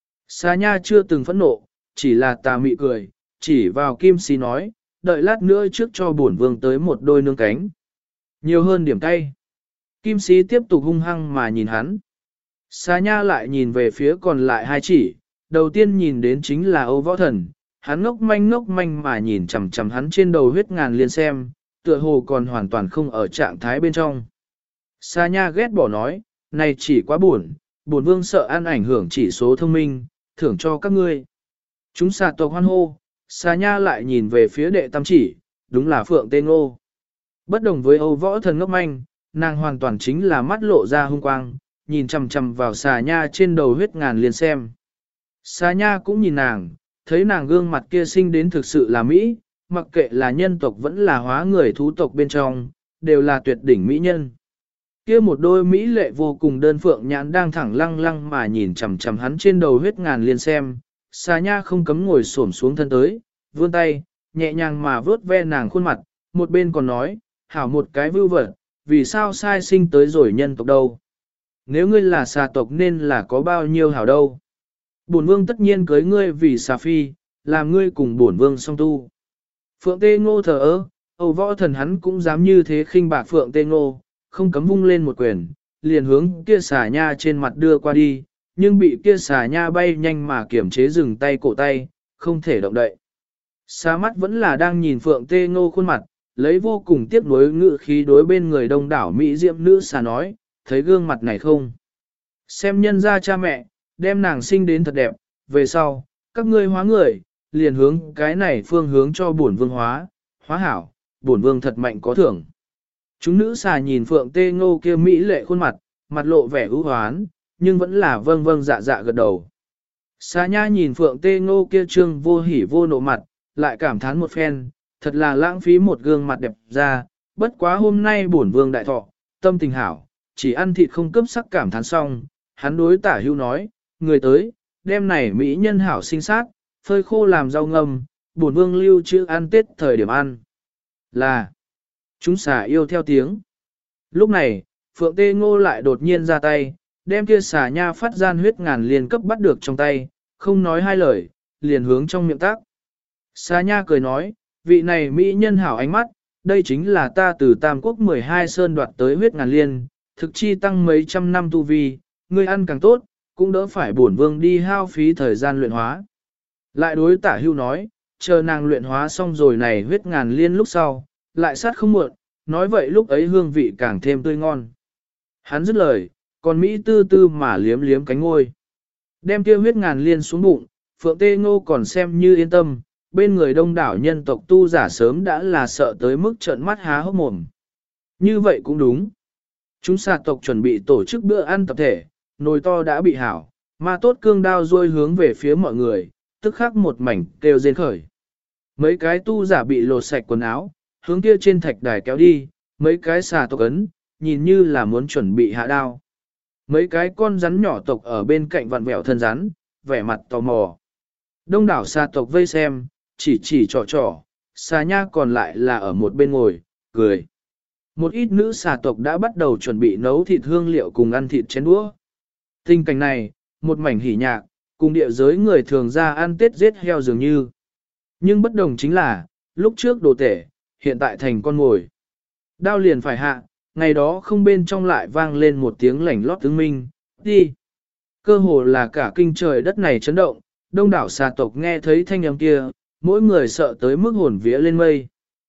Sa Nha chưa từng phẫn nộ, chỉ là tà mị cười, chỉ vào kim xí nói, đợi lát nữa trước cho bổn vương tới một đôi nương cánh. Nhiều hơn điểm cay. Kim sĩ tiếp tục hung hăng mà nhìn hắn. Xà nha lại nhìn về phía còn lại hai chỉ, đầu tiên nhìn đến chính là Âu Võ Thần, hắn ngốc manh mà nhìn chằm chằm hắn trên đầu huyết ngàn liên xem, tựa hồ còn hoàn toàn không ở trạng thái bên trong. Xà nha ghét bỏ nói, này chỉ quá buồn, bổn vương sợ ăn ảnh hưởng chỉ số thông minh, thưởng cho các ngươi. Chúng xà tộc hoan hô, xà nha lại nhìn về phía đệ tam chỉ, đúng là Phượng Tê Ngô. Bất đồng với Âu Võ Thần ngốc manh, nàng hoàn toàn chính là mắt lộ ra hung quang, nhìn chằm chằm vào xà nha trên đầu huyết ngàn liên xem. Xà nha cũng nhìn nàng, thấy nàng gương mặt kia xinh đến thực sự là mỹ, mặc kệ là nhân tộc vẫn là hóa người thú tộc bên trong, đều là tuyệt đỉnh mỹ nhân. Kia một đôi mỹ lệ vô cùng đơn phượng nhãn đang thẳng lăng lăng mà nhìn chằm chằm hắn trên đầu huyết ngàn liên xem, xà nha không cấm ngồi xổm xuống thân tới, vươn tay, nhẹ nhàng mà vớt ve nàng khuôn mặt, một bên còn nói, hảo một cái vưu vật, vì sao sai sinh tới rồi nhân tộc đâu. Nếu ngươi là xà tộc nên là có bao nhiêu hảo đâu. Bổn vương tất nhiên cưới ngươi vì xà phi, làm ngươi cùng bổn vương song tu. Phượng Tê Ngô thờ ơ, Âu Võ Thần hắn cũng dám như thế khinh bạc Phượng Tê Ngô, không cấm vung lên một quyền, liền hướng kia xà nha trên mặt đưa qua đi, nhưng bị kia xà nha bay nhanh mà kiểm chế dừng tay cổ tay, không thể động đậy. Xà mắt vẫn là đang nhìn Phượng Tê Ngô khuôn mặt, lấy vô cùng tiếc nuối ngự khí đối bên người đông đảo Mỹ diệm nữ xà nói, thấy gương mặt này không? Xem nhân ra cha mẹ, đem nàng sinh đến thật đẹp, về sau, các ngươi hóa người, liền hướng cái này phương hướng cho bổn vương hóa hảo, bổn vương thật mạnh có thưởng. Chúng nữ xà nhìn Phượng Tê Ngô kia mỹ lệ khuôn mặt, mặt lộ vẻ ưu hoán, nhưng vẫn là vâng vâng dạ dạ gật đầu. Xà nha nhìn Phượng Tê Ngô kia trương vô hỉ vô nộ mặt, lại cảm thán một phen, thật là lãng phí một gương mặt đẹp ra, bất quá hôm nay bổn vương đại thọ, tâm tình hảo, chỉ ăn thịt không cấp sắc cảm thán xong, hắn đối Tả Hưu nói, người tới, đêm này mỹ nhân hảo sinh sát, phơi khô làm rau ngâm, bổn vương lưu trữ ăn Tết thời điểm ăn. Là, chúng xà yêu theo tiếng. Lúc này, Phượng Tê Ngô lại đột nhiên ra tay, đem kia xà nha phát gian huyết ngàn liền cấp bắt được trong tay, không nói hai lời, liền hướng trong miệng tác. Xà nha cười nói, vị này mỹ nhân hảo ánh mắt, đây chính là ta từ Tam Quốc 12 sơn đoạt tới huyết ngàn liên, thực chi tăng mấy trăm năm tu vi, ngươi ăn càng tốt, cũng đỡ phải bổn vương đi hao phí thời gian luyện hóa. Lại đối Tả Hưu nói, chờ nàng luyện hóa xong rồi này huyết ngàn liên lúc sau, lại sát không muộn, nói vậy lúc ấy hương vị càng thêm tươi ngon. Hắn dứt lời, còn Mỹ tư tư mà liếm liếm cánh ngôi. Đem kia huyết ngàn liên xuống bụng, Phượng Tê Ngô còn xem như yên tâm, bên người đông đảo nhân tộc tu giả sớm đã là sợ tới mức trợn mắt há hốc mồm. Như vậy cũng đúng. Chúng xà tộc chuẩn bị tổ chức bữa ăn tập thể, nồi to đã bị hảo, mà tốt cương đao rôi hướng về phía mọi người, tức khắc một mảnh kêu rên khởi. Mấy cái tu giả bị lột sạch quần áo, hướng kia trên thạch đài kéo đi, mấy cái xà tộc ấn, nhìn như là muốn chuẩn bị hạ đao. Mấy cái con rắn nhỏ tộc ở bên cạnh vặn vẹo thân rắn, vẻ mặt tò mò. Đông đảo xà tộc vây xem, chỉ trò, xà nha còn lại là ở một bên ngồi, cười. Một ít nữ xà tộc đã bắt đầu chuẩn bị nấu thịt hương liệu cùng ăn thịt chén đũa. Tình cảnh này, một mảnh hỉ nhạc, cùng địa giới người thường ra ăn Tết giết heo dường như. Nhưng bất đồng chính là, lúc trước đồ tể, hiện tại thành con ngồi. Đao liền phải hạ, ngày đó không bên trong lại vang lên một tiếng lảnh lót tướng minh, đi. Cơ hồ là cả kinh trời đất này chấn động, đông đảo xà tộc nghe thấy thanh âm kia, mỗi người sợ tới mức hồn vía lên mây.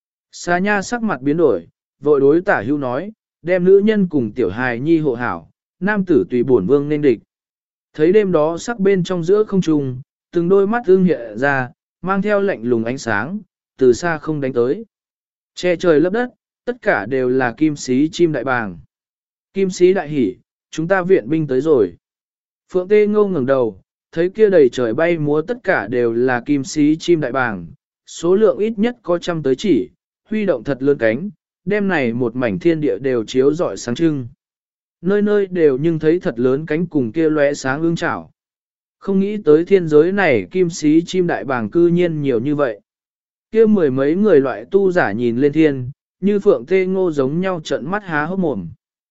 Xà nha sắc mặt biến đổi, vội đối Tả Hưu nói, đem nữ nhân cùng tiểu hài nhi hộ hảo, nam tử tùy bổn vương nên địch. Thấy đêm đó sắc bên trong giữa không trung, từng đôi mắt ương hiện ra, mang theo lạnh lùng ánh sáng, từ xa không đánh tới. Che trời lấp đất, tất cả đều là kim sĩ chim đại bàng. Kim sĩ đại hỉ, chúng ta viện binh tới rồi. Phượng Tê Ngô ngẩng đầu, thấy kia đầy trời bay múa tất cả đều là kim sĩ chim đại bàng, số lượng ít nhất có trăm tới chỉ, huy động thật lớn cánh, đêm này một mảnh thiên địa đều chiếu rọi sáng trưng. Nơi nơi đều nhưng thấy thật lớn cánh cùng kia lóe sáng ương chảo. Không nghĩ tới thiên giới này kim sĩ chim đại bàng cư nhiên nhiều như vậy. Kia mười mấy người loại tu giả nhìn lên thiên, như Phượng Tê Ngô giống nhau trợn mắt há hốc mồm.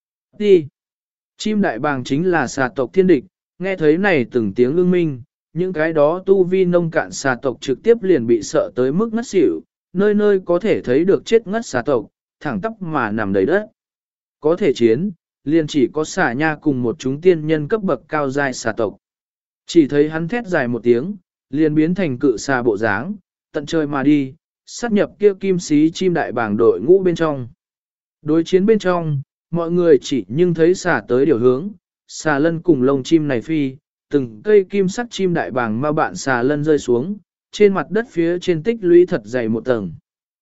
Đi! Chim đại bàng chính là xà tộc thiên địch, nghe thấy này từng tiếng ưng minh, những cái đó tu vi nông cạn xà tộc trực tiếp liền bị sợ tới mức ngất xỉu, nơi nơi có thể thấy được chết ngất xà tộc, thẳng tóc mà nằm đầy đất. Có thể chiến, liền chỉ có xà nha cùng một chúng tiên nhân cấp bậc cao giai xà tộc. Chỉ thấy hắn thét dài một tiếng, liền biến thành cự xà bộ dáng, tận trời mà đi, sát nhập kia kim sĩ chim đại bảng đội ngũ bên trong. Đối chiến bên trong, mọi người chỉ nhưng thấy xà tới điều hướng, xà lân cùng lông chim này phi, từng cây kim sắc chim đại bàng ma bạn xà lân rơi xuống, trên mặt đất phía trên tích lũy thật dày một tầng.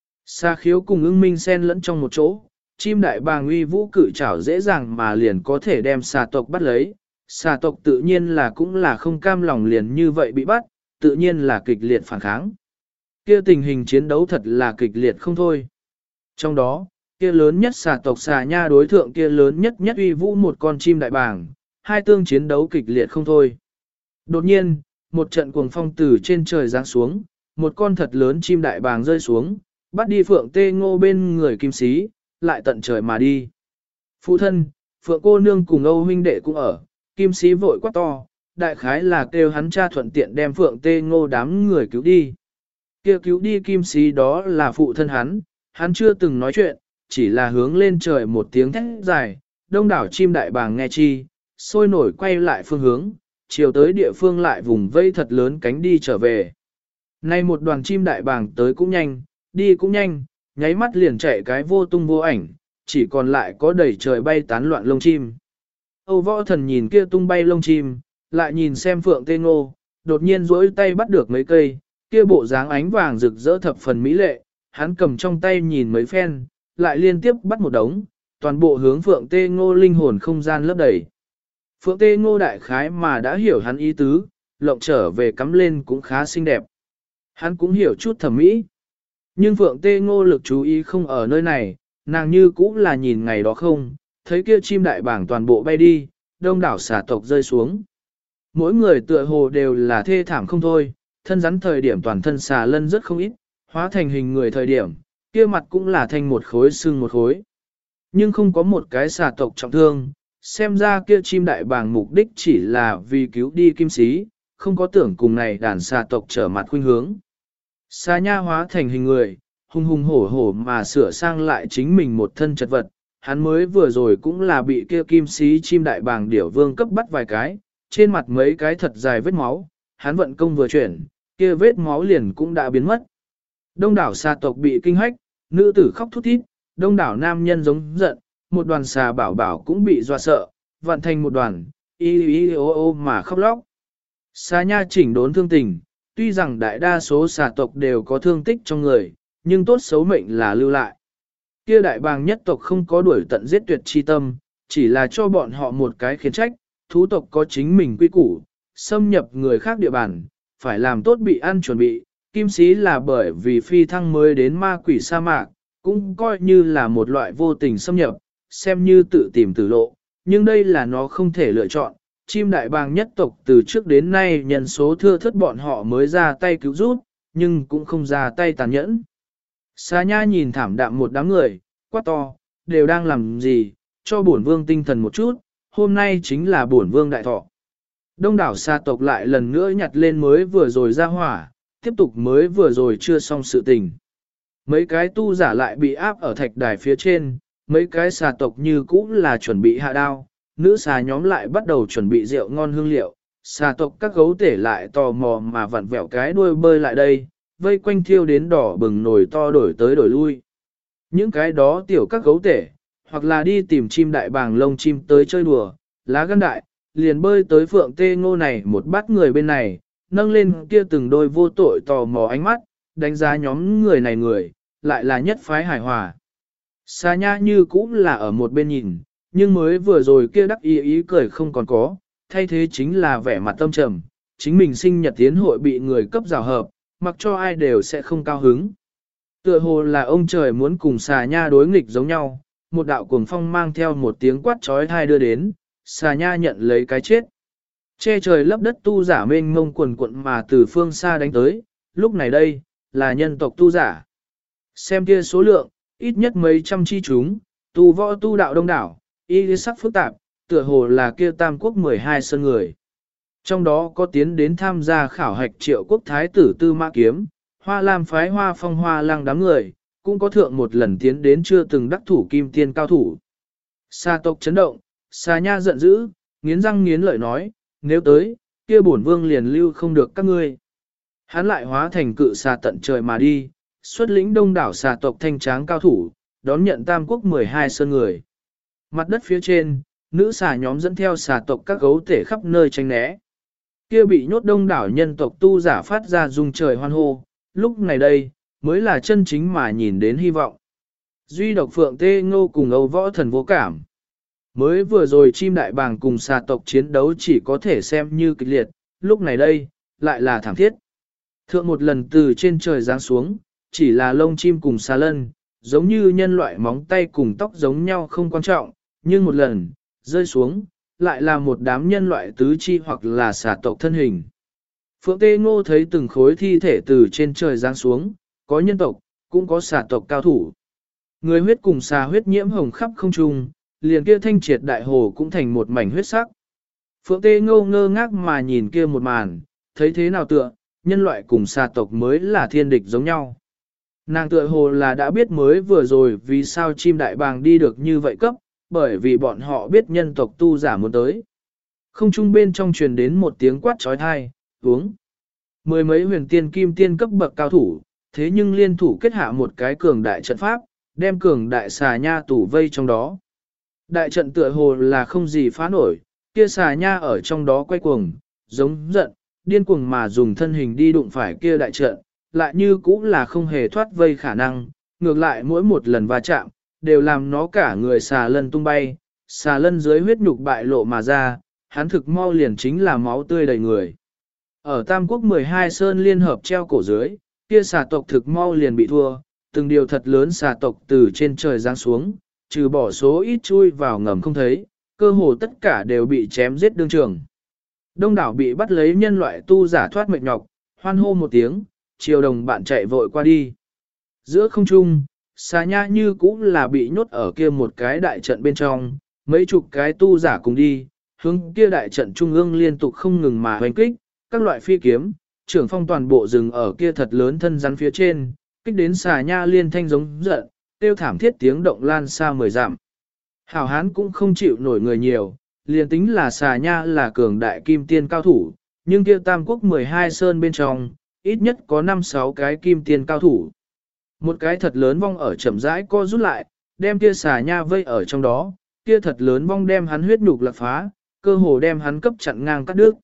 Xà khiếu cùng ưng minh xen lẫn trong một chỗ, chim đại bàng uy vũ cự trảo dễ dàng mà liền có thể đem xà tộc bắt lấy. Xà tộc tự nhiên là cũng là không cam lòng liền như vậy bị bắt, tự nhiên là kịch liệt phản kháng. Kia tình hình chiến đấu thật là kịch liệt không thôi. Trong đó, kia lớn nhất xà tộc xà nha đối thượng kia lớn nhất nhất uy vũ một con chim đại bàng, hai tương chiến đấu kịch liệt không thôi. Đột nhiên, một trận cuồng phong từ trên trời giáng xuống, một con thật lớn chim đại bàng rơi xuống, bắt đi Phượng Tê Ngô bên người kim sĩ, lại tận trời mà đi. Phụ thân, Phượng cô nương cùng Âu huynh đệ cũng ở, kim sĩ vội quát to, đại khái là kêu hắn cha thuận tiện đem Phượng Tê Ngô đám người cứu đi. Kia cứu đi kim sĩ đó là phụ thân hắn chưa từng nói chuyện, chỉ là hướng lên trời một tiếng thét dài, đông đảo chim đại bàng nghe chi, sôi nổi quay lại phương hướng, chiều tới địa phương lại vùng vây thật lớn cánh đi trở về. Nay một đoàn chim đại bàng tới cũng nhanh, đi cũng nhanh, nháy mắt liền chạy cái vô tung vô ảnh, chỉ còn lại có đầy trời bay tán loạn lông chim. Âu Võ Thần nhìn kia tung bay lông chim, lại nhìn xem Phượng Tê Ngô, đột nhiên duỗi tay bắt được mấy cây, kia bộ dáng ánh vàng rực rỡ thập phần mỹ lệ, hắn cầm trong tay nhìn mấy phen, lại liên tiếp bắt một đống, toàn bộ hướng Phượng Tê Ngô linh hồn không gian lấp đầy. Phượng Tê Ngô đại khái mà đã hiểu hắn ý tứ, lộng trở về cắm lên cũng khá xinh đẹp. Hắn cũng hiểu chút thẩm mỹ. Nhưng Phượng Tê Ngô lực chú ý không ở nơi này, nàng như cũng là nhìn ngày đó không, thấy kia chim đại bảng toàn bộ bay đi, đông đảo xà tộc rơi xuống. Mỗi người tựa hồ đều là thê thảm không thôi, thân rắn thời điểm toàn thân xà lân rất không ít, hóa thành hình người thời điểm, kia mặt cũng là thành một khối xương một khối. Nhưng không có một cái xà tộc trọng thương, xem ra kia chim đại bàng mục đích chỉ là vì cứu đi kim sĩ, không có tưởng cùng này đàn xà tộc trở mặt khuynh hướng. Xà nha hóa thành hình người, hung hung hổ hổ mà sửa sang lại chính mình một thân chật vật, hắn mới vừa rồi cũng là bị kia kim sĩ chim đại bàng điểu vương cấp bắt vài cái, trên mặt mấy cái thật dài vết máu, hắn vận công vừa chuyển, kia vết máu liền cũng đã biến mất. Đông đảo xà tộc bị kinh hách, nữ tử khóc thút thít, đông đảo nam nhân giống giận, một đoàn xà bảo bảo cũng bị dọa sợ, vặn thành một đoàn, y ô mà khóc lóc. Xà nha chỉnh đốn thương tình, tuy rằng đại đa số xà tộc đều có thương tích trong người, nhưng tốt xấu mệnh là lưu lại. Kia đại bàng nhất tộc không có đuổi tận giết tuyệt chi tâm, chỉ là cho bọn họ một cái khiển trách, thú tộc có chính mình quy củ, xâm nhập người khác địa bàn, phải làm tốt bị ăn chuẩn bị. Kim sĩ là bởi vì phi thăng mới đến ma quỷ sa mạc, cũng coi như là một loại vô tình xâm nhập, xem như tự tìm tử lộ, nhưng đây là nó không thể lựa chọn. Chim đại bàng nhất tộc từ trước đến nay nhân số thưa thớt bọn họ mới ra tay cứu giúp, nhưng cũng không ra tay tàn nhẫn. Xà nha nhìn thảm đạm một đám người, quát to, đều đang làm gì, cho bổn vương tinh thần một chút, hôm nay chính là bổn vương đại thọ. Đông đảo xà tộc lại lần nữa nhặt lên mới vừa rồi ra hỏa, tiếp tục mới vừa rồi chưa xong sự tình. Mấy cái tu giả lại bị áp ở thạch đài phía trên, mấy cái xà tộc như cũ là chuẩn bị hạ đao, nữ xà nhóm lại bắt đầu chuẩn bị rượu ngon hương liệu, xà tộc các gấu tể lại tò mò mà vặn vẹo cái đuôi bơi lại đây, vây quanh thiêu đến đỏ bừng nồi to đổi tới đổi lui. Những cái đó tiểu các gấu tể, hoặc là đi tìm chim đại bàng lông chim tới chơi đùa, lá gan đại, liền bơi tới Phượng Tê Ngô này một bát người bên này, nâng lên kia từng đôi vô tội tò mò ánh mắt, đánh giá nhóm người này người, lại là nhất phái hài hòa. Xà nha như cũng là ở một bên nhìn, nhưng mới vừa rồi kia đắc ý cười không còn có, thay thế chính là vẻ mặt tâm trầm, chính mình sinh nhật tiến hội bị người cấp rào hợp, mặc cho ai đều sẽ không cao hứng. Tựa hồ là ông trời muốn cùng xà nha đối nghịch giống nhau, một đạo cuồng phong mang theo một tiếng quát trói thai đưa đến, xà nha nhận lấy cái chết. Che trời lấp đất tu giả mênh mông quần quận mà từ phương xa đánh tới, lúc này đây, là nhân tộc tu giả. Xem kia số lượng, ít nhất mấy trăm chi chúng, tu võ tu đạo đông đảo, y sắc phức tạp, tựa hồ là kia tam quốc 12 sơn người. Trong đó có tiến đến tham gia khảo hạch Triệu quốc thái tử Tư Mã Kiếm, Hoa Lam phái Hoa Phong Hoa Lăng đám người, cũng có thượng một lần tiến đến chưa từng đắc thủ kim tiên cao thủ. Sa tộc chấn động, Xà nha giận dữ, nghiến răng nghiến lợi nói, nếu tới, kia bổn vương liền lưu không được các ngươi. Hắn lại hóa thành cự xà tận trời mà đi, xuất lĩnh đông đảo xà tộc thanh tráng cao thủ, đón nhận tam quốc 12 sơn người. Mặt đất phía trên, nữ xà nhóm dẫn theo xà tộc các gấu tể khắp nơi tránh né. Kia bị nhốt đông đảo nhân tộc tu giả phát ra rung trời hoan hô, lúc này đây, mới là chân chính mà nhìn đến hy vọng. Duy độc Phượng Tê Ngô cùng Âu Võ Thần vô cảm. Mới vừa rồi chim đại bàng cùng xà tộc chiến đấu chỉ có thể xem như kịch liệt, lúc này đây, lại là thảm thiết. Thượng một lần từ trên trời giáng xuống, chỉ là lông chim cùng xà lân, giống như nhân loại móng tay cùng tóc giống nhau không quan trọng, nhưng một lần, rơi xuống, lại là một đám nhân loại tứ chi hoặc là xà tộc thân hình. Phượng Tê Ngô thấy từng khối thi thể từ trên trời giáng xuống, có nhân tộc, cũng có xà tộc cao thủ. Người huyết cùng xà huyết nhiễm hồng khắp không trung, liền kia thanh triệt đại hồ cũng thành một mảnh huyết sắc. Phượng Tê Ngô ngơ ngác mà nhìn kia một màn, thấy thế nào tựa, nhân loại cùng xà tộc mới là thiên địch giống nhau. Nàng tựa hồ là đã biết mới vừa rồi vì sao chim đại bàng đi được như vậy cấp, bởi vì bọn họ biết nhân tộc tu giả muốn tới. Không trung bên trong truyền đến một tiếng quát trói thai, uống. Mười mấy huyền tiên kim tiên cấp bậc cao thủ, thế nhưng liên thủ kết hạ một cái cường đại trận pháp, đem cường đại xà nha tủ vây trong đó. Đại trận tựa hồ là không gì phá nổi, kia xà nha ở trong đó quay cuồng, giống giận, điên cuồng mà dùng thân hình đi đụng phải kia đại trận, lại như cũng là không hề thoát vây khả năng, ngược lại mỗi một lần va chạm, đều làm nó cả người xà lân tung bay, xà lân dưới huyết nhục bại lộ mà ra, hắn thực mau liền chính là máu tươi đầy người. Ở Tam Quốc 12 sơn liên hợp treo cổ dưới, kia xà tộc thực mau liền bị thua, từng điều thật lớn xà tộc từ trên trời giáng xuống, trừ bỏ số ít chui vào ngầm không thấy, cơ hồ tất cả đều bị chém giết đương trường. Đông đảo bị bắt lấy nhân loại tu giả thoát mệt nhọc, hoan hô một tiếng, chiều đồng bạn chạy vội qua đi. Giữa không trung, xà nha như cũng là bị nhốt ở kia một cái đại trận bên trong, mấy chục cái tu giả cùng đi, hướng kia đại trận trung ương liên tục không ngừng mà hoành kích, các loại phi kiếm, trưởng phong toàn bộ rừng ở kia thật lớn thân rắn phía trên, kích đến xà nha liên thanh giống giận, tiêu thảm thiết tiếng động lan xa 10 dặm. Hảo hán cũng không chịu nổi người nhiều, liền tính là xà nha là cường đại kim tiên cao thủ, nhưng kia Tam Quốc 12 sơn bên trong, ít nhất có 5-6 cái kim tiên cao thủ. Một cái thật lớn vong ở chậm rãi co rút lại, đem kia xà nha vây ở trong đó, kia thật lớn vong đem hắn huyết nhục lật phá, cơ hồ đem hắn cấp chặn ngang cắt đứt.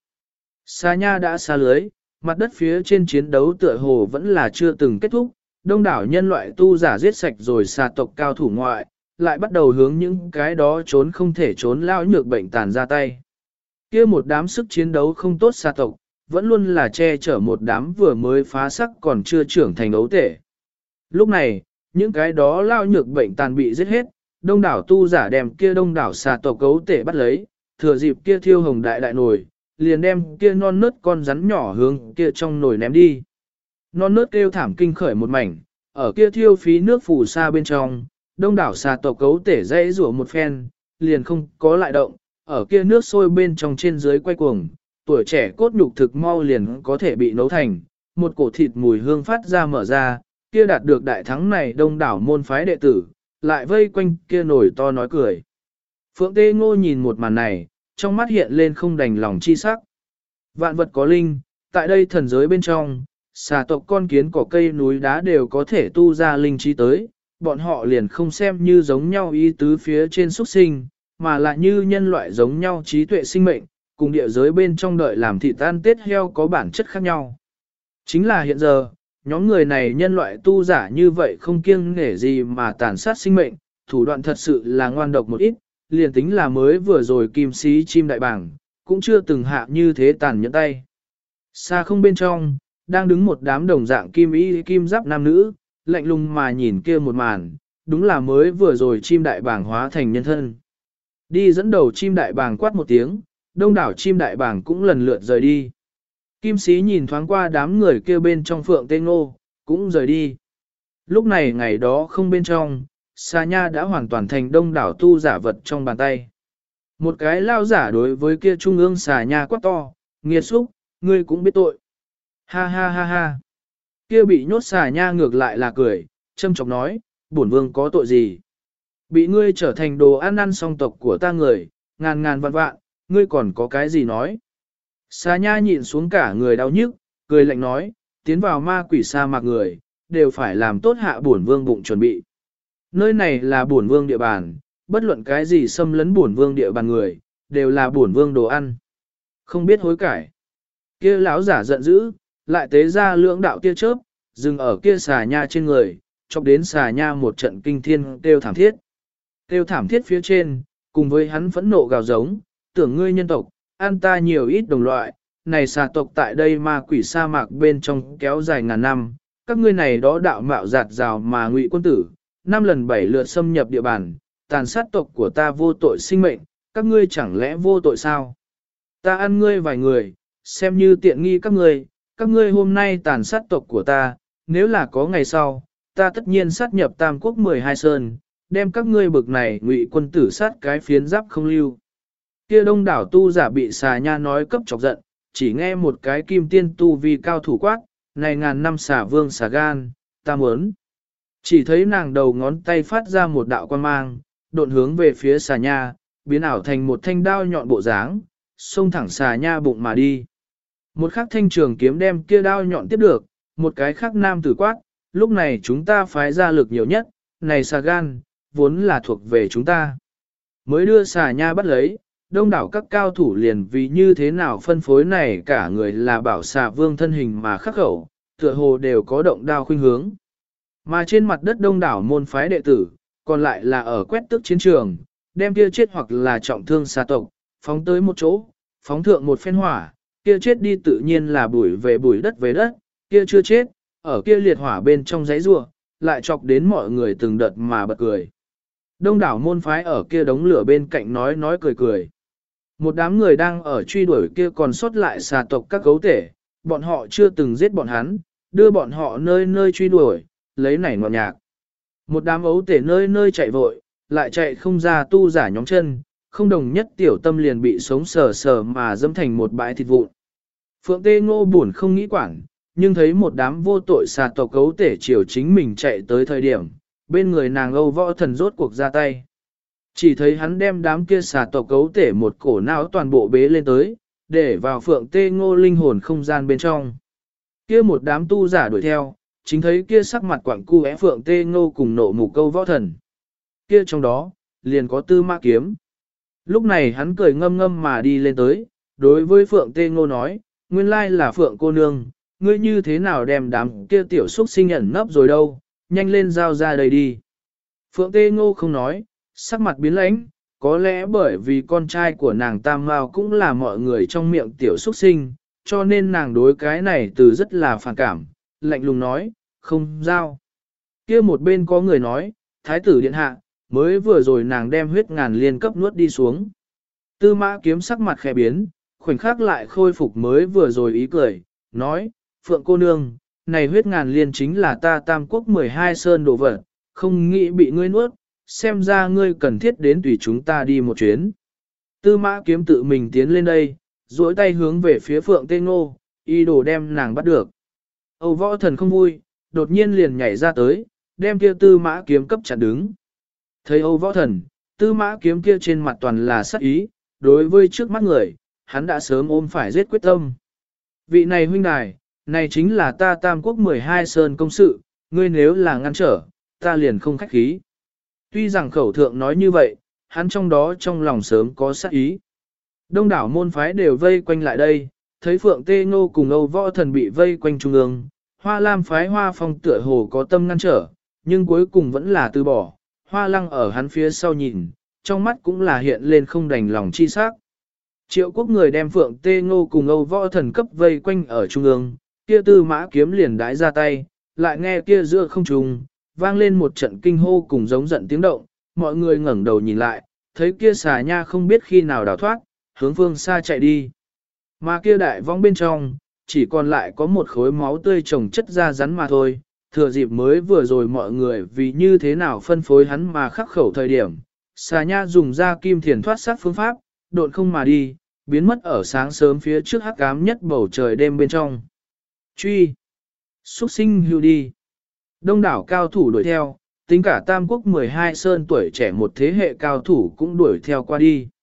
Xà nha đã xa lưới, mặt đất phía trên chiến đấu tựa hồ vẫn là chưa từng kết thúc, đông đảo nhân loại tu giả giết sạch rồi xà tộc cao thủ ngoại, lại bắt đầu hướng những cái đó trốn không thể trốn lao nhược bệnh tàn ra tay. Kia một đám sức chiến đấu không tốt xà tộc, vẫn luôn là che chở một đám vừa mới phá sắc còn chưa trưởng thành ấu tể. Lúc này, những cái đó lao nhược bệnh tàn bị giết hết, đông đảo tu giả đem kia đông đảo xà tộc ấu tể bắt lấy, thừa dịp kia thiêu hồng đại đại nồi, liền đem kia non nớt con rắn nhỏ hướng kia trong nồi ném đi. Non nớt kêu thảm kinh khởi một mảnh, ở kia thiêu phí nước phù sa bên trong, đông đảo xà tộc cấu tể dãy rủa một phen, liền không có lại động, ở kia nước sôi bên trong trên dưới quay cuồng, tuổi trẻ cốt nhục thực mau liền có thể bị nấu thành, một cổ thịt mùi hương phát ra mở ra, kia đạt được đại thắng này đông đảo môn phái đệ tử, lại vây quanh kia nổi to nói cười. Phượng Tê Ngô nhìn một màn này, trong mắt hiện lên không đành lòng chi sắc. Vạn vật có linh, tại đây thần giới bên trong, xà tộc con kiến cỏ cây núi đá đều có thể tu ra linh trí tới, bọn họ liền không xem như giống nhau ý tứ phía trên xuất sinh, mà là như nhân loại giống nhau trí tuệ sinh mệnh, cùng địa giới bên trong đợi làm thịt tan tết heo có bản chất khác nhau. Chính là hiện giờ, nhóm người này nhân loại tu giả như vậy không kiêng nể gì mà tàn sát sinh mệnh, thủ đoạn thật sự là ngoan độc một ít, liền tính là mới vừa rồi kim sĩ chim đại bảng, cũng chưa từng hạ như thế tàn nhẫn tay. Xa không bên trong, đang đứng một đám đồng dạng kim y kim giáp nam nữ, lạnh lùng mà nhìn kia một màn, đúng là mới vừa rồi chim đại bảng hóa thành nhân thân. Đi dẫn đầu chim đại bảng quát một tiếng, đông đảo chim đại bảng cũng lần lượt rời đi. Kim sĩ nhìn thoáng qua đám người kia bên trong Phượng Tê Ngô, cũng rời đi. Lúc này ngày đó không bên trong, Sa Nha đã hoàn toàn thành đông đảo tu giả vật trong bàn tay. Một cái lao giả đối với kia trung ương Sa Nha quát to, nghiệt xúc, ngươi cũng biết tội. Ha ha ha ha. Kia bị nhốt Sa Nha ngược lại là cười, châm chọc nói, bổn vương có tội gì? Bị ngươi trở thành đồ ăn song tộc của ta người, ngàn ngàn vạn vạn, ngươi còn có cái gì nói. Xà nha nhịn xuống cả người đau nhức, cười lạnh nói, tiến vào ma quỷ sa mạc người, đều phải làm tốt hạ bổn vương bụng chuẩn bị. Nơi này là bổn vương địa bàn, bất luận cái gì xâm lấn bổn vương địa bàn người, đều là bổn vương đồ ăn. Không biết hối cải. Kia lão giả giận dữ, lại tế ra lưỡng đạo tia chớp, dừng ở kia xà nha trên người, chọc đến xà nha một trận kinh thiên kêu thảm thiết. Kêu thảm thiết phía trên, cùng với hắn phẫn nộ gào giống, tưởng ngươi nhân tộc, ăn ta nhiều ít đồng loại, này xà tộc tại đây ma quỷ sa mạc bên trong kéo dài ngàn năm, các ngươi này đó đạo mạo giạt rào mà ngụy quân tử, 5 lần 7 lượt xâm nhập địa bàn, tàn sát tộc của ta vô tội sinh mệnh, các ngươi chẳng lẽ vô tội sao? Ta ăn ngươi vài người, xem như tiện nghi các ngươi hôm nay tàn sát tộc của ta, nếu là có ngày sau, ta tất nhiên sát nhập Tam Quốc 12 Sơn, đem các ngươi bực này ngụy quân tử sát cái phiến giáp không lưu. Kia đông đảo tu giả bị xà nha nói cấp chọc giận, chỉ nghe một cái kim tiên tu vi cao thủ quát, này ngàn năm xà vương xà gan, ta muốn. Chỉ thấy nàng đầu ngón tay phát ra một đạo quan mang, độn hướng về phía xà nha, biến ảo thành một thanh đao nhọn bộ dáng, xông thẳng xà nha bụng mà đi. Một khắc thanh trường kiếm đem kia đao nhọn tiếp được, một cái khác nam tử quát, lúc này chúng ta phái ra lực nhiều nhất, này xà gan, vốn là thuộc về chúng ta. Mới đưa xà nha bắt lấy, đông đảo các cao thủ liền vì như thế nào phân phối này cả người là bảo xà vương thân hình mà khắc khẩu, tựa hồ đều có động đao khuynh hướng. Mà trên mặt đất đông đảo môn phái đệ tử, còn lại là ở quét tước chiến trường, đem kia chết hoặc là trọng thương xà tộc, phóng tới một chỗ, phóng thượng một phen hỏa, kia chết đi tự nhiên là bụi về đất, kia chưa chết, ở kia liệt hỏa bên trong giấy rua, lại chọc đến mọi người từng đợt mà bật cười. Đông đảo môn phái ở kia đống lửa bên cạnh nói cười. Một đám người đang ở truy đuổi kia còn sót lại xà tộc các gấu tể, bọn họ chưa từng giết bọn hắn, đưa bọn họ nơi nơi truy đuổi, lấy nảy ngọt nhạc. Một đám ấu tể nơi nơi chạy vội, lại chạy không ra tu giả nhóm chân, không đồng nhất tiểu tâm liền bị sống sờ sờ mà dẫm thành một bãi thịt vụn. Phượng Tê Ngô buồn không nghĩ quản, nhưng thấy một đám vô tội xà tộc gấu tể chiều chính mình chạy tới thời điểm, bên người nàng Âu Võ Thần rốt cuộc ra tay. Chỉ thấy hắn đem đám kia xà tộc gấu tể một cổ não toàn bộ bế lên tới, để vào Phượng Tê Ngô linh hồn không gian bên trong. Kia một đám tu giả đuổi theo, chính thấy kia sắc mặt quặng cu é Phượng Tê Ngô cùng nộ mục Âu Võ Thần. Kia trong đó, liền có Tư Mã Kiếm. Lúc này hắn cười ngâm ngâm mà đi lên tới, đối với Phượng Tê Ngô nói, nguyên lai là Phượng cô nương, ngươi như thế nào đem đám kia tiểu xúc sinh ẩn nấp rồi đâu, nhanh lên giao ra đây đi. Phượng Tê Ngô không nói, sắc mặt biến lãnh, có lẽ bởi vì con trai của nàng Tam Mao cũng là mọi người trong miệng tiểu xúc sinh, cho nên nàng đối cái này từ rất là phản cảm, lạnh lùng nói, không giao. Kia một bên có người nói, Thái tử điện hạ, mới vừa rồi nàng đem huyết ngàn liên cấp nuốt đi xuống. Tư Mã Kiếm sắc mặt khẽ biến, khoảnh khắc lại khôi phục mới vừa rồi ý cười, nói, Phượng cô nương, này huyết ngàn liên chính là ta Tam Quốc 12 Sơn đồ vật, không nghĩ bị ngươi nuốt, xem ra ngươi cần thiết đến tùy chúng ta đi một chuyến. Tư Mã Kiếm tự mình tiến lên đây, duỗi tay hướng về phía Phượng Tê Ngô, y đồ đem nàng bắt được. Âu Võ Thần không vui, đột nhiên liền nhảy ra tới, đem kia Tư Mã Kiếm cấp chặn đứng. Thấy Âu Võ Thần, Tư Mã Kiếm kia trên mặt toàn là sắc ý, đối với trước mắt người, hắn đã sớm ôm phải giết quyết tâm. Vị này huynh đài, này chính là ta Tam Quốc 12 Sơn công sự, ngươi nếu là ngăn trở, ta liền không khách khí. Tuy rằng khẩu thượng nói như vậy, hắn trong đó trong lòng sớm có sát ý. Đông đảo môn phái đều vây quanh lại đây, thấy Phượng Tê Ngô cùng Âu Võ Thần bị vây quanh trung ương, Hoa Lam phái Hoa Phong tựa hồ có tâm ngăn trở, nhưng cuối cùng vẫn là từ bỏ. Hoa Lăng ở hắn phía sau nhìn, trong mắt cũng là hiện lên không đành lòng chi sắc. Triệu Quốc người đem Phượng Tê Ngô cùng Âu Võ Thần cấp vây quanh ở trung ương, kia Tư Mã Kiếm liền đái ra tay, lại nghe kia giữa không trung vang lên một trận kinh hô cùng giống giận tiếng động, mọi người ngẩng đầu nhìn lại, thấy kia xà nha không biết khi nào đào thoát, hướng phương xa chạy đi. Mà kia đại vong bên trong, chỉ còn lại có một khối máu tươi chồng chất ra rắn mà thôi, thừa dịp mới vừa rồi mọi người vì như thế nào phân phối hắn mà khắc khẩu thời điểm. Xà nha dùng ra kim thiền thoát sát phương pháp, độn không mà đi, biến mất ở sáng sớm phía trước hắc ám nhất bầu trời đêm bên trong. Truy! Xuất sinh hưu đi! Đông đảo cao thủ đuổi theo, tính cả Tam Quốc 12 Sơn tuổi trẻ một thế hệ cao thủ cũng đuổi theo qua đi.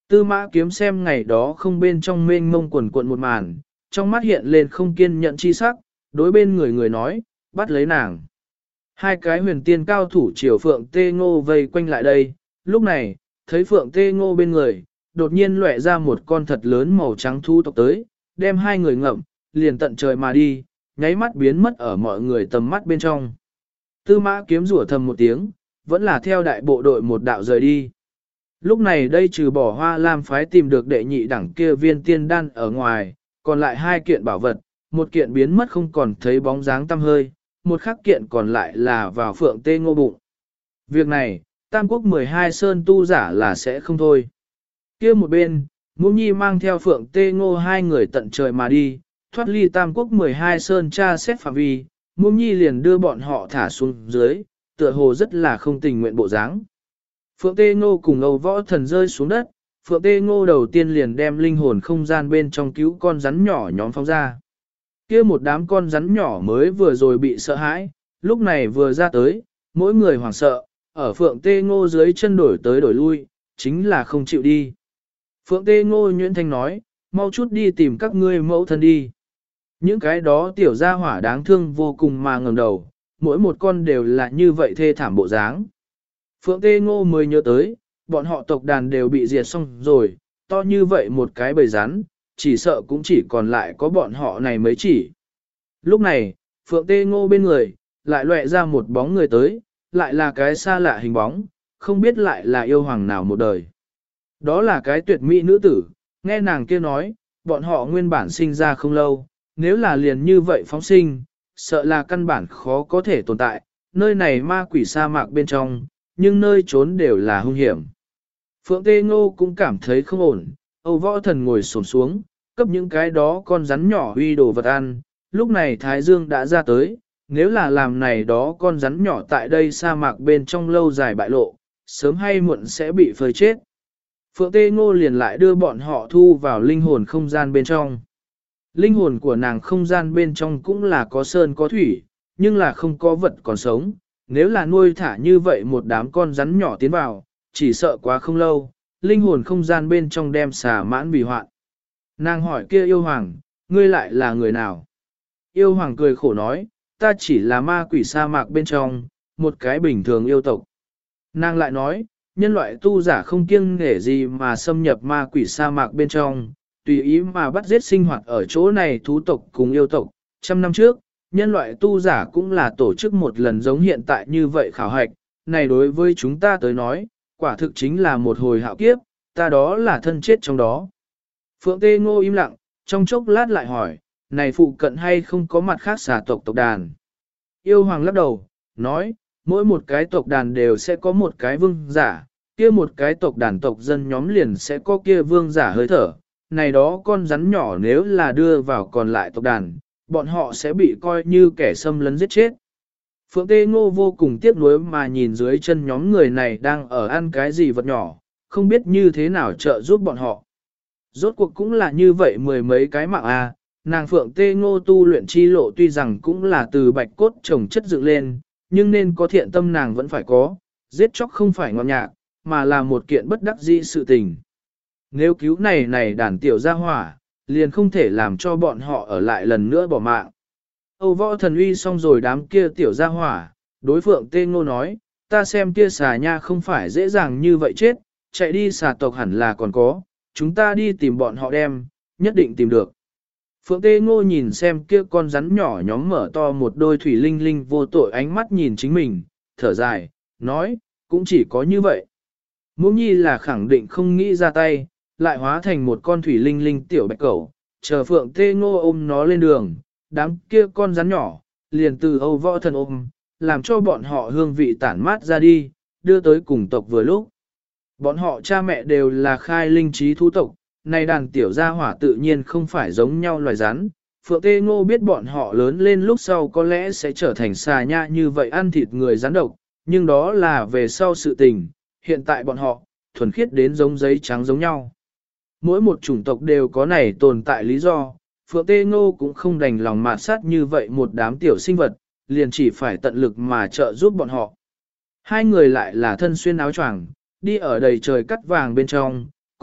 Tư Mã Kiếm xem ngày đó không bên trong mênh mông quần cuộn một màn, trong mắt hiện lên không kiên nhẫn chi sắc, đối bên người nói, bắt lấy nàng. Hai cái huyền tiên cao thủ triều Phượng Tê Ngô vây quanh lại đây, lúc này, thấy Phượng Tê Ngô bên người, đột nhiên lóe ra một con thật lớn màu trắng thu tộc tới, đem hai người ngậm, liền tận trời mà đi, nháy mắt biến mất ở mọi người tầm mắt bên trong. Tư Mã Kiếm rủa thầm một tiếng, vẫn là theo đại bộ đội một đạo rời đi. Lúc này đây trừ bỏ Hoa Lam phái tìm được đệ nhị đẳng kia viên tiên đan ở ngoài, còn lại hai kiện bảo vật, một kiện biến mất không còn thấy bóng dáng tăm hơi, một khác kiện còn lại là vào Phượng Tê Ngô bụng. Việc này, Tam Quốc 12 Sơn tu giả là sẽ không thôi. Kia một bên, Muỗng Nhi mang theo Phượng Tê Ngô hai người tận trời mà đi, thoát ly Tam Quốc 12 Sơn tra xét phạm vi, Muỗng Nhi liền đưa bọn họ thả xuống dưới, tựa hồ rất là không tình nguyện bộ dáng. Phượng Tê Ngô cùng Âu Võ Thần rơi xuống đất, Phượng Tê Ngô đầu tiên liền đem linh hồn không gian bên trong cứu con rắn nhỏ nhóm phóng ra. Kia một đám con rắn nhỏ mới vừa rồi bị sợ hãi, lúc này vừa ra tới, mỗi người hoảng sợ, ở Phượng Tê Ngô dưới chân đổi tới đổi lui, chính là không chịu đi. Phượng Tê Ngô nhuyễn thanh nói, mau chút đi tìm các ngươi mẫu thân đi. Những cái đó tiểu gia hỏa đáng thương vô cùng mà ngẩng đầu, mỗi một con đều là như vậy thê thảm bộ dáng. Phượng Tê Ngô mới nhớ tới, bọn họ tộc đàn đều bị diệt xong rồi, to như vậy một cái bầy rắn, chỉ sợ cũng chỉ còn lại có bọn họ này mới chỉ. Lúc này, Phượng Tê Ngô bên người, lại lóe ra một bóng người tới, lại là cái xa lạ hình bóng, không biết lại là yêu hoàng nào một đời. Đó là cái tuyệt mỹ nữ tử, nghe nàng kia nói, bọn họ nguyên bản sinh ra không lâu, nếu là liền như vậy phóng sinh, sợ là căn bản khó có thể tồn tại, nơi này ma quỷ sa mạc bên trong, nhưng nơi trốn đều là hung hiểm. Phượng Tê Ngô cũng cảm thấy không ổn, Âu Võ Thần ngồi xổm xuống, cấp những cái đó con rắn nhỏ huy đồ vật ăn, lúc này Thái Dương đã ra tới, nếu là làm này đó con rắn nhỏ tại đây sa mạc bên trong lâu dài bại lộ, sớm hay muộn sẽ bị phơi chết. Phượng Tê Ngô liền lại đưa bọn họ thu vào linh hồn không gian bên trong. Linh hồn của nàng không gian bên trong cũng là có sơn có thủy, nhưng là không có vật còn sống. Nếu là nuôi thả như vậy một đám con rắn nhỏ tiến vào, chỉ sợ quá không lâu, linh hồn không gian bên trong đem xả mãn vì hoạn. Nàng hỏi kia yêu hoàng, ngươi lại là người nào? Yêu hoàng cười khổ nói, ta chỉ là ma quỷ sa mạc bên trong, một cái bình thường yêu tộc. Nàng lại nói, nhân loại tu giả không kiêng nể gì mà xâm nhập ma quỷ sa mạc bên trong, tùy ý mà bắt giết sinh hoạt ở chỗ này thú tộc cùng yêu tộc. 100 năm trước, nhân loại tu giả cũng là tổ chức một lần giống hiện tại như vậy khảo hạch, này đối với chúng ta tới nói, quả thực chính là một hồi hạo kiếp, ta đó là thân chết trong đó. Phượng Tê Ngô im lặng, trong chốc lát lại hỏi, này phụ cận hay không có mặt khác xà tộc tộc đàn? Yêu hoàng lắc đầu, nói, mỗi một cái tộc đàn đều sẽ có một cái vương giả, kia một cái tộc đàn tộc dân nhóm liền sẽ có kia vương giả hơi thở, này đó con rắn nhỏ nếu là đưa vào còn lại tộc đàn, bọn họ sẽ bị coi như kẻ xâm lấn giết chết. Phượng Tê Ngô vô cùng tiếc nuối mà nhìn dưới chân nhóm người này đang ở ăn cái gì vật nhỏ, không biết như thế nào trợ giúp bọn họ. Rốt cuộc cũng là như vậy mười mấy cái mạng a. Nàng Phượng Tê Ngô tu luyện chi lộ tuy rằng cũng là từ bạch cốt trồng chất dựng lên, nhưng nên có thiện tâm nàng vẫn phải có, giết chóc không phải ngọt nhạc, mà là một kiện bất đắc dĩ sự tình. Nếu cứu này đàn tiểu gia hỏa, liền không thể làm cho bọn họ ở lại lần nữa bỏ mạng. Âu Võ Thần uy xong rồi đám kia tiểu gia hỏa, đối Phượng Tê Ngô nói, ta xem kia xà nha không phải dễ dàng như vậy chết, chạy đi xà tộc hẳn là còn có, chúng ta đi tìm bọn họ đem, nhất định tìm được. Phượng Tê Ngô nhìn xem kia con rắn nhỏ nhóm mở to một đôi thủy linh linh vô tội ánh mắt nhìn chính mình, thở dài, nói, cũng chỉ có như vậy. Muỗng Nhi là khẳng định không nghĩ ra tay, lại hóa thành một con thủy linh linh tiểu bạch cẩu, chờ Phượng Tê Ngô ôm nó lên đường, đám kia con rắn nhỏ, liền từ Âu Võ Thần ôm, làm cho bọn họ hương vị tản mát ra đi, đưa tới cùng tộc vừa lúc. Bọn họ cha mẹ đều là khai linh trí thú tộc, này đàn tiểu gia hỏa tự nhiên không phải giống nhau loài rắn. Phượng Tê Ngô biết bọn họ lớn lên lúc sau có lẽ sẽ trở thành xà nha như vậy ăn thịt người rắn độc, nhưng đó là về sau sự tình, hiện tại bọn họ, thuần khiết đến giống giấy trắng giống nhau. Mỗi một chủng tộc đều có này tồn tại lý do, Phượng Tê Ngô cũng không đành lòng mạt sát như vậy một đám tiểu sinh vật, liền chỉ phải tận lực mà trợ giúp bọn họ. Hai người lại là thân xuyên áo choàng, đi ở đầy trời cắt vàng bên trong,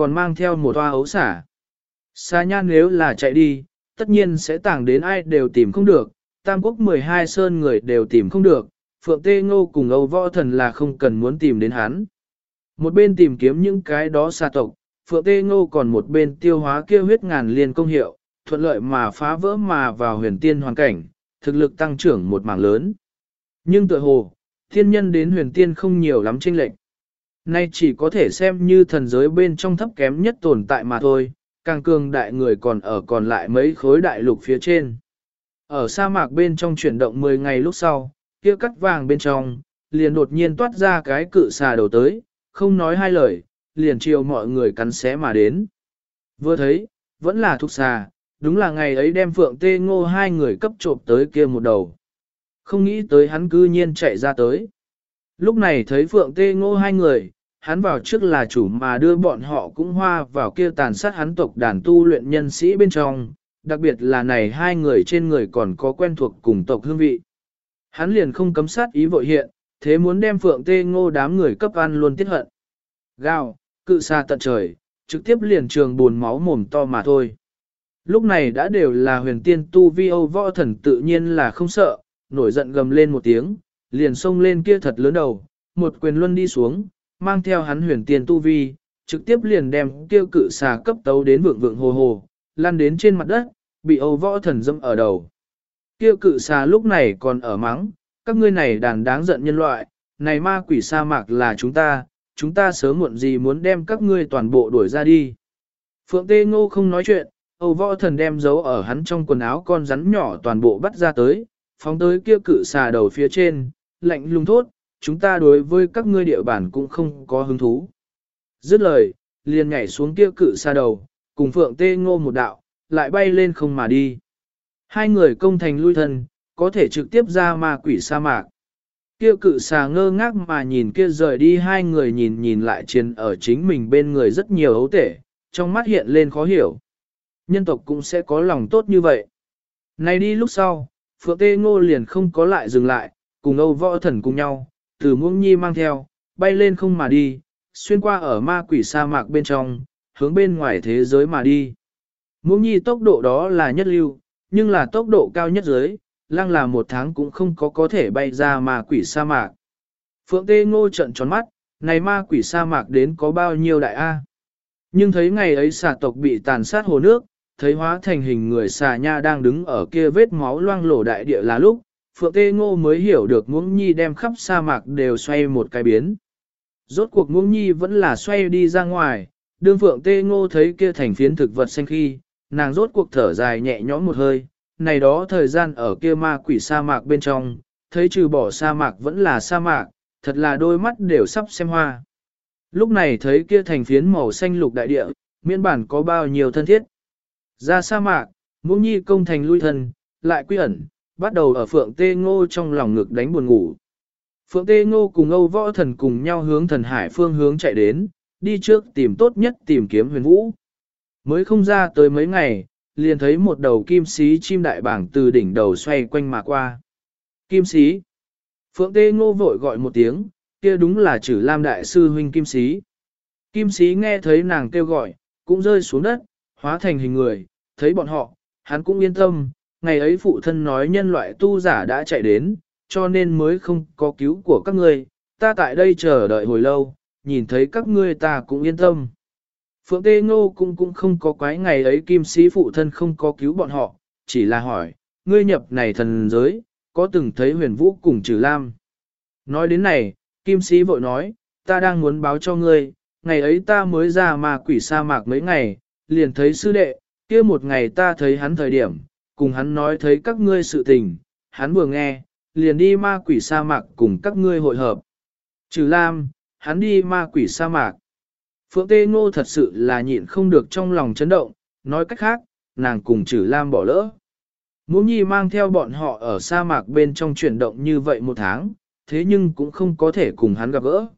còn mang theo một toa ấu xả. Xà nha nếu là chạy đi, tất nhiên sẽ tàng đến ai đều tìm không được, Tam Quốc 12 sơn người đều tìm không được, Phượng Tê Ngô cùng Âu Võ Thần là không cần muốn tìm đến hắn. Một bên tìm kiếm những cái đó xà tộc, Phượng Tê Ngô còn một bên tiêu hóa kia huyết ngàn liên công hiệu, thuận lợi mà phá vỡ mà vào huyền tiên hoàn cảnh, thực lực tăng trưởng một mảng lớn. Nhưng tựa hồ, thiên nhân đến huyền tiên không nhiều lắm chênh lệch. Nay chỉ có thể xem như thần giới bên trong thấp kém nhất tồn tại mà thôi, càng cường đại người còn lại mấy khối đại lục phía trên. Ở sa mạc bên trong chuyển động 10 ngày lúc sau, kia cắt vàng bên trong, liền đột nhiên toát ra cái cự xà đầu tới, không nói hai lời, liền chiều mọi người cắn xé mà đến. Vừa thấy, vẫn là thúc xà, đúng là ngày ấy đem Phượng Tê Ngô hai người cấp trộm tới kia một đầu. Không nghĩ tới hắn cư nhiên chạy ra tới. Lúc này thấy Phượng Tê Ngô hai người, hắn vào trước là chủ mà đưa bọn họ cũng hoa vào kia tàn sát hắn tộc đàn tu luyện nhân sĩ bên trong, đặc biệt là này hai người trên người còn có quen thuộc cùng tộc hương vị. Hắn liền không cấm sát ý vội hiện, thế muốn đem Phượng Tê Ngô đám người cấp ăn luôn tiết hận. Gào, cự xa tận trời, trực tiếp liền trường buồn máu mồm to mà thôi. Lúc này đã đều là huyền tiên tu vi Âu Võ Thần tự nhiên là không sợ, nổi giận gầm lên một tiếng, liền xông lên kia thật lớn đầu, một quyền luân đi xuống, mang theo hắn huyền tiên tu vi, trực tiếp liền đem kia cự xà cấp tấu đến vượng vượng hồ hồ, lăn đến trên mặt đất, bị Âu Võ Thần dâm ở đầu. Kia cự xà lúc này còn ở mắng, các ngươi này đàn đáng giận nhân loại, này ma quỷ sa mạc là chúng ta sớm muộn gì muốn đem các ngươi toàn bộ đuổi ra đi. Phượng Tê Ngô không nói chuyện, Âu Võ Thần đem giấu ở hắn trong quần áo con rắn nhỏ toàn bộ bắt ra tới, phóng tới kia cự xà đầu phía trên, lạnh lùng thốt, chúng ta đối với các ngươi địa bản cũng không có hứng thú. Dứt lời, liền nhảy xuống kia cự xà đầu, cùng Phượng Tê Ngô một đạo, lại bay lên không mà đi. Hai người công thành lui thân, có thể trực tiếp ra ma quỷ sa mạc. Kia cự xà ngơ ngác mà nhìn kia rời đi hai người nhìn lại trên ở chính mình bên người rất nhiều ấu tể, trong mắt hiện lên khó hiểu. Nhân tộc cũng sẽ có lòng tốt như vậy. Này đi lúc sau, Phượng Tê Ngô liền không có lại dừng lại, cùng Âu Võ Thần cùng nhau, từ Muông Nhi mang theo, bay lên không mà đi, xuyên qua ở ma quỷ sa mạc bên trong, hướng bên ngoài thế giới mà đi. Muông Nhi tốc độ đó là nhất lưu, nhưng là tốc độ cao nhất dưới, lăng là một tháng cũng không có thể bay ra ma quỷ sa mạc. Phượng Tê Ngô trợn tròn mắt, này ma quỷ sa mạc đến có bao nhiêu đại A. Nhưng thấy ngày ấy xà tộc bị tàn sát hồ nước, thấy hóa thành hình người xà nha đang đứng ở kia vết máu loang lổ đại địa là lúc, Phượng Tê Ngô mới hiểu được Muông Nhi đem khắp sa mạc đều xoay một cái biến. Rốt cuộc Muông Nhi vẫn là xoay đi ra ngoài, đương Phượng Tê Ngô thấy kia thành phiến thực vật xanh khi, nàng rốt cuộc thở dài nhẹ nhõm một hơi, này đó thời gian ở kia ma quỷ sa mạc bên trong, thấy trừ bỏ sa mạc vẫn là sa mạc, thật là đôi mắt đều sắp xem hoa. Lúc này thấy kia thành phiến màu xanh lục đại địa, miễn bản có bao nhiêu thân thiết. Ra sa mạc, Muông Nhi công thành lui thân, lại quy ẩn, bắt đầu ở Phượng Tê Ngô trong lòng ngực đánh buồn ngủ. Phượng Tê Ngô cùng Âu Võ Thần cùng nhau hướng thần hải phương hướng chạy đến, đi trước tìm tốt nhất tìm kiếm huyền vũ. Mới không ra tới mấy ngày, liền thấy một đầu kim xí chim đại bảng từ đỉnh đầu xoay quanh mà qua. Kim xí. Phượng Tê Ngô vội gọi một tiếng, kia đúng là Trử Lam đại sư huynh Kim xí. Kim xí nghe thấy nàng kêu gọi, cũng rơi xuống đất, hóa thành hình người, thấy bọn họ, hắn cũng yên tâm, ngày ấy phụ thân nói nhân loại tu giả đã chạy đến, cho nên mới không có cứu của các ngươi, ta tại đây chờ đợi hồi lâu, nhìn thấy các ngươi ta cũng yên tâm. Phượng Tê Ngô cũng không có quái ngày ấy kim sĩ phụ thân không có cứu bọn họ, chỉ là hỏi, ngươi nhập này thần giới, có từng thấy huyền vũ cùng Trử Lam. Nói đến này, kim sĩ vội nói, ta đang muốn báo cho ngươi, ngày ấy ta mới ra ma quỷ sa mạc mấy ngày, liền thấy sư đệ, kia một ngày ta thấy hắn thời điểm, cùng hắn nói thấy các ngươi sự tình, hắn vừa nghe, liền đi ma quỷ sa mạc cùng các ngươi hội hợp. Trừ Lam, hắn đi ma quỷ sa mạc. Phượng Tê Ngô thật sự là nhịn không được trong lòng chấn động, nói cách khác, nàng cùng Trừ Lam bỏ lỡ. Muông Nhi mang theo bọn họ ở sa mạc bên trong chuyển động như vậy một tháng, thế nhưng cũng không có thể cùng hắn gặp gỡ.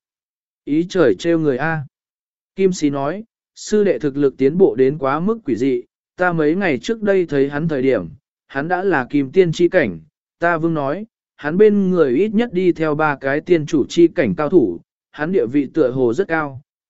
Ý trời trêu người A. Kim Sĩ nói, sư đệ thực lực tiến bộ đến quá mức quỷ dị, ta mấy ngày trước đây thấy hắn thời điểm, hắn đã là kim tiên chi cảnh, ta vương nói, hắn bên người ít nhất đi theo 3 cái tiên chủ chi cảnh cao thủ, hắn địa vị tựa hồ rất cao,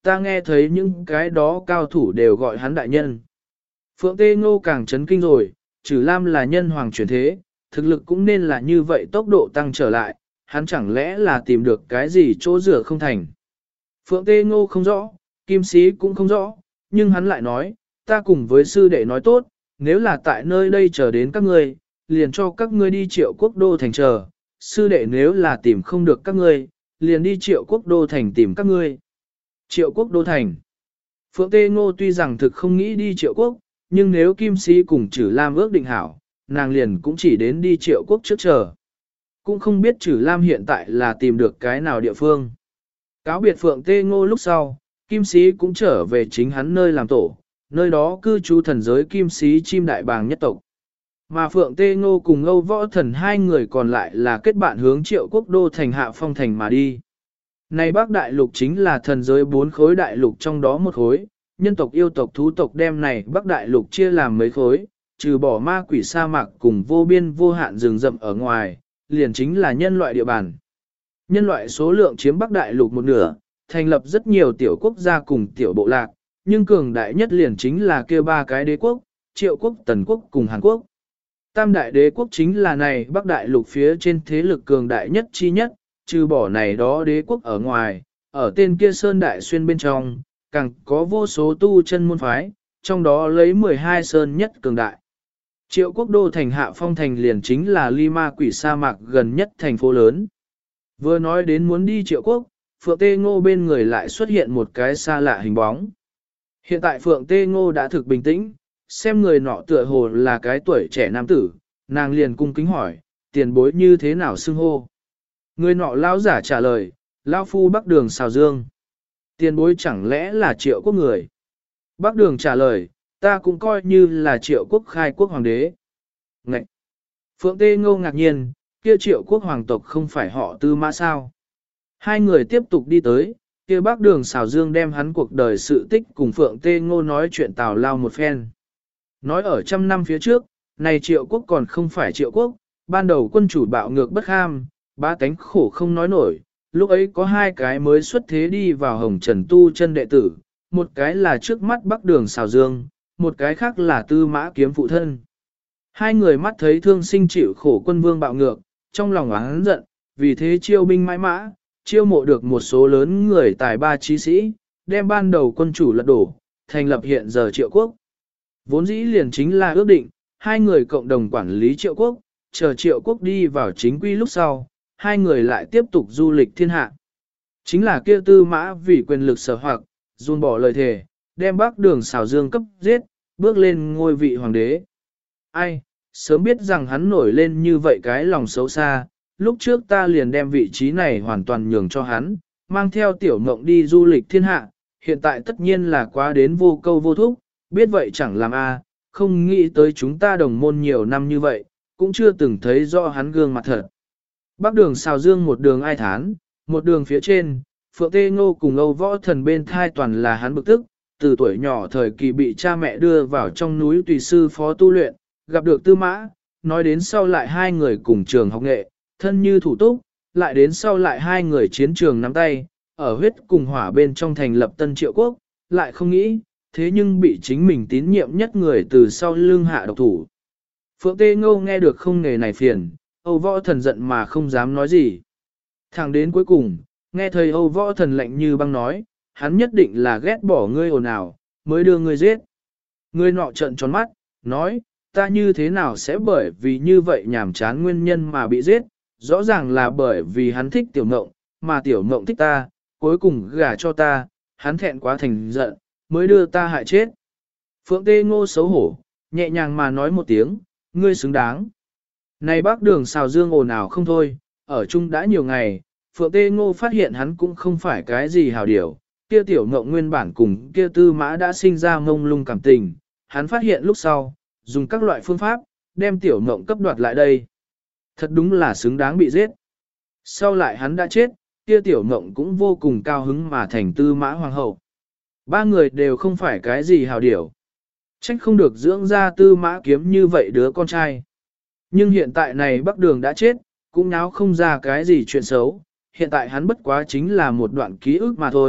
ta nghe thấy những cái đó cao thủ đều gọi hắn đại nhân. Phượng Tê Ngô càng chấn kinh rồi, Trử Lam là nhân hoàng chuyển thế, thực lực cũng nên là như vậy tốc độ tăng trở lại, hắn chẳng lẽ là tìm được cái gì chỗ rửa không thành. Phượng Tê Ngô không rõ, Kim Sĩ cũng không rõ, nhưng hắn lại nói, ta cùng với sư đệ nói tốt, nếu là tại nơi đây chờ đến các ngươi, liền cho các ngươi đi Triệu Quốc Đô thành chờ, sư đệ nếu là tìm không được các ngươi, liền đi Triệu Quốc Đô thành tìm các ngươi. Triệu Quốc Đô thành. Phượng Tê Ngô tuy rằng thực không nghĩ đi Triệu Quốc, nhưng nếu Kim Sĩ cùng Trử Lam ước định hảo, nàng liền cũng chỉ đến đi Triệu Quốc trước chờ. Cũng không biết Trử Lam hiện tại là tìm được cái nào địa phương. Cáo biệt Phượng Tê Ngô lúc sau, Kim Sĩ cũng trở về chính hắn nơi làm tổ, nơi đó cư trú thần giới Kim Sĩ chim đại bàng nhất tộc. Mà Phượng Tê Ngô cùng Âu Võ Thần hai người còn lại là kết bạn hướng Triệu Quốc Đô thành Hạ Phong thành mà đi. Này Bắc Đại Lục chính là thần giới 4 khối đại lục trong đó một khối, nhân tộc yêu tộc thú tộc đem này Bắc Đại Lục chia làm mấy khối, trừ bỏ ma quỷ sa mạc cùng vô biên vô hạn rừng rậm ở ngoài, liền chính là nhân loại địa bàn. Nhân loại số lượng chiếm Bắc Đại Lục một nửa, thành lập rất nhiều tiểu quốc gia cùng tiểu bộ lạc, nhưng cường đại nhất liền chính là kia ba cái đế quốc, Triệu Quốc, Tần Quốc cùng Hàn Quốc. Tam đại đế quốc chính là này Bắc Đại Lục phía trên thế lực cường đại nhất chi nhất, trừ bỏ này đó đế quốc ở ngoài, ở tên kia Sơn Đại Xuyên bên trong, càng có vô số tu chân môn phái, trong đó lấy 12 Sơn nhất cường đại. Triệu Quốc Đô thành Hạ Phong thành liền chính là ly ma quỷ sa mạc gần nhất thành phố lớn. Vừa nói đến muốn đi Triệu Quốc, Phượng Tê Ngô bên người lại xuất hiện một cái xa lạ hình bóng. Hiện tại Phượng Tê Ngô đã thực bình tĩnh, xem người nọ tựa hồ là cái tuổi trẻ nam tử, nàng liền cung kính hỏi, tiền bối như thế nào xưng hô. Người nọ lão giả trả lời, lão phu Bắc Đường Sào Dương. Tiền bối chẳng lẽ là Triệu Quốc người? Bắc Đường trả lời, ta cũng coi như là Triệu Quốc khai quốc hoàng đế. Ngậy! Phượng Tê Ngô ngạc nhiên, kia Triệu Quốc hoàng tộc không phải họ Tư Mã sao? Hai người tiếp tục đi tới, kia Bắc Đường Sào Dương đem hắn cuộc đời sự tích cùng Phượng Tê Ngô nói chuyện tào lao một phen. Nói ở trăm năm phía trước, này Triệu Quốc còn không phải Triệu Quốc, ban đầu quân chủ bạo ngược bất kham, ba tánh khổ không nói nổi, lúc ấy có hai cái mới xuất thế đi vào hồng trần tu chân đệ tử, một cái là trước mắt Bắc Đường Sào Dương, một cái khác là Tư Mã Kiếm phụ thân. Hai người mắt thấy thương sinh chịu khổ quân vương bạo ngược, trong lòng oán giận, vì thế chiêu binh mãi mã, chiêu mộ được một số lớn người tài ba trí sĩ, đem ban đầu quân chủ lật đổ, thành lập hiện giờ Triệu Quốc. Vốn dĩ liền chính là ước định, hai người cộng đồng quản lý Triệu Quốc, chờ Triệu Quốc đi vào chính quy lúc sau, hai người lại tiếp tục du lịch thiên hạ. Chính là kia Tư Mã vì quyền lực sở hoặc, dùn bỏ lời thề, đem Bắc Đường Sào Dương cấp giết, bước lên ngôi vị hoàng đế. Ai, sớm biết rằng hắn nổi lên như vậy cái lòng xấu xa, lúc trước ta liền đem vị trí này hoàn toàn nhường cho hắn, mang theo tiểu ngộng đi du lịch thiên hạ, hiện tại tất nhiên là quá đến vô câu vô thúc, biết vậy chẳng làm không nghĩ tới chúng ta đồng môn nhiều năm như vậy, cũng chưa từng thấy rõ hắn gương mặt thật. Bắc Đường Sào Dương một đường ai thán, một đường phía trên, Phượng Tê Ngô cùng Âu Võ Thần bên thai toàn là hắn bực tức, từ tuổi nhỏ thời kỳ bị cha mẹ đưa vào trong núi tùy sư phó tu luyện, gặp được Tư Mã, nói đến sau lại hai người cùng trường học nghệ, thân như thủ túc, lại đến sau lại hai người chiến trường nắm tay, ở huyết cùng hỏa bên trong thành lập Tân Triệu Quốc, lại không nghĩ, thế nhưng bị chính mình tín nhiệm nhất người từ sau lưng hạ độc thủ. Phượng Tê Ngô nghe được không nghề này phiền, Âu Võ Thần giận mà không dám nói gì. Thẳng đến cuối cùng, nghe thầy Âu Võ Thần lạnh như băng nói, hắn nhất định là ghét bỏ ngươi ồn ào, mới đưa ngươi giết. Ngươi nọ trợn tròn mắt, nói, ta như thế nào sẽ bởi vì như vậy nhảm chán nguyên nhân mà bị giết, rõ ràng là bởi vì hắn thích tiểu ngộng, mà tiểu ngộng thích ta, cuối cùng gả cho ta, hắn thẹn quá thành giận, mới đưa ta hại chết. Phượng Tê Ngô xấu hổ, nhẹ nhàng mà nói một tiếng, ngươi xứng đáng. Này Bắc Đường Sào Dương ồn ào không thôi, ở chung đã nhiều ngày, Phượng Tê Ngô phát hiện hắn cũng không phải cái gì hào điểu, kia tiểu ngộng nguyên bản cùng kia Tư Mã đã sinh ra mông lung cảm tình, hắn phát hiện lúc sau, dùng các loại phương pháp, đem tiểu ngộng cấp đoạt lại đây. Thật đúng là xứng đáng bị giết. Sau lại hắn đã chết, kia tiểu ngộng cũng vô cùng cao hứng mà thành Tư Mã hoàng hậu. Ba người đều không phải cái gì hào điểu. Trách không được dưỡng ra Tư Mã Kiếm như vậy đứa con trai. Nhưng hiện tại này Bắc Đường đã chết, cũng náo không ra cái gì chuyện xấu. Hiện tại hắn bất quá chính là một đoạn ký ức mà thôi.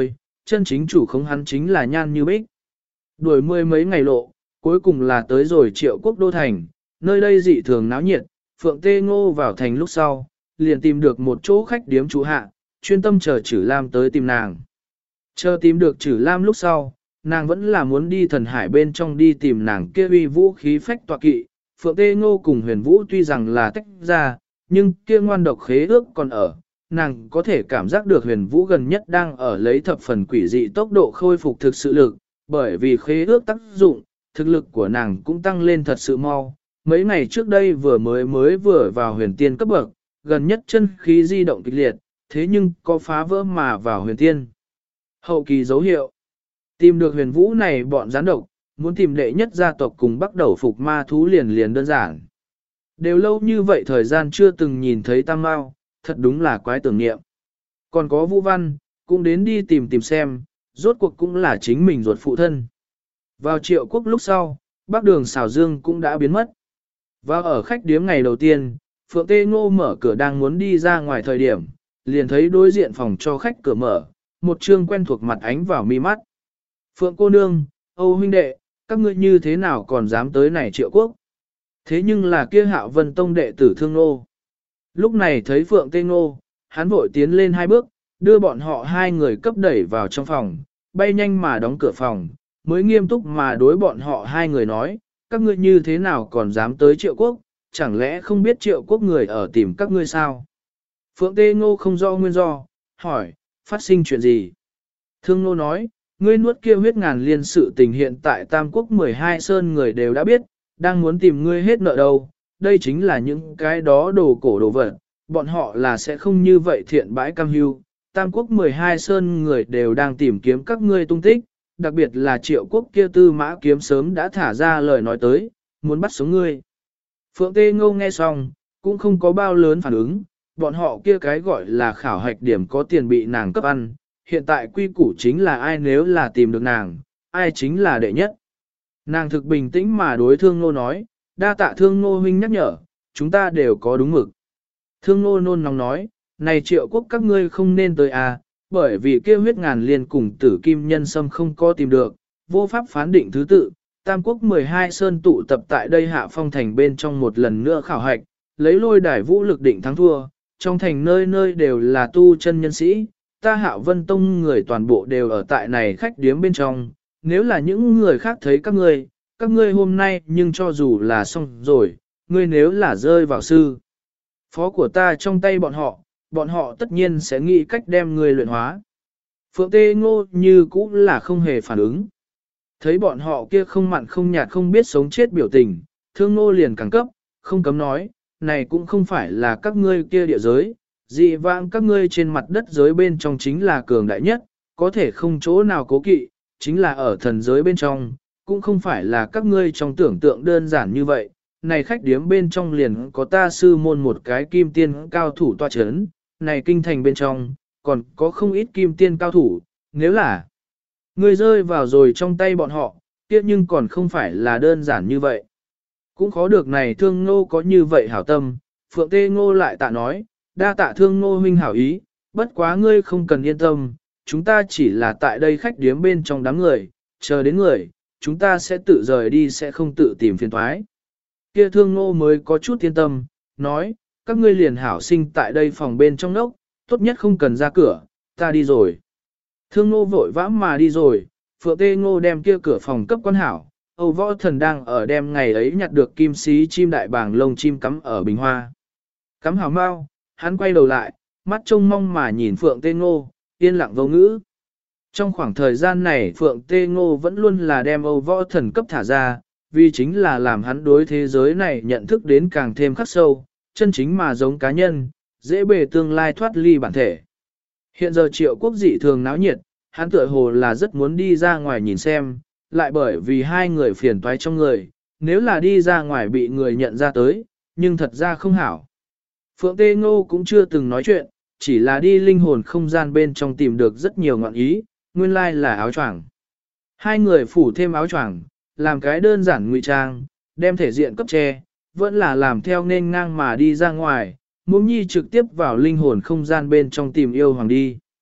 chân chính chủ khống hắn chính là Nhan Như Bích. Đuổi mười mấy ngày lộ, cuối cùng là tới rồi Triệu Quốc đô thành, nơi đây dị thường náo nhiệt, Phượng Tê Ngô vào thành lúc sau, liền tìm được một chỗ khách điếm trú hạ, chuyên tâm chờ Trử Lam tới tìm nàng. Chờ tìm được Trử Lam lúc sau, nàng vẫn là muốn đi thần hải bên trong đi tìm nàng kia uy vũ khí phách tọa kỵ. Phượng Tê Ngô cùng Huyền Vũ tuy rằng là tách ra, nhưng kia ngoan độc khế ước còn ở, nàng có thể cảm giác được Huyền Vũ gần nhất đang ở lấy thập phần quỷ dị tốc độ khôi phục thực sự lực, bởi vì khế ước tác dụng, thực lực của nàng cũng tăng lên thật sự mau. Mấy ngày trước đây vừa vào huyền tiên cấp bậc, gần nhất chân khí di động kịch liệt, thế nhưng có phá vỡ mà vào huyền tiên. Hậu kỳ dấu hiệu. Tìm được Huyền Vũ này bọn gián độc, muốn tìm đệ nhất gia tộc cùng bắt đầu phục ma thú liền đơn giản. Đều lâu như vậy thời gian chưa từng nhìn thấy Tam Mao, thật đúng là quái tưởng niệm. Còn có Vũ Văn, cũng đến đi tìm xem, rốt cuộc cũng là chính mình ruột phụ thân. Vào Triệu Quốc lúc sau, Bắc Đường Xảo Dương cũng đã biến mất. Vào ở khách điếm ngày đầu tiên, Phượng Tê Ngô mở cửa đang muốn đi ra ngoài thời điểm, liền thấy đối diện phòng cho khách cửa mở, một trương quen thuộc mặt ánh vào mi mắt. Phượng cô nương, Âu huynh đệ, các ngươi như thế nào còn dám tới này Triệu Quốc? Thế nhưng là kia Hạo Vân Tông đệ tử Thương Nô. Lúc này thấy Phượng Tê Ngô, hắn vội tiến lên hai bước, đưa bọn họ hai người cấp đẩy vào trong phòng, bay nhanh mà đóng cửa phòng, mới nghiêm túc mà đối bọn họ hai người nói, các ngươi như thế nào còn dám tới Triệu Quốc, chẳng lẽ không biết Triệu Quốc người ở tìm các ngươi sao? Phượng Tê Ngô không rõ nguyên do, hỏi, phát sinh chuyện gì? Thương Nô nói, ngươi nuốt kia huyết ngàn liên sự tình hiện tại Tam Quốc 12 sơn người đều đã biết, đang muốn tìm ngươi hết nợ đâu, đây chính là những cái đó đồ cổ đồ vật, bọn họ là sẽ không như vậy thiện bãi cam hưu. Tam Quốc 12 sơn người đều đang tìm kiếm các ngươi tung tích, đặc biệt là Triệu Quốc kia Tư Mã Kiếm sớm đã thả ra lời nói tới, muốn bắt sống ngươi. Phượng Tê Ngô nghe xong, cũng không có bao lớn phản ứng, bọn họ kia cái gọi là khảo hạch điểm có tiền bị nàng cấp ăn, hiện tại quy củ chính là ai nếu là tìm được nàng, ai chính là đệ nhất. Nàng thực bình tĩnh mà đối Thương Nô nói, đa tạ Thương Nô huynh nhắc nhở, chúng ta đều có đúng mực. Thương Nô nôn nóng nói, này Triệu Quốc các ngươi không nên tới à, bởi vì kia huyết ngàn liên cùng Tử Kim Nhân Sâm không có tìm được, vô pháp phán định thứ tự. Tam Quốc 12 sơn tụ tập tại đây Hạ Phong thành bên trong một lần nữa khảo hạch, lấy lôi đài vũ lực định thắng thua, trong thành nơi nơi đều là tu chân nhân sĩ, ta Hạo Vân Tông người toàn bộ đều ở tại này khách điếm bên trong, nếu là những người khác thấy các ngươi hôm nay nhưng cho dù là xong rồi, ngươi nếu là rơi vào sư phó của ta trong tay bọn họ tất nhiên sẽ nghĩ cách đem ngươi luyện hóa. Phượng Tê Ngô như cũng là không hề phản ứng. Thấy bọn họ kia không mặn không nhạt không biết sống chết biểu tình, Thương Ngô liền càng cấp, không cấm nói, này cũng không phải là các ngươi kia địa giới, dị vãng các ngươi trên mặt đất giới bên trong chính là cường đại nhất, có thể không chỗ nào cố kỵ, chính là ở thần giới bên trong, cũng không phải là các ngươi trong tưởng tượng đơn giản như vậy. Này khách điếm bên trong liền có ta sư môn một cái kim tiên cao thủ tọa chấn, này kinh thành bên trong, còn có không ít kim tiên cao thủ, nếu là ngươi rơi vào rồi trong tay bọn họ, tiếc nhưng còn không phải là đơn giản như vậy. Cũng khó được này Thương Ngô có như vậy hảo tâm, Phượng Tê Ngô lại tạ nói, đa tạ Thương Ngô huynh hảo ý, bất quá ngươi không cần yên tâm, chúng ta chỉ là tại đây khách điếm bên trong đám người, chờ đến người, chúng ta sẽ tự rời đi sẽ không tự tìm phiền toái. Kia Thương Ngô mới có chút yên tâm, nói, các ngươi liền hảo sinh tại đây phòng bên trong nốc, tốt nhất không cần ra cửa, ta đi rồi. Thương Ngô vội vã mà đi rồi, Phượng Tê Ngô đem kia cửa phòng cấp quan hảo, Âu Võ Thần đang ở đêm ngày ấy nhặt được kim xí chim đại bàng lông chim cắm ở bình hoa. Cắm hảo mau, hắn quay đầu lại, mắt trông mong mà nhìn Phượng Tê Ngô, yên lặng vô ngữ. Trong khoảng thời gian này Phượng Tê Ngô vẫn luôn là đem Âu Võ Thần cấp thả ra, vì chính là làm hắn đối thế giới này nhận thức đến càng thêm khắc sâu, chân chính mà giống cá nhân, dễ bề tương lai thoát ly bản thể. Hiện giờ Triệu Quốc dị thường náo nhiệt, hắn tựa hồ là rất muốn đi ra ngoài nhìn xem, lại bởi vì hai người phiền toái trong người, nếu là đi ra ngoài bị người nhận ra tới, nhưng thật ra không hảo. Phượng Tê Ngô cũng chưa từng nói chuyện, chỉ là đi linh hồn không gian bên trong tìm được rất nhiều ngọn ý, nguyên lai là áo choàng. Hai người phủ thêm áo choàng, làm cái đơn giản ngụy trang, đem thể diện cấp che, vẫn là làm theo nên ngang mà đi ra ngoài, Muỗng Nhi trực tiếp vào linh hồn không gian bên trong tìm yêu hoàng đi.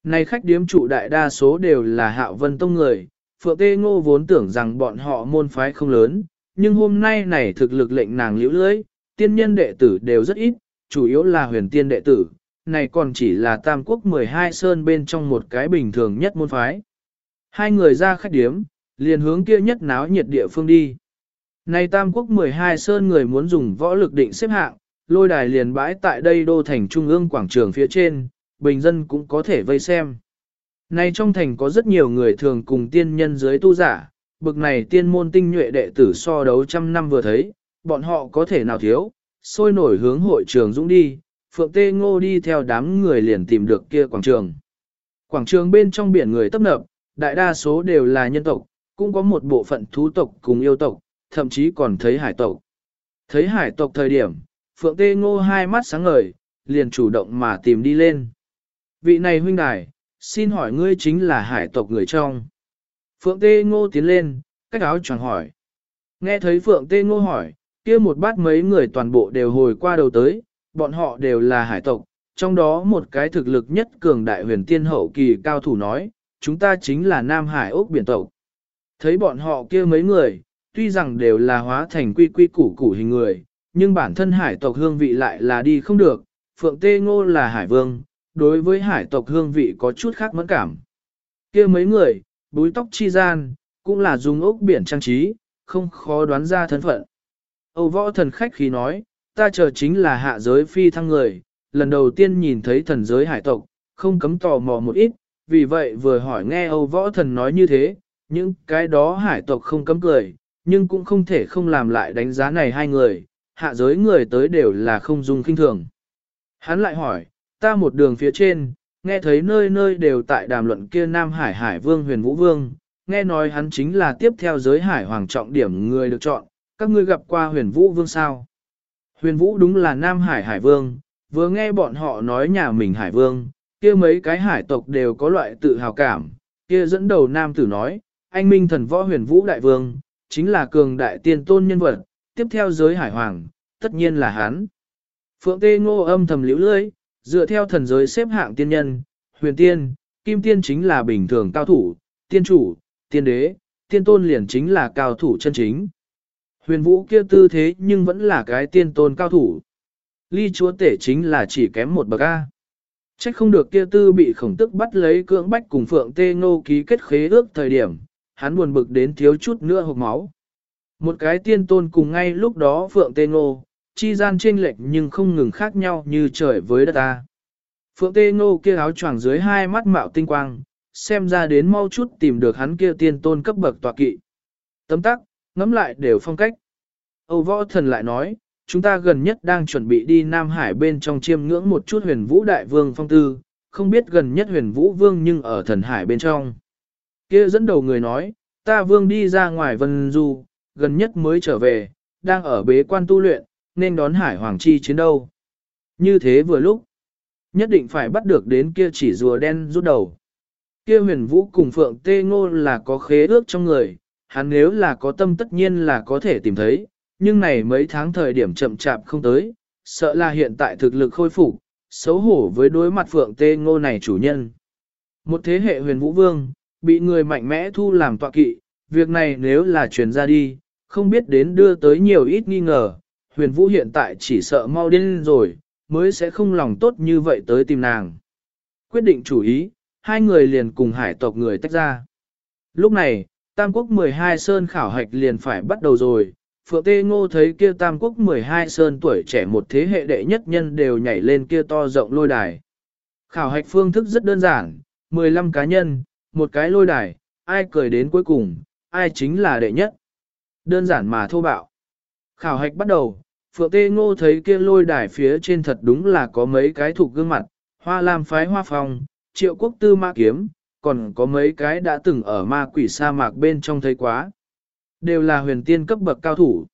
Này khách điếm trụ đại đa số đều là Hạo Vân Tông người, Phượng Tê Ngô vốn tưởng rằng bọn họ môn phái không lớn, nhưng hôm nay này thực lực lệnh nàng liễu lưới, tiên nhân đệ tử đều rất ít, chủ yếu là huyền tiên đệ tử, này còn chỉ là Tam Quốc 12 Sơn bên trong một cái bình thường nhất môn phái. Hai người ra khách điếm, liền hướng kia nhất náo nhiệt địa phương đi. Này Tam Quốc 12 Sơn người muốn dùng võ lực định xếp hạng, lôi đài liền bãi tại đây đô thành trung ương quảng trường phía trên, bình dân cũng có thể vây xem. Này trong thành có rất nhiều người thường cùng tiên nhân dưới tu giả, bực này tiên môn tinh nhuệ đệ tử so đấu trăm năm vừa thấy, bọn họ có thể nào thiếu, sôi nổi hướng hội trường dũng đi, Phượng Tê Ngô đi theo đám người liền tìm được kia quảng trường. Quảng trường bên trong biển người tấp nập, đại đa số đều là nhân tộc, cũng có một bộ phận thú tộc cùng yêu tộc, thậm chí còn thấy hải tộc. Thấy hải tộc thời điểm, Phượng Tê Ngô hai mắt sáng ngời, liền chủ động mà tìm đi lên. Vị này huynh đài, xin hỏi ngươi chính là hải tộc người trong. Phượng Tê Ngô tiến lên, cách áo choàng hỏi. Nghe thấy Phượng Tê Ngô hỏi, kia một bát mấy người toàn bộ đều hồi qua đầu tới, bọn họ đều là hải tộc, trong đó một cái thực lực nhất cường đại huyền tiên hậu kỳ cao thủ nói, chúng ta chính là Nam Hải ốc biển tộc. Thấy bọn họ kia mấy người, tuy rằng đều là hóa thành quy quy củ củ hình người, nhưng bản thân hải tộc hương vị lại là đi không được, Phượng Tê Ngô là hải vương, đối với hải tộc hương vị có chút khác mẫn cảm. Kia mấy người, búi tóc chi gian, cũng là dùng ốc biển trang trí, không khó đoán ra thân phận. Âu Võ Thần khách khí nói, ta chờ chính là hạ giới phi thăng người, lần đầu tiên nhìn thấy thần giới hải tộc, không cấm tò mò một ít, vì vậy vừa hỏi nghe Âu Võ Thần nói như thế, những cái đó hải tộc không cấm cười, nhưng cũng không thể không làm lại đánh giá này hai người, hạ giới người tới đều là không dung kinh thường. Hắn lại hỏi, ta một đường phía trên, nghe thấy nơi nơi đều tại đàm luận kia Nam Hải Hải Vương Huyền Vũ Vương, nghe nói hắn chính là tiếp theo giới hải hoàng trọng điểm người được chọn, các ngươi gặp qua Huyền Vũ Vương sao? Huyền Vũ đúng là Nam Hải Hải Vương, vừa nghe bọn họ nói nhà mình Hải Vương, kia mấy cái hải tộc đều có loại tự hào cảm, kia dẫn đầu nam tử nói, anh minh thần võ Huyền Vũ Đại Vương, chính là cường đại tiên tôn nhân vật, tiếp theo giới hải hoàng, tất nhiên là hắn. Phượng Tê Ngô âm thầm liễu lưỡi, dựa theo thần giới xếp hạng tiên nhân, huyền tiên, kim tiên chính là bình thường cao thủ, tiên chủ, tiên đế, tiên tôn liền chính là cao thủ chân chính. Huyền Vũ kia tư thế nhưng vẫn là cái tiên tôn cao thủ. Ly chúa tể chính là chỉ kém một bậc A. Trách không được kia tư bị khổng tức bắt lấy cưỡng bách cùng Phượng Tê Ngô ký kết khế ước thời điểm, hắn buồn bực đến thiếu chút nữa hộc máu. Một cái tiên tôn cùng ngay lúc đó Phượng Tê Ngô, chi gian chênh lệch nhưng không ngừng khác nhau như trời với đất ta. Phượng Tê Ngô kia áo choàng dưới hai mắt mạo tinh quang, xem ra đến mau chút tìm được hắn kia tiên tôn cấp bậc tọa kỵ. Tấm tắc, ngắm lại đều phong cách. Âu Võ Thần lại nói, chúng ta gần nhất đang chuẩn bị đi Nam Hải bên trong chiêm ngưỡng một chút Huyền Vũ Đại Vương phong tư, không biết gần nhất Huyền Vũ Vương nhưng ở thần hải bên trong. Kia dẫn đầu người nói, ta vương đi ra ngoài vân du, gần nhất mới trở về, đang ở bế quan tu luyện, nên đón hải hoàng chi chiến đâu. Như thế vừa lúc, nhất định phải bắt được đến kia chỉ rùa đen rút đầu. Kia Huyền Vũ cùng Phượng Tê Ngô là có khế ước trong người, hắn nếu là có tâm tất nhiên là có thể tìm thấy, nhưng này mấy tháng thời điểm chậm chạp không tới, sợ là hiện tại thực lực khôi phục, xấu hổ với đối mặt Phượng Tê Ngô này chủ nhân. Một thế hệ Huyền Vũ Vương, bị người mạnh mẽ thu làm tọa kỵ, việc này nếu là truyền ra đi, không biết đến đưa tới nhiều ít nghi ngờ, Huyền Vũ hiện tại chỉ sợ mau điên rồi, mới sẽ không lòng tốt như vậy tới tìm nàng. Quyết định chủ ý, hai người liền cùng hải tộc người tách ra. Lúc này, Tam Quốc 12 Sơn khảo hạch liền phải bắt đầu rồi, Phượng Tê Ngô thấy kia Tam Quốc 12 Sơn tuổi trẻ một thế hệ đệ nhất nhân đều nhảy lên kia to rộng lôi đài. Khảo hạch phương thức rất đơn giản, 15 cá nhân, một cái lôi đài, ai cười đến cuối cùng, ai chính là đệ nhất. Đơn giản mà thô bạo. Khảo hạch bắt đầu, Phượng Tê Ngô thấy kia lôi đài phía trên thật đúng là có mấy cái thuộc gương mặt, Hoa Lam phái Hoa Phong, Triệu Quốc Tư Ma Kiếm, còn có mấy cái đã từng ở ma quỷ sa mạc bên trong thấy quá. Đều là huyền tiên cấp bậc cao thủ.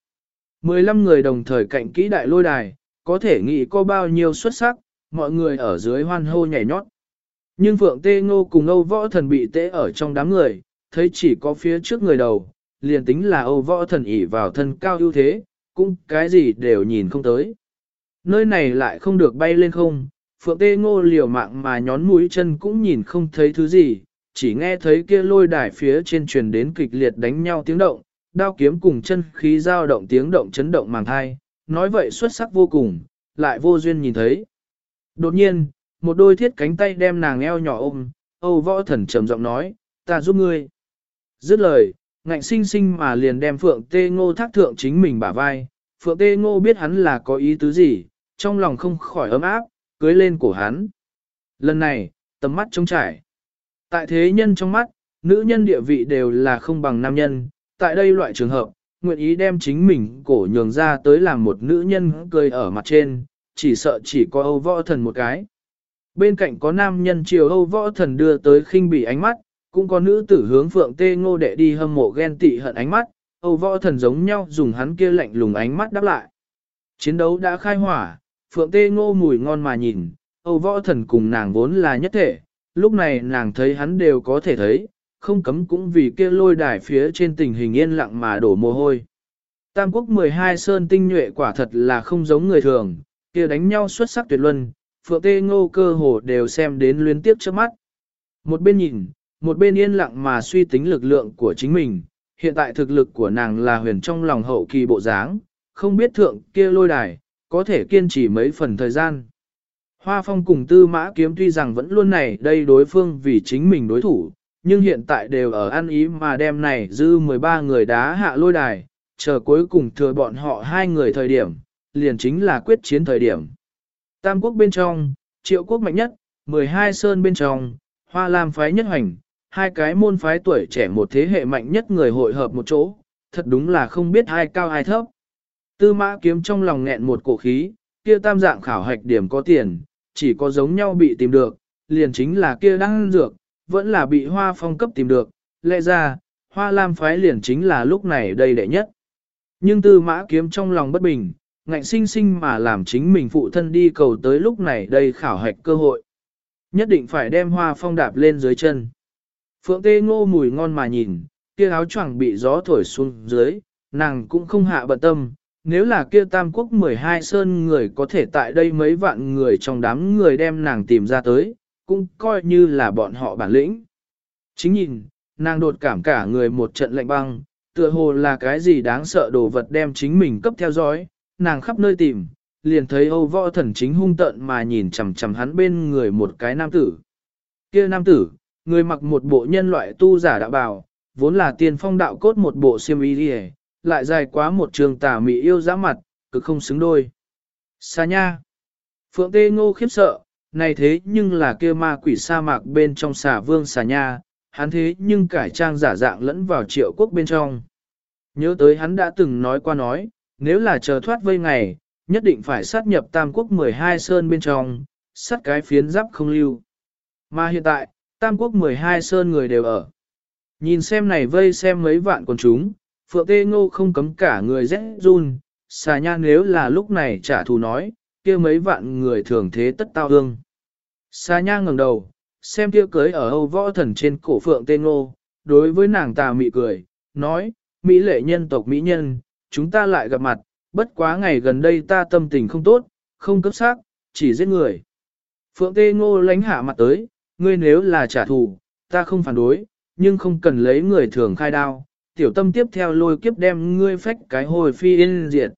15 người đồng thời cạnh kỹ đại lôi đài, có thể nghĩ có bao nhiêu xuất sắc, mọi người ở dưới hoan hô nhảy nhót. Nhưng Phượng Tê Ngô cùng Âu Võ Thần bị tễ ở trong đám người, thấy chỉ có phía trước người đầu, liền tính là Âu Võ Thần ỷ vào thân cao ưu thế, cũng cái gì đều nhìn không tới. Nơi này lại không được bay lên không, Phượng Tê Ngô liều mạng mà nhón mũi chân cũng nhìn không thấy thứ gì, chỉ nghe thấy kia lôi đài phía trên truyền đến kịch liệt đánh nhau tiếng động, đao kiếm cùng chân khí dao động tiếng động chấn động màng thai, nói vậy xuất sắc vô cùng, lại vô duyên nhìn thấy. Đột nhiên, một đôi thiết cánh tay đem nàng eo nhỏ ôm, Âu Võ Thần trầm giọng nói, ta giúp ngươi. Dứt lời, ngạnh sinh sinh mà liền đem Phượng Tê Ngô thác thượng chính mình bả vai. Phượng Tê Ngô biết hắn là có ý tứ gì, trong lòng không khỏi ấm áp, cưới lên cổ hắn. Lần này, tầm mắt trống trải. Tại thế nhân trong mắt, nữ nhân địa vị đều là không bằng nam nhân. Tại đây loại trường hợp, nguyện ý đem chính mình cổ nhường ra tới làm một nữ nhân cười ở mặt trên, chỉ sợ chỉ có Âu Võ Thần một cái. Bên cạnh có nam nhân chiều Âu Võ Thần đưa tới khinh bỉ ánh mắt, cũng có nữ tử hướng Phượng Tê Ngô đệ đi hâm mộ ghen tị hận ánh mắt, Âu Võ Thần giống nhau dùng hắn kia lạnh lùng ánh mắt đáp lại. Chiến đấu đã khai hỏa, Phượng Tê Ngô mùi ngon mà nhìn, Âu Võ Thần cùng nàng vốn là nhất thể, lúc này nàng thấy hắn đều có thể thấy, không cấm cũng vì kia lôi đài phía trên tình hình yên lặng mà đổ mồ hôi. Tam quốc 12 sơn tinh nhuệ quả thật là không giống người thường, kia đánh nhau xuất sắc tuyệt luân, Phượng Tê Ngô cơ hồ đều xem đến luyến tiếp trước mắt. Một bên nhìn, một bên yên lặng mà suy tính lực lượng của chính mình, hiện tại thực lực của nàng là huyền trong lòng hậu kỳ bộ dáng, không biết thượng kia lôi đài, có thể kiên trì mấy phần thời gian. Hoa Phong cùng Tư Mã Kiếm tuy rằng vẫn luôn này đây đối phương vì chính mình đối thủ, nhưng hiện tại đều ở ăn ý mà đem này dư 13 người đá hạ lôi đài, chờ cuối cùng thừa bọn họ hai người thời điểm, liền chính là quyết chiến thời điểm. Tam quốc bên trong, Triệu quốc mạnh nhất, 12 sơn bên trong, Hoa Lam phái nhất hành, hai cái môn phái tuổi trẻ một thế hệ mạnh nhất người hội hợp một chỗ, thật đúng là không biết ai cao ai thấp. Tư Mã Kiếm trong lòng nghẹn một cổ khí, kia tam dạng khảo hạch điểm có tiền, chỉ có giống nhau bị tìm được, liền chính là kia đang dược, vẫn là bị Hoa Phong cấp tìm được, lẽ ra, Hoa Lam phái liền chính là lúc này đây đệ nhất. Nhưng Tư Mã Kiếm trong lòng bất bình, ngạnh sinh sinh mà làm chính mình phụ thân đi cầu tới lúc này đây khảo hạch cơ hội. Nhất định phải đem Hoa Phong đạp lên dưới chân. Phượng Tê Ngô mùi ngon mà nhìn, kia áo choàng bị gió thổi xuống dưới, nàng cũng không hạ bận tâm, nếu là kia Tam Quốc 12 sơn người có thể tại đây mấy vạn người trong đám người đem nàng tìm ra tới, cũng coi như là bọn họ bản lĩnh. Chính nhìn, nàng đột cảm cả người một trận lạnh băng, tựa hồ là cái gì đáng sợ đồ vật đem chính mình cấp theo dõi, nàng khắp nơi tìm, liền thấy Âu Võ Thần chính hung tợn mà nhìn chằm chằm hắn bên người một cái nam tử. Kia nam tử, người mặc một bộ nhân loại tu giả đạo bào, vốn là tiên phong đạo cốt một bộ xiêm y đi, lại dài quá một trường tà mị yêu dã mặt, cực không xứng đôi. Sa nha! Phượng Tê Ngô khiếp sợ, này thế nhưng là kia ma quỷ sa mạc bên trong xà vương Sa nha, hắn thế nhưng cải trang giả dạng lẫn vào Triệu quốc bên trong. Nhớ tới hắn đã từng nói qua nói, nếu là chờ thoát vây ngày, nhất định phải sát nhập Tam Quốc 12 sơn bên trong, sát cái phiến giáp không lưu. Mà hiện tại, Tam Quốc 12 sơn người đều ở. Nhìn xem này vây xem mấy vạn con chúng, Phượng Tê Ngô không cấm cả người rẽ run, Xà nha nếu là lúc này trả thù nói, kia mấy vạn người thường thế tất tao ương. Xà nha ngẩng đầu, xem kia cưới ở Âu Võ Thần trên cổ Phượng Tê Ngô, đối với nàng tà mị cười, nói, Mỹ lệ nhân tộc Mỹ nhân, chúng ta lại gặp mặt, bất quá ngày gần đây ta tâm tình không tốt, không cấp xác, chỉ giết người. Phượng Tê Ngô lánh hạ mặt tới, ngươi nếu là trả thù, ta không phản đối, nhưng không cần lấy người thường khai đao, tiểu tâm tiếp theo lôi kiếp đem ngươi phách cái hồi phi yên diệt.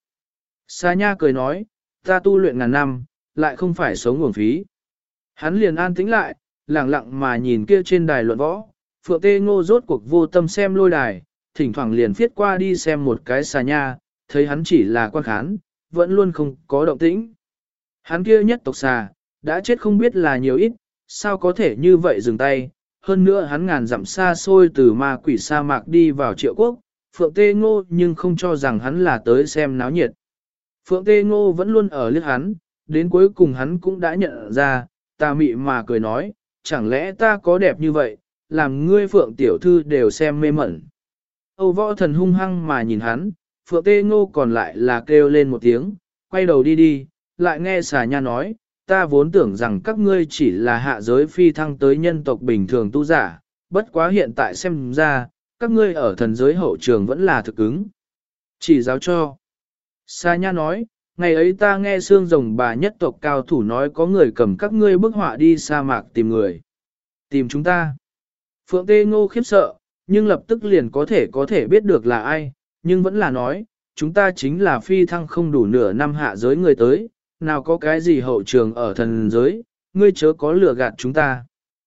Sa nha cười nói, ta tu luyện ngàn năm, lại không phải sống uổng phí. Hắn liền an tĩnh lại, lặng lặng mà nhìn kia trên đài luận võ, Phượng Tê Ngô rốt cuộc vô tâm xem lôi đài, thỉnh thoảng liền viết qua đi xem một cái Sa nha, thấy hắn chỉ là quan khán, vẫn luôn không có động tĩnh. Hắn kia nhất tộc xà, đã chết không biết là nhiều ít, sao có thể như vậy dừng tay, hơn nữa hắn ngàn dặm xa xôi từ ma quỷ sa mạc đi vào Triệu quốc, Phượng Tê Ngô nhưng không cho rằng hắn là tới xem náo nhiệt. Phượng Tê Ngô vẫn luôn ở liếc hắn, đến cuối cùng hắn cũng đã nhận ra, tà mị mà cười nói, chẳng lẽ ta có đẹp như vậy, làm ngươi Phượng tiểu thư đều xem mê mẩn. Âu Võ Thần hung hăng mà nhìn hắn, Phượng Tê Ngô còn lại là kêu lên một tiếng, quay đầu đi đi, lại nghe Xà nha nói, ta vốn tưởng rằng các ngươi chỉ là hạ giới phi thăng tới nhân tộc bình thường tu giả, bất quá hiện tại xem ra, các ngươi ở thần giới hậu trường vẫn là thực ứng. Chỉ giáo cho. Sa nha nói, Ngày ấy ta nghe xương rồng bà nhất tộc cao thủ nói có người cầm các ngươi bức họa đi sa mạc tìm người. Tìm chúng ta. Phượng Tê Ngô khiếp sợ, nhưng lập tức liền có thể biết được là ai, nhưng vẫn là nói, chúng ta chính là phi thăng không đủ nửa năm hạ giới người tới, nào có cái gì hậu trường ở thần giới, ngươi chớ có lừa gạt chúng ta.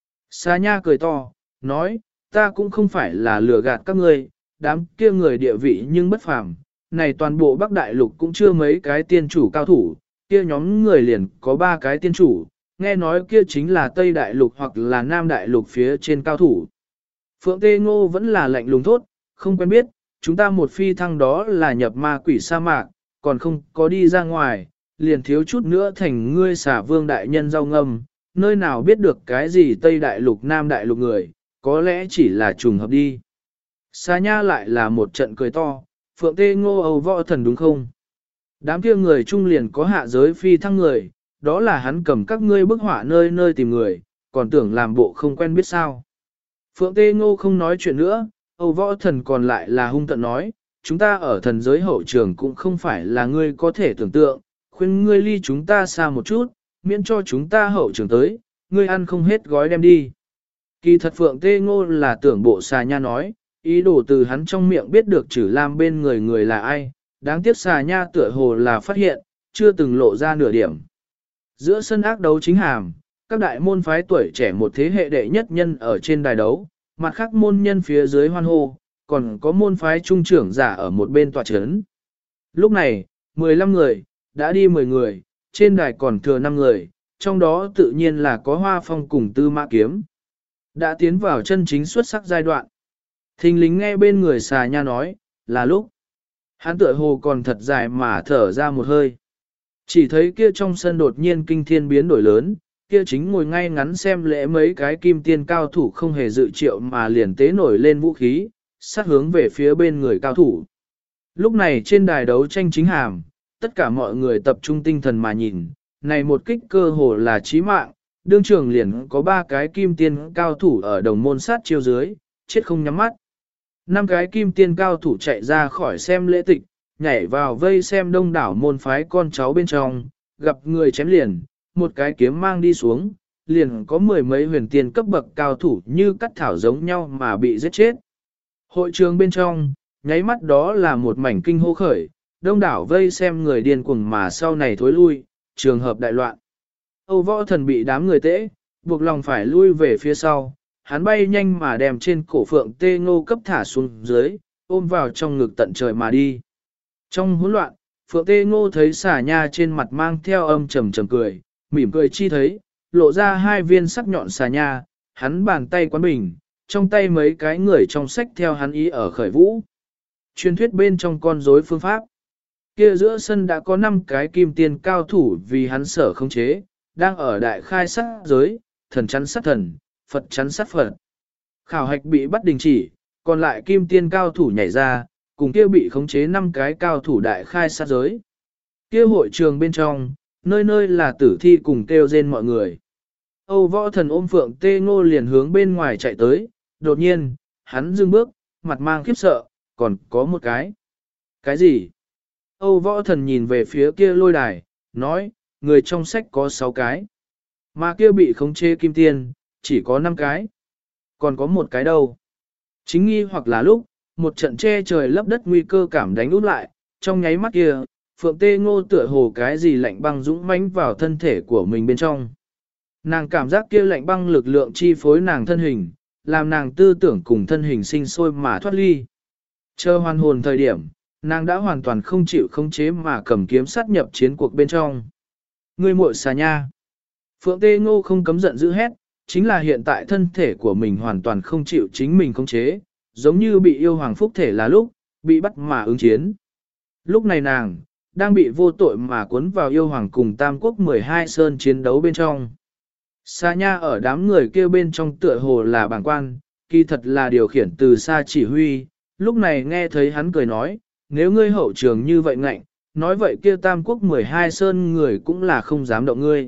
Sa Nha cười to, nói, ta cũng không phải là lừa gạt các ngươi, đám kia người địa vị nhưng bất phàm, này toàn bộ Bắc Đại Lục cũng chưa mấy cái tiên chủ cao thủ, kia nhóm người liền có 3 cái tiên chủ, nghe nói kia chính là Tây Đại Lục hoặc là Nam Đại Lục phía trên cao thủ. Phượng Tê Ngô vẫn là lạnh lùng thốt, không quen biết, chúng ta một phi thăng đó là nhập ma quỷ sa mạc, còn không có đi ra ngoài, liền thiếu chút nữa thành ngươi xả vương đại nhân rau ngâm, nơi nào biết được cái gì Tây Đại Lục Nam Đại Lục người, có lẽ chỉ là trùng hợp đi. Sa Nha lại là một trận cười to, Phượng Tê Ngô Âu võ thần đúng không? Đám kia người trung liền có hạ giới phi thăng người, đó là hắn cầm các ngươi bức họa nơi nơi tìm người, còn tưởng làm bộ không quen biết sao. Phượng Tê Ngô không nói chuyện nữa, Âu võ thần còn lại là hung tận nói, chúng ta ở thần giới hậu trường cũng không phải là ngươi có thể tưởng tượng, khuyên ngươi ly chúng ta xa một chút, miễn cho chúng ta hậu trường tới, ngươi ăn không hết gói đem đi. Kỳ thật Phượng Tê Ngô là tưởng bộ Xà Nha nói, ý đồ từ hắn trong miệng biết được Trử Lam bên người là ai, đáng tiếc Xà Nha tựa hồ là phát hiện, chưa từng lộ ra nửa điểm. Giữa sân ác đấu chính hàm, các đại môn phái tuổi trẻ một thế hệ đệ nhất nhân ở trên đài đấu, mặt khác môn nhân phía dưới hoan hô, còn có môn phái trung trưởng giả ở một bên tòa chấn. Lúc này, 15 người, đã đi 10 người, trên đài còn thừa 5 người, trong đó tự nhiên là có Hoa Phong cùng Tư Mã Kiếm. Đã tiến vào chân chính xuất sắc giai đoạn. Thình lính nghe bên người Xà Nha nói, là lúc. Hắn tựa hồ còn thật dài mà thở ra một hơi. Chỉ thấy kia trong sân đột nhiên kinh thiên biến đổi lớn, kia chính ngồi ngay ngắn xem lễ mấy cái kim tiên cao thủ không hề dự triệu mà liền tế nổi lên vũ khí, sát hướng về phía bên người cao thủ. Lúc này trên đài đấu tranh chính hàm, tất cả mọi người tập trung tinh thần mà nhìn, này một kích cơ hồ là chí mạng, đương trường liền có 3 cái kim tiên cao thủ ở đồng môn sát chiêu dưới, chết không nhắm mắt. 5 cái kim tiên cao thủ chạy ra khỏi xem lễ tịch, nhảy vào vây xem đông đảo môn phái con cháu bên trong, gặp người chém liền, một cái kiếm mang đi xuống, liền có 10 mấy huyền tiên cấp bậc cao thủ như cắt thảo giống nhau mà bị giết chết. Hội trường bên trong, nháy mắt đó là một mảnh kinh hô khởi, đông đảo vây xem người điên cuồng mà sau này thối lui, trường hợp đại loạn. Âu võ thần bị đám người tễ, buộc lòng phải lui về phía sau, hắn bay nhanh mà đem trên cổ Phượng Tê Ngô cấp thả xuống dưới, ôm vào trong ngực tận trời mà đi. Trong hỗn loạn, Phượng Tê Ngô thấy Xà Nha trên mặt mang theo âm trầm trầm cười, mỉm cười chi thấy, lộ ra 2 viên sắc nhọn xà nha, hắn bàn tay quán bình, trong tay mấy cái người trong sách theo hắn ý ở khởi vũ. Truyền thuyết bên trong con rối phương pháp. Kia giữa sân đã có 5 cái kim tiên cao thủ vì hắn sở khống chế, đang ở đại khai sát giới, thần chắn sát thần, Phật chắn sát Phật. Khảo hạch bị bắt đình chỉ, còn lại kim tiên cao thủ nhảy ra, cùng kia bị khống chế 5 cái cao thủ đại khai sát giới. Kia hội trường bên trong, nơi nơi là tử thi cùng kêu rên mọi người. Âu võ thần ôm Phượng Tê Ngô liền hướng bên ngoài chạy tới, đột nhiên, hắn dừng bước, mặt mang khiếp sợ, còn có một cái. Cái gì? Âu võ thần nhìn về phía kia lôi đài, nói, người trong sách có 6 cái. Mà kia bị khống chế kim tiên, chỉ có 5 cái. Còn có một cái đâu? Chính nghi hoặc là lúc, một trận che trời lấp đất nguy cơ cảm đánh út lại, trong nháy mắt kia, Phượng Tê Ngô tựa hồ cái gì lạnh băng dũng mãnh vào thân thể của mình bên trong. Nàng cảm giác kia lạnh băng lực lượng chi phối nàng thân hình, làm nàng tư tưởng cùng thân hình sinh sôi mà thoát ly. Chờ hoàn hồn thời điểm, nàng đã hoàn toàn không chịu khống chế mà cầm kiếm sát nhập chiến cuộc bên trong. Ngươi muội Xà Nha. Phượng Tê Ngô không cấm giận dữ hét, chính là hiện tại thân thể của mình hoàn toàn không chịu chính mình khống chế, giống như bị yêu hoàng phúc thể là lúc, bị bắt mà ứng chiến. Lúc này nàng, đang bị vô tội mà cuốn vào yêu hoàng cùng Tam Quốc 12 sơn chiến đấu bên trong. Xà Nha ở đám người kia bên trong tựa hồ là bàng quan, kỳ thật là điều khiển từ xa chỉ huy, lúc này nghe thấy hắn cười nói, nếu ngươi hậu trường như vậy ngạnh, nói vậy kia Tam Quốc 12 sơn người cũng là không dám động ngươi.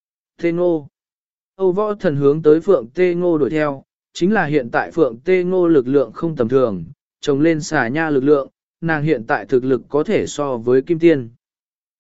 Tê Ngô. Âu võ thần hướng tới Phượng Tê Ngô đuổi theo, chính là hiện tại Phượng Tê Ngô lực lượng không tầm thường, trồng lên Xà Nha lực lượng, nàng hiện tại thực lực có thể so với Kim Tiên.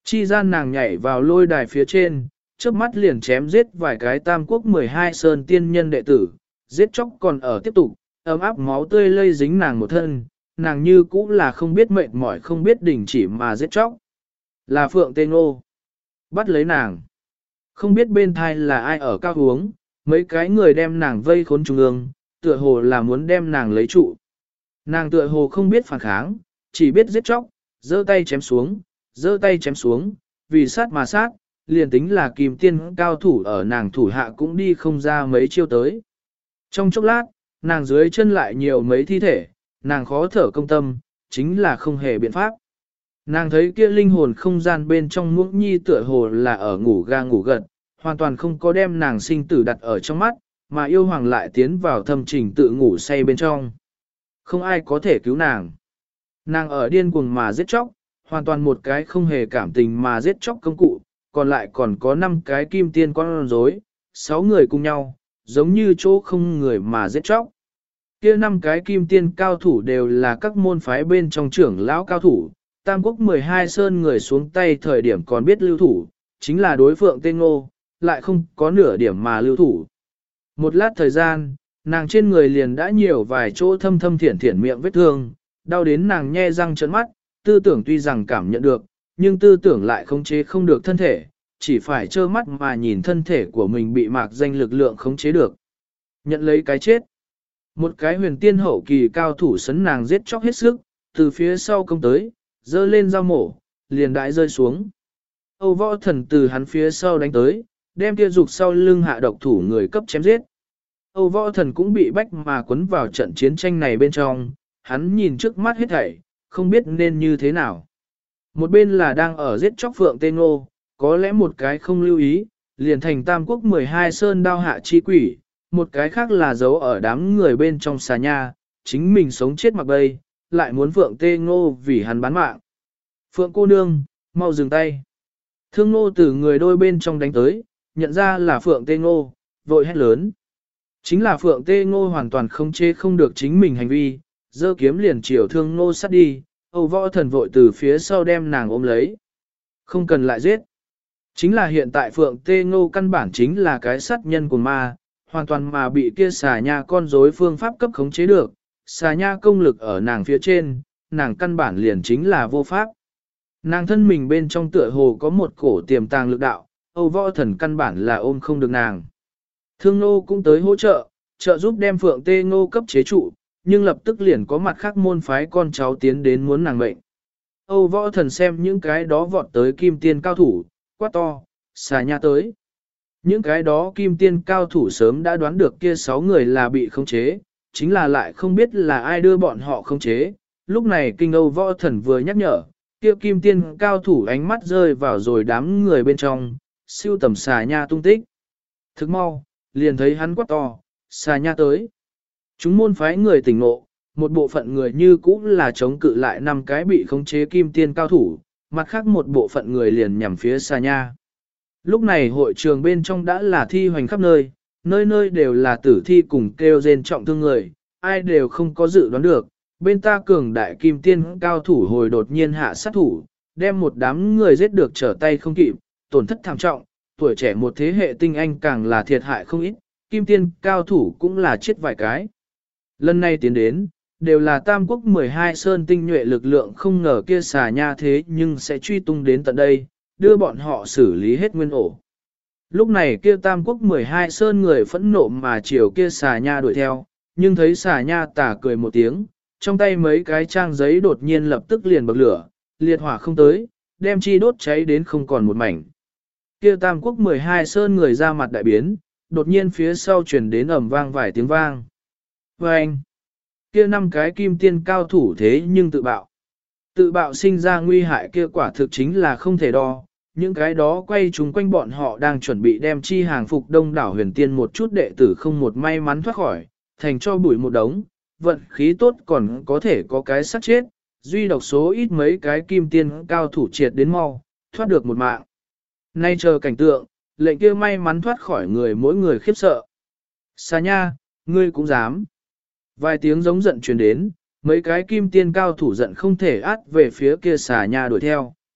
Chi gian nàng nhảy vào lôi đài phía trên, chớp mắt liền chém giết vài cái tam quốc 12 sơn tiên nhân đệ tử, giết chóc còn ở tiếp tục, ấm áp máu tươi lây dính nàng một thân, nàng như cũ là không biết mệt mỏi không biết đình chỉ mà giết chóc. Là Phượng Tê Ngô. Bắt lấy nàng. Không biết bên thai là ai ở cao uống, mấy cái người đem nàng vây khốn trung ương, tựa hồ là muốn đem nàng lấy trụ. Nàng tựa hồ không biết phản kháng, chỉ biết giết chóc, giơ tay chém xuống, giơ tay chém xuống, vì sát mà sát, liền tính là Kim Tiên cao thủ ở nàng thủ hạ cũng đi không ra mấy chiêu tới. Trong chốc lát, nàng dưới chân lại nhiều mấy thi thể, nàng khó thở công tâm, chính là không hề biện pháp. Nàng thấy kia linh hồn không gian bên trong muỗng nhi tựa hồ là ở ngủ ga ngủ gật, hoàn toàn không có đem nàng sinh tử đặt ở trong mắt, mà yêu hoàng lại tiến vào thâm trình tự ngủ say bên trong. Không ai có thể cứu nàng. Nàng ở điên cuồng mà giết chóc, hoàn toàn một cái không hề cảm tình mà giết chóc công cụ, còn lại còn có 5 cái kim tiên con rối, 6 người cùng nhau, giống như chỗ không người mà giết chóc. Kia 5 cái kim tiên cao thủ đều là các môn phái bên trong trưởng lão cao thủ, Tam Quốc 12 sơn người xuống tay thời điểm còn biết lưu thủ, chính là đối Phượng Tê Ngô, lại không có nửa điểm mà lưu thủ. Một lát thời gian, nàng trên người liền đã nhiều vài chỗ thâm thâm thiển thiển miệng vết thương, đau đến nàng nhe răng trợn mắt, tư tưởng tuy rằng cảm nhận được, nhưng tư tưởng lại khống chế không được thân thể, chỉ phải trơ mắt mà nhìn thân thể của mình bị mạc danh lực lượng khống chế được. Nhận lấy cái chết. Một cái huyền tiên hậu kỳ cao thủ sấn nàng giết chóc hết sức, từ phía sau công tới, dơ lên dao mổ, liền đãi rơi xuống. Âu Võ Thần từ hắn phía sau đánh tới, đem kia dục sau lưng hạ độc thủ người cấp chém giết. Âu Võ Thần cũng bị bách mà quấn vào trận chiến tranh này bên trong, hắn nhìn trước mắt hết thảy, không biết nên như thế nào. Một bên là đang ở giết chóc Phượng Tê Ngô, có lẽ một cái không lưu ý, liền thành Tam Quốc 12 sơn đao hạ chi quỷ, một cái khác là giấu ở đám người bên trong xà nha, chính mình sống chết mặc bay, lại muốn Phượng Tê Ngô vì hắn bán mạng. Phượng cô nương, mau dừng tay. Thương Ngô từ người đôi bên trong đánh tới, nhận ra là Phượng Tê Ngô, vội hét lớn. Chính là Phượng Tê Ngô hoàn toàn không chế không được chính mình hành vi, giơ kiếm liền chiều Thương Ngô sát đi, Âu Võ Thần vội từ phía sau đem nàng ôm lấy. Không cần lại giết. Chính là hiện tại Phượng Tê Ngô căn bản chính là cái sát nhân của ma, hoàn toàn mà bị kia xà nha con rối phương pháp cấp khống chế được, xà nha công lực ở nàng phía trên, nàng căn bản liền chính là vô pháp. Nàng thân mình bên trong tựa hồ có một cổ tiềm tàng lực đạo, Âu Võ Thần căn bản là ôm không được nàng. Thương Nô cũng tới hỗ trợ, trợ giúp đem Phượng Tê Ngô cấp chế trụ, nhưng lập tức liền có mặt khác môn phái con cháu tiến đến muốn nàng mệnh. Âu Võ Thần xem những cái đó vọt tới kim tiên cao thủ, quát to, xà nha tới. Những cái đó kim tiên cao thủ sớm đã đoán được kia 6 người là bị khống chế, chính là lại không biết là ai đưa bọn họ khống chế. Lúc này kinh Âu Võ Thần vừa nhắc nhở, kia kim tiên cao thủ ánh mắt rơi vào rồi đám người bên trong, siêu tầm xà nha tung tích. Thức mau, liền thấy hắn quát to, xà nha tới. Chúng môn phái người tỉnh ngộ, một bộ phận người như cũ là chống cự lại 5 cái bị khống chế kim tiên cao thủ, mặt khác một bộ phận người liền nhằm phía xà nha. Lúc này hội trường bên trong đã là thi hoành khắp nơi, nơi nơi đều là tử thi cùng kêu rên trọng thương người, ai đều không có dự đoán được, bên ta cường đại kim tiên cao thủ hồi đột nhiên hạ sát thủ, đem một đám người giết được trở tay không kịp, tổn thất thảm trọng, tuổi trẻ một thế hệ tinh anh càng là thiệt hại không ít, kim tiên cao thủ cũng là chết vài cái. Lần này tiến đến, đều là Tam Quốc 12 sơn tinh nhuệ lực lượng không ngờ kia xà nha thế nhưng sẽ truy tung đến tận đây, đưa bọn họ xử lý hết nguyên ổ. Lúc này kia Tam Quốc 12 sơn người phẫn nộ mà chiều kia xà nha đuổi theo, nhưng thấy xà nha tà cười một tiếng, trong tay mấy cái trang giấy đột nhiên lập tức liền bậc lửa, liệt hỏa không tới, đem chi đốt cháy đến không còn một mảnh. Kia Tam Quốc 12 sơn người ra mặt đại biến, đột nhiên phía sau truyền đến ầm vang vài tiếng vang. Vâng! Kia 5 cái kim tiên cao thủ thế nhưng tự bạo. Tự bạo sinh ra nguy hại kia quả thực chính là không thể đo. Những cái đó quay chúng quanh bọn họ đang chuẩn bị đem chi hàng phục đông đảo huyền tiên một chút đệ tử không một may mắn thoát khỏi, thành cho bụi một đống, vận khí tốt còn có thể có cái sát chết, duy độc số ít mấy cái kim tiên cao thủ triệt đến mau, thoát được một mạng. Nay chờ cảnh tượng, lệnh kia may mắn thoát khỏi người mỗi người khiếp sợ. Xà nha, ngươi cũng dám. Vài tiếng giống giận truyền đến, mấy cái kim tiên cao thủ giận không thể át về phía kia xà nha đuổi theo.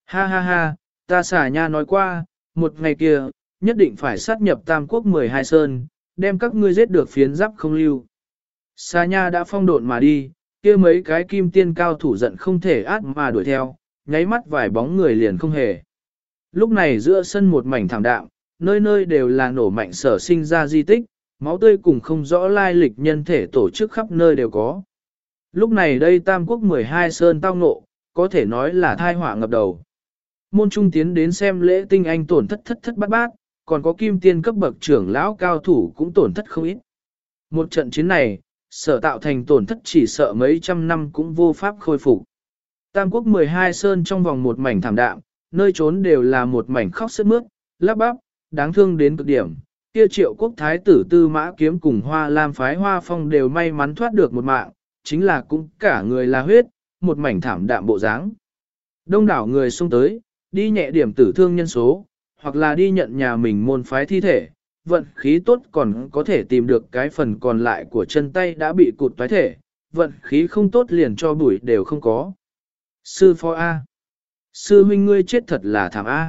Ha ha ha, ta xà nha nói qua, một ngày kia, nhất định phải sát nhập Tam Quốc 12 Sơn, đem các ngươi giết được phiến giáp không lưu. Xà nha đã phong độn mà đi, kia mấy cái kim tiên cao thủ giận không thể át mà đuổi theo, nháy mắt vài bóng người liền không hề. Lúc này giữa sân một mảnh thảm đạm, nơi nơi đều là nổ mạnh sở sinh ra di tích, máu tươi cùng không rõ lai lịch nhân thể tổ chức khắp nơi đều có. Lúc này đây Tam Quốc 12 Sơn tao ngộ, có thể nói là thai họa ngập đầu. Môn trung tiến đến xem lễ tinh anh tổn thất thất thất bát bát, còn có kim tiên cấp bậc trưởng lão cao thủ cũng tổn thất không ít. Một trận chiến này, sở tạo thành tổn thất chỉ sợ mấy trăm năm cũng vô pháp khôi phục. Tam Quốc 12 Sơn trong vòng một mảnh thảm đạm, nơi trốn đều là một mảnh khóc sướt mướt, lắp bắp, đáng thương đến cực điểm. Kia Triệu Quốc thái tử Tư Mã Kiếm cùng Hoa Lam phái Hoa Phong đều may mắn thoát được một mạng, chính là cũng cả người là huyết, một mảnh thảm đạm bộ dáng. Đông đảo người xung tới, đi nhẹ điểm tử thương nhân số, hoặc là đi nhận nhà mình môn phái thi thể, vận khí tốt còn có thể tìm được cái phần còn lại của chân tay đã bị cụt toái thể, vận khí không tốt liền cho bụi đều không có. Sư phó A. Sư huynh ngươi chết thật là thảm A.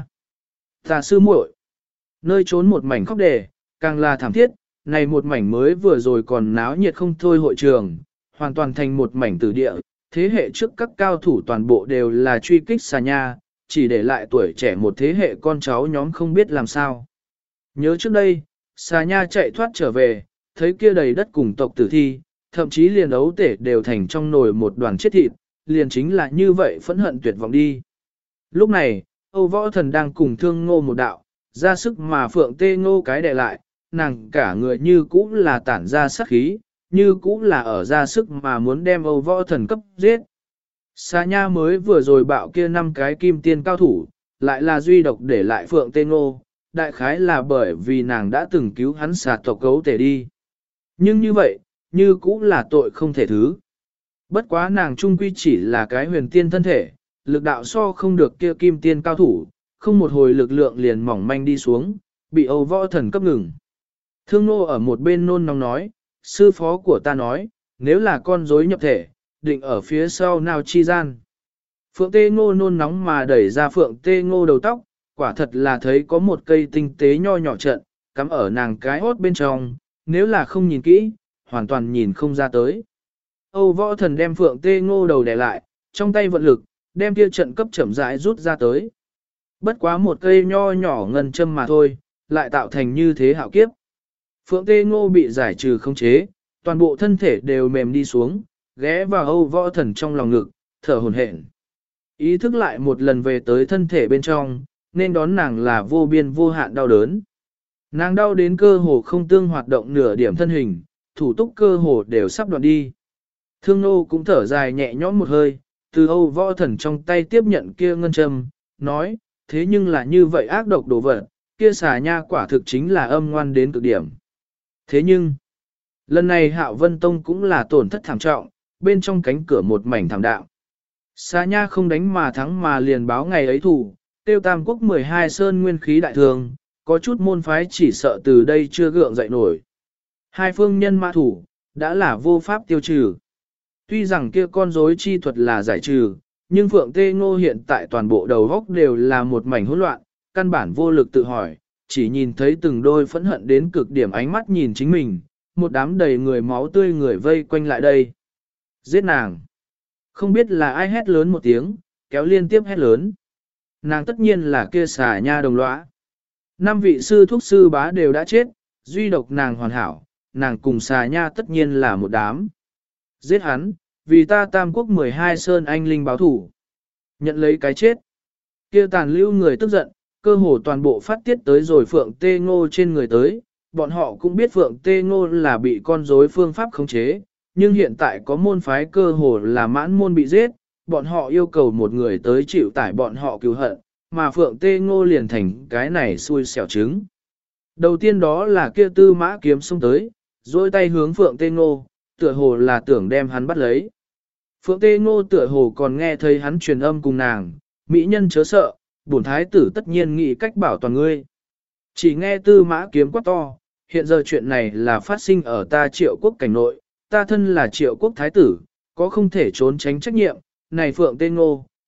Ta sư muội. Nơi trốn một mảnh khóc đề, càng là thảm thiết, này một mảnh mới vừa rồi còn náo nhiệt không thôi hội trường, hoàn toàn thành một mảnh tử địa, thế hệ trước các cao thủ toàn bộ đều là truy kích xà nha, chỉ để lại tuổi trẻ một thế hệ con cháu nhóm không biết làm sao. Nhớ trước đây, xà nha chạy thoát trở về, thấy kia đầy đất cùng tộc tử thi, thậm chí liền ấu tể đều thành trong nồi một đoàn chết thịt, liền chính là như vậy phẫn hận tuyệt vọng đi. Lúc này, Âu Võ Thần đang cùng Thương Ngô một đạo, ra sức mà Phượng Tê Ngô cái đè lại, nàng cả người như cũ là tản ra sát khí, như cũ là ở ra sức mà muốn đem Âu Võ Thần cấp giết. Xà nha mới vừa rồi bạo kia 5 cái kim tiên cao thủ, lại là duy độc để lại Phượng Tê Ngô, đại khái là bởi vì nàng đã từng cứu hắn xà tộc cấu tể đi. Nhưng như vậy, như cũ là tội không thể thứ. Bất quá nàng trung quy chỉ là cái huyền tiên thân thể, lực đạo so không được kia kim tiên cao thủ, không một hồi lực lượng liền mỏng manh đi xuống, bị Âu Võ Thần cấp ngừng. Thương Nô ở một bên nôn nóng nói, sư phó của ta nói, nếu là con rối nhập thể, định ở phía sau nào chi gian. Phượng Tê Ngô nôn nóng mà đẩy ra Phượng Tê Ngô đầu tóc, quả thật là thấy có một cây tinh tế nho nhỏ trận, cắm ở nàng cái hốt bên trong, nếu là không nhìn kỹ, hoàn toàn nhìn không ra tới. Âu Võ Thần đem Phượng Tê Ngô đầu đè lại, trong tay vận lực, đem kia trận cấp chậm rãi rút ra tới. Bất quá một cây nho nhỏ ngân châm mà thôi, lại tạo thành như thế hạo kiếp. Phượng Tê Ngô bị giải trừ không chế, toàn bộ thân thể đều mềm đi xuống, ghé vào Âu Võ Thần trong lòng ngực, thở hổn hển. Ý thức lại một lần về tới thân thể bên trong, nên đón nàng là vô biên vô hạn đau đớn. Nàng đau đến cơ hồ không tương hoạt động nửa điểm thân hình, thủ túc cơ hồ đều sắp đoạn đi. Thương Nô cũng thở dài nhẹ nhõm một hơi, từ Âu Võ Thần trong tay tiếp nhận kia ngân châm, nói, thế nhưng là như vậy ác độc đồ vật, kia xà nha quả thực chính là âm ngoan đến cực điểm. Thế nhưng, lần này Hạo Vân Tông cũng là tổn thất thảm trọng, bên trong cánh cửa một mảnh thảm đạo. Xà nha không đánh mà thắng mà liền báo ngày ấy thủ, tiêu Tam Quốc 12 Sơn nguyên khí đại thường, có chút môn phái chỉ sợ từ đây chưa gượng dậy nổi. Hai phương nhân mã thủ, đã là vô pháp tiêu trừ. Tuy rằng kia con rối chi thuật là giải trừ, nhưng Phượng Tê Ngô hiện tại toàn bộ đầu góc đều là một mảnh hỗn loạn, căn bản vô lực tự hỏi, chỉ nhìn thấy từng đôi phẫn hận đến cực điểm ánh mắt nhìn chính mình, một đám đầy người máu tươi người vây quanh lại đây. Giết nàng! Không biết là ai hét lớn một tiếng, kéo liên tiếp hét lớn. Nàng tất nhiên là kia xà nha đồng lõa. 5 vị sư thuốc sư bá đều đã chết, duy độc nàng hoàn hảo, nàng cùng xà nha tất nhiên là một đám. Giết hắn, vì ta Tam Quốc 12 Sơn anh linh báo thủ. Nhận lấy cái chết. Kia tàn lưu người tức giận, cơ hồ toàn bộ phát tiết tới rồi Phượng Tê Ngô trên người tới. Bọn họ cũng biết Phượng Tê Ngô là bị con rối phương pháp khống chế, nhưng hiện tại có môn phái cơ hồ là mãn môn bị giết, bọn họ yêu cầu một người tới chịu tải bọn họ cứu hận, mà Phượng Tê Ngô liền thành cái này xui xẻo trứng. Đầu tiên đó là kia Tư Mã Kiếm xông tới, dôi tay hướng Phượng Tê Ngô, tựa hồ là tưởng đem hắn bắt lấy. Phượng Tê Ngô tựa hồ còn nghe thấy hắn truyền âm cùng nàng, mỹ nhân chớ sợ, bổn thái tử tất nhiên nghĩ cách bảo toàn ngươi. Chỉ nghe Tư Mã Kiếm quát to, hiện giờ chuyện này là phát sinh ở ta Triệu Quốc cảnh nội, ta thân là Triệu Quốc thái tử, có không thể trốn tránh trách nhiệm, này Phượng Tê Ngô,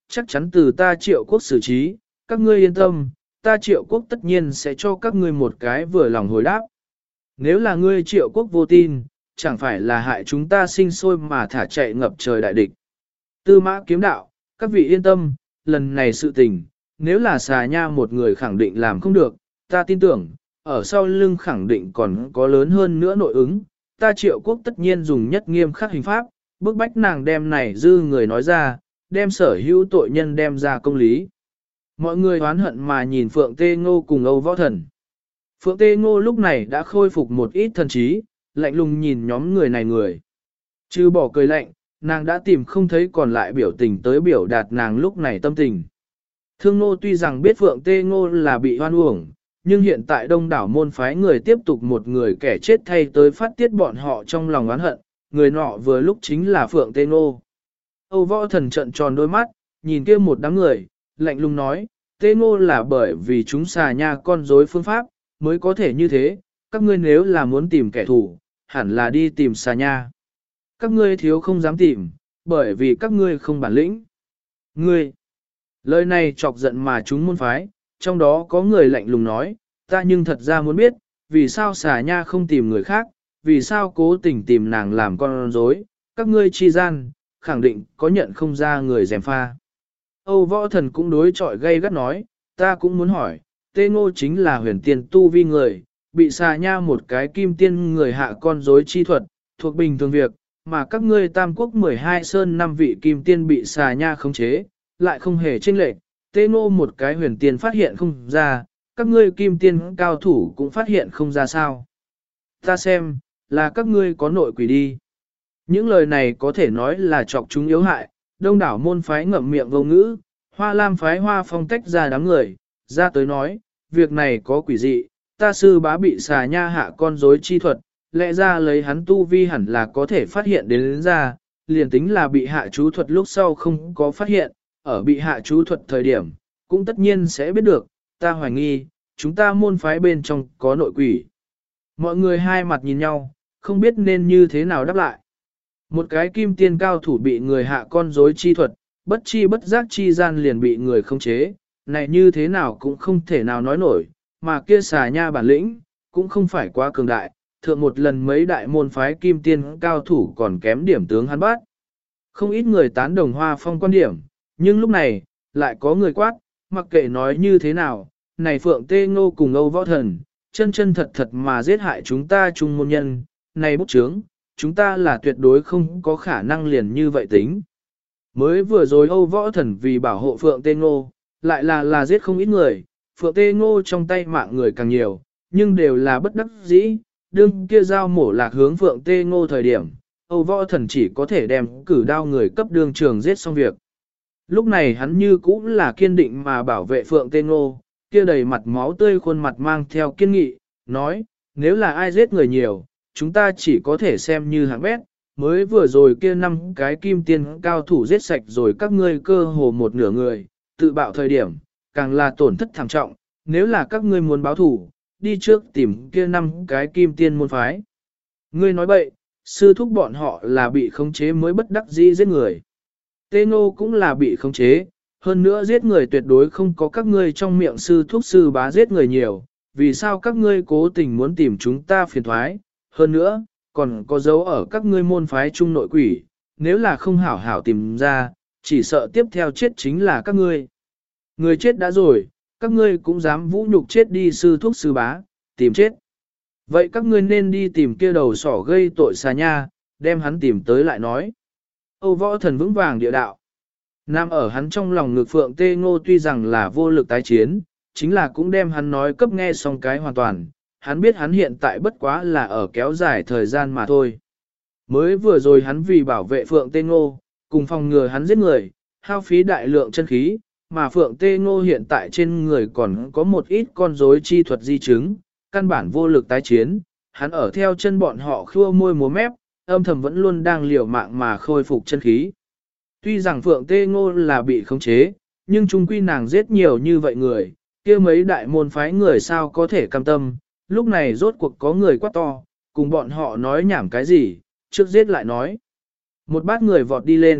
chắc chắn từ ta Triệu Quốc xử trí, các ngươi yên tâm, ta Triệu Quốc tất nhiên sẽ cho các ngươi một cái vừa lòng hồi đáp. Nếu là ngươi Triệu Quốc vô tin, chẳng phải là hại chúng ta sinh sôi mà thả chạy ngập trời đại địch. Tư Mã Kiếm đạo, các vị yên tâm, lần này sự tình, nếu là xà nha một người khẳng định làm không được, ta tin tưởng, ở sau lưng khẳng định còn có lớn hơn nữa nội ứng, ta Triệu Quốc tất nhiên dùng nhất nghiêm khắc hình pháp, bức bách nàng đem này dư người nói ra, đem sở hữu tội nhân đem ra công lý. Mọi người oán hận mà nhìn Phượng Tê Ngô cùng Âu Võ Thần. Phượng Tê Ngô lúc này đã khôi phục một ít thần trí, lạnh lùng nhìn nhóm người này người. Chứ bỏ cười lạnh, nàng đã tìm không thấy còn lại biểu tình tới biểu đạt nàng lúc này tâm tình. Thương Ngô tuy rằng biết Phượng Tê Ngô là bị hoan uổng, nhưng hiện tại đông đảo môn phái người tiếp tục một người kẻ chết thay tới phát tiết bọn họ trong lòng oán hận, người nọ vừa lúc chính là Phượng Tê Ngô. Âu Võ Thần trợn tròn đôi mắt, nhìn kia một đám người, lạnh lùng nói, Tê Ngô là bởi vì chúng xà nha con rối phương pháp, mới có thể như thế, các ngươi nếu là muốn tìm kẻ thù, hẳn là đi tìm xà nha. Các ngươi thiếu không dám tìm, bởi vì các ngươi không bản lĩnh. Ngươi, lời này chọc giận mà chúng môn phái, trong đó có người lạnh lùng nói, ta nhưng thật ra muốn biết, vì sao xà nha không tìm người khác, vì sao cố tình tìm nàng làm con rối, các ngươi chi gian, khẳng định có nhận không ra người dèm pha. Âu Võ Thần cũng đối chọi gay gắt nói, ta cũng muốn hỏi, Tê Ngô chính là huyền tiên tu vi người, bị xà nha một cái kim tiên người hạ con rối chi thuật, thuộc bình thường việc, mà các ngươi Tam Quốc 12 sơn 5 vị kim tiên bị xà nha khống chế, lại không hề chênh lệch, Tê Ngô một cái huyền tiên phát hiện không ra, các ngươi kim tiên cao thủ cũng phát hiện không ra sao. Ta xem, là các ngươi có nội quỷ đi. Những lời này có thể nói là chọc chúng yếu hại, đông đảo môn phái ngậm miệng vô ngữ, Hoa Lam phái Hoa Phong tách ra đám người, ra tới nói, việc này có quỷ dị, ta sư bá bị xà nha hạ con rối chi thuật, lẽ ra lấy hắn tu vi hẳn là có thể phát hiện đến ra, liền tính là bị hạ chú thuật lúc sau không có phát hiện, ở bị hạ chú thuật thời điểm, cũng tất nhiên sẽ biết được, ta hoài nghi, chúng ta môn phái bên trong có nội quỷ. Mọi người hai mặt nhìn nhau, không biết nên như thế nào đáp lại. Một cái kim tiên cao thủ bị người hạ con rối chi thuật, bất chi bất giác chi gian liền bị người khống chế, này như thế nào cũng không thể nào nói nổi, mà kia xà nha bản lĩnh, cũng không phải quá cường đại, thượng một lần mấy đại môn phái kim tiên cao thủ còn kém điểm tướng hắn bát. Không ít người tán đồng Hoa Phong quan điểm, nhưng lúc này, lại có người quát, mặc kệ nói như thế nào, này Phượng Tê Ngô cùng Âu Võ Thần, chân chân thật thật mà giết hại chúng ta chung môn nhân, này bút chướng, chúng ta là tuyệt đối không có khả năng liền như vậy tính. Mới vừa rồi Âu Võ Thần vì bảo hộ Phượng Tê Ngô, lại là giết không ít người, Phượng Tê Ngô trong tay mạng người càng nhiều, nhưng đều là bất đắc dĩ, đương kia dao mổ lạc hướng Phượng Tê Ngô thời điểm, Âu Võ Thần chỉ có thể đem cử đao người cấp đương trường giết xong việc. Lúc này hắn như cũng là kiên định mà bảo vệ Phượng Tê Ngô, kia đầy mặt máu tươi khuôn mặt mang theo kiên nghị, nói, nếu là ai giết người nhiều, chúng ta chỉ có thể xem như hạng bét, mới vừa rồi kia 5 cái kim tiên cao thủ giết sạch rồi các ngươi cơ hồ một nửa người, tự bạo thời điểm, càng là tổn thất thảm trọng, nếu là các ngươi muốn báo thủ, đi trước tìm kia 5 cái kim tiên môn phái. Ngươi nói bậy, sư thúc bọn họ là bị khống chế mới bất đắc dĩ giết người. Tê Ngô cũng là bị khống chế, hơn nữa giết người tuyệt đối không có các ngươi trong miệng sư thúc sư bá giết người nhiều, vì sao các ngươi cố tình muốn tìm chúng ta phiền thoái, hơn nữa, còn có dấu ở các ngươi môn phái trung nội quỷ, nếu là không hảo hảo tìm ra, chỉ sợ tiếp theo chết chính là các ngươi. Người chết đã rồi, các ngươi cũng dám vũ nhục chết đi sư thúc sư bá, tìm chết. Vậy các ngươi nên đi tìm kia đầu sỏ gây tội xà nha, đem hắn tìm tới lại nói. Âu Võ Thần vững vàng địa đạo. Nam ở hắn trong lòng ngực Phượng Tê Ngô tuy rằng là vô lực tái chiến, chính là cũng đem hắn nói cấp nghe xong cái hoàn toàn. Hắn biết hắn hiện tại bất quá là ở kéo dài thời gian mà thôi. Mới vừa rồi hắn vì bảo vệ Phượng Tê Ngô, cùng phòng ngừa hắn giết người, hao phí đại lượng chân khí, mà Phượng Tê Ngô hiện tại trên người còn có một ít con rối chi thuật di chứng, căn bản vô lực tái chiến, hắn ở theo chân bọn họ khua môi múa mép, âm thầm vẫn luôn đang liều mạng mà khôi phục chân khí. Tuy rằng Phượng Tê Ngô là bị khống chế, nhưng chung quy nàng giết nhiều như vậy người, kia mấy đại môn phái người sao có thể cam tâm, lúc này rốt cuộc có người quát to, cùng bọn họ nói nhảm cái gì, trước giết lại nói. Một bát người vọt đi lên,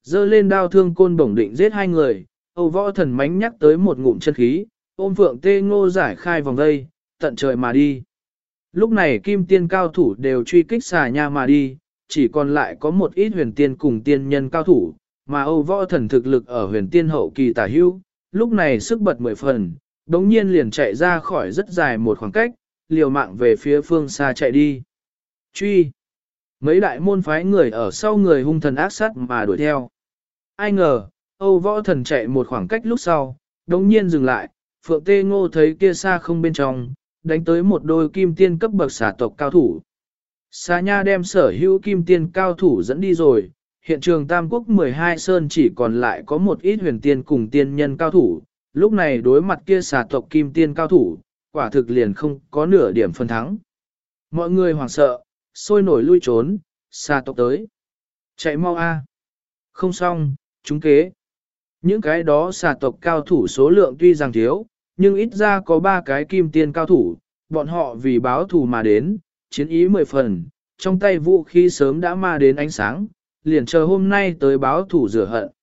Dơ lên đao thương côn bổng định giết hai người, Âu Võ Thần mánh nhắc tới một ngụm chân khí, ôm Phượng Tê Ngô giải khai vòng dây, tận trời mà đi. Lúc này kim tiên cao thủ đều truy kích xà nha mà đi, chỉ còn lại có một ít huyền tiên cùng tiên nhân cao thủ, mà Âu Võ Thần thực lực ở huyền tiên hậu kỳ tả hữu, lúc này sức bật 10 phần, đống nhiên liền chạy ra khỏi rất dài một khoảng cách, liều mạng về phía phương xa chạy đi. Truy! Mấy đại môn phái người ở sau người hung thần ác sát mà đuổi theo. Ai ngờ, Âu Võ Thần chạy một khoảng cách lúc sau, đống nhiên dừng lại, Phượng Tê Ngô thấy kia xa không bên trong, đánh tới một đôi kim tiên cấp bậc xà tộc cao thủ. Xà nha đem sở hữu kim tiên cao thủ dẫn đi rồi, hiện trường Tam Quốc 12 Sơn chỉ còn lại có một ít huyền tiên cùng tiên nhân cao thủ, lúc này đối mặt kia xà tộc kim tiên cao thủ, quả thực liền không có nửa điểm phân thắng. Mọi người hoảng sợ, sôi nổi lui trốn, xà tộc tới. Chạy mau a! Không xong, chúng kế. Những cái đó xà tộc cao thủ số lượng tuy rằng thiếu, nhưng ít ra có 3 cái kim tiên cao thủ, bọn họ vì báo thù mà đến, chiến ý 10 phần, trong tay vũ khí sớm đã ma đến ánh sáng, liền chờ hôm nay tới báo thù rửa hận.